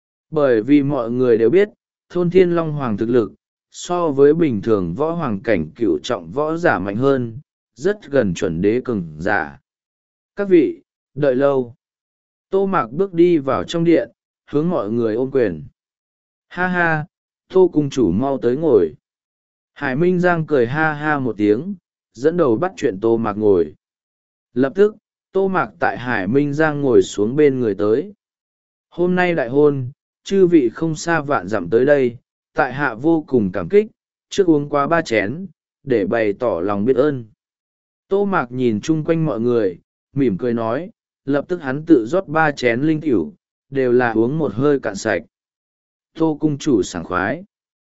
Bởi vì mọi người đều biết, thôn Thiên Long Hoàng thực lực, so với bình thường võ hoàng cảnh cựu trọng võ giả mạnh hơn, rất gần chuẩn đế cường giả. Các vị, đợi lâu. Tô Mạc bước đi vào trong điện, hướng mọi người ôm quyền. Ha ha, Tô cung chủ mau tới ngồi. Hải Minh Giang cười ha ha một tiếng, dẫn đầu bắt chuyện Tô Mạc ngồi. Lập tức, Tô Mạc tại Hải Minh Giang ngồi xuống bên người tới. Hôm nay đại hôn, chư vị không xa vạn dặm tới đây, tại hạ vô cùng cảm kích, trước uống quá ba chén, để bày tỏ lòng biết ơn. Tô Mạc nhìn chung quanh mọi người, mỉm cười nói, lập tức hắn tự rót ba chén linh tiểu, đều là uống một hơi cạn sạch. Tô cung chủ sảng khoái.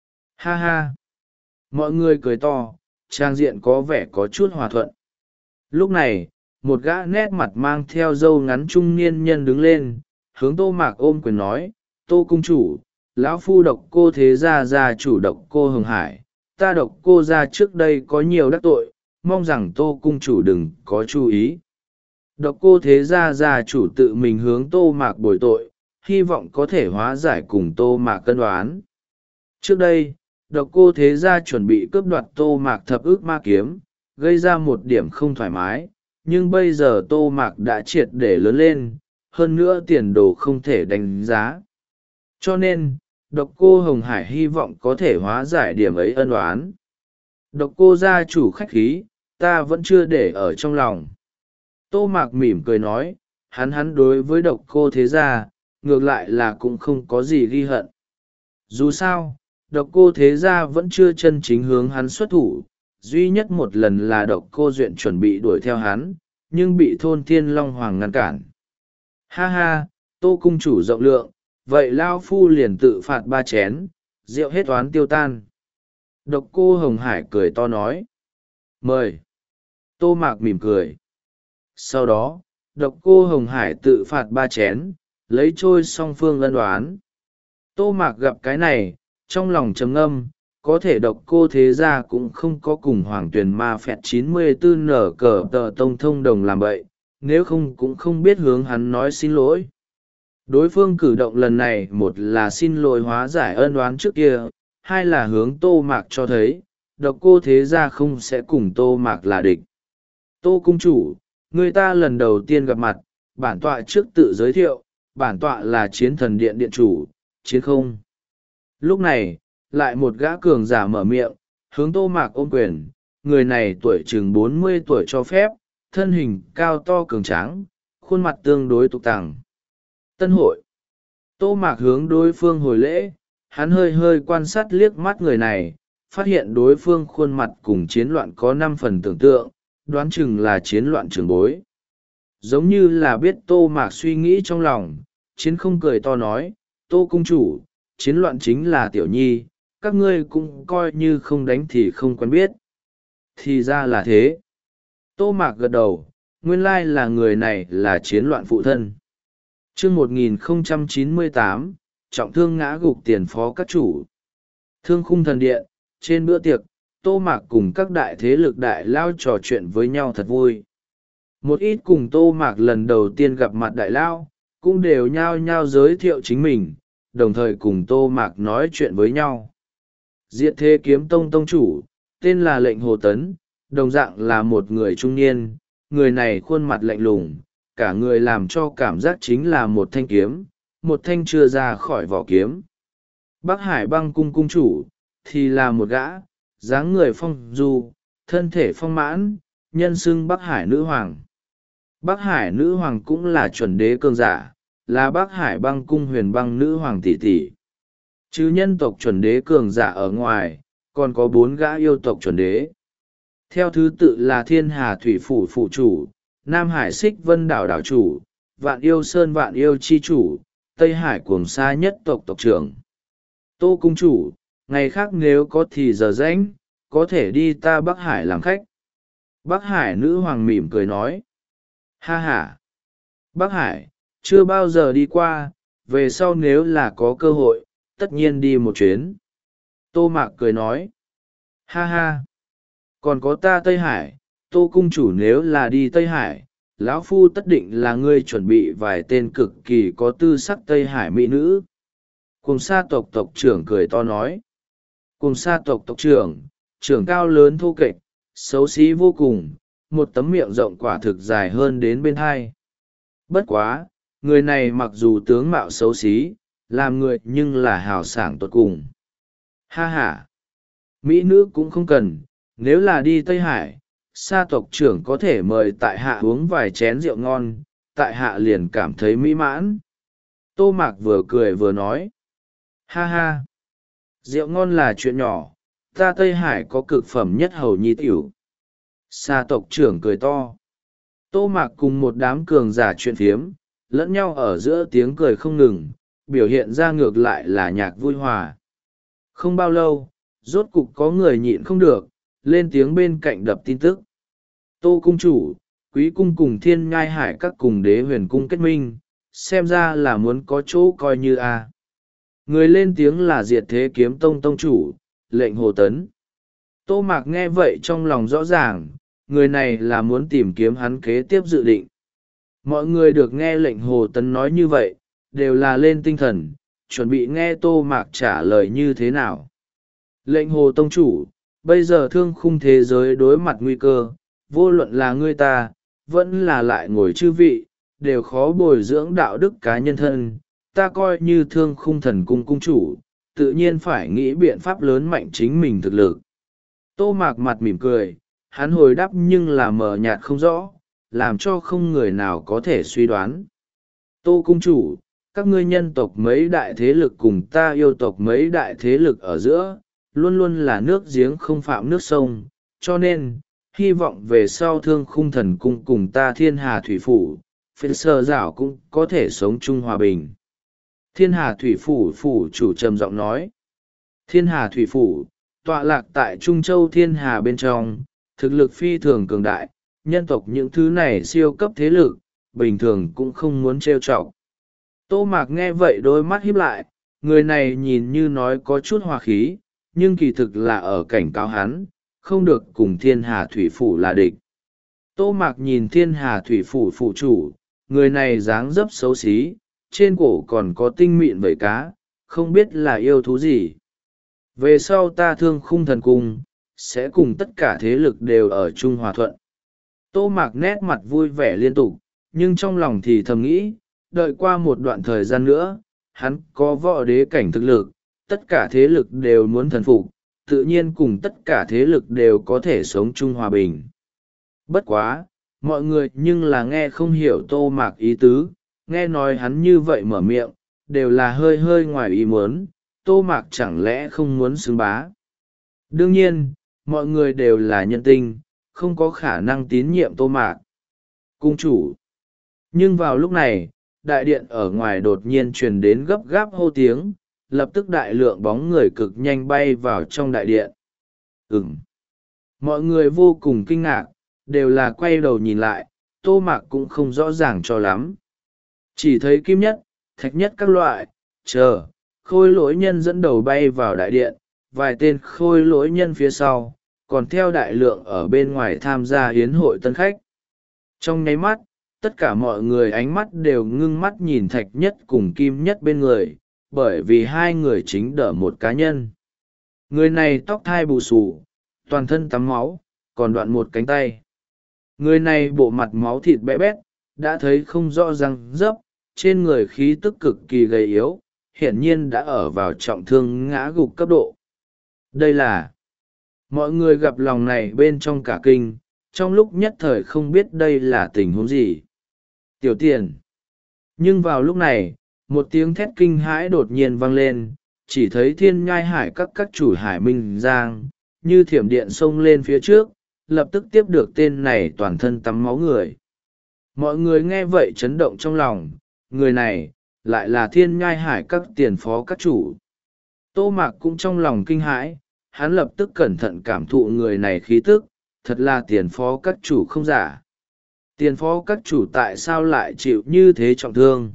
Ha ha. Mọi người cười to, trang diện có vẻ có chút hòa thuận. Lúc này, một gã nét mặt mang theo râu ngắn trung niên nhân đứng lên, hướng Tô Mạc ôm quyền nói, Tô cung chủ, lão phu độc cô thế gia gia chủ độc cô Hồng Hải, ta độc cô gia trước đây có nhiều đắc tội, mong rằng Tô cung chủ đừng có chú ý. Độc cô thế gia gia chủ tự mình hướng Tô Mạc bồi tội, hy vọng có thể hóa giải cùng Tô Mạc cân đoán. Trước đây, độc cô thế gia chuẩn bị cướp đoạt Tô Mạc thập ức ma kiếm, gây ra một điểm không thoải mái, nhưng bây giờ Tô Mạc đã triệt để lớn lên, hơn nữa tiền đồ không thể đánh giá. Cho nên, độc cô Hồng Hải hy vọng có thể hóa giải điểm ấy ân oán. Độc cô gia chủ khách khí, ta vẫn chưa để ở trong lòng. Tô Mạc mỉm cười nói, hắn hắn đối với độc cô thế gia, ngược lại là cũng không có gì ghi hận. Dù sao, độc cô thế gia vẫn chưa chân chính hướng hắn xuất thủ, duy nhất một lần là độc cô duyện chuẩn bị đuổi theo hắn, nhưng bị thôn Thiên Long Hoàng ngăn cản. Ha ha, Tô cung chủ rộng lượng, vậy lao phu liền tự phạt ba chén, rượu hết oán tiêu tan. Độc cô Hồng Hải cười to nói. Mời. Tô Mạc mỉm cười. Sau đó, độc cô Hồng Hải tự phạt ba chén, lấy trôi song phương ân oán. Tô Mạc gặp cái này, trong lòng trầm ngâm, có thể độc cô thế gia cũng không có cùng hoàng tuyền ma phẹt chín mươi bốn nở cờ tờ tông thông đồng làm bậy, nếu không cũng không biết hướng hắn nói xin lỗi. Đối phương cử động lần này một là xin lỗi hóa giải ân oán trước kia, hai là hướng Tô Mạc cho thấy, độc cô thế gia không sẽ cùng Tô Mạc là địch. Tô cung chủ, người ta lần đầu tiên gặp mặt, bản tọa trước tự giới thiệu, bản tọa là chiến thần điện điện chủ, chiến không. Lúc này, lại một gã cường giả mở miệng, hướng Tô Mạc ôm quyền, người này tuổi chừng bốn mươi tuổi cho phép, thân hình cao to cường tráng, khuôn mặt tương đối tục tằng. Tân hội. Tô Mạc hướng đối phương hồi lễ, hắn hơi hơi quan sát liếc mắt người này, phát hiện đối phương khuôn mặt cùng chiến loạn có năm phần tưởng tượng, đoán chừng là chiến loạn trường bối. Giống như là biết Tô Mạc suy nghĩ trong lòng, chiến không cười to nói, Tô cung chủ, chiến loạn chính là tiểu nhi, các ngươi cũng coi như không đánh thì không quen biết. Thì ra là thế. Tô Mạc gật đầu, nguyên lai là người này là chiến loạn phụ thân. Chương một nghìn không trăm chín mươi tám, trọng thương ngã gục tiền phó các chủ. Thương khung thần điện, trên bữa tiệc, Tô Mạc cùng các đại thế lực đại lao trò chuyện với nhau thật vui. Một ít cùng Tô Mạc lần đầu tiên gặp mặt đại lao, cũng đều nhao nhao giới thiệu chính mình, đồng thời cùng Tô Mạc nói chuyện với nhau. Diệt Thế Kiếm Tông tông chủ, tên là Lệnh Hồ Tấn, đồng dạng là một người trung niên, người này khuôn mặt lạnh lùng, cả người làm cho cảm giác chính là một thanh kiếm, một thanh chưa ra khỏi vỏ kiếm. Bắc Hải Băng cung cung chủ, thì là một gã, dáng người phong du, thân thể phong mãn, nhân xưng Bắc Hải Nữ Hoàng. Bắc Hải Nữ Hoàng cũng là chuẩn đế cường giả, là Bắc Hải Băng cung huyền băng nữ hoàng tỷ tỷ. Chứ nhân tộc chuẩn đế cường giả ở ngoài, còn có bốn gã yêu tộc chuẩn đế. Theo thứ tự là Thiên Hà Thủy Phủ Phủ chủ, Nam Hải Xích Vân Đảo Đảo chủ, Vạn Yêu Sơn Vạn Yêu Chi chủ, Tây Hải Cuồng Sa nhất tộc tộc trưởng. Tô cung chủ, ngày khác nếu có thì giờ rảnh, có thể đi ta Bắc Hải làm khách. Bắc Hải Nữ Hoàng mỉm cười nói. Ha ha. Bắc Hải, chưa bao giờ đi qua, về sau nếu là có cơ hội, tất nhiên đi một chuyến. Tô Mạc cười nói. Ha ha! Còn có ta Tây Hải, Tô cung chủ nếu là đi Tây Hải, lão phu tất định là ngươi chuẩn bị vài tên cực kỳ có tư sắc Tây Hải mỹ nữ. Cùng sa tộc tộc trưởng cười to nói. Cùng sa tộc tộc trưởng, trưởng cao lớn thô kệch, xấu xí vô cùng, một tấm miệng rộng quả thực dài hơn đến bên hai. Bất quá, người này mặc dù tướng mạo xấu xí, làm người nhưng là hào sảng tột cùng. Ha ha! Mỹ nữ cũng không cần, nếu là đi Tây Hải, sa tộc trưởng có thể mời tại hạ uống vài chén rượu ngon, tại hạ liền cảm thấy mỹ mãn. Tô Mạc vừa cười vừa nói. Ha ha! Rượu ngon là chuyện nhỏ, ta Tây Hải có cực phẩm nhất hầu nhi tiểu. Sa tộc trưởng cười to. Tô Mạc cùng một đám cường giả chuyện phiếm, lẫn nhau ở giữa tiếng cười không ngừng, biểu hiện ra ngược lại là nhạc vui hòa. Không bao lâu, rốt cục có người nhịn không được, lên tiếng bên cạnh đập tin tức. Tô cung chủ, quý cung cùng thiên nhai hải các cùng đế huyền cung kết minh, xem ra là muốn có chỗ coi như a. Người lên tiếng là Diệt Thế Kiếm Tông tông chủ, Lệnh Hồ Tấn. Tô Mạc nghe vậy trong lòng rõ ràng, người này là muốn tìm kiếm hắn kế tiếp dự định. Mọi người được nghe Lệnh Hồ Tấn nói như vậy, đều là lên tinh thần, chuẩn bị nghe Tô Mạc trả lời như thế nào. Lệnh Hồ tông chủ, bây giờ thương khung thế giới đối mặt nguy cơ, vô luận là ngươi ta, vẫn là lại ngồi chư vị, đều khó bồi dưỡng đạo đức cá nhân thân. Ta coi như thương khung thần cung cung chủ, tự nhiên phải nghĩ biện pháp lớn mạnh chính mình thực lực. Tô Mạc mặt mỉm cười, hắn hồi đáp nhưng là mờ nhạt không rõ, làm cho không người nào có thể suy đoán. Tô cung chủ, các ngươi nhân tộc mấy đại thế lực cùng ta yêu tộc mấy đại thế lực ở giữa, luôn luôn là nước giếng không phạm nước sông, cho nên, hy vọng về sau thương khung thần cung cùng ta thiên hà thủy phủ, phiên sơ giảo cũng có thể sống chung hòa bình. Thiên hà thủy phủ phủ chủ trầm giọng nói. Thiên hà thủy phủ, tọa lạc tại Trung Châu thiên hà bên trong, thực lực phi thường cường đại, nhân tộc những thứ này siêu cấp thế lực, bình thường cũng không muốn trêu chọc. Tô Mạc nghe vậy đôi mắt híp lại, người này nhìn như nói có chút hòa khí, nhưng kỳ thực là ở cảnh cáo hắn, không được cùng thiên hà thủy phủ là địch. Tô Mạc nhìn thiên hà thủy phủ phủ chủ, người này dáng dấp xấu xí, trên cổ còn có tinh mịn vảy cá, không biết là yêu thú gì. Về sau ta thương khung thần cung, sẽ cùng tất cả thế lực đều ở chung hòa thuận. Tô Mạc nét mặt vui vẻ liên tục, nhưng trong lòng thì thầm nghĩ, đợi qua một đoạn thời gian nữa, hắn có võ đế cảnh thực lực, tất cả thế lực đều muốn thần phục, tự nhiên cùng tất cả thế lực đều có thể sống chung hòa bình. Bất quá, mọi người nhưng là nghe không hiểu Tô Mạc ý tứ, nghe nói hắn như vậy mở miệng, đều là hơi hơi ngoài ý muốn, Tô Mạc chẳng lẽ không muốn xưng bá. Đương nhiên, mọi người đều là nhân tinh, không có khả năng tín nhiệm Tô Mạc. Cung chủ. Nhưng vào lúc này, đại điện ở ngoài đột nhiên truyền đến gấp gáp hô tiếng, lập tức đại lượng bóng người cực nhanh bay vào trong đại điện. Ừm. Mọi người vô cùng kinh ngạc, đều là quay đầu nhìn lại, Tô Mạc cũng không rõ ràng cho lắm. Chỉ thấy kim nhất, thạch nhất các loại, chờ, khôi lỗi nhân dẫn đầu bay vào đại điện, vài tên khôi lỗi nhân phía sau, còn theo đại lượng ở bên ngoài tham gia hiến hội tân khách. Trong nháy mắt, tất cả mọi người ánh mắt đều ngưng mắt nhìn thạch nhất cùng kim nhất bên người, bởi vì hai người chính đỡ một cá nhân. Người này tóc thai bù xù, toàn thân tắm máu, còn đoạn một cánh tay. Người này bộ mặt máu thịt bẽ bét, đã thấy không rõ răng dấp, trên người khí tức cực kỳ gầy yếu, hiển nhiên đã ở vào trọng thương ngã gục cấp độ. Đây là... Mọi người gặp lòng này bên trong cả kinh, trong lúc nhất thời không biết đây là tình huống gì. Tiểu Tiền. Nhưng vào lúc này, một tiếng thét kinh hãi đột nhiên vang lên, chỉ thấy thiên nhai hải các các chủ hải minh giang, như thiểm điện xông lên phía trước, lập tức tiếp được tên này toàn thân tắm máu người. Mọi người nghe vậy chấn động trong lòng, người này, lại là thiên nhai hải các tiền phó các chủ. Tô Mạc cũng trong lòng kinh hãi, hắn lập tức cẩn thận cảm thụ người này khí tức, thật là tiền phó các chủ không giả. Tiền phó các chủ tại sao lại chịu như thế trọng thương?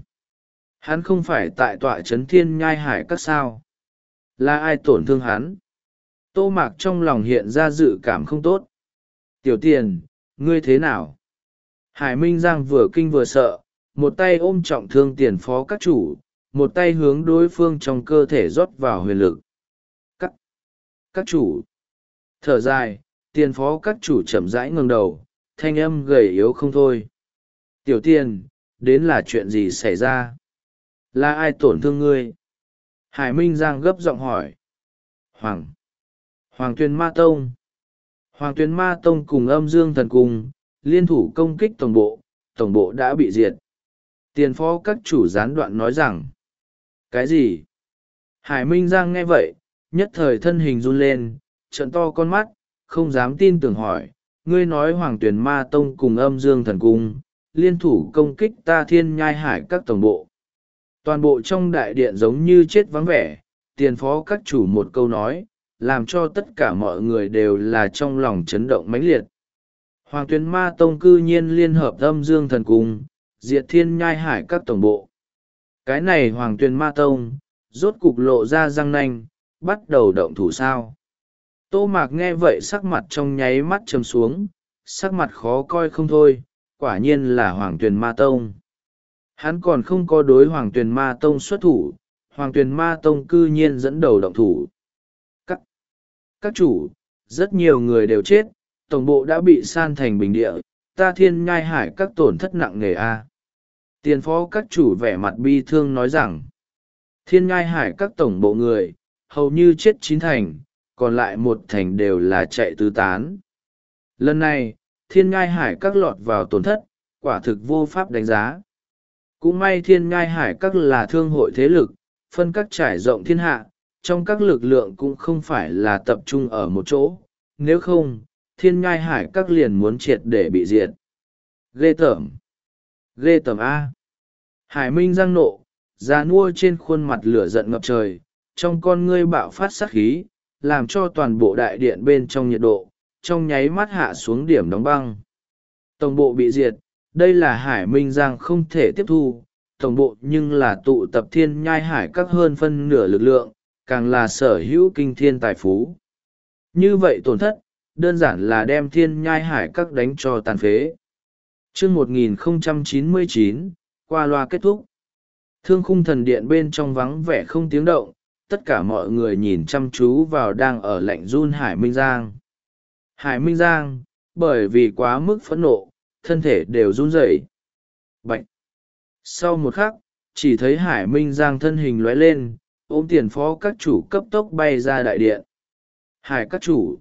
Hắn không phải tại tọa trấn thiên nhai hải các sao? Là ai tổn thương hắn? Tô Mạc trong lòng hiện ra dự cảm không tốt. Tiểu Tiền, ngươi thế nào? Hải Minh Giang vừa kinh vừa sợ, một tay ôm trọng thương tiền phó các chủ, một tay hướng đối phương trong cơ thể rót vào huyền lực. Các, các chủ. Thở dài, tiền phó các chủ chậm rãi ngẩng đầu, thanh âm gầy yếu không thôi. Tiểu Tiền, đến là chuyện gì xảy ra? Là ai tổn thương ngươi? Hải Minh Giang gấp giọng hỏi. Hoàng. Hoàng Tuyền Ma Tông. Hoàng Tuyền Ma Tông cùng Âm Dương Thần Cung, liên thủ công kích tổng bộ, tổng bộ đã bị diệt. Tiền phó các chủ gián đoạn nói rằng. Cái gì? Hải Minh Giang nghe vậy, nhất thời thân hình run lên, trợn to con mắt, không dám tin tưởng hỏi. Ngươi nói Hoàng Tuyền Ma Tông cùng Âm Dương Thần Cung, liên thủ công kích ta thiên nhai hải các tổng bộ. Toàn bộ trong đại điện giống như chết vắng vẻ, tiền phó các chủ một câu nói, làm cho tất cả mọi người đều là trong lòng chấn động mãnh liệt. Hoàng Tuyền Ma Tông cư nhiên liên hợp Âm Dương Thần Cung, diệt thiên nhai hải các tổng bộ. Cái này Hoàng Tuyền Ma Tông, rốt cục lộ ra răng nanh, bắt đầu động thủ sao. Tô Mạc nghe vậy sắc mặt trong nháy mắt trầm xuống, sắc mặt khó coi không thôi, quả nhiên là Hoàng Tuyền Ma Tông. Hắn còn không có đối Hoàng Tuyền Ma Tông xuất thủ, Hoàng Tuyền Ma Tông cư nhiên dẫn đầu động thủ. Các, các chủ, rất nhiều người đều chết, tổng bộ đã bị san thành bình địa, ta thiên nhai hải các tổn thất nặng nề a. Tiền phó các chủ vẻ mặt bi thương nói rằng, thiên nhai hải các tổng bộ người, hầu như chết chín thành, còn lại một thành đều là chạy tứ tán. Lần này, thiên nhai hải các lọt vào tổn thất, quả thực vô pháp đánh giá. Cũng may thiên nhai hải các là thương hội thế lực, phân các trải rộng thiên hạ, trong các lực lượng cũng không phải là tập trung ở một chỗ, nếu không, thiên nhai hải các liền muốn triệt để bị diệt. Ghê tởm! Ghê tởm A! Hải Minh Giang nộ, già nua trên khuôn mặt lửa giận ngập trời, trong con ngươi bạo phát sát khí, làm cho toàn bộ đại điện bên trong nhiệt độ, trong nháy mắt hạ xuống điểm đóng băng. Tổng bộ bị diệt, đây là Hải Minh Giang không thể tiếp thu, tổng bộ nhưng là tụ tập thiên nhai hải các hơn phân nửa lực lượng, càng là sở hữu kinh thiên tài phú. Như vậy tổn thất, đơn giản là đem thiên nhai hải các đánh cho tàn phế. Chương một nghìn không trăm chín mươi chín, qua loa kết thúc. Thương khung thần điện bên trong vắng vẻ không tiếng động, tất cả mọi người nhìn chăm chú vào đang ở lạnh run Hải Minh Giang. Hải Minh Giang, bởi vì quá mức phẫn nộ, thân thể đều run rẩy. Bạch! Sau một khắc, chỉ thấy Hải Minh Giang thân hình lóe lên, ôm tiền phó các chủ cấp tốc bay ra đại điện. Hải các chủ!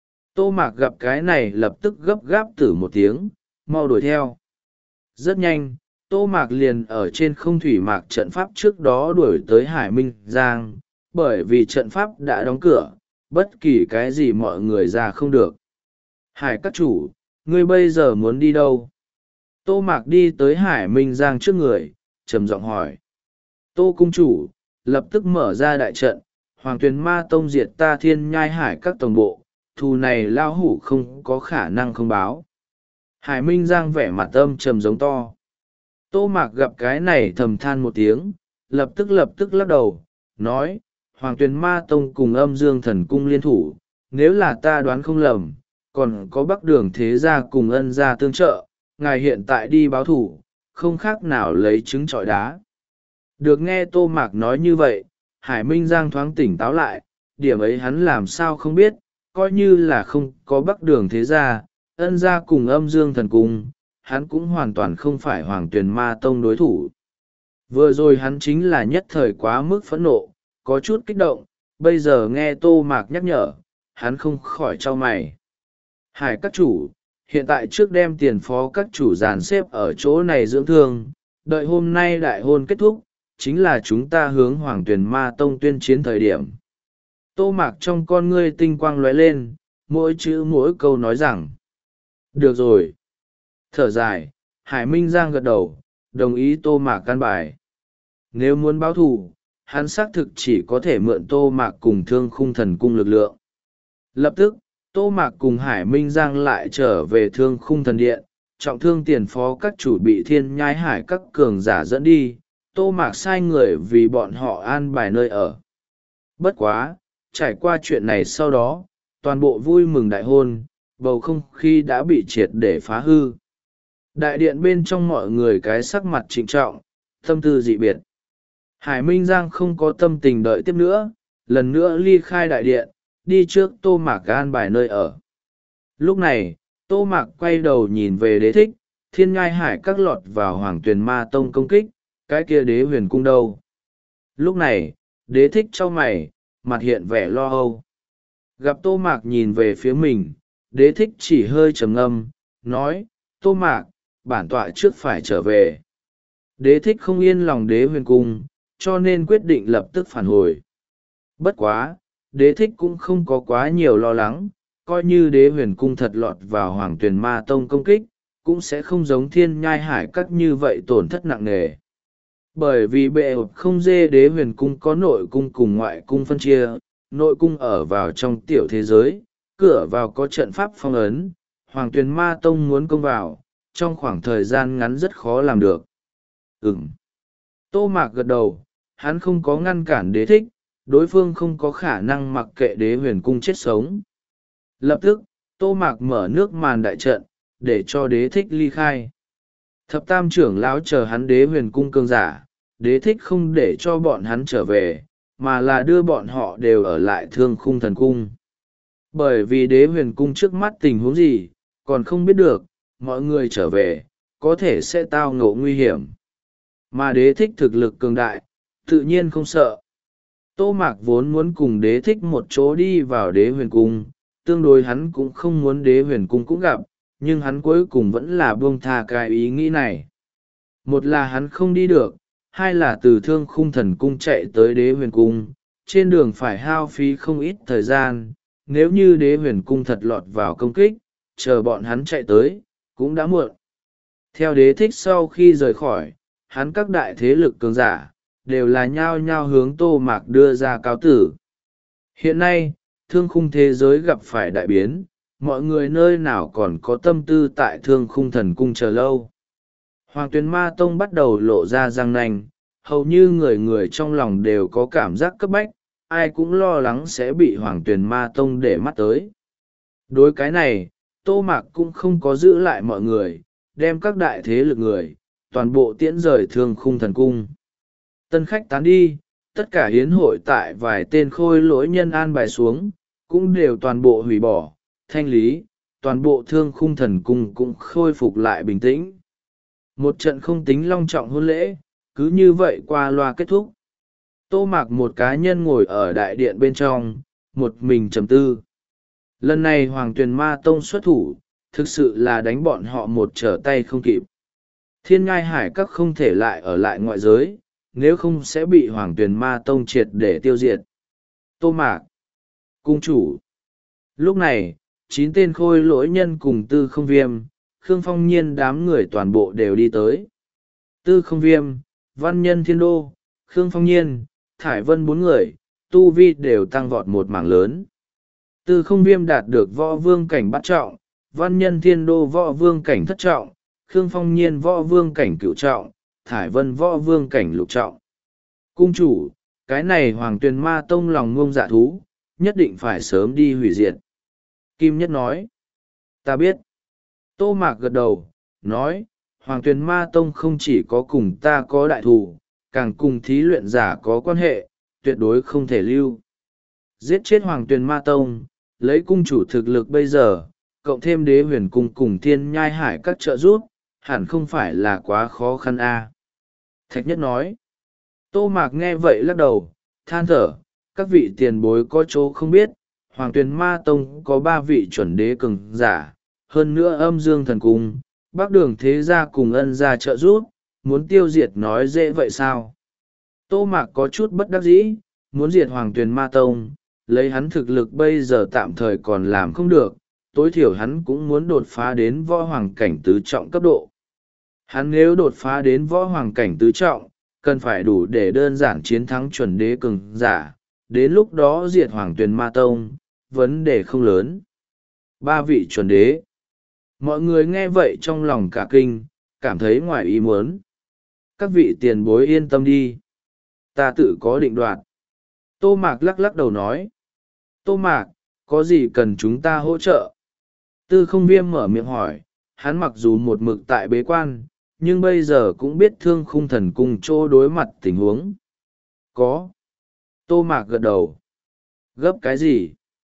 Tô Mạc gặp cái này lập tức gấp gáp tử một tiếng, mau đuổi theo. Rất nhanh, Tô Mạc liền ở trên không thủy mạc trận pháp trước đó đuổi tới Hải Minh Giang, bởi vì trận pháp đã đóng cửa, bất kỳ cái gì mọi người ra không được. Hải các chủ, ngươi bây giờ muốn đi đâu? Tô Mạc đi tới Hải Minh Giang trước người, trầm giọng hỏi. Tô cung chủ, lập tức mở ra đại trận, Hoàng Tuyền Ma Tông diệt ta thiên nhai hải các tổng bộ, thù này lao hủ không có khả năng không báo. Hải Minh Giang vẻ mặt âm trầm giống to. Tô Mạc gặp cái này thầm than một tiếng, lập tức lập tức lắc đầu, nói, Hoàng Tuyền Ma Tông cùng Âm Dương Thần Cung liên thủ, nếu là ta đoán không lầm, còn có Bắc Đường Thế Gia cùng Ân Gia tương trợ, ngài hiện tại đi báo thủ, không khác nào lấy trứng trọi đá. Được nghe Tô Mạc nói như vậy, Hải Minh Giang thoáng tỉnh táo lại, điểm ấy hắn làm sao không biết, coi như là không có Bắc Đường Thế Gia, Ân Gia cùng Âm Dương Thần Cung, hắn cũng hoàn toàn không phải Hoàng Tuyền Ma Tông đối thủ. Vừa rồi hắn chính là nhất thời quá mức phẫn nộ, có chút kích động, bây giờ nghe Tô Mạc nhắc nhở, hắn không khỏi trao mày. Hải các chủ, hiện tại trước đem tiền phó các chủ dàn xếp ở chỗ này dưỡng thương, đợi hôm nay đại hôn kết thúc, chính là chúng ta hướng Hoàng Tuyền Ma Tông tuyên chiến thời điểm. Tô Mạc trong con ngươi tinh quang lóe lên, mỗi chữ mỗi câu nói rằng. Được rồi. Thở dài, Hải Minh Giang gật đầu, đồng ý Tô Mạc căn bài. Nếu muốn báo thù, hắn xác thực chỉ có thể mượn Tô Mạc cùng Thương Khung Thần Cung lực lượng. Lập tức, Tô Mạc cùng Hải Minh Giang lại trở về Thương Khung Thần Điện, trọng thương tiền phó các chủ bị thiên nhai hải các cường giả dẫn đi, Tô Mạc sai người vì bọn họ an bài nơi ở. Bất quá, trải qua chuyện này sau đó, toàn bộ vui mừng đại hôn, bầu không khí đã bị triệt để phá hư. Đại điện bên trong mọi người cái sắc mặt trịnh trọng, tâm tư dị biệt. Hải Minh Giang không có tâm tình đợi tiếp nữa, lần nữa ly khai đại điện, đi trước Tô Mạc an bài nơi ở. Lúc này, Tô Mạc quay đầu nhìn về Đế Thích, thiên ngai hải các lọt vào Hoàng Tuyền Ma Tông công kích, cái kia Đế Huyền Cung đâu. Lúc này, Đế Thích chau mày, mặt hiện vẻ lo âu. Gặp Tô Mạc nhìn về phía mình, Đế Thích chỉ hơi trầm ngâm, nói, Tô Mạc, bản tọa trước phải trở về. Đế Thích không yên lòng Đế Huyền Cung, cho nên quyết định lập tức phản hồi. Bất quá, Đế Thích cũng không có quá nhiều lo lắng, coi như Đế Huyền Cung thật lọt vào Hoàng Tuyền Ma Tông công kích, cũng sẽ không giống thiên nhai hải các như vậy tổn thất nặng nề. Bởi vì bệ không dê Đế Huyền Cung có nội cung cùng ngoại cung phân chia, nội cung ở vào trong tiểu thế giới, cửa vào có trận pháp phong ấn, Hoàng Tuyền Ma Tông muốn công vào, trong khoảng thời gian ngắn rất khó làm được. Ừm. Tô Mạc gật đầu, hắn không có ngăn cản Đế Thích, đối phương không có khả năng mặc kệ Đế Huyền Cung chết sống. Lập tức, Tô Mạc mở nước màn đại trận, để cho Đế Thích ly khai. Thập tam trưởng lão chờ hắn Đế Huyền Cung cường giả, Đế Thích không để cho bọn hắn trở về, mà là đưa bọn họ đều ở lại Thương Khung Thần Cung. Bởi vì Đế Huyền Cung trước mắt tình huống gì, còn không biết được, mọi người trở về, có thể sẽ tao ngộ nguy hiểm. Mà Đế Thích thực lực cường đại, tự nhiên không sợ. Tô Mạc vốn muốn cùng Đế Thích một chỗ đi vào Đế Huyền Cung, tương đối hắn cũng không muốn Đế Huyền Cung cũng gặp, nhưng hắn cuối cùng vẫn là buông tha cái ý nghĩ này. Một là hắn không đi được, hai là từ Thương Khung Thần Cung chạy tới Đế Huyền Cung, trên đường phải hao phí không ít thời gian, nếu như Đế Huyền Cung thật lọt vào công kích, chờ bọn hắn chạy tới, cũng đã muộn. Theo Đế Thích sau khi rời khỏi, hắn các đại thế lực cường giả, đều là nhao nhao hướng Tô Mạc đưa ra cáo tử. Hiện nay, Thương Khung thế giới gặp phải đại biến, mọi người nơi nào còn có tâm tư tại Thương Khung Thần Cung chờ lâu. Hoàng Tuyền Ma Tông bắt đầu lộ ra răng nanh, hầu như người người trong lòng đều có cảm giác cấp bách, ai cũng lo lắng sẽ bị Hoàng Tuyền Ma Tông để mắt tới. Đối cái này, Tô Mạc cũng không có giữ lại mọi người, đem các đại thế lực người, toàn bộ tiễn rời Thương Khung Thần Cung. Tân khách tán đi, tất cả hiến hội tại vài tên khôi lỗi nhân an bài xuống, cũng đều toàn bộ hủy bỏ, thanh lý, toàn bộ Thương Khung Thần Cung cũng khôi phục lại bình tĩnh. Một trận không tính long trọng hôn lễ, cứ như vậy qua loa kết thúc. Tô Mạc một cá nhân ngồi ở đại điện bên trong, một mình trầm tư. Lần này Hoàng Tuyền Ma Tông xuất thủ, thực sự là đánh bọn họ một trở tay không kịp. Thiên ngai hải các không thể lại ở lại ngoại giới, nếu không sẽ bị Hoàng Tuyền Ma Tông triệt để tiêu diệt. Tô Mạc, cung chủ. Lúc này, chín tên khôi lỗi nhân cùng Tư Không Viêm, Khương Phong Nhiên đám người toàn bộ đều đi tới. Tư Không Viêm, Văn Nhân Thiên Đô, Khương Phong Nhiên, Thải Vân bốn người, tu vi đều tăng vọt một mảng lớn. Tư Không Viêm đạt được võ vương cảnh bát trọng, Văn Nhân Thiên Đô võ vương cảnh thất trọng, Khương Phong Nhiên võ vương cảnh cửu trọng, Thải Vân võ vương cảnh lục trọng. Cung chủ, cái này Hoàng Tuyền Ma Tông lòng ngông dạ thú, nhất định phải sớm đi hủy diệt. Kim Nhất nói, ta biết. Tô Mạc gật đầu, nói, Hoàng Tuyền Ma Tông không chỉ có cùng ta có đại thù, càng cùng thí luyện giả có quan hệ, tuyệt đối không thể lưu. Giết chết Hoàng Tuyền Ma Tông, lấy cung chủ thực lực bây giờ, cộng thêm Đế Huyền Cung cùng Thiên Nhai Hải các trợ giúp, hẳn không phải là quá khó khăn a. À. Thạch Nhất nói. Tô Mạc nghe vậy lắc đầu, than thở, các vị tiền bối có chỗ không biết, Hoàng Tuyền Ma Tông có ba vị chuẩn đế cường giả, hơn nữa Âm Dương Thần Cung, Bắc Đường Thế Gia cùng Ân Gia trợ giúp, muốn tiêu diệt nói dễ vậy sao? Tô Mạc có chút bất đắc dĩ, muốn diệt Hoàng Tuyền Ma Tông, lấy hắn thực lực bây giờ tạm thời còn làm không được, tối thiểu hắn cũng muốn đột phá đến võ hoàng cảnh tứ trọng cấp độ. Hắn nếu đột phá đến võ hoàng cảnh tứ trọng, cần phải đủ để đơn giản chiến thắng chuẩn đế cường giả, đến lúc đó diệt Hoàng Tuyền Ma Tông, vấn đề không lớn. Ba vị chuẩn đế. Mọi người nghe vậy trong lòng cả kinh, cảm thấy ngoài ý muốn. Các vị tiền bối yên tâm đi. Ta tự có định đoạt. Tô Mạc lắc lắc đầu nói. Tô Mạc, có gì cần chúng ta hỗ trợ? Tư Không Viêm mở miệng hỏi, hắn mặc dù một mực tại bế quan, nhưng bây giờ cũng biết Thương Khung Thần Cung chỗ đối mặt tình huống. Có. Tô Mạc gật đầu. Gấp cái gì?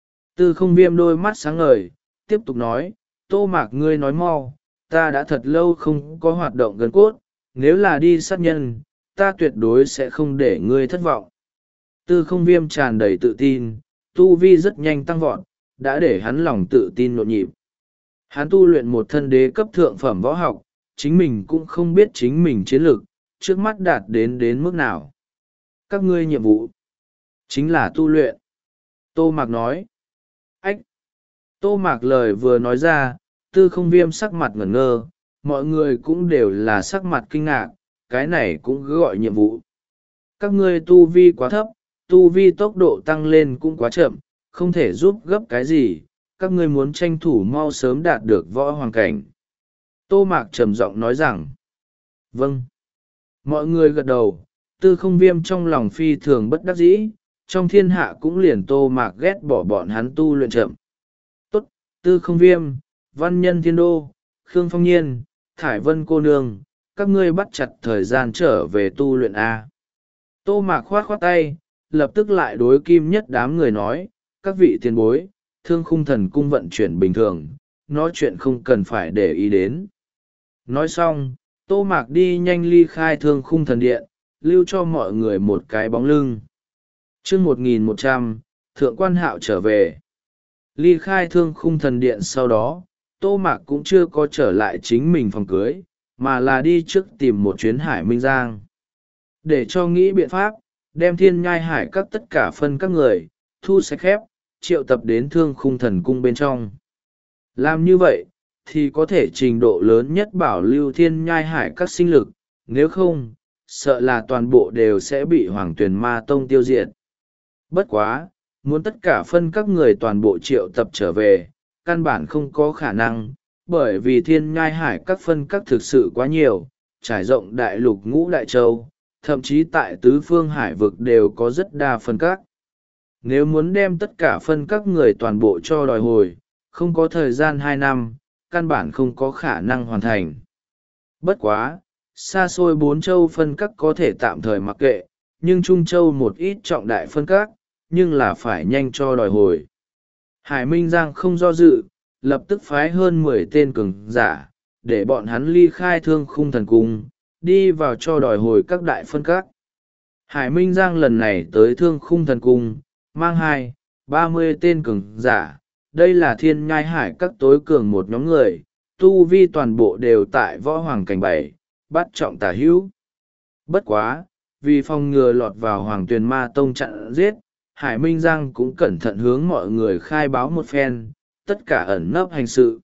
Tư Không Viêm đôi mắt sáng ngời, tiếp tục nói, Tô Mạc ngươi nói mau, ta đã thật lâu không có hoạt động gần cốt, nếu là đi sát nhân, ta tuyệt đối sẽ không để ngươi thất vọng. Tư Không Viêm tràn đầy tự tin, tu vi rất nhanh tăng vọt, đã để hắn lòng tự tin nhộn nhịp. Hắn tu luyện một thân đế cấp thượng phẩm võ học, chính mình cũng không biết chính mình chiến lược, trước mắt đạt đến đến mức nào. Các ngươi nhiệm vụ, chính là tu luyện. Tô Mạc nói. Ách! Tô Mạc lời vừa nói ra, Tư Không Viêm sắc mặt ngẩn ngơ, mọi người cũng đều là sắc mặt kinh ngạc, cái này cũng gọi nhiệm vụ. Các ngươi tu vi quá thấp, tu vi tốc độ tăng lên cũng quá chậm, không thể giúp gấp cái gì, các ngươi muốn tranh thủ mau sớm đạt được võ hoàng cảnh. Tô Mạc trầm giọng nói rằng. Vâng. Mọi người gật đầu, Tư Không Viêm trong lòng phi thường bất đắc dĩ, trong thiên hạ cũng liền Tô Mạc ghét bỏ bọn hắn tu luyện chậm. Tốt, Tư Không Viêm, Văn Nhân Thiên Đô, Khương Phong Nhiên, Thải Vân cô nương, các ngươi bắt chặt thời gian trở về tu luyện A. Tô Mạc khoát khoát tay, lập tức lại đối Kim Nhất đám người nói, các vị tiền bối, Thương Khung Thần Cung vận chuyển bình thường, nói chuyện không cần phải để ý đến. Nói xong, Tô Mạc đi nhanh ly khai Thương Khung Thần Điện, lưu cho mọi người một cái bóng lưng. chương một nghìn một trăm, Thượng Quan Hạo trở về. Ly khai Thương Khung Thần Điện sau đó, Tô Mạc cũng chưa có trở lại chính mình phòng cưới, mà là đi trước tìm một chuyến Hải Minh Giang. Để cho nghĩ biện pháp, đem Thiên Nhai Hải các tất cả phân các người, thu sạch khép, triệu tập đến Thương Khung Thần Cung bên trong. Làm như vậy, thì có thể trình độ lớn nhất bảo lưu Thiên Nhai Hải các sinh lực, nếu không, sợ là toàn bộ đều sẽ bị Hoàng Tuyền Ma Tông tiêu diệt. Bất quá, muốn tất cả phân các người toàn bộ triệu tập trở về, căn bản không có khả năng, bởi vì Thiên Nhai Hải các phân các thực sự quá nhiều, trải rộng đại lục ngũ đại châu, thậm chí tại tứ phương hải vực đều có rất đa phân các. Nếu muốn đem tất cả phân các người toàn bộ cho đòi hồi, không có thời gian hai năm, căn bản không có khả năng hoàn thành. Bất quá, xa xôi bốn châu phân các có thể tạm thời mặc kệ, nhưng Trung Châu một ít trọng đại phân các, nhưng là phải nhanh cho đòi hồi. Hải Minh Giang không do dự, lập tức phái hơn mười tên cường giả, để bọn hắn ly khai Thương Khung Thần Cung, đi vào cho đòi hồi các đại phân các. Hải Minh Giang lần này tới Thương Khung Thần Cung, mang hai, ba mươi tên cường giả, đây là Thiên Nhai Hải các tối cường một nhóm người, tu vi toàn bộ đều tại võ hoàng cảnh bảy, bắt trọng tả hữu. Bất quá, vì phòng ngừa lọt vào Hoàng Tuyền Ma Tông chặn giết, Hải Minh Giang cũng cẩn thận hướng mọi người khai báo một phen, tất cả ẩn nấp hành sự.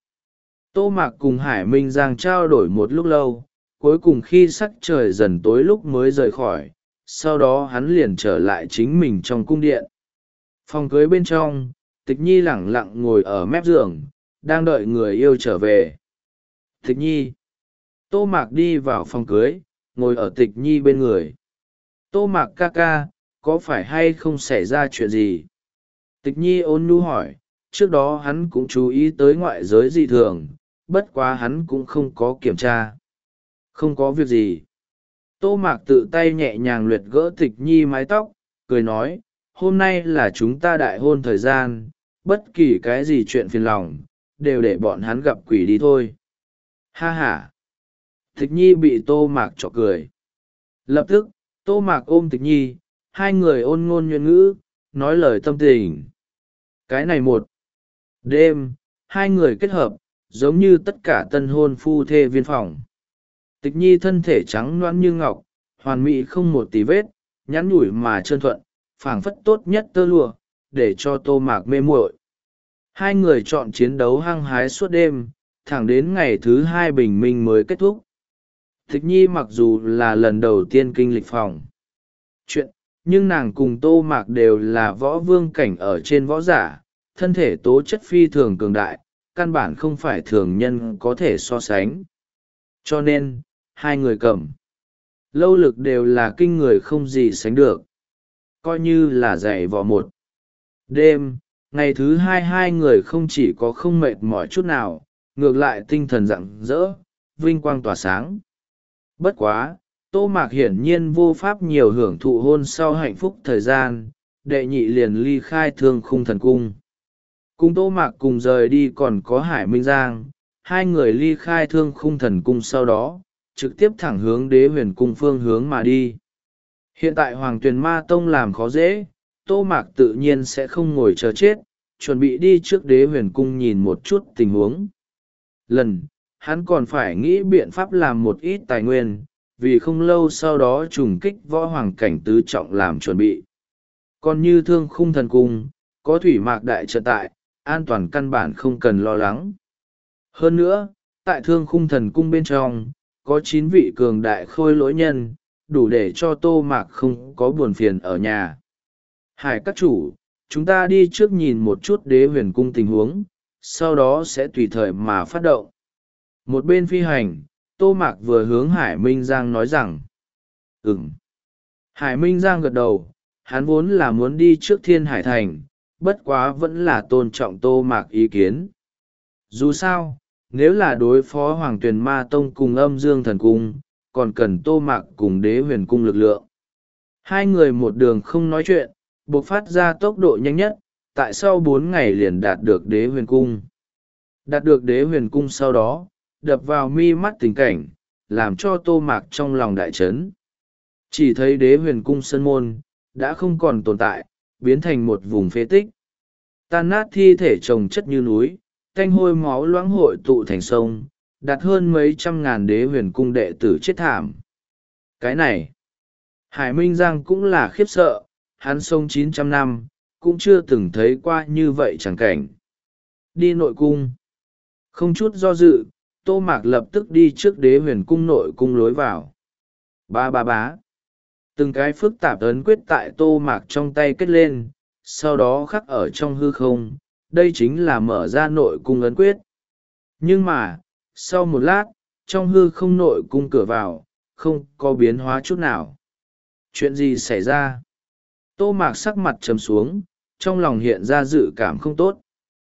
Tô Mạc cùng Hải Minh Giang trao đổi một lúc lâu, cuối cùng khi sắc trời dần tối lúc mới rời khỏi, sau đó hắn liền trở lại chính mình trong cung điện. Phòng cưới bên trong, Tịch Nhi lẳng lặng ngồi ở mép giường, đang đợi người yêu trở về. Tịch Nhi. Tô Mạc đi vào phòng cưới, ngồi ở Tịch Nhi bên người. Tô Mạc ca ca, có phải hay không xảy ra chuyện gì? Tịch Nhi ôn nhu hỏi, trước đó hắn cũng chú ý tới ngoại giới dị thường, bất quá hắn cũng không có kiểm tra. Không có việc gì. Tô Mạc tự tay nhẹ nhàng luyện gỡ Tịch Nhi mái tóc, cười nói, hôm nay là chúng ta đại hôn thời gian, bất kỳ cái gì chuyện phiền lòng, đều để bọn hắn gặp quỷ đi thôi. Ha ha. Tịch Nhi bị Tô Mạc chọc cười. Lập tức, Tô Mạc ôm Tịch Nhi, hai người ôn ngôn nhuận ngữ, nói lời tâm tình. Cái này một đêm, hai người kết hợp, giống như tất cả tân hôn phu thê viên phòng. Tịch Nhi thân thể trắng loãng như ngọc, hoàn mỹ không một tí vết, nhắn nhủi mà trơn thuận, phảng phất tốt nhất tơ lụa, để cho Tô Mạc mê muội. Hai người chọn chiến đấu hăng hái suốt đêm, thẳng đến ngày thứ hai bình minh mới kết thúc. Tịch Nhi mặc dù là lần đầu tiên kinh lịch phòng chuyện, nhưng nàng cùng Tô Mạc đều là võ vương cảnh ở trên võ giả, thân thể tố chất phi thường cường đại, căn bản không phải thường nhân có thể so sánh. Cho nên, hai người cầm lâu lực đều là kinh người không gì sánh được. Coi như là dạy vò một đêm, ngày thứ hai hai người không chỉ có không mệt mỏi chút nào, ngược lại tinh thần rạng rỡ, vinh quang tỏa sáng. Bất quá, Tô Mạc hiển nhiên vô pháp nhiều hưởng thụ hôn sau hạnh phúc thời gian, đệ nhị liền ly khai Thương Khung Thần Cung. Cùng Tô Mạc cùng rời đi còn có Hải Minh Giang, hai người ly khai Thương Khung Thần Cung sau đó, trực tiếp thẳng hướng Đế Huyền Cung phương hướng mà đi. Hiện tại Hoàng Tuyền Ma Tông làm khó dễ, Tô Mạc tự nhiên sẽ không ngồi chờ chết, chuẩn bị đi trước Đế Huyền Cung nhìn một chút tình huống. Lần, hắn còn phải nghĩ biện pháp làm một ít tài nguyên, vì không lâu sau đó trùng kích võ hoàng cảnh tứ trọng làm chuẩn bị. Còn như Thương Khung Thần Cung, có thủy mạc đại trận tại, an toàn căn bản không cần lo lắng. Hơn nữa, tại Thương Khung Thần Cung bên trong, có chín vị cường đại khôi lỗi nhân, đủ để cho Tô Mạc không có buồn phiền ở nhà. Hải các chủ, chúng ta đi trước nhìn một chút Đế Huyền Cung tình huống, sau đó sẽ tùy thời mà phát động. Một bên phi hành, Tô Mạc vừa hướng Hải Minh Giang nói rằng, ừm. Hải Minh Giang gật đầu, hắn vốn là muốn đi trước Thiên Hải Thành, bất quá vẫn là tôn trọng Tô Mạc ý kiến. Dù sao, nếu là đối phó Hoàng Tuyền Ma Tông cùng Âm Dương Thần Cung, còn cần Tô Mạc cùng Đế Huyền Cung lực lượng. Hai người một đường không nói chuyện, buộc phát ra tốc độ nhanh nhất, tại sau bốn ngày liền đạt được Đế Huyền Cung. Đạt được Đế Huyền Cung sau đó, đập vào mi mắt tình cảnh, làm cho Tô Mạc trong lòng đại chấn. Chỉ thấy Đế Huyền Cung sân môn, đã không còn tồn tại, biến thành một vùng phế tích. Tan nát thi thể chồng chất như núi, tanh hôi máu loãng hội tụ thành sông, đặt hơn mấy trăm ngàn Đế Huyền Cung đệ tử chết thảm. Cái này, Hải Minh Giang cũng là khiếp sợ, hắn sống chín trăm năm, cũng chưa từng thấy qua như vậy chẳng cảnh. Đi nội cung. Không chút do dự, Tô Mạc lập tức đi trước Đế Huyền Cung nội cung lối vào. Ba ba bá. Từng cái phức tạp ấn quyết tại Tô Mạc trong tay kết lên, sau đó khắc ở trong hư không, đây chính là mở ra nội cung ấn quyết. Nhưng mà, sau một lát, trong hư không nội cung cửa vào, không có biến hóa chút nào. Chuyện gì xảy ra? Tô Mạc sắc mặt trầm xuống, trong lòng hiện ra dự cảm không tốt.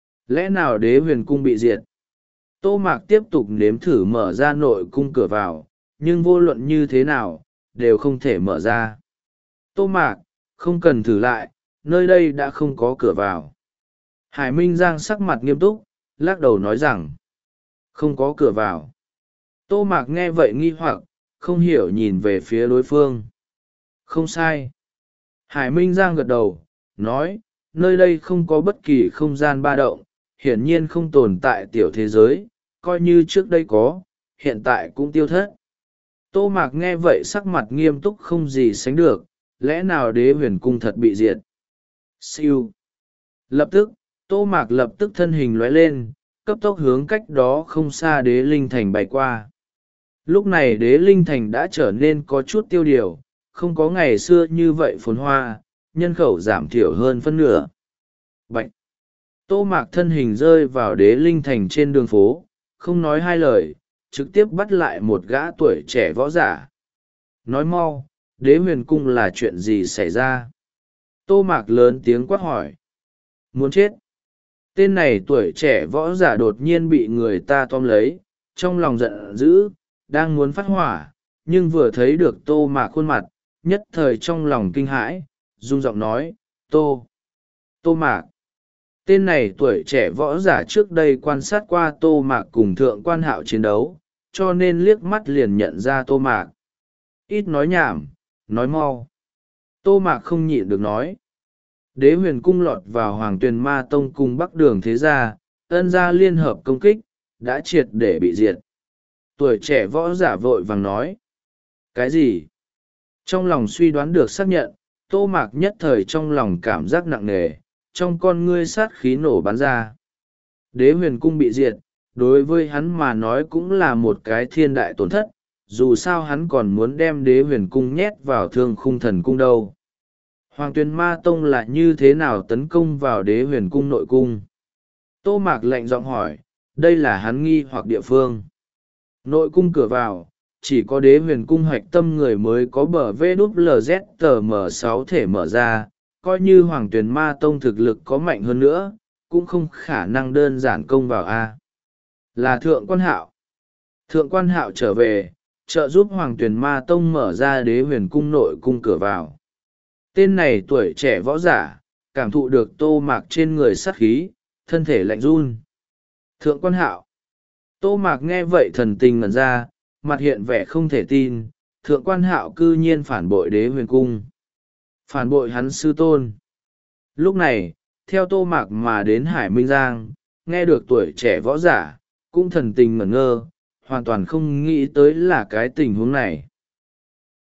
Lẽ nào Đế Huyền Cung bị diệt? Tô Mạc tiếp tục nếm thử mở ra nội cung cửa vào, nhưng vô luận như thế nào, đều không thể mở ra. Tô Mạc, không cần thử lại, nơi đây đã không có cửa vào. Hải Minh Giang sắc mặt nghiêm túc, lắc đầu nói rằng, không có cửa vào. Tô Mạc nghe vậy nghi hoặc, không hiểu nhìn về phía đối phương. Không sai. Hải Minh Giang gật đầu, nói, nơi đây không có bất kỳ không gian ba động, hiển nhiên không tồn tại tiểu thế giới, coi như trước đây có, hiện tại cũng tiêu thất. Tô Mạc nghe vậy sắc mặt nghiêm túc không gì sánh được, lẽ nào Đế Huyền Cung thật bị diệt? Siêu. Lập tức, Tô Mạc lập tức thân hình lóe lên, cấp tốc hướng cách đó không xa Đế Linh Thành bay qua. Lúc này Đế Linh Thành đã trở nên có chút tiêu điều, không có ngày xưa như vậy phồn hoa, nhân khẩu giảm thiểu hơn phân nửa. Bạch! Tô Mạc thân hình rơi vào Đế Linh Thành trên đường phố, không nói hai lời, trực tiếp bắt lại một gã tuổi trẻ võ giả. Nói mau, Đế Huyền Cung là chuyện gì xảy ra? Tô Mạc lớn tiếng quát hỏi. Muốn chết! Tên này tuổi trẻ võ giả đột nhiên bị người ta tóm lấy, trong lòng giận dữ, đang muốn phát hỏa, nhưng vừa thấy được Tô Mạc khuôn mặt, nhất thời trong lòng kinh hãi, run giọng nói, Tô! Tô Mạc! Tên này tuổi trẻ võ giả trước đây quan sát qua Tô Mạc cùng Thượng Quan Hạo chiến đấu, cho nên liếc mắt liền nhận ra Tô Mạc. Ít nói nhảm, nói mau. Tô Mạc không nhịn được nói. Đế Huyền Cung lọt vào Hoàng Tuyền Ma Tông cùng Bắc Đường Thế Gia, ân gia liên hợp công kích, đã triệt để bị diệt. Tuổi trẻ võ giả vội vàng nói. Cái gì? Trong lòng suy đoán được xác nhận, Tô Mạc nhất thời trong lòng cảm giác nặng nề, trong con ngươi sát khí nổ bắn ra. Đế Huyền Cung bị diệt, đối với hắn mà nói cũng là một cái thiên đại tổn thất, dù sao hắn còn muốn đem Đế Huyền Cung nhét vào Thương Khung Thần Cung đâu. Hoàng Tuyền Ma Tông là như thế nào tấn công vào Đế Huyền Cung nội cung? Tô Mạc lạnh giọng hỏi, đây là hắn nghi hoặc địa phương. Nội cung cửa vào, chỉ có đế huyền cung hoạch tâm người mới có bờ vê đúp lờ zét tờ m sáu thể mở ra, coi như hoàng tuyền ma tông thực lực có mạnh hơn nữa, cũng không khả năng đơn giản công vào a. Là thượng quan hạo. Thượng quan hạo trở về, trợ giúp hoàng tuyền ma tông mở ra đế huyền cung nội cung cửa vào. Tên này tuổi trẻ võ giả, cảm thụ được tô mạc trên người sát khí, thân thể lạnh run. Thượng quan hạo. Tô mạc nghe vậy thần tình ngẩn ra, mặt hiện vẻ không thể tin, thượng quan hạo cư nhiên phản bội đế huyền cung. Phản bội hắn sư tôn. Lúc này, theo tô mạc mà đến Hải Minh Giang, nghe được tuổi trẻ võ giả, cũng thần tình ngẩn ngơ, hoàn toàn không nghĩ tới là cái tình huống này.